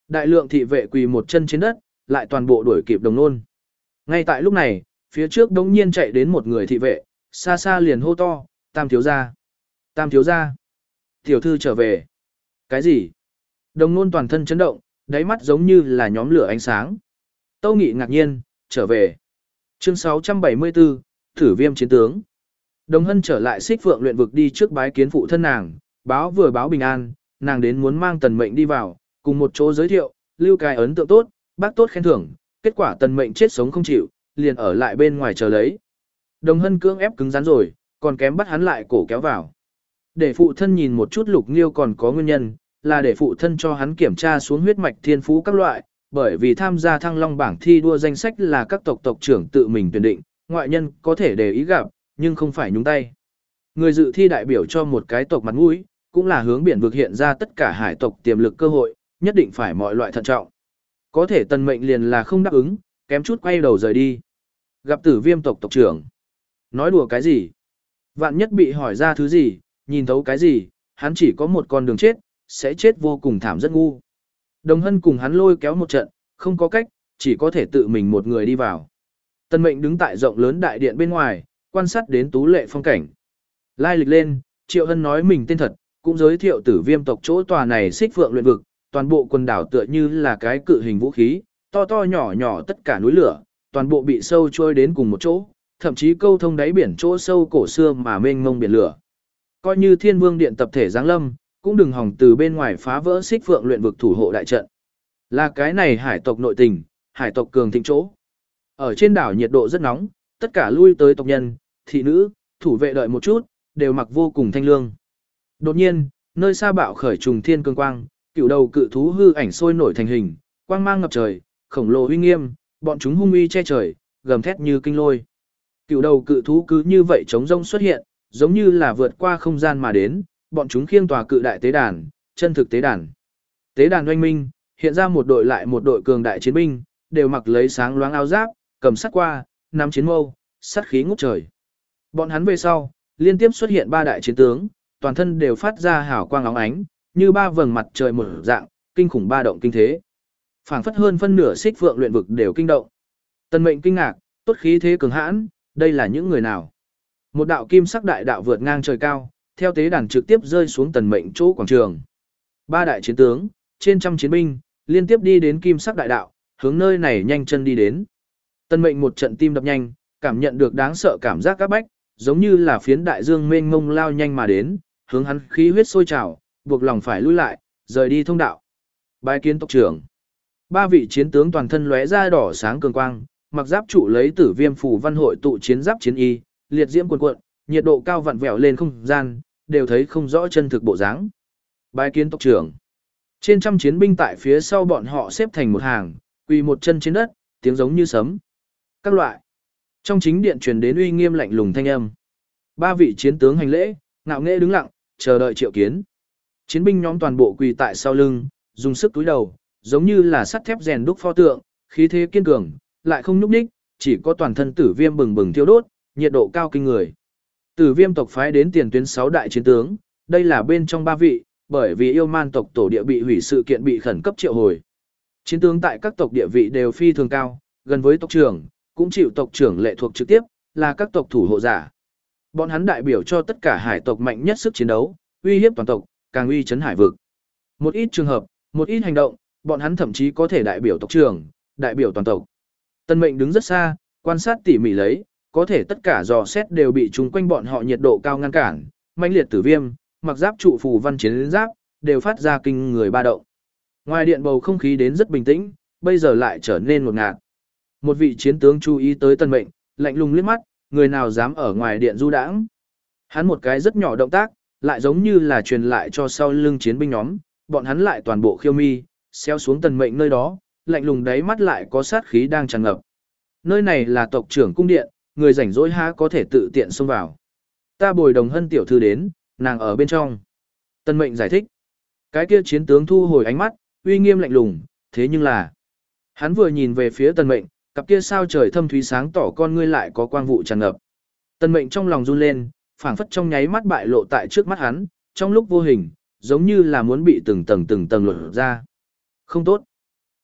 Đại lượng thị vệ quỳ một chân trên đất, lại toàn bộ đuổi kịp Đồng Nôn. Ngay tại lúc này, phía trước đống nhiên chạy đến một người thị vệ, xa xa liền hô to, Tam thiếu gia, Tam thiếu gia, tiểu thư trở về. Cái gì? Đồng Nôn toàn thân chấn động, đáy mắt giống như là nhóm lửa ánh sáng. Tâu Nghị ngạc nhiên, trở về. Chương sáu trăm bảy mươi tư, Thử Viêm chiến tướng. Đồng Hân trở lại Xích Phượng luyện vực đi trước bái kiến phụ thân nàng, báo vừa báo bình an, nàng đến muốn mang Tần Mệnh đi vào, cùng một chỗ giới thiệu, lưu cái ấn tượng tốt, bác tốt khen thưởng, kết quả Tần Mệnh chết sống không chịu, liền ở lại bên ngoài chờ lấy. Đồng Hân cưỡng ép cứng rắn rồi, còn kém bắt hắn lại cổ kéo vào. Để phụ thân nhìn một chút Lục Nghiêu còn có nguyên nhân, là để phụ thân cho hắn kiểm tra xuống huyết mạch thiên phú các loại, bởi vì tham gia Thăng Long bảng thi đua danh sách là các tộc tộc trưởng tự mình tuyển định, ngoại nhân có thể để ý gặp, nhưng không phải nhúng tay. Người dự thi đại biểu cho một cái tộc mặt mũi, cũng là hướng biển vực hiện ra tất cả hải tộc tiềm lực cơ hội, nhất định phải mọi loại thận trọng. Có thể Tần Mệnh liền là không đáp ứng, kém chút quay đầu rời đi. Gặp Tử Viêm tộc tộc trưởng. Nói đùa cái gì? Vạn nhất bị hỏi ra thứ gì, nhìn thấu cái gì, hắn chỉ có một con đường chết, sẽ chết vô cùng thảm rất ngu. Đồng Hân cùng hắn lôi kéo một trận, không có cách, chỉ có thể tự mình một người đi vào. Tần Mệnh đứng tại rộng lớn đại điện bên ngoài, quan sát đến tú lệ phong cảnh. Lai lịch lên, Triệu Hân nói mình tên thật, cũng giới thiệu Tử Viêm tộc chỗ tòa này Xích Phượng luyện vực, toàn bộ quần đảo tựa như là cái cự hình vũ khí, to to nhỏ nhỏ tất cả núi lửa, toàn bộ bị sâu trôi đến cùng một chỗ, thậm chí câu thông đáy biển chỗ sâu cổ xưa mà mênh mông biển lửa. Coi như Thiên Vương điện tập thể giáng lâm, cũng đừng hòng từ bên ngoài phá vỡ Xích Phượng luyện vực thủ hộ đại trận. Là cái này hải tộc nội tình, hải tộc cường thịnh chỗ. Ở trên đảo nhiệt độ rất nóng, tất cả lui tới tộc nhân, thị nữ, thủ vệ đợi một chút, đều mặc vô cùng thanh lương. Đột nhiên, nơi xa bạo khởi trùng thiên cương quang, cựu đầu cự thú hư ảnh sôi nổi thành hình, quang mang ngập trời, khổng lồ uy nghiêm, bọn chúng hung uy che trời, gầm thét như kinh lôi. Cựu đầu cự thú cứ như vậy trống rông xuất hiện, giống như là vượt qua không gian mà đến, bọn chúng khiêng tòa cự đại tế đàn, chân thực tế đàn. Tế đàn oanh minh, hiện ra một đội lại một đội cường đại chiến binh, đều mặc lấy sáng loáng áo giáp, cầm sắt qua, nắm chiến mâu, sắt khí ngút trời. Bọn hắn về sau, liên tiếp xuất hiện ba đại chiến tướng, toàn thân đều phát ra hào quang óng ánh, như ba vầng mặt trời một dạng, kinh khủng ba động kinh thế. Phảng phất hơn phân nửa Xích Phượng luyện vực đều kinh động. Tần Mệnh kinh ngạc, tốt khí thế cường hãn, đây là những người nào? Một đạo kim sắc đại đạo vượt ngang trời cao, theo tế đàn trực tiếp rơi xuống Tần Mệnh chỗ quảng trường. Ba đại chiến tướng, trên trăm chiến binh, liên tiếp đi đến kim sắc đại đạo, hướng nơi này nhanh chân đi đến. Tần Mệnh một trận tim đập nhanh, cảm nhận được đáng sợ cảm giác các bách, giống như là phiến đại dương mênh mông lao nhanh mà đến, hướng hắn khí huyết sôi trào, buộc lòng phải lui lại, rời đi thông đạo. Bái kiến tộc trưởng. Ba vị chiến tướng toàn thân lóe ra đỏ sáng cường quang, mặc giáp trụ lấy Tử Viêm phủ văn hội tụ chiến giáp chiến y, liệt diễm cuồn cuộn, nhiệt độ cao vặn vẹo lên không gian, đều thấy không rõ chân thực bộ dáng. Bái kiến tộc trưởng. Trên trăm chiến binh tại phía sau bọn họ xếp thành một hàng, quỳ một chân trên đất, tiếng giống như sấm. Các loại. Trong chính điện truyền đến uy nghiêm lạnh lùng thanh âm. Ba vị chiến tướng hành lễ, ngạo nghễ đứng lặng, chờ đợi triệu kiến. Chiến binh nhóm toàn bộ quỳ tại sau lưng, dùng sức túi đầu, giống như là sắt thép rèn đúc pho tượng, khí thế kiên cường, lại không nhúc nhích, chỉ có toàn thân Tử Viêm bừng bừng thiêu đốt, nhiệt độ cao kinh người. Tử Viêm tộc phái đến tiền tuyến sáu đại chiến tướng, đây là bên trong ba vị, bởi vì yêu man tộc tổ địa bị hủy sự kiện bị khẩn cấp triệu hồi. Chiến tướng tại các tộc địa vị đều phi thường cao, gần với tộc trưởng, cũng chịu tộc trưởng lệ thuộc trực tiếp, là các tộc thủ hộ giả. Bọn hắn đại biểu cho tất cả hải tộc mạnh nhất sức chiến đấu, uy hiếp toàn tộc, càng uy chấn hải vực. Một ít trường hợp, một ít hành động, bọn hắn thậm chí có thể đại biểu tộc trưởng, đại biểu toàn tộc. Tần Mệnh đứng rất xa, quan sát tỉ mỉ lấy, có thể tất cả dò xét đều bị chúng quanh bọn họ nhiệt độ cao ngăn cản, mãnh liệt Tử Viêm, mặc giáp trụ phù văn chiến giáp, đều phát ra kinh người ba động. Ngoài điện bầu không khí đến rất bình tĩnh, bây giờ lại trở nên ngột ngạt. Một vị chiến tướng chú ý tới Tần Mệnh, lạnh lùng liếc mắt, người nào dám ở ngoài điện du đãng. Hắn một cái rất nhỏ động tác, lại giống như là truyền lại cho sau lưng chiến binh nhóm, bọn hắn lại toàn bộ khiêu mi, xéo xuống Tần Mệnh nơi đó, lạnh lùng đáy mắt lại có sát khí đang tràn ngập. Nơi này là tộc trưởng cung điện, người rảnh rỗi há có thể tự tiện xông vào. Ta bồi Đồng Hân tiểu thư đến, nàng ở bên trong. Tần Mệnh giải thích. Cái kia chiến tướng thu hồi ánh mắt, uy nghiêm lạnh lùng, thế nhưng là... Hắn vừa nhìn về phía Tần Mệnh, cặp kia sao trời thâm thúy sáng tỏ con ngươi lại có quang vụ tràn ngập. Tần Mệnh trong lòng run lên, phảng phất trong nháy mắt bại lộ tại trước mắt hắn, trong lúc vô hình, giống như là muốn bị từng tầng từng tầng lột ra. Không tốt.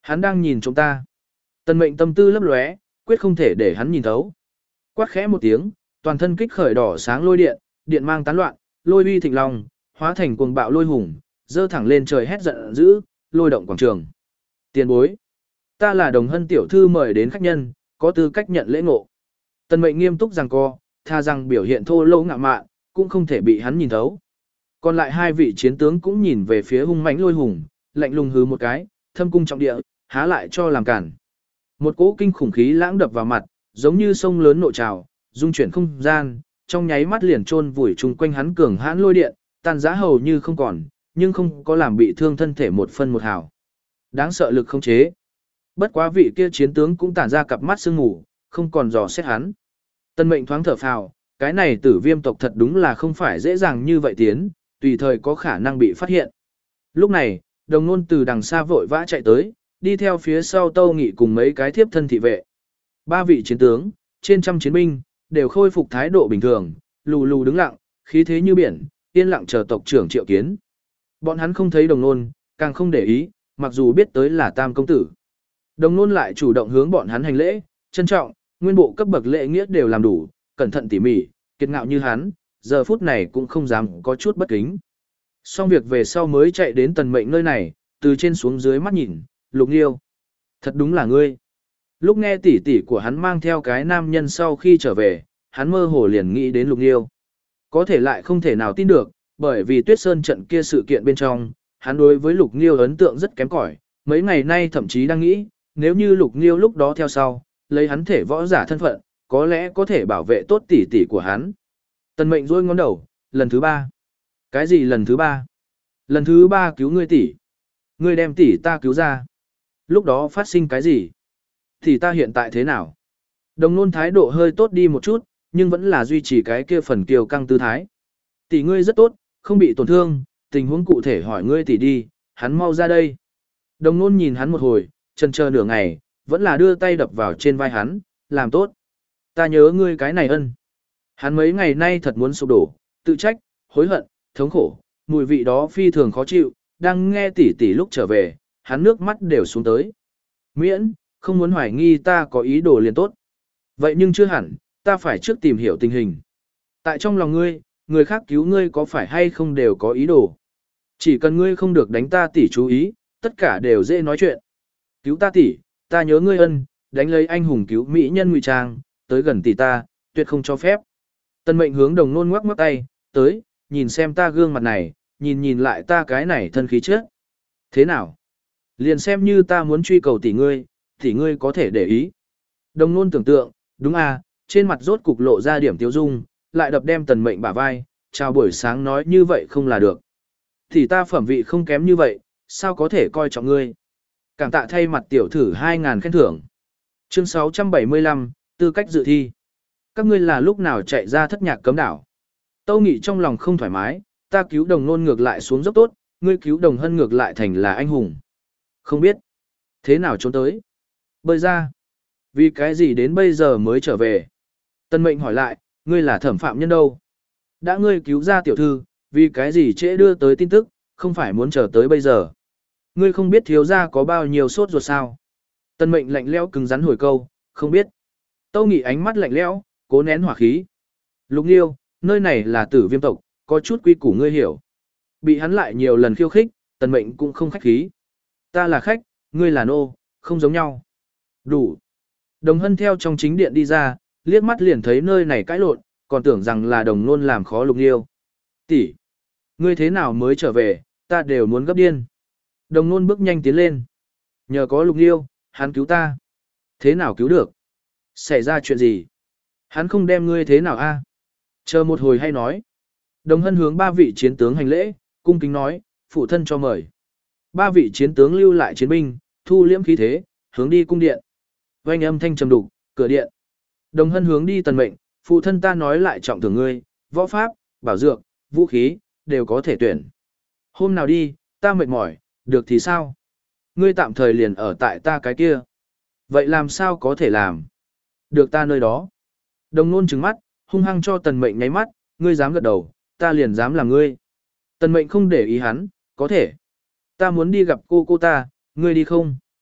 Hắn đang nhìn chúng ta. Tần mệnh tâm tư lấp lóe, quyết không thể để hắn nhìn thấu. Quát khẽ một tiếng, toàn thân kích khởi đỏ sáng lôi điện, điện mang tán loạn, lôi uy thịnh long, hóa thành cuồng bạo lôi hùng, dơ thẳng lên trời hét giận dữ, lôi động quảng trường. Tiền bối, ta là Đồng Hân tiểu thư mời đến khách nhân, có tư cách nhận lễ ngộ. Tần mệnh nghiêm túc giằng co, tha rằng biểu hiện thô lỗ ngạo mạn, cũng không thể bị hắn nhìn thấu. Còn lại hai vị chiến tướng cũng nhìn về phía hung mãnh lôi hùng, lạnh lùng hứ một cái, thâm cung trọng địa, há lại cho làm cản. Một cỗ kinh khủng khí lãng đập vào mặt, giống như sông lớn nộ trào, dung chuyển không gian, trong nháy mắt liền chôn vùi chung quanh hắn cường hãn lôi điện, tan rã hầu như không còn, nhưng không có làm bị thương thân thể một phân một hào. Đáng sợ lực không chế. Bất quá vị kia chiến tướng cũng tản ra cặp mắt sương mù, không còn dò xét hắn. Tân mệnh thoáng thở phào, cái này tử viêm tộc thật đúng là không phải dễ dàng như vậy tiến, tùy thời có khả năng bị phát hiện. Lúc này, đồng nôn từ đằng xa vội vã chạy tới, đi theo phía sau Tâu Nghị cùng mấy cái thiếp thân thị vệ. Ba vị chiến tướng, trên trăm chiến binh, đều khôi phục thái độ bình thường, lù lù đứng lặng, khí thế như biển, yên lặng chờ tộc trưởng triệu kiến. Bọn hắn không thấy đồng nôn, càng không để ý, mặc dù biết tới là tam công tử. Đồng nôn lại chủ động hướng bọn hắn hành lễ, trân trọng, nguyên bộ cấp bậc lễ nghĩa đều làm đủ, cẩn thận tỉ mỉ, kiệt ngạo như hắn, giờ phút này cũng không dám có chút bất kính. Xong việc về sau mới chạy đến tần mệnh nơi này, từ trên xuống dưới mắt nhìn, Lục Nghiêu. Thật đúng là ngươi. Lúc nghe tỷ tỷ của hắn mang theo cái nam nhân sau khi trở về, hắn mơ hồ liền nghĩ đến Lục Nghiêu. Có thể lại không thể nào tin được, bởi vì Tuyết Sơn trận kia sự kiện bên trong, hắn đối với Lục Nghiêu ấn tượng rất kém cỏi, mấy ngày nay thậm chí đang nghĩ, nếu như Lục Nghiêu lúc đó theo sau, lấy hắn thể võ giả thân phận, có lẽ có thể bảo vệ tốt tỷ tỷ của hắn. Tần mệnh rôi ngón đầu, lần thứ ba. Cái gì lần thứ ba? Lần thứ ba cứu ngươi tỷ. Ngươi đem tỷ ta cứu ra. Lúc đó phát sinh cái gì? Tỷ ta hiện tại thế nào? Đồng nôn thái độ hơi tốt đi một chút, nhưng vẫn là duy trì cái kia phần kiều căng tư thái. Tỷ ngươi rất tốt, không bị tổn thương, tình huống cụ thể hỏi ngươi tỷ đi, hắn mau ra đây. Đồng nôn nhìn hắn một hồi, chần chờ nửa ngày, vẫn là đưa tay đập vào trên vai hắn, làm tốt. Ta nhớ ngươi cái này ân. Hắn mấy ngày nay thật muốn sụp đổ, tự trách, hối hận, thống khổ, mùi vị đó phi thường khó chịu, đang nghe tỷ tỷ lúc trở về, hắn nước mắt đều xuống tới. Miễn, không muốn hoài nghi ta có ý đồ liền tốt. Vậy nhưng chưa hẳn, ta phải trước tìm hiểu tình hình. Tại trong lòng ngươi, người khác cứu ngươi có phải hay không đều có ý đồ. Chỉ cần ngươi không được đánh ta tỷ chú ý, tất cả đều dễ nói chuyện. Cứu ta tỷ, ta nhớ ngươi ân, đánh lấy anh hùng cứu mỹ nhân ngụy trang, tới gần tỷ ta, tuyệt không cho phép. Tân mệnh hướng đồng nôn ngoắc ngoắc tay, tới, nhìn xem ta gương mặt này, nhìn nhìn lại ta cái này thân khí trước. Thế nào? Liền xem như ta muốn truy cầu tỷ ngươi, tỷ ngươi có thể để ý. Đồng nôn tưởng tượng, đúng à, trên mặt rốt cục lộ ra điểm tiêu dung, lại đập đem tần mệnh bả vai, chào buổi sáng nói như vậy không là được. Tỷ ta phẩm vị không kém như vậy, sao có thể coi trọng ngươi. Cảm tạ thay mặt tiểu thử hai ngàn khen thưởng. Chương sáu trăm bảy mươi lăm, tư cách dự thi. Các ngươi là lúc nào chạy ra thất nhạc cấm đảo? Tâu Nghị trong lòng không thoải mái, ta cứu đồng nôn ngược lại xuống dốc tốt, ngươi cứu đồng hân ngược lại thành là anh hùng. Không biết, thế nào trốn tới? Bơi ra. Vì cái gì đến bây giờ mới trở về? Tân mệnh hỏi lại, ngươi là thẩm phạm nhân đâu? Đã ngươi cứu ra tiểu thư, vì cái gì trễ đưa tới tin tức, không phải muốn chờ tới bây giờ? Ngươi không biết thiếu gia có bao nhiêu sốt ruột sao? Tân mệnh lạnh lẽo cứng rắn hồi câu, không biết. Tâu Nghị ánh mắt lạnh lẽo, cố nén hỏa khí. Lục Nghiêu, nơi này là tử viêm tộc, có chút quy củ ngươi hiểu. Bị hắn lại nhiều lần khiêu khích, tần mệnh cũng không khách khí. Ta là khách, ngươi là nô, không giống nhau. Đủ. Đồng hân theo trong chính điện đi ra, liếc mắt liền thấy nơi này cãi lộn, còn tưởng rằng là đồng nôn làm khó Lục Nghiêu. Tỷ, ngươi thế nào mới trở về, ta đều muốn gấp điên. Đồng nôn bước nhanh tiến lên. Nhờ có Lục Nghiêu, hắn cứu ta. Thế nào cứu được? Xảy ra chuyện gì? Hắn không đem ngươi thế nào a? Chờ một hồi hay nói. Đồng hân hướng ba vị chiến tướng hành lễ, cung kính nói, phụ thân cho mời. Ba vị chiến tướng lưu lại chiến binh, thu liễm khí thế, hướng đi cung điện. Vang âm thanh trầm đục, cửa điện. Đồng hân hướng đi tần mệnh, phụ thân ta nói lại trọng thưởng ngươi, võ pháp, bảo dược, vũ khí, đều có thể tuyển. Hôm nào đi, ta mệt mỏi, được thì sao? Ngươi tạm thời liền ở tại ta cái kia. Vậy làm sao có thể làm? Được ta nơi đó. Đồng nôn trừng mắt, hung hăng cho tần mệnh nháy mắt, ngươi dám gật đầu, ta liền dám làm ngươi. Tần mệnh không để ý hắn, có thể. Ta muốn đi gặp cô cô ta, ngươi đi không?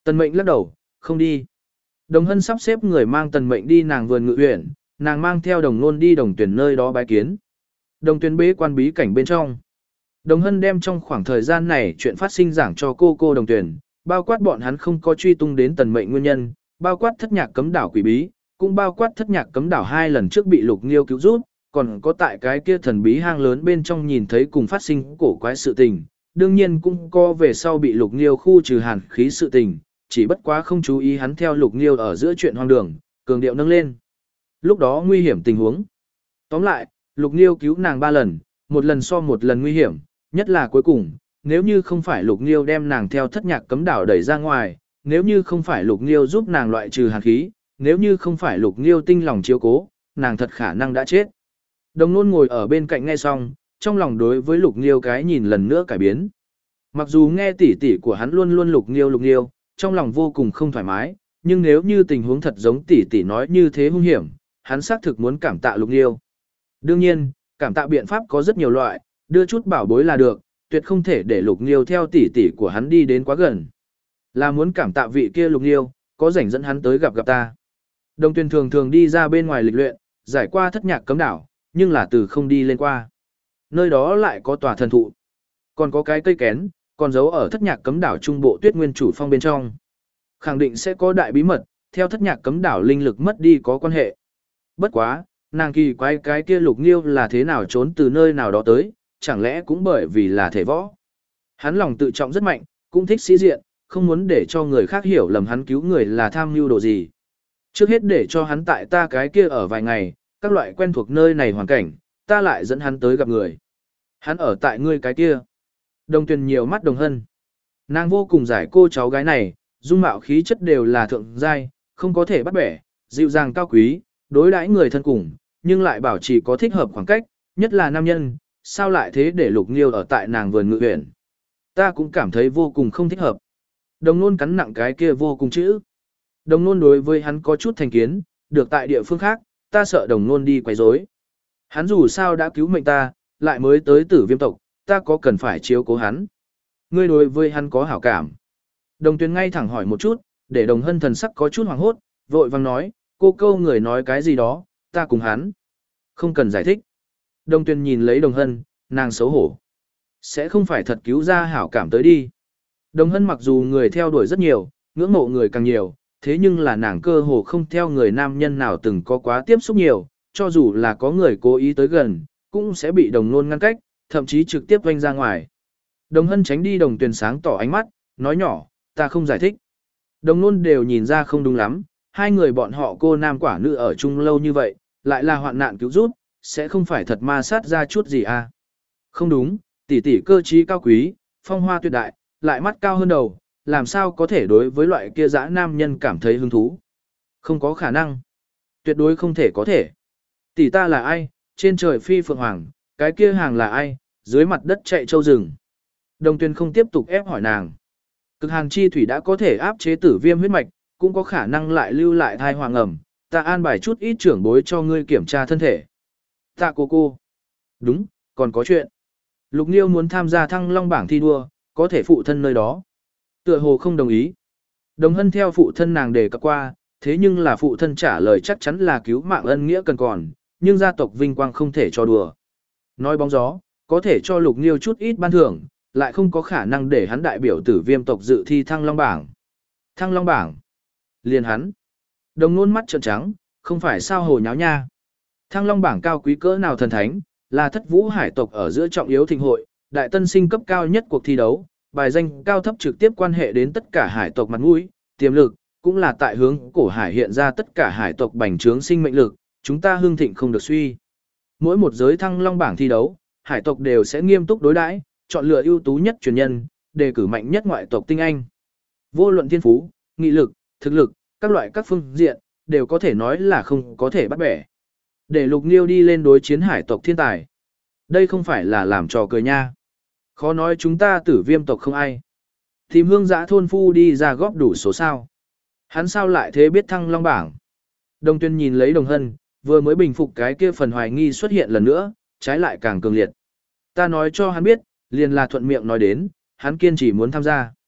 Tần Mệnh lắc đầu, không đi. Đồng Hân sắp xếp người mang Tần Mệnh đi nàng vườn ngự uyển, nàng mang theo Đồng Nôn đi Đồng Tuyển nơi đó bái kiến. Đồng Tuyển bế quan bí cảnh bên trong. Đồng Hân đem trong khoảng thời gian này chuyện phát sinh giảng cho cô cô Đồng Tuyển, bao quát bọn hắn không có truy tung đến Tần Mệnh nguyên nhân, bao quát thất nhạc cấm đảo quỷ bí, cũng bao quát thất nhạc cấm đảo hai lần trước bị Lục Nghiêu cứu giúp, còn có tại cái kia thần bí hang lớn bên trong nhìn thấy cùng phát sinh cổ quái sự tình, đương nhiên cũng có về sau bị Lục Nghiêu khu trừ hàn khí sự tình, chỉ bất quá không chú ý hắn theo Lục Nghiêu ở giữa chuyện hoang đường, cường điệu nâng lên. Lúc đó nguy hiểm tình huống. Tóm lại, Lục Nghiêu cứu nàng ba lần, một lần so một lần nguy hiểm, nhất là cuối cùng, nếu như không phải Lục Nghiêu đem nàng theo thất nhạc cấm đảo đẩy ra ngoài, nếu như không phải Lục Nghiêu giúp nàng loại trừ hàn khí, nếu như không phải Lục Nghiêu tinh lòng chiếu cố, nàng thật khả năng đã chết. Đồng Nôn ngồi ở bên cạnh nghe xong, trong lòng đối với Lục Nghiêu cái nhìn lần nữa cải biến. Mặc dù nghe tỉ tỉ của hắn luôn luôn Lục Nghiêu Lục Nghiêu, trong lòng vô cùng không thoải mái, nhưng nếu như tình huống thật giống tỉ tỉ nói như thế hung hiểm, hắn xác thực muốn cảm tạ Lục Nghiêu. Đương nhiên, cảm tạ biện pháp có rất nhiều loại, đưa chút bảo bối là được, tuyệt không thể để Lục Nghiêu theo tỉ tỉ của hắn đi đến quá gần. Là muốn cảm tạ vị kia Lục Nghiêu, có rảnh dẫn hắn tới gặp gặp ta. Đồng Tuyền thường thường đi ra bên ngoài lịch luyện, giải qua thất nhạc cấm đảo, nhưng là từ không đi lên qua. Nơi đó lại có tòa thần thụ, còn có cái cây kén, còn giấu ở thất nhạc cấm đảo trung bộ Tuyết Nguyên Chủ Phong bên trong. Khẳng định sẽ có đại bí mật, theo thất nhạc cấm đảo linh lực mất đi có quan hệ. Bất quá, nàng kỳ quái cái kia Lục Nghiêu là thế nào trốn từ nơi nào đó tới, chẳng lẽ cũng bởi vì là thể võ. Hắn lòng tự trọng rất mạnh, cũng thích sĩ diện, không muốn để cho người khác hiểu lầm hắn cứu người là tham mưu đồ gì. Trước hết để cho hắn tại ta cái kia ở vài ngày, các loại quen thuộc nơi này hoàn cảnh, ta lại dẫn hắn tới gặp người. Hắn ở tại ngươi cái kia. Đồng Tuyền nhiều mắt Đồng Hân. Nàng vô cùng giải cô cháu gái này, dung mạo khí chất đều là thượng giai, không có thể bắt bẻ, dịu dàng cao quý, đối đãi người thân cùng, nhưng lại bảo trì có thích hợp khoảng cách, nhất là nam nhân, sao lại thế để Lục Nghiêu ở tại nàng vườn ngự uyển. Ta cũng cảm thấy vô cùng không thích hợp. Đồng Nôn cắn nặng cái kia vô cùng chữ. Đồng Nôn đối với hắn có chút thành kiến, được tại địa phương khác, ta sợ Đồng Nôn đi quấy rối. Hắn dù sao đã cứu mệnh ta, lại mới tới Tử Viêm tộc, ta có cần phải chiếu cố hắn. Ngươi đối với hắn có hảo cảm. Đồng Tuyền ngay thẳng hỏi một chút, để Đồng Hân thần sắc có chút hoảng hốt, vội vàng nói, cô câu người nói cái gì đó, ta cùng hắn. Không cần giải thích. Đồng Tuyền nhìn lấy Đồng Hân, nàng xấu hổ. Sẽ không phải thật cứu ra hảo cảm tới đi. Đồng Hân mặc dù người theo đuổi rất nhiều, ngưỡng mộ người càng nhiều, thế nhưng là nàng cơ hồ không theo người nam nhân nào từng có quá tiếp xúc nhiều, cho dù là có người cố ý tới gần, cũng sẽ bị Đồng Nôn ngăn cách, thậm chí trực tiếp vênh ra ngoài. Đồng Hân tránh đi Đồng Tuyền sáng tỏ ánh mắt, nói nhỏ, ta không giải thích. Đồng Nôn đều nhìn ra không đúng lắm, hai người bọn họ cô nam quả nữ ở chung lâu như vậy, lại là hoạn nạn cứu giúp, sẽ không phải thật ma sát ra chút gì à. Không đúng, tỷ tỷ cơ trí cao quý, phong hoa tuyệt đại, lại mắt cao hơn đầu, làm sao có thể đối với loại kia dã nam nhân cảm thấy hứng thú. Không có khả năng. Tuyệt đối không thể có thể. Tỷ ta là ai, trên trời phi phượng hoàng, cái kia hàng là ai, dưới mặt đất chạy châu rừng. Đồng Tuyền không tiếp tục ép hỏi nàng. Cực hàn chi thủy đã có thể áp chế tử viêm huyết mạch, cũng có khả năng lại lưu lại thai hoàng ẩm, ta an bài chút ít trưởng bối cho ngươi kiểm tra thân thể. Tạ cô cô. Đúng, còn có chuyện. Lục Nghiêu muốn tham gia Thăng Long bảng thi đua, có thể phụ thân nơi đó. Tựa hồ không đồng ý. Đồng Hân theo phụ thân nàng đề cập qua, thế nhưng là phụ thân trả lời chắc chắn là cứu mạng ân nghĩa cần còn, nhưng gia tộc vinh quang không thể cho đùa. Nói bóng gió, có thể cho Lục Nghiêu chút ít ban thưởng, lại không có khả năng để hắn đại biểu Tử Viêm tộc dự thi Thăng Long bảng. Thăng Long bảng. Liền hắn. Đồng Nôn mắt trợn trắng, không phải sao hồ nháo nha. Thăng Long bảng cao quý cỡ nào thần thánh, là thất vũ hải tộc ở giữa trọng yếu thịnh hội, đại tân sinh cấp cao nhất cuộc thi đấu, bài danh cao thấp trực tiếp quan hệ đến tất cả hải tộc mặt mũi, tiềm lực, cũng là tại hướng cổ hải hiện ra tất cả hải tộc bành trướng sinh mệnh lực, chúng ta hưng thịnh không được suy. Mỗi một giới Thăng Long bảng thi đấu, hải tộc đều sẽ nghiêm túc đối đãi, chọn lựa ưu tú nhất truyền nhân, đề cử mạnh nhất ngoại tộc tinh anh. Vô luận thiên phú, nghị lực, thực lực, các loại các phương diện, đều có thể nói là không có thể bắt bẻ. Để Lục Nghiêu đi lên đối chiến hải tộc thiên tài. Đây không phải là làm trò cười nha. Khó nói chúng ta Tử Viêm tộc không ai. Tìm hương giã thôn phu đi ra góp đủ số sao. Hắn sao lại thế biết Thăng Long bảng. Đồng Tuyên nhìn lấy Đồng Hân, vừa mới bình phục cái kia phần hoài nghi xuất hiện lần nữa, trái lại càng cường liệt. Ta nói cho hắn biết, liền là thuận miệng nói đến, hắn kiên trì muốn tham gia.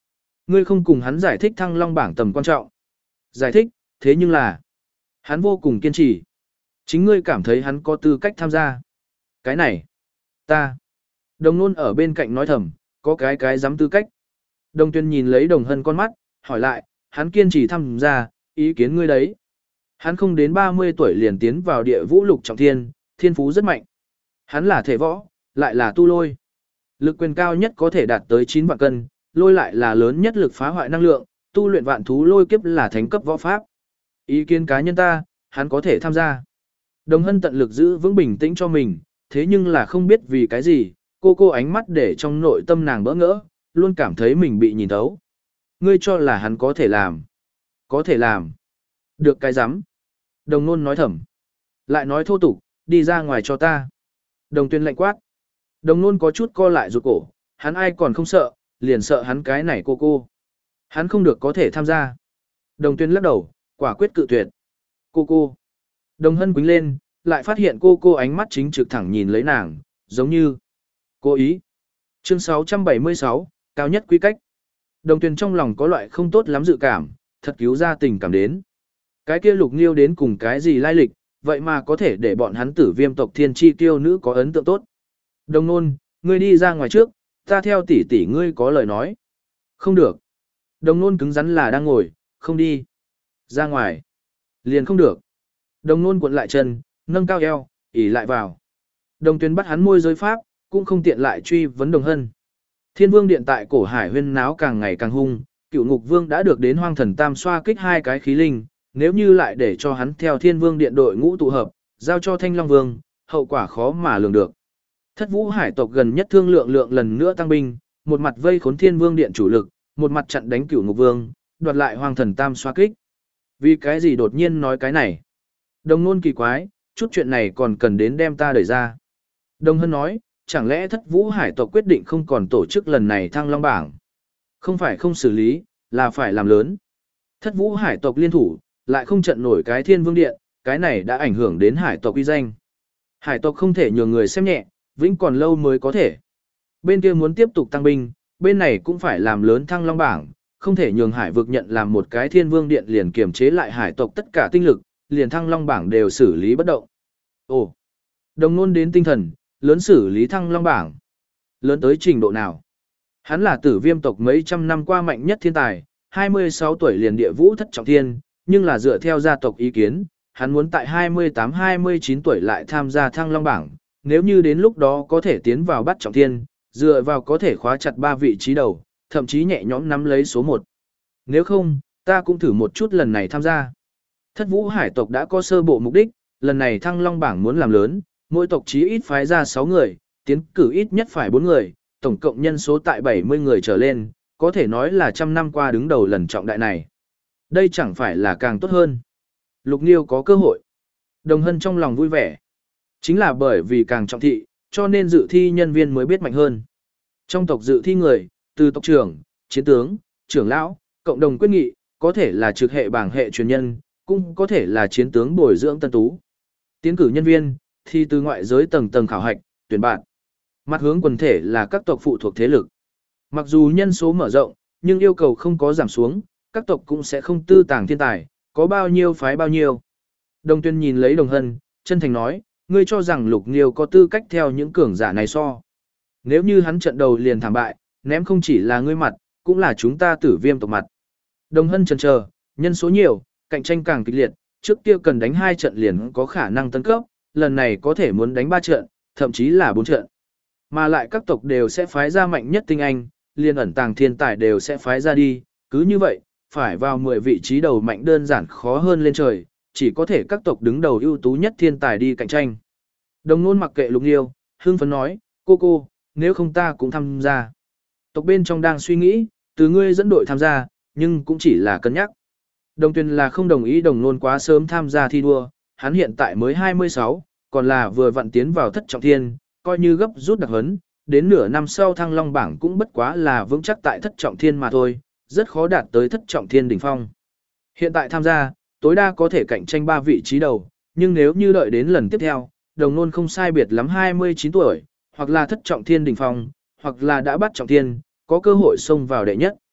Ngươi không cùng hắn giải thích thăng long bảng tầm quan trọng. Giải thích, thế nhưng là, hắn vô cùng kiên trì. Chính ngươi cảm thấy hắn có tư cách tham gia. Cái này, ta. Đồng nôn ở bên cạnh nói thầm, có cái cái dám tư cách. Đồng tuyên nhìn lấy đồng hân con mắt, hỏi lại, hắn kiên trì tham gia, ý kiến ngươi đấy. Hắn không đến ba mươi tuổi liền tiến vào địa vũ lục trọng thiên, thiên phú rất mạnh. Hắn là thể võ, lại là tu lôi. Lực quyền cao nhất có thể đạt tới chín vạn cân, lôi lại là lớn nhất lực phá hoại năng lượng, tu luyện vạn thú lôi kiếp là thánh cấp võ pháp. Ý kiến cá nhân ta, hắn có thể tham gia. Đồng hân tận lực giữ vững bình tĩnh cho mình, thế nhưng là không biết vì cái gì, cô cô ánh mắt để trong nội tâm nàng bỡ ngỡ, luôn cảm thấy mình bị nhìn thấu. Ngươi cho là hắn có thể làm. Có thể làm. Được cái rắm Đồng nôn nói thầm. Lại nói thô tục, đi ra ngoài cho ta. Đồng tuyên lạnh quát. Đồng nôn có chút co lại ruột cổ, hắn ai còn không sợ, liền sợ hắn cái này cô cô. Hắn không được có thể tham gia. Đồng tuyên lắc đầu, quả quyết cự tuyệt. Cô cô. Đồng hân quính lên, lại phát hiện cô cô ánh mắt chính trực thẳng nhìn lấy nàng, giống như cố ý. Chương sáu trăm bảy mươi sáu, cao nhất quy cách. Đồng tuyên trong lòng có loại không tốt lắm dự cảm, thật cứu ra tình cảm đến. Cái kia Lục Nghiêu đến cùng cái gì lai lịch, vậy mà có thể để bọn hắn Tử Viêm tộc thiên chi tiêu nữ có ấn tượng tốt. Đồng nôn, ngươi đi ra ngoài trước, ta theo tỷ tỷ ngươi có lời nói. Không được. Đồng nôn cứng rắn là đang ngồi, không đi. Ra ngoài. Liền không được. Đồng nôn cuộn lại chân, nâng cao eo, ỉ lại vào. Đồng tuyên bắt hắn môi giới pháp, cũng không tiện lại truy vấn đồng hân. Thiên vương điện tại cổ hải huyên náo càng ngày càng hung, cựu ngục vương đã được đến hoang thần tam xoa kích hai cái khí linh, nếu như lại để cho hắn theo thiên vương điện đội ngũ tụ hợp, giao cho thanh long vương, hậu quả khó mà lường được. Thất vũ hải tộc gần nhất thương lượng lượng lần nữa tăng binh, một mặt vây khốn thiên vương điện chủ lực, một mặt chặn đánh cửu ngục vương, đoạt lại hoàng thần tam xoa kích. Vì cái gì đột nhiên nói cái này? Đồng nôn kỳ quái, chút chuyện này còn cần đến đem ta đẩy ra. Đồng hân nói, chẳng lẽ thất vũ hải tộc quyết định không còn tổ chức lần này thăng long bảng? Không phải không xử lý, là phải làm lớn. Thất vũ hải tộc liên thủ, lại không trận nổi cái thiên vương điện, cái này đã ảnh hưởng đến hải tộc uy danh. Hải tộc không thể nhường người xem nhẹ, vĩnh còn lâu mới có thể. Bên kia muốn tiếp tục tăng binh, bên này cũng phải làm lớn thăng long bảng, không thể nhường hải vực nhận làm một cái thiên vương điện liền kiềm chế lại hải tộc tất cả tinh lực, liền thăng long bảng đều xử lý bất động. Ồ, đồng nôn đến tinh thần, lớn xử lý thăng long bảng. Lớn tới trình độ nào? Hắn là Tử Viêm tộc mấy trăm năm qua mạnh nhất thiên tài, hai mươi sáu tuổi liền địa vũ thất trọng thiên, nhưng là dựa theo gia tộc ý kiến, hắn muốn tại hai mươi tám hai mươi chín tuổi lại tham gia thăng long bảng, nếu như đến lúc đó có thể tiến vào bắt trọng thiên, dựa vào có thể khóa chặt ba vị trí đầu, thậm chí nhẹ nhõm nắm lấy số một. Nếu không, ta cũng thử một chút lần này tham gia. Thất vũ hải tộc đã có sơ bộ mục đích, lần này thăng long bảng muốn làm lớn, mỗi tộc chí ít phái ra sáu người, tiến cử ít nhất phải bốn người, tổng cộng nhân số tại bảy mươi người trở lên, có thể nói là trăm năm qua đứng đầu lần trọng đại này. Đây chẳng phải là càng tốt hơn. Lục Nghiêu có cơ hội. Đồng hân trong lòng vui vẻ. Chính là bởi vì càng trọng thị, cho nên dự thi nhân viên mới biết mạnh hơn. Trong tộc dự thi người, từ tộc trưởng, chiến tướng, trưởng lão, cộng đồng quyết nghị, có thể là trực hệ bảng hệ truyền nhân, cũng có thể là chiến tướng bồi dưỡng tân tú. Tiến cử nhân viên, thì từ ngoại giới tầng tầng khảo hạch, tuyển bạn. Mặt hướng quần thể là các tộc phụ thuộc thế lực. Mặc dù nhân số mở rộng, nhưng yêu cầu không có giảm xuống, các tộc cũng sẽ không tư tàng thiên tài, có bao nhiêu phái bao nhiêu. Đồng Tuyên nhìn lấy Đồng Hân, chân thành nói, ngươi cho rằng Lục Nghiêu có tư cách theo những cường giả này so. Nếu như hắn trận đầu liền thảm bại, ném không chỉ là ngươi mặt, cũng là chúng ta Tử Viêm tộc mặt. Đồng Hân chần chờ, nhân số nhiều, cạnh tranh càng kịch liệt, trước kia cần đánh hai trận liền có khả năng tấn cấp, lần này có thể muốn đánh ba trận, thậm chí là bốn trận. Mà lại các tộc đều sẽ phái ra mạnh nhất tinh anh, liên ẩn tàng thiên tài đều sẽ phái ra đi, cứ như vậy, phải vào mười vị trí đầu mạnh đơn giản khó hơn lên trời, chỉ có thể các tộc đứng đầu ưu tú nhất thiên tài đi cạnh tranh. Đồng Nôn mặc kệ Lục Nghiêu, hưng phấn nói, cô cô, nếu không ta cũng tham gia. Tộc bên trong đang suy nghĩ, từ ngươi dẫn đội tham gia, nhưng cũng chỉ là cân nhắc. Đồng Tuyền là không đồng ý Đồng Nôn quá sớm tham gia thi đua, hắn hiện tại mới hai mươi sáu, còn là vừa vặn tiến vào thất trọng thiên, coi như gấp rút đặc huấn, đến nửa năm sau thăng long bảng cũng bất quá là vững chắc tại thất trọng thiên mà thôi, rất khó đạt tới thất trọng thiên đỉnh phong. Hiện tại tham gia, tối đa có thể cạnh tranh ba vị trí đầu, nhưng nếu như đợi đến lần tiếp theo, Đồng Nôn không sai biệt lắm hai mươi chín tuổi, hoặc là thất trọng thiên đỉnh phong, hoặc là đã bắt trọng thiên, có cơ hội xông vào đệ nhất.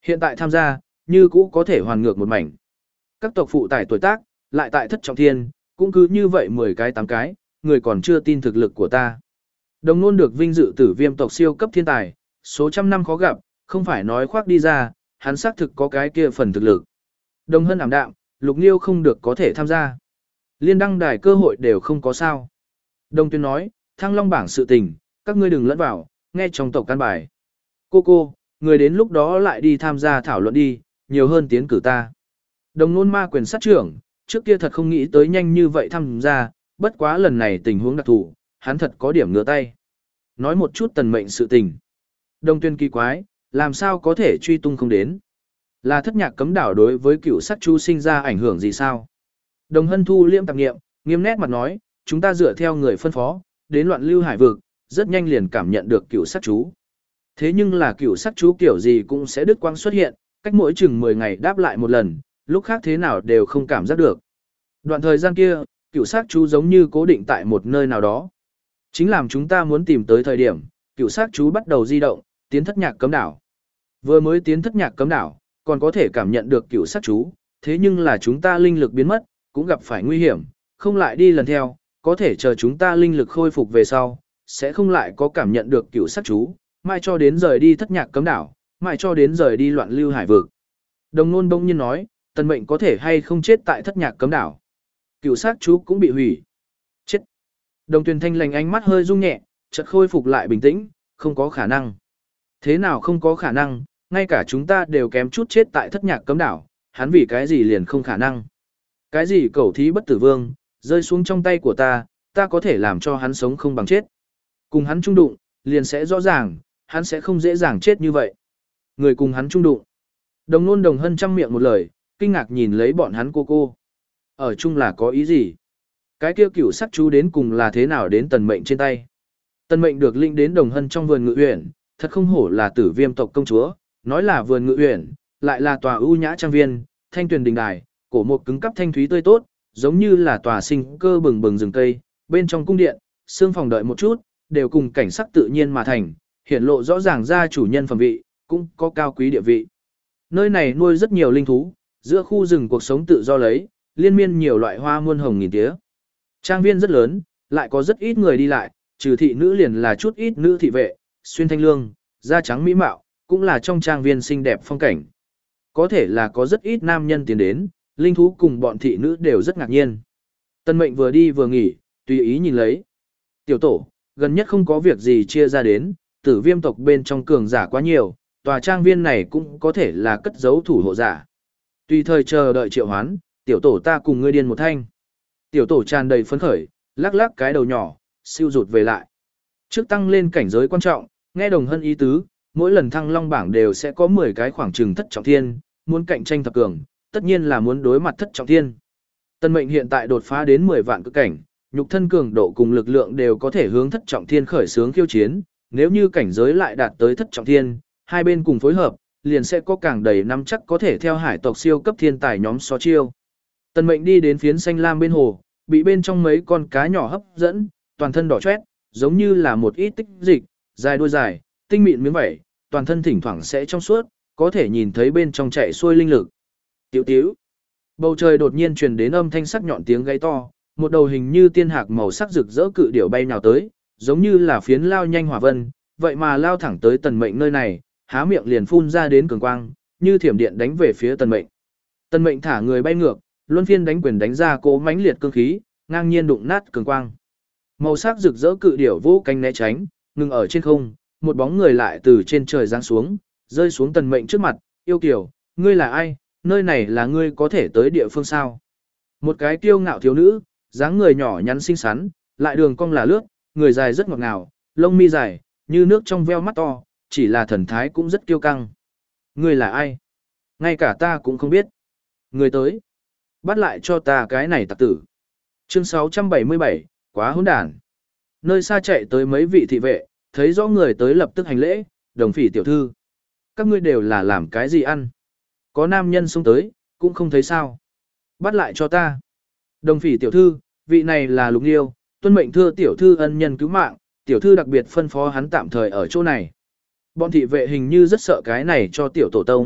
Hiện tại tham gia, như cũ có thể hoàn ngược một mảnh. Các tộc phụ tải tuổi tác, lại tại thất trọng thiên, cũng cứ như vậy mười cái tám cái, người còn chưa tin thực lực của ta. Đồng nôn được vinh dự tử viêm tộc siêu cấp thiên tài, số trăm năm khó gặp, không phải nói khoác đi ra, hắn xác thực có cái kia phần thực lực. Đồng hân ảm đạm, Lục Nghiêu không được có thể tham gia. Liên đăng đài cơ hội đều không có sao. Đồng tuyên nói, thăng long bảng sự tình, các ngươi đừng lẫn vào, nghe trong tộc căn bài. Cô cô, người đến lúc đó lại đi tham gia thảo luận đi, nhiều hơn tiến cử ta. Đồng nôn ma quyền sát trưởng, trước kia thật không nghĩ tới nhanh như vậy tham gia, bất quá lần này tình huống đặc thù, hắn thật có điểm ngửa tay. Nói một chút tần mệnh sự tình. Đồng tuyên kỳ quái, làm sao có thể truy tung không đến. Là thất nhạc cấm đảo đối với cựu sắc chú sinh ra ảnh hưởng gì sao? Đồng hân thu liêm tạp nghiệm, nghiêm nét mặt nói, chúng ta dựa theo người phân phó, đến loạn lưu hải vực, rất nhanh liền cảm nhận được cựu sắc chú. Thế nhưng là cựu sắc chú kiểu gì cũng sẽ đứt quang xuất hiện, cách mỗi chừng mười ngày đáp lại một lần, lúc khác thế nào đều không cảm giác được. Đoạn thời gian kia, cựu sắc chú giống như cố định tại một nơi nào đó. Chính làm chúng ta muốn tìm tới thời điểm, cựu sắc chú bắt đầu di động, tiến thất nhạc cấm đảo. Vừa mới tiến thất nhạc cấm đảo, còn có thể cảm nhận được cựu sắc chú, thế nhưng là chúng ta linh lực biến mất, cũng gặp phải nguy hiểm, không lại đi lần theo, có thể chờ chúng ta linh lực khôi phục về sau, sẽ không lại có cảm nhận được cựu sắc chú, mai cho đến rời đi thất nhạc cấm đảo, mai cho đến rời đi loạn lưu hải vực. Đồng nôn bỗng nhiên nói, tần mệnh có thể hay không chết tại thất nhạc cấm đảo. Cựu sắc chú cũng bị hủy. Chết. Đồng tuyền thanh lành ánh mắt hơi rung nhẹ, chợt khôi phục lại bình tĩnh, không có khả năng. Thế nào không có khả năng, ngay cả chúng ta đều kém chút chết tại thất nhạc cấm đảo, hắn vì cái gì liền không khả năng. Cái gì cẩu thí bất tử vương, rơi xuống trong tay của ta, ta có thể làm cho hắn sống không bằng chết. Cùng hắn chung đụng, liền sẽ rõ ràng, hắn sẽ không dễ dàng chết như vậy. Người cùng hắn chung đụng. Đồng nôn đồng hân trăm miệng một lời, kinh ngạc nhìn lấy bọn hắn cô cô. Ở chung là có ý gì? Cái kia cửu sắc chú đến cùng là thế nào đến tần mệnh trên tay? Tần mệnh được linh đến đồng hân trong vườn ngự uyển, thật không hổ là tử viêm tộc công chúa, nói là vườn ngự uyển, lại là tòa ưu nhã trang viên, thanh tuyền đình đài, cổ một cứng cắp thanh thúy tươi tốt, giống như là tòa sinh cơ bừng bừng rừng cây, bên trong cung điện, xương phòng đợi một chút, đều cùng cảnh sắc tự nhiên mà thành, hiển lộ rõ ràng ra chủ nhân phẩm vị, cũng có cao quý địa vị. Nơi này nuôi rất nhiều linh thú, giữa khu rừng cuộc sống tự do lấy, liên miên nhiều loại hoa muôn hồng nghìn tía. Trang viên rất lớn, lại có rất ít người đi lại, trừ thị nữ liền là chút ít nữ thị vệ, xuyên thanh lương, da trắng mỹ mạo, cũng là trong trang viên xinh đẹp phong cảnh. Có thể là có rất ít nam nhân tiến đến, linh thú cùng bọn thị nữ đều rất ngạc nhiên. Tân mệnh vừa đi vừa nghỉ, tùy ý nhìn lấy. Tiểu tổ, gần nhất không có việc gì chia ra đến, tử viêm tộc bên trong cường giả quá nhiều, tòa trang viên này cũng có thể là cất giấu thủ hộ giả. Tùy thời chờ đợi triệu hoán, tiểu tổ ta cùng ngươi điên một thanh. Tiểu tổ tràn đầy phấn khởi, lắc lắc cái đầu nhỏ, siêu rụt về lại. Trước tăng lên cảnh giới quan trọng, nghe đồng hân ý tứ, mỗi lần thăng long bảng đều sẽ có mười cái khoảng trừng thất trọng thiên, muốn cạnh tranh thập cường, tất nhiên là muốn đối mặt thất trọng thiên. Tân mệnh hiện tại đột phá đến mười vạn cực cảnh, nhục thân cường độ cùng lực lượng đều có thể hướng thất trọng thiên khởi xướng khiêu chiến, nếu như cảnh giới lại đạt tới thất trọng thiên, hai bên cùng phối hợp, liền sẽ có càng đầy năm chắc có thể theo hải tộc siêu cấp thiên tài nhóm so chiêu. Tân mệnh đi đến phiến xanh lam bên hồ, bị bên trong mấy con cá nhỏ hấp dẫn, toàn thân đỏ chót, giống như là một ít tích dịch, dài đuôi dài, tinh mịn miếng vảy, toàn thân thỉnh thoảng sẽ trong suốt, có thể nhìn thấy bên trong chạy xuôi linh lực. Tiểu tiểu. Bầu trời đột nhiên truyền đến âm thanh sắc nhọn tiếng gáy to, một đầu hình như tiên hạc màu sắc rực rỡ cự điểu bay nhào tới, giống như là phiến lao nhanh hỏa vân, vậy mà lao thẳng tới tần mệnh nơi này, há miệng liền phun ra đến cường quang, như thiểm điện đánh về phía tần mệnh. Tần mệnh thả người bay ngược, luân phiên đánh quyền đánh ra cố mãnh liệt cương khí, ngang nhiên đụng nát cường quang. Màu sắc rực rỡ cự điểu vũ cánh né tránh, ngừng ở trên không, một bóng người lại từ trên trời giáng xuống, rơi xuống tần mệnh trước mặt, yêu kiều, ngươi là ai, nơi này là ngươi có thể tới địa phương sao? Một cái kiêu ngạo thiếu nữ, dáng người nhỏ nhắn xinh xắn, lại đường cong là lướt, người dài rất ngọt ngào, lông mi dài, như nước trong veo mắt to, chỉ là thần thái cũng rất kiêu căng. Ngươi là ai? Ngay cả ta cũng không biết. Người tới. Bắt lại cho ta cái này tặc tử. Chương sáu trăm bảy mươi bảy, quá hỗn đản. Nơi xa chạy tới mấy vị thị vệ, thấy rõ người tới lập tức hành lễ, đồng phỉ tiểu thư. Các ngươi đều là làm cái gì ăn? Có nam nhân xông tới, cũng không thấy sao. Bắt lại cho ta. Đồng phỉ tiểu thư, vị này là Lục Nghiêu, tuân mệnh thưa tiểu thư ân nhân cứu mạng, tiểu thư đặc biệt phân phó hắn tạm thời ở chỗ này. Bọn thị vệ hình như rất sợ cái này cho tiểu tổ tông,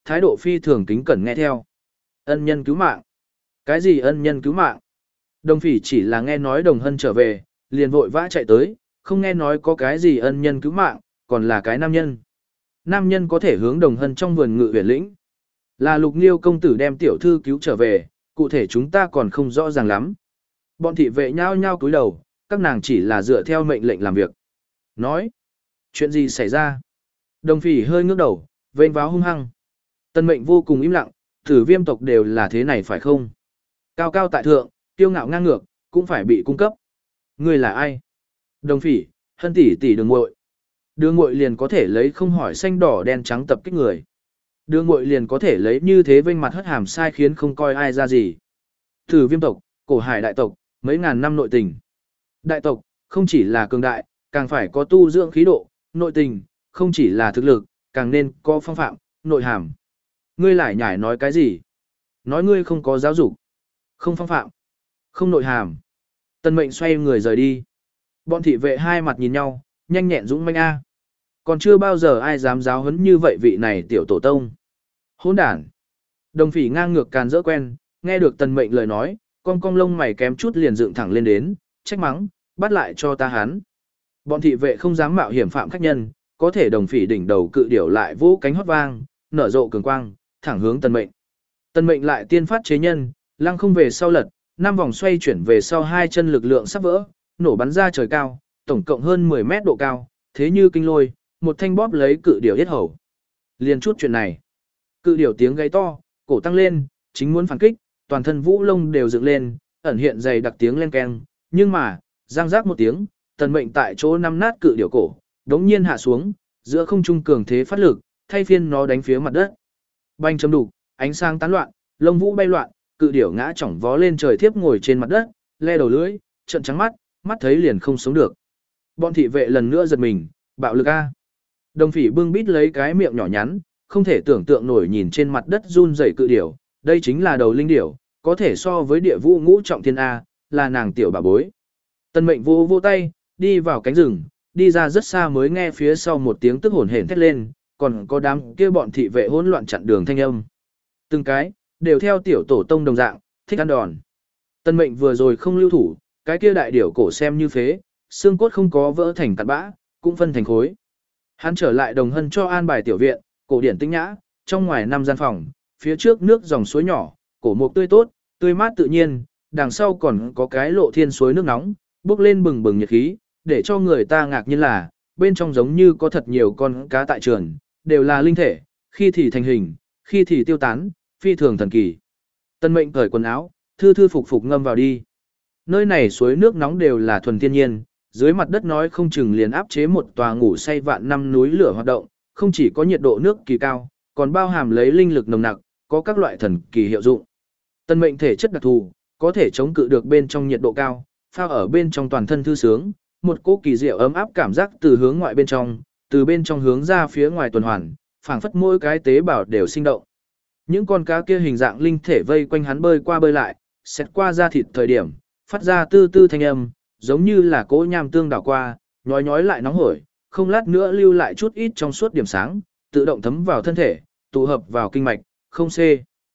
thái độ phi thường kính cẩn nghe theo. Ân nhân cứu mạng. Cái gì ân nhân cứu mạng? Đồng phỉ chỉ là nghe nói đồng hân trở về, liền vội vã chạy tới, không nghe nói có cái gì ân nhân cứu mạng, còn là cái nam nhân. Nam nhân có thể hướng đồng hân trong vườn ngự huyền lĩnh. Là Lục Nghiêu công tử đem tiểu thư cứu trở về, cụ thể chúng ta còn không rõ ràng lắm. Bọn thị vệ nhao nhao cúi đầu, các nàng chỉ là dựa theo mệnh lệnh làm việc. Nói, chuyện gì xảy ra? Đồng phỉ hơi ngước đầu, vênh váo hung hăng. Tân mệnh vô cùng im lặng, tử viêm tộc đều là thế này phải không? Cao cao tại thượng, tiêu ngạo ngang ngược, cũng phải bị cung cấp. Ngươi là ai? Đồng phỉ, hân tỷ tỷ đường muội. Đường muội liền có thể lấy không hỏi xanh đỏ đen trắng tập kích người. Đường muội liền có thể lấy như thế vênh mặt hất hàm sai khiến không coi ai ra gì. Tử viêm tộc, cổ hải đại tộc, mấy ngàn năm nội tình. Đại tộc, không chỉ là cường đại, càng phải có tu dưỡng khí độ, nội tình, không chỉ là thực lực, càng nên có phong phạm, nội hàm. Ngươi lại nhải nói cái gì? Nói ngươi không có giáo dục, không phong phạm, không nội hàm. Tân mệnh xoay người rời đi. Bọn thị vệ hai mặt nhìn nhau, nhanh nhẹn dũng manh a. Còn chưa bao giờ ai dám giáo huấn như vậy vị này tiểu tổ tông. Hỗn đản. Đồng phỉ ngang ngược càn dỡ quen, nghe được tần mệnh lời nói, con cong lông mày kém chút liền dựng thẳng lên đến, trách mắng, bắt lại cho ta hắn. Bọn thị vệ không dám mạo hiểm phạm khách nhân, có thể đồng phỉ đỉnh đầu cự điểu lại vỗ cánh hót vang, nở rộ cường quang, thẳng hướng tần mệnh. Tần mệnh lại tiên phát chế nhân, lăng không về sau lật, năm vòng xoay chuyển về sau hai chân lực lượng sắp vỡ, nổ bắn ra trời cao, tổng cộng hơn mười mét độ cao, thế như kinh lôi, một thanh bóp lấy cự điểu yết hầu. Liên chút chuyện này, cự điểu tiếng gáy to, cổ tăng lên, chính muốn phản kích, toàn thân vũ lông đều dựng lên, ẩn hiện dày đặc tiếng len keng, nhưng mà, giang giác một tiếng, tần mệnh tại chỗ năm nát cự điểu cổ, đống nhiên hạ xuống, giữa không trung cường thế phát lực, thay phiên nó đánh phía mặt đất. Banh chấm đục, ánh sáng tán loạn, lông vũ bay loạn, cự điểu ngã chỏng vó lên trời thiếp ngồi trên mặt đất, le đầu lưỡi, trợn trắng mắt, mắt thấy liền không sống được. Bọn thị vệ lần nữa giật mình, bạo lực a. Đồng phỉ bưng bít lấy cái miệng nhỏ nhắn, không thể tưởng tượng nổi nhìn trên mặt đất run rẩy cự điểu, đây chính là đầu linh điểu, có thể so với địa vũ ngũ trọng thiên a, là nàng tiểu bà bối. Tân mệnh vô vô tay, đi vào cánh rừng, đi ra rất xa mới nghe phía sau một tiếng tức hổn hển thét lên, còn có đám kia bọn thị vệ hỗn loạn chặn đường thanh âm. Từng cái đều theo tiểu tổ tông đồng dạng, thích ăn đòn. Tân mệnh vừa rồi không lưu thủ, cái kia đại điểu cổ xem như phế, xương cốt không có vỡ thành cặn bã, cũng phân thành khối. Hắn trở lại đồng hân cho an bài tiểu viện, cổ điển tinh nhã, trong ngoài năm gian phòng, phía trước nước dòng suối nhỏ, cổ mục tươi tốt, tươi mát tự nhiên, đằng sau còn có cái lộ thiên suối nước nóng, bốc lên bừng bừng nhiệt khí, để cho người ta ngạc nhiên là, bên trong giống như có thật nhiều con cá tại trường, đều là linh thể, khi thì thành hình, khi thì tiêu tán, phi thường thần kỳ. Tân mệnh cởi quần áo, thư thư phục phục ngâm vào đi. Nơi này suối nước nóng đều là thuần thiên nhiên, dưới mặt đất nói không chừng liền áp chế một tòa ngủ say vạn năm núi lửa hoạt động, không chỉ có nhiệt độ nước kỳ cao, còn bao hàm lấy linh lực nồng nặc, có các loại thần kỳ hiệu dụng. Tân mệnh thể chất đặc thù, có thể chống cự được bên trong nhiệt độ cao, phao ở bên trong toàn thân thư sướng, một cỗ kỳ diệu ấm áp cảm giác từ hướng ngoại bên trong, từ bên trong hướng ra phía ngoài tuần hoàn, phảng phất mỗi cái tế bào đều sinh động. Những con cá kia hình dạng linh thể vây quanh hắn bơi qua bơi lại, xét qua da thịt thời điểm, phát ra tư tư thanh âm, giống như là cỗ nham tương đảo qua, nhói nhói lại nóng hổi, không lát nữa lưu lại chút ít trong suốt điểm sáng, tự động thấm vào thân thể, tụ hợp vào kinh mạch, không c.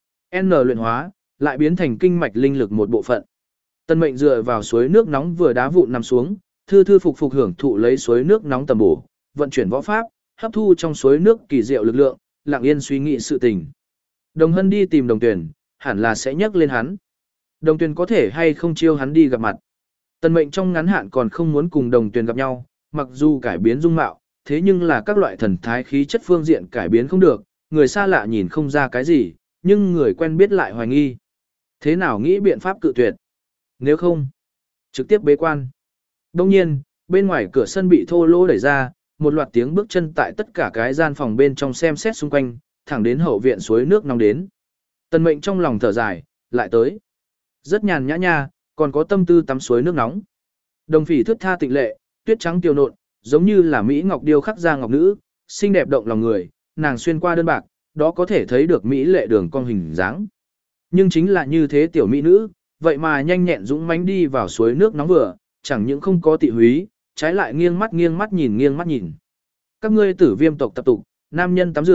N luyện hóa, lại biến thành kinh mạch linh lực một bộ phận. Tân mệnh dựa vào suối nước nóng vừa đá vụn nằm xuống, thư thư phục phục hưởng thụ lấy suối nước nóng tầm bổ, vận chuyển võ pháp, hấp thu trong suối nước kỳ diệu lực lượng, lặng yên suy nghĩ sự tình. Đồng Hân đi tìm Đồng Tuyền, hẳn là sẽ nhắc lên hắn. Đồng Tuyền có thể hay không chiêu hắn đi gặp mặt. Tân mệnh trong ngắn hạn còn không muốn cùng Đồng Tuyền gặp nhau, mặc dù cải biến dung mạo, thế nhưng là các loại thần thái khí chất phương diện cải biến không được, người xa lạ nhìn không ra cái gì, nhưng người quen biết lại hoài nghi. Thế nào nghĩ biện pháp cự tuyệt? Nếu không, trực tiếp bế quan. Đông nhiên, bên ngoài cửa sân bị thô lỗ đẩy ra, một loạt tiếng bước chân tại tất cả cái gian phòng bên trong xem xét xung quanh, thẳng đến hậu viện suối nước nóng đến. Tần mệnh trong lòng thở dài, lại tới. Rất nhàn nhã nha, còn có tâm tư tắm suối nước nóng. Đồng phỉ thướt tha tịnh lệ, tuyết trắng tiêu nộn, giống như là mỹ ngọc điêu khắc ra ngọc nữ, xinh đẹp động lòng người, nàng xuyên qua đơn bạc, đó có thể thấy được mỹ lệ đường cong hình dáng. Nhưng chính là như thế tiểu mỹ nữ, vậy mà nhanh nhẹn dũng mãnh đi vào suối nước nóng vừa, chẳng những không có tị húy, trái lại nghiêng mắt nghiêng mắt nhìn nghiêng mắt nhìn. Các ngươi tử viêm tộc tập tục, nam nhân tắm rửa,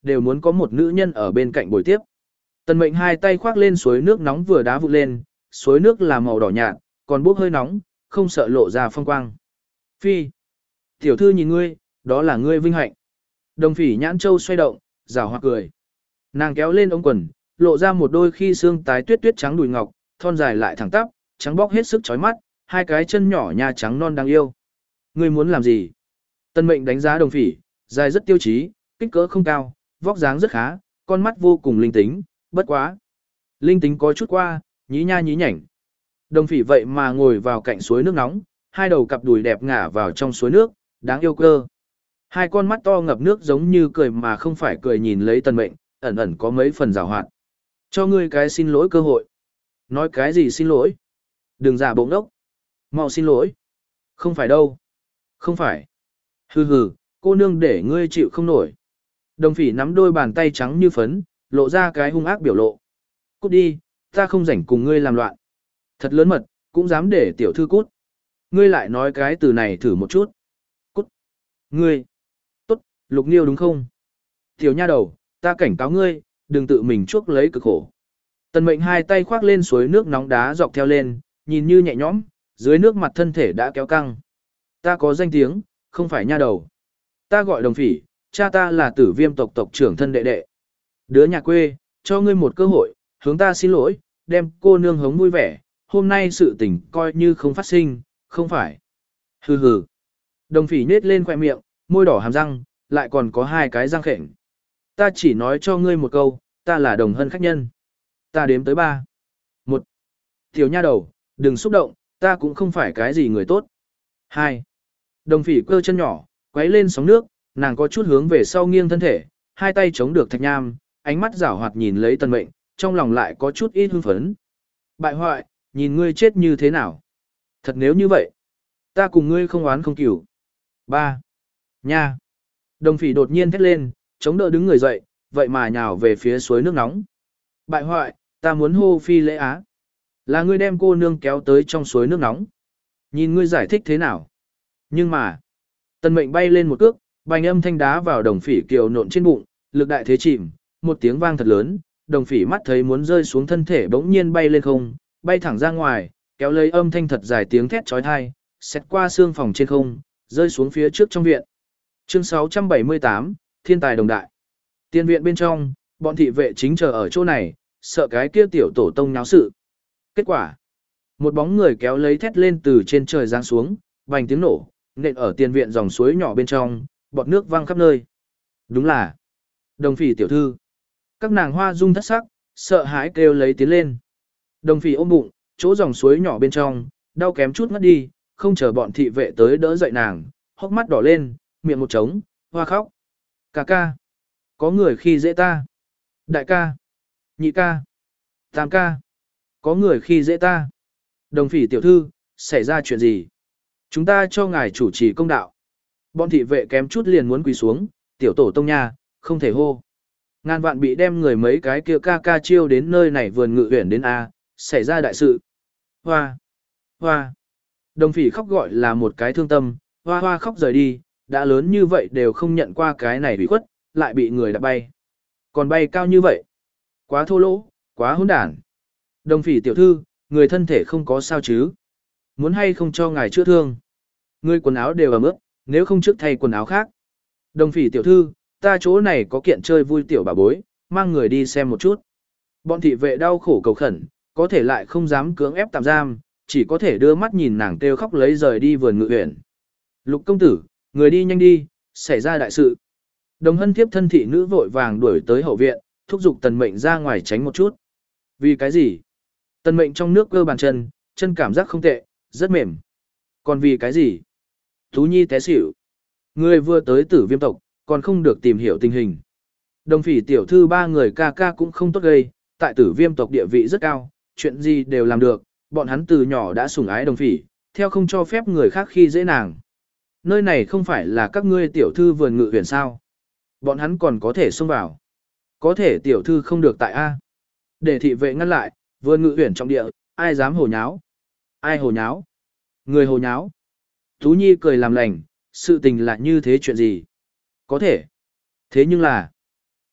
đều muốn có một nữ nhân ở bên cạnh bồi tiếp. Tần Mệnh hai tay khoác lên suối nước nóng vừa đá vụt lên, suối nước là màu đỏ nhạt, còn bốc hơi nóng, không sợ lộ ra phong quang. Phi, tiểu thư nhìn ngươi, đó là ngươi vinh hạnh. Đồng Phỉ nhãn châu xoay động, rảo hoặc cười. Nàng kéo lên ống quần, lộ ra một đôi khi xương tái tuyết tuyết trắng đùi ngọc, thon dài lại thẳng tắp, trắng bóc hết sức chói mắt, hai cái chân nhỏ nhà trắng non đáng yêu. Ngươi muốn làm gì? Tân Mệnh đánh giá Đồng Phỉ, dài rất tiêu chí, kích cỡ không cao, vóc dáng rất khá, con mắt vô cùng linh tính, bất quá. Linh tính có chút qua, nhí nha nhí nhảnh. Đồng Phỉ vậy mà ngồi vào cạnh suối nước nóng, hai đầu cặp đùi đẹp ngả vào trong suối nước, đáng yêu cơ. Hai con mắt to ngập nước giống như cười mà không phải cười nhìn lấy Tân Mệnh, ẩn ẩn có mấy phần giảo hoạt. Cho ngươi cái xin lỗi cơ hội. Nói cái gì xin lỗi? Đừng giả bộ ngốc. Mau xin lỗi. Không phải đâu. Không phải. Hừ hừ, cô nương để ngươi chịu không nổi. Đồng Phỉ nắm đôi bàn tay trắng như phấn, lộ ra cái hung ác biểu lộ. Cút đi, ta không rảnh cùng ngươi làm loạn. Thật lớn mật, cũng dám để tiểu thư cút. Ngươi lại nói cái từ này thử một chút. Cút. Ngươi. Tốt, Lục Nghiêu đúng không? Tiểu nha đầu, ta cảnh cáo ngươi, đừng tự mình chuốc lấy cực khổ. Tần Mệnh hai tay khoác lên suối nước nóng đá dọc theo lên, nhìn như nhẹ nhõm, dưới nước mặt thân thể đã kéo căng. Ta có danh tiếng, không phải nha đầu. Ta gọi Đồng Phỉ, cha ta là Tử Viêm tộc tộc trưởng thân đệ đệ. Đứa nhà quê, cho ngươi một cơ hội, hướng ta xin lỗi, đem cô nương hống vui vẻ, hôm nay sự tình coi như không phát sinh, không phải. Hừ hừ. Đồng Phỉ nết lên khóe miệng, môi đỏ hàm răng, lại còn có hai cái răng khểnh. Ta chỉ nói cho ngươi một câu, ta là Đồng Hân khách nhân. Ta đếm tới ba. Một. Tiểu nha đầu, đừng xúc động, ta cũng không phải cái gì người tốt. Hai. Đồng Phỉ cơ chân nhỏ, quấy lên sóng nước, nàng có chút hướng về sau nghiêng thân thể, hai tay chống được thạch nham, ánh mắt giảo hoạt nhìn lấy Tần Mệnh, trong lòng lại có chút ít hưng phấn. Bại hoại, nhìn ngươi chết như thế nào? Thật nếu như vậy, ta cùng ngươi không oán không cửu. Ba. Nha. Đồng Phỉ đột nhiên thét lên, chống đỡ đứng người dậy, vậy mà nhào về phía suối nước nóng. Bại hoại, ta muốn hô phi lễ á. Là ngươi đem cô nương kéo tới trong suối nước nóng. Nhìn ngươi giải thích thế nào? Nhưng mà, Tần Mệnh bay lên một cước, bành âm thanh đá vào Đồng Phỉ kiều nộn trên bụng, lực đại thế chìm, một tiếng vang thật lớn, Đồng Phỉ mắt thấy muốn rơi xuống thân thể bỗng nhiên bay lên không, bay thẳng ra ngoài, kéo lấy âm thanh thật dài tiếng thét chói tai, xét qua xương phòng trên không, rơi xuống phía trước trong viện. Chương sáu trăm bảy mươi tám, Thiên tài đồng đại. Tiên viện bên trong, bọn thị vệ chính chờ ở chỗ này, sợ cái kia tiểu tổ tông náo sự. Kết quả, một bóng người kéo lấy thét lên từ trên trời giáng xuống, vành tiếng nổ, nện ở tiền viện dòng suối nhỏ bên trong, bọt nước văng khắp nơi. Đúng là Đồng Phỉ tiểu thư. Các nàng hoa dung thất sắc, sợ hãi kêu lấy tiến lên. Đồng Phỉ ôm bụng, chỗ dòng suối nhỏ bên trong, đau kém chút ngất đi, không chờ bọn thị vệ tới đỡ dậy nàng, hốc mắt đỏ lên, miệng một trống, hoa khóc. Ca ca, có người khi dễ ta. Đại ca, nhị ca, tam ca, có người khi dễ ta. Đồng Phỉ tiểu thư, xảy ra chuyện gì? Chúng ta cho ngài chủ trì công đạo. Bọn thị vệ kém chút liền muốn quỳ xuống, tiểu tổ tông nha, không thể hô. Ngàn vạn bị đem người mấy cái kia ca ca chiêu đến nơi này vườn ngự huyển đến A, xảy ra đại sự. Hoa, hoa. Đồng Phỉ khóc gọi là một cái thương tâm, hoa hoa khóc rời đi, đã lớn như vậy đều không nhận qua cái này bị khuất, lại bị người đã bay. Còn bay cao như vậy. Quá thô lỗ, quá hỗn đản. Đồng Phỉ tiểu thư, người thân thể không có sao chứ. Muốn hay không cho ngài chữa thương. Người quần áo đều ẩm ướt, nếu không trước thay quần áo khác. Đồng Phỉ tiểu thư, ta chỗ này có kiện chơi vui tiểu bà bối, mang người đi xem một chút. Bọn thị vệ đau khổ cầu khẩn, có thể lại không dám cưỡng ép tạm giam, chỉ có thể đưa mắt nhìn nàng kêu khóc lấy rời đi vườn ngự uyển. Lục công tử, người đi nhanh đi, xảy ra đại sự. Đồng Hân thiếp thân thị nữ vội vàng đuổi tới hậu viện, thúc giục Tần Mệnh ra ngoài tránh một chút. Vì cái gì? Tần Mệnh trong nước cơ bàn chân, chân cảm giác không tệ, rất mềm. Còn vì cái gì? Tú Nhi té xỉu. Người vừa tới Tử Viêm tộc, còn không được tìm hiểu tình hình. Đồng Phỉ tiểu thư ba người ca ca cũng không tốt gây, tại Tử Viêm tộc địa vị rất cao, chuyện gì đều làm được, bọn hắn từ nhỏ đã sủng ái Đồng Phỉ, theo không cho phép người khác khi dễ nàng. Nơi này không phải là các ngươi tiểu thư vườn ngự huyền sao? Bọn hắn còn có thể xông vào. Có thể tiểu thư không được tại A. Để thị vệ ngăn lại, vườn ngự huyền trong địa, ai dám hồ nháo? Ai hồ nháo? Người hồ nháo. Tú Nhi cười làm lành, sự tình là như thế chuyện gì? Có thể. Thế nhưng là,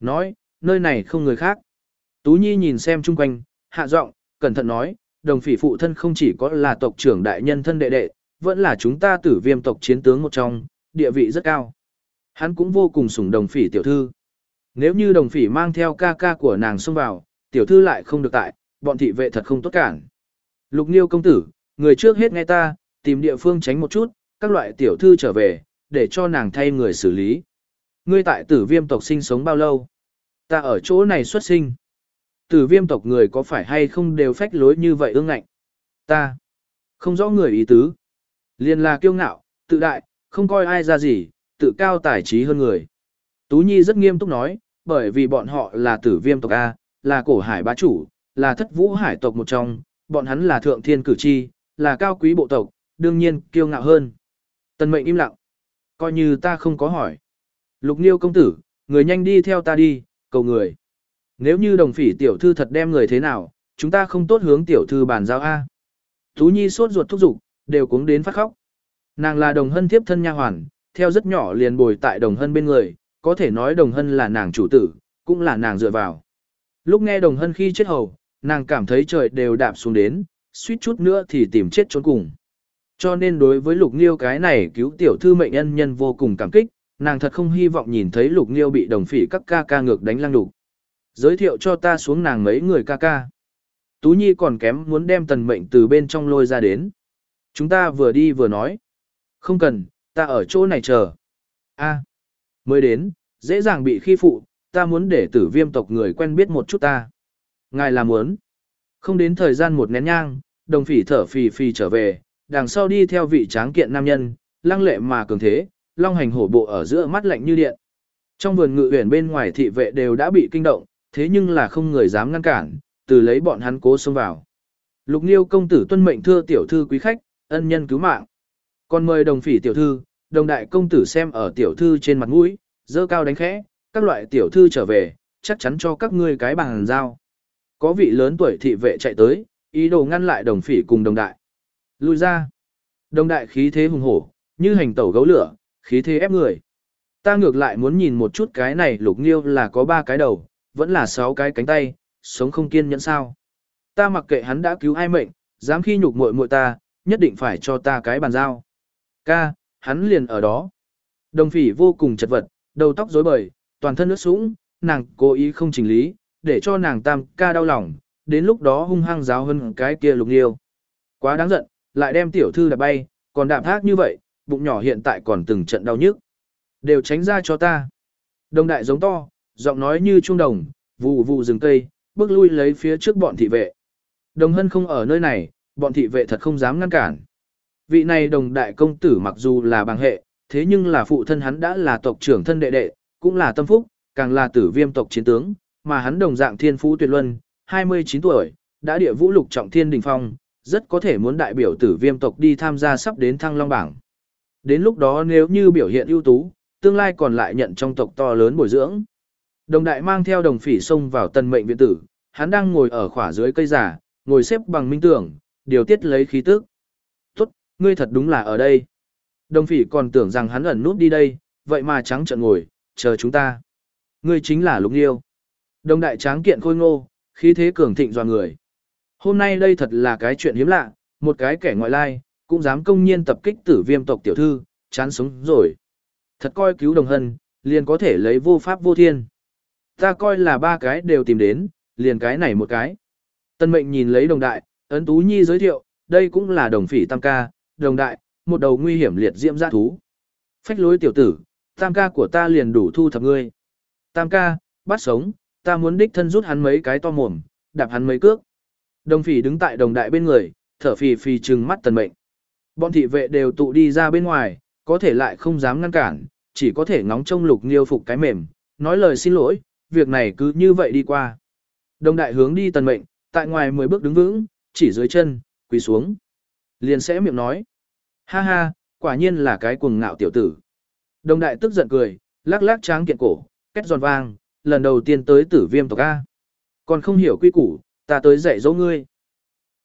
Nói, nơi này không người khác. Tú Nhi nhìn xem chung quanh, hạ giọng, cẩn thận nói, đồng phỉ phụ thân không chỉ có là tộc trưởng đại nhân thân đệ đệ, vẫn là chúng ta tử viêm tộc chiến tướng một trong, địa vị rất cao. Hắn cũng vô cùng sủng đồng phỉ tiểu thư. Nếu như đồng phỉ mang theo ca ca của nàng xông vào, tiểu thư lại không được tại, bọn thị vệ thật không tốt cản. Lục Nghiêu công tử, người trước hết nghe ta, tìm địa phương tránh một chút, các loại tiểu thư trở về, để cho nàng thay người xử lý. Ngươi tại tử viêm tộc sinh sống bao lâu? Ta ở chỗ này xuất sinh. Tử viêm tộc người có phải hay không đều phách lối như vậy ương ngạnh? Ta không rõ người ý tứ. Liên là kiêu ngạo, tự đại, không coi ai ra gì, tự cao tài trí hơn người. Tú Nhi rất nghiêm túc nói, bởi vì bọn họ là tử viêm tộc A, là cổ hải bá chủ, là thất vũ hải tộc một trong, bọn hắn là thượng thiên cử chi, là cao quý bộ tộc, đương nhiên kiêu ngạo hơn. Tần Mệnh im lặng, coi như ta không có hỏi. Lục Nghiêu công tử, người nhanh đi theo ta đi, cầu người. Nếu như đồng phỉ tiểu thư thật đem người thế nào, chúng ta không tốt hướng tiểu thư bàn giao A. Tú Nhi sốt ruột thúc giục, đều cuống đến phát khóc. Nàng là đồng hân thiếp thân nha hoàn, theo rất nhỏ liền bồi tại đồng hân bên người, có thể nói đồng hân là nàng chủ tử, cũng là nàng dựa vào. Lúc nghe đồng hân khi chết hầu, nàng cảm thấy trời đều đạp xuống đến, suýt chút nữa thì tìm chết trốn cùng. Cho nên đối với Lục Nghiêu cái này cứu tiểu thư mệnh ân nhân vô cùng cảm kích, nàng thật không hy vọng nhìn thấy Lục Nghiêu bị đồng phỉ các ca ca ngược đánh lăng đục. Giới thiệu cho ta xuống nàng mấy người ca ca. Tú Nhi còn kém muốn đem Tần Mệnh từ bên trong lôi ra đến. Chúng ta vừa đi vừa nói. Không cần, ta ở chỗ này chờ. A, mới đến, dễ dàng bị khi phụ, ta muốn để tử viêm tộc người quen biết một chút ta. Ngài là muốn. Không đến thời gian một nén nhang, đồng phỉ thở phì phì trở về, đằng sau đi theo vị tráng kiện nam nhân, lăng lệ mà cường thế, long hành hổ bộ ở giữa mắt lạnh như điện. Trong vườn ngự uyển bên ngoài thị vệ đều đã bị kinh động, thế nhưng là không người dám ngăn cản, từ lấy bọn hắn cố xông vào. Lục Nghiêu công tử tuân mệnh thưa tiểu thư quý khách, ân nhân cứu mạng. Còn mời đồng phỉ tiểu thư, đồng đại công tử xem ở tiểu thư trên mặt mũi, dơ cao đánh khẽ, các loại tiểu thư trở về, chắc chắn cho các ngươi cái bàn giao. Có vị lớn tuổi thị vệ chạy tới, ý đồ ngăn lại đồng phỉ cùng đồng đại. Lui ra. Đồng đại khí thế hùng hổ, như hành tẩu gấu lửa, khí thế ép người. Ta ngược lại muốn nhìn một chút cái này Lục Nghiêu là có ba cái đầu, vẫn là sáu cái cánh tay, sống không kiên nhẫn sao. Ta mặc kệ hắn đã cứu ai mệnh, dám khi nhục muội muội ta, nhất định phải cho ta cái bàn giao. Ca, hắn liền ở đó. Đồng phỉ vô cùng chật vật, đầu tóc rối bời, toàn thân ướt sũng, nàng cố ý không chỉnh lý, để cho nàng tam ca đau lòng, đến lúc đó hung hăng giáo hơn cái kia Lục Nghiêu. Quá đáng giận, lại đem tiểu thư đạp bay, còn đạp thác như vậy, bụng nhỏ hiện tại còn từng trận đau nhức. Đều tránh ra cho ta. Đồng đại giống to, giọng nói như trung đồng, vù vù rừng cây, bước lui lấy phía trước bọn thị vệ. Đồng hân không ở nơi này, bọn thị vệ thật không dám ngăn cản. Vị này đồng đại công tử mặc dù là bằng hệ, thế nhưng là phụ thân hắn đã là tộc trưởng thân đệ đệ, cũng là tâm phúc, càng là tử viêm tộc chiến tướng, mà hắn đồng dạng thiên phú tuyệt luân, hai mươi chín tuổi, đã địa vũ lục trọng thiên đỉnh phong, rất có thể muốn đại biểu tử viêm tộc đi tham gia sắp đến thăng long bảng. Đến lúc đó nếu như biểu hiện ưu tú, tương lai còn lại nhận trong tộc to lớn bồi dưỡng. Đồng đại mang theo đồng phỉ xông vào Tần Mệnh viện tử, hắn đang ngồi ở khỏa dưới cây giả, ngồi xếp bằng minh tưởng, điều tiết lấy khí tức. Tốt, ngươi thật đúng là ở đây. Đồng phỉ còn tưởng rằng hắn ẩn núp đi đây, vậy mà trắng trợn ngồi, chờ chúng ta. Ngươi chính là Lục Nghiêu. Đồng đại tráng kiện khôi ngô, khí thế cường thịnh dọa người. Hôm nay đây thật là cái chuyện hiếm lạ, một cái kẻ ngoại lai, cũng dám công nhiên tập kích tử viêm tộc tiểu thư, chán sống rồi. Thật coi cứu đồng hân, liền có thể lấy vô pháp vô thiên. Ta coi là ba cái đều tìm đến, liền cái này một cái. Tân Mệnh nhìn lấy đồng đại, ấn Tú Nhi giới thiệu, đây cũng là đồng phỉ tam ca, đồng đại, một đầu nguy hiểm liệt diễm dã thú. Phách lối tiểu tử, tam ca của ta liền đủ thu thập ngươi. Tam ca, bắt sống, ta muốn đích thân rút hắn mấy cái to mồm, đạp hắn mấy cước. Đồng phỉ đứng tại đồng đại bên người, thở phì phì trừng mắt Tần Mệnh. Bọn thị vệ đều tụ đi ra bên ngoài, có thể lại không dám ngăn cản, chỉ có thể ngóng trông Lục Nghiêu phục cái mềm, nói lời xin lỗi, việc này cứ như vậy đi qua. Đồng đại hướng đi Tần Mệnh, tại ngoài mười bước đứng vững, chỉ dưới chân, quỳ xuống. Liền sẽ miệng nói. Ha ha, quả nhiên là cái cuồng ngạo tiểu tử. Đồng đại tức giận cười, lắc lắc tráng kiện cổ, két giòn vang, lần đầu tiên tới tử viêm tộc A. Còn không hiểu quy củ, ta tới dạy dỗ ngươi.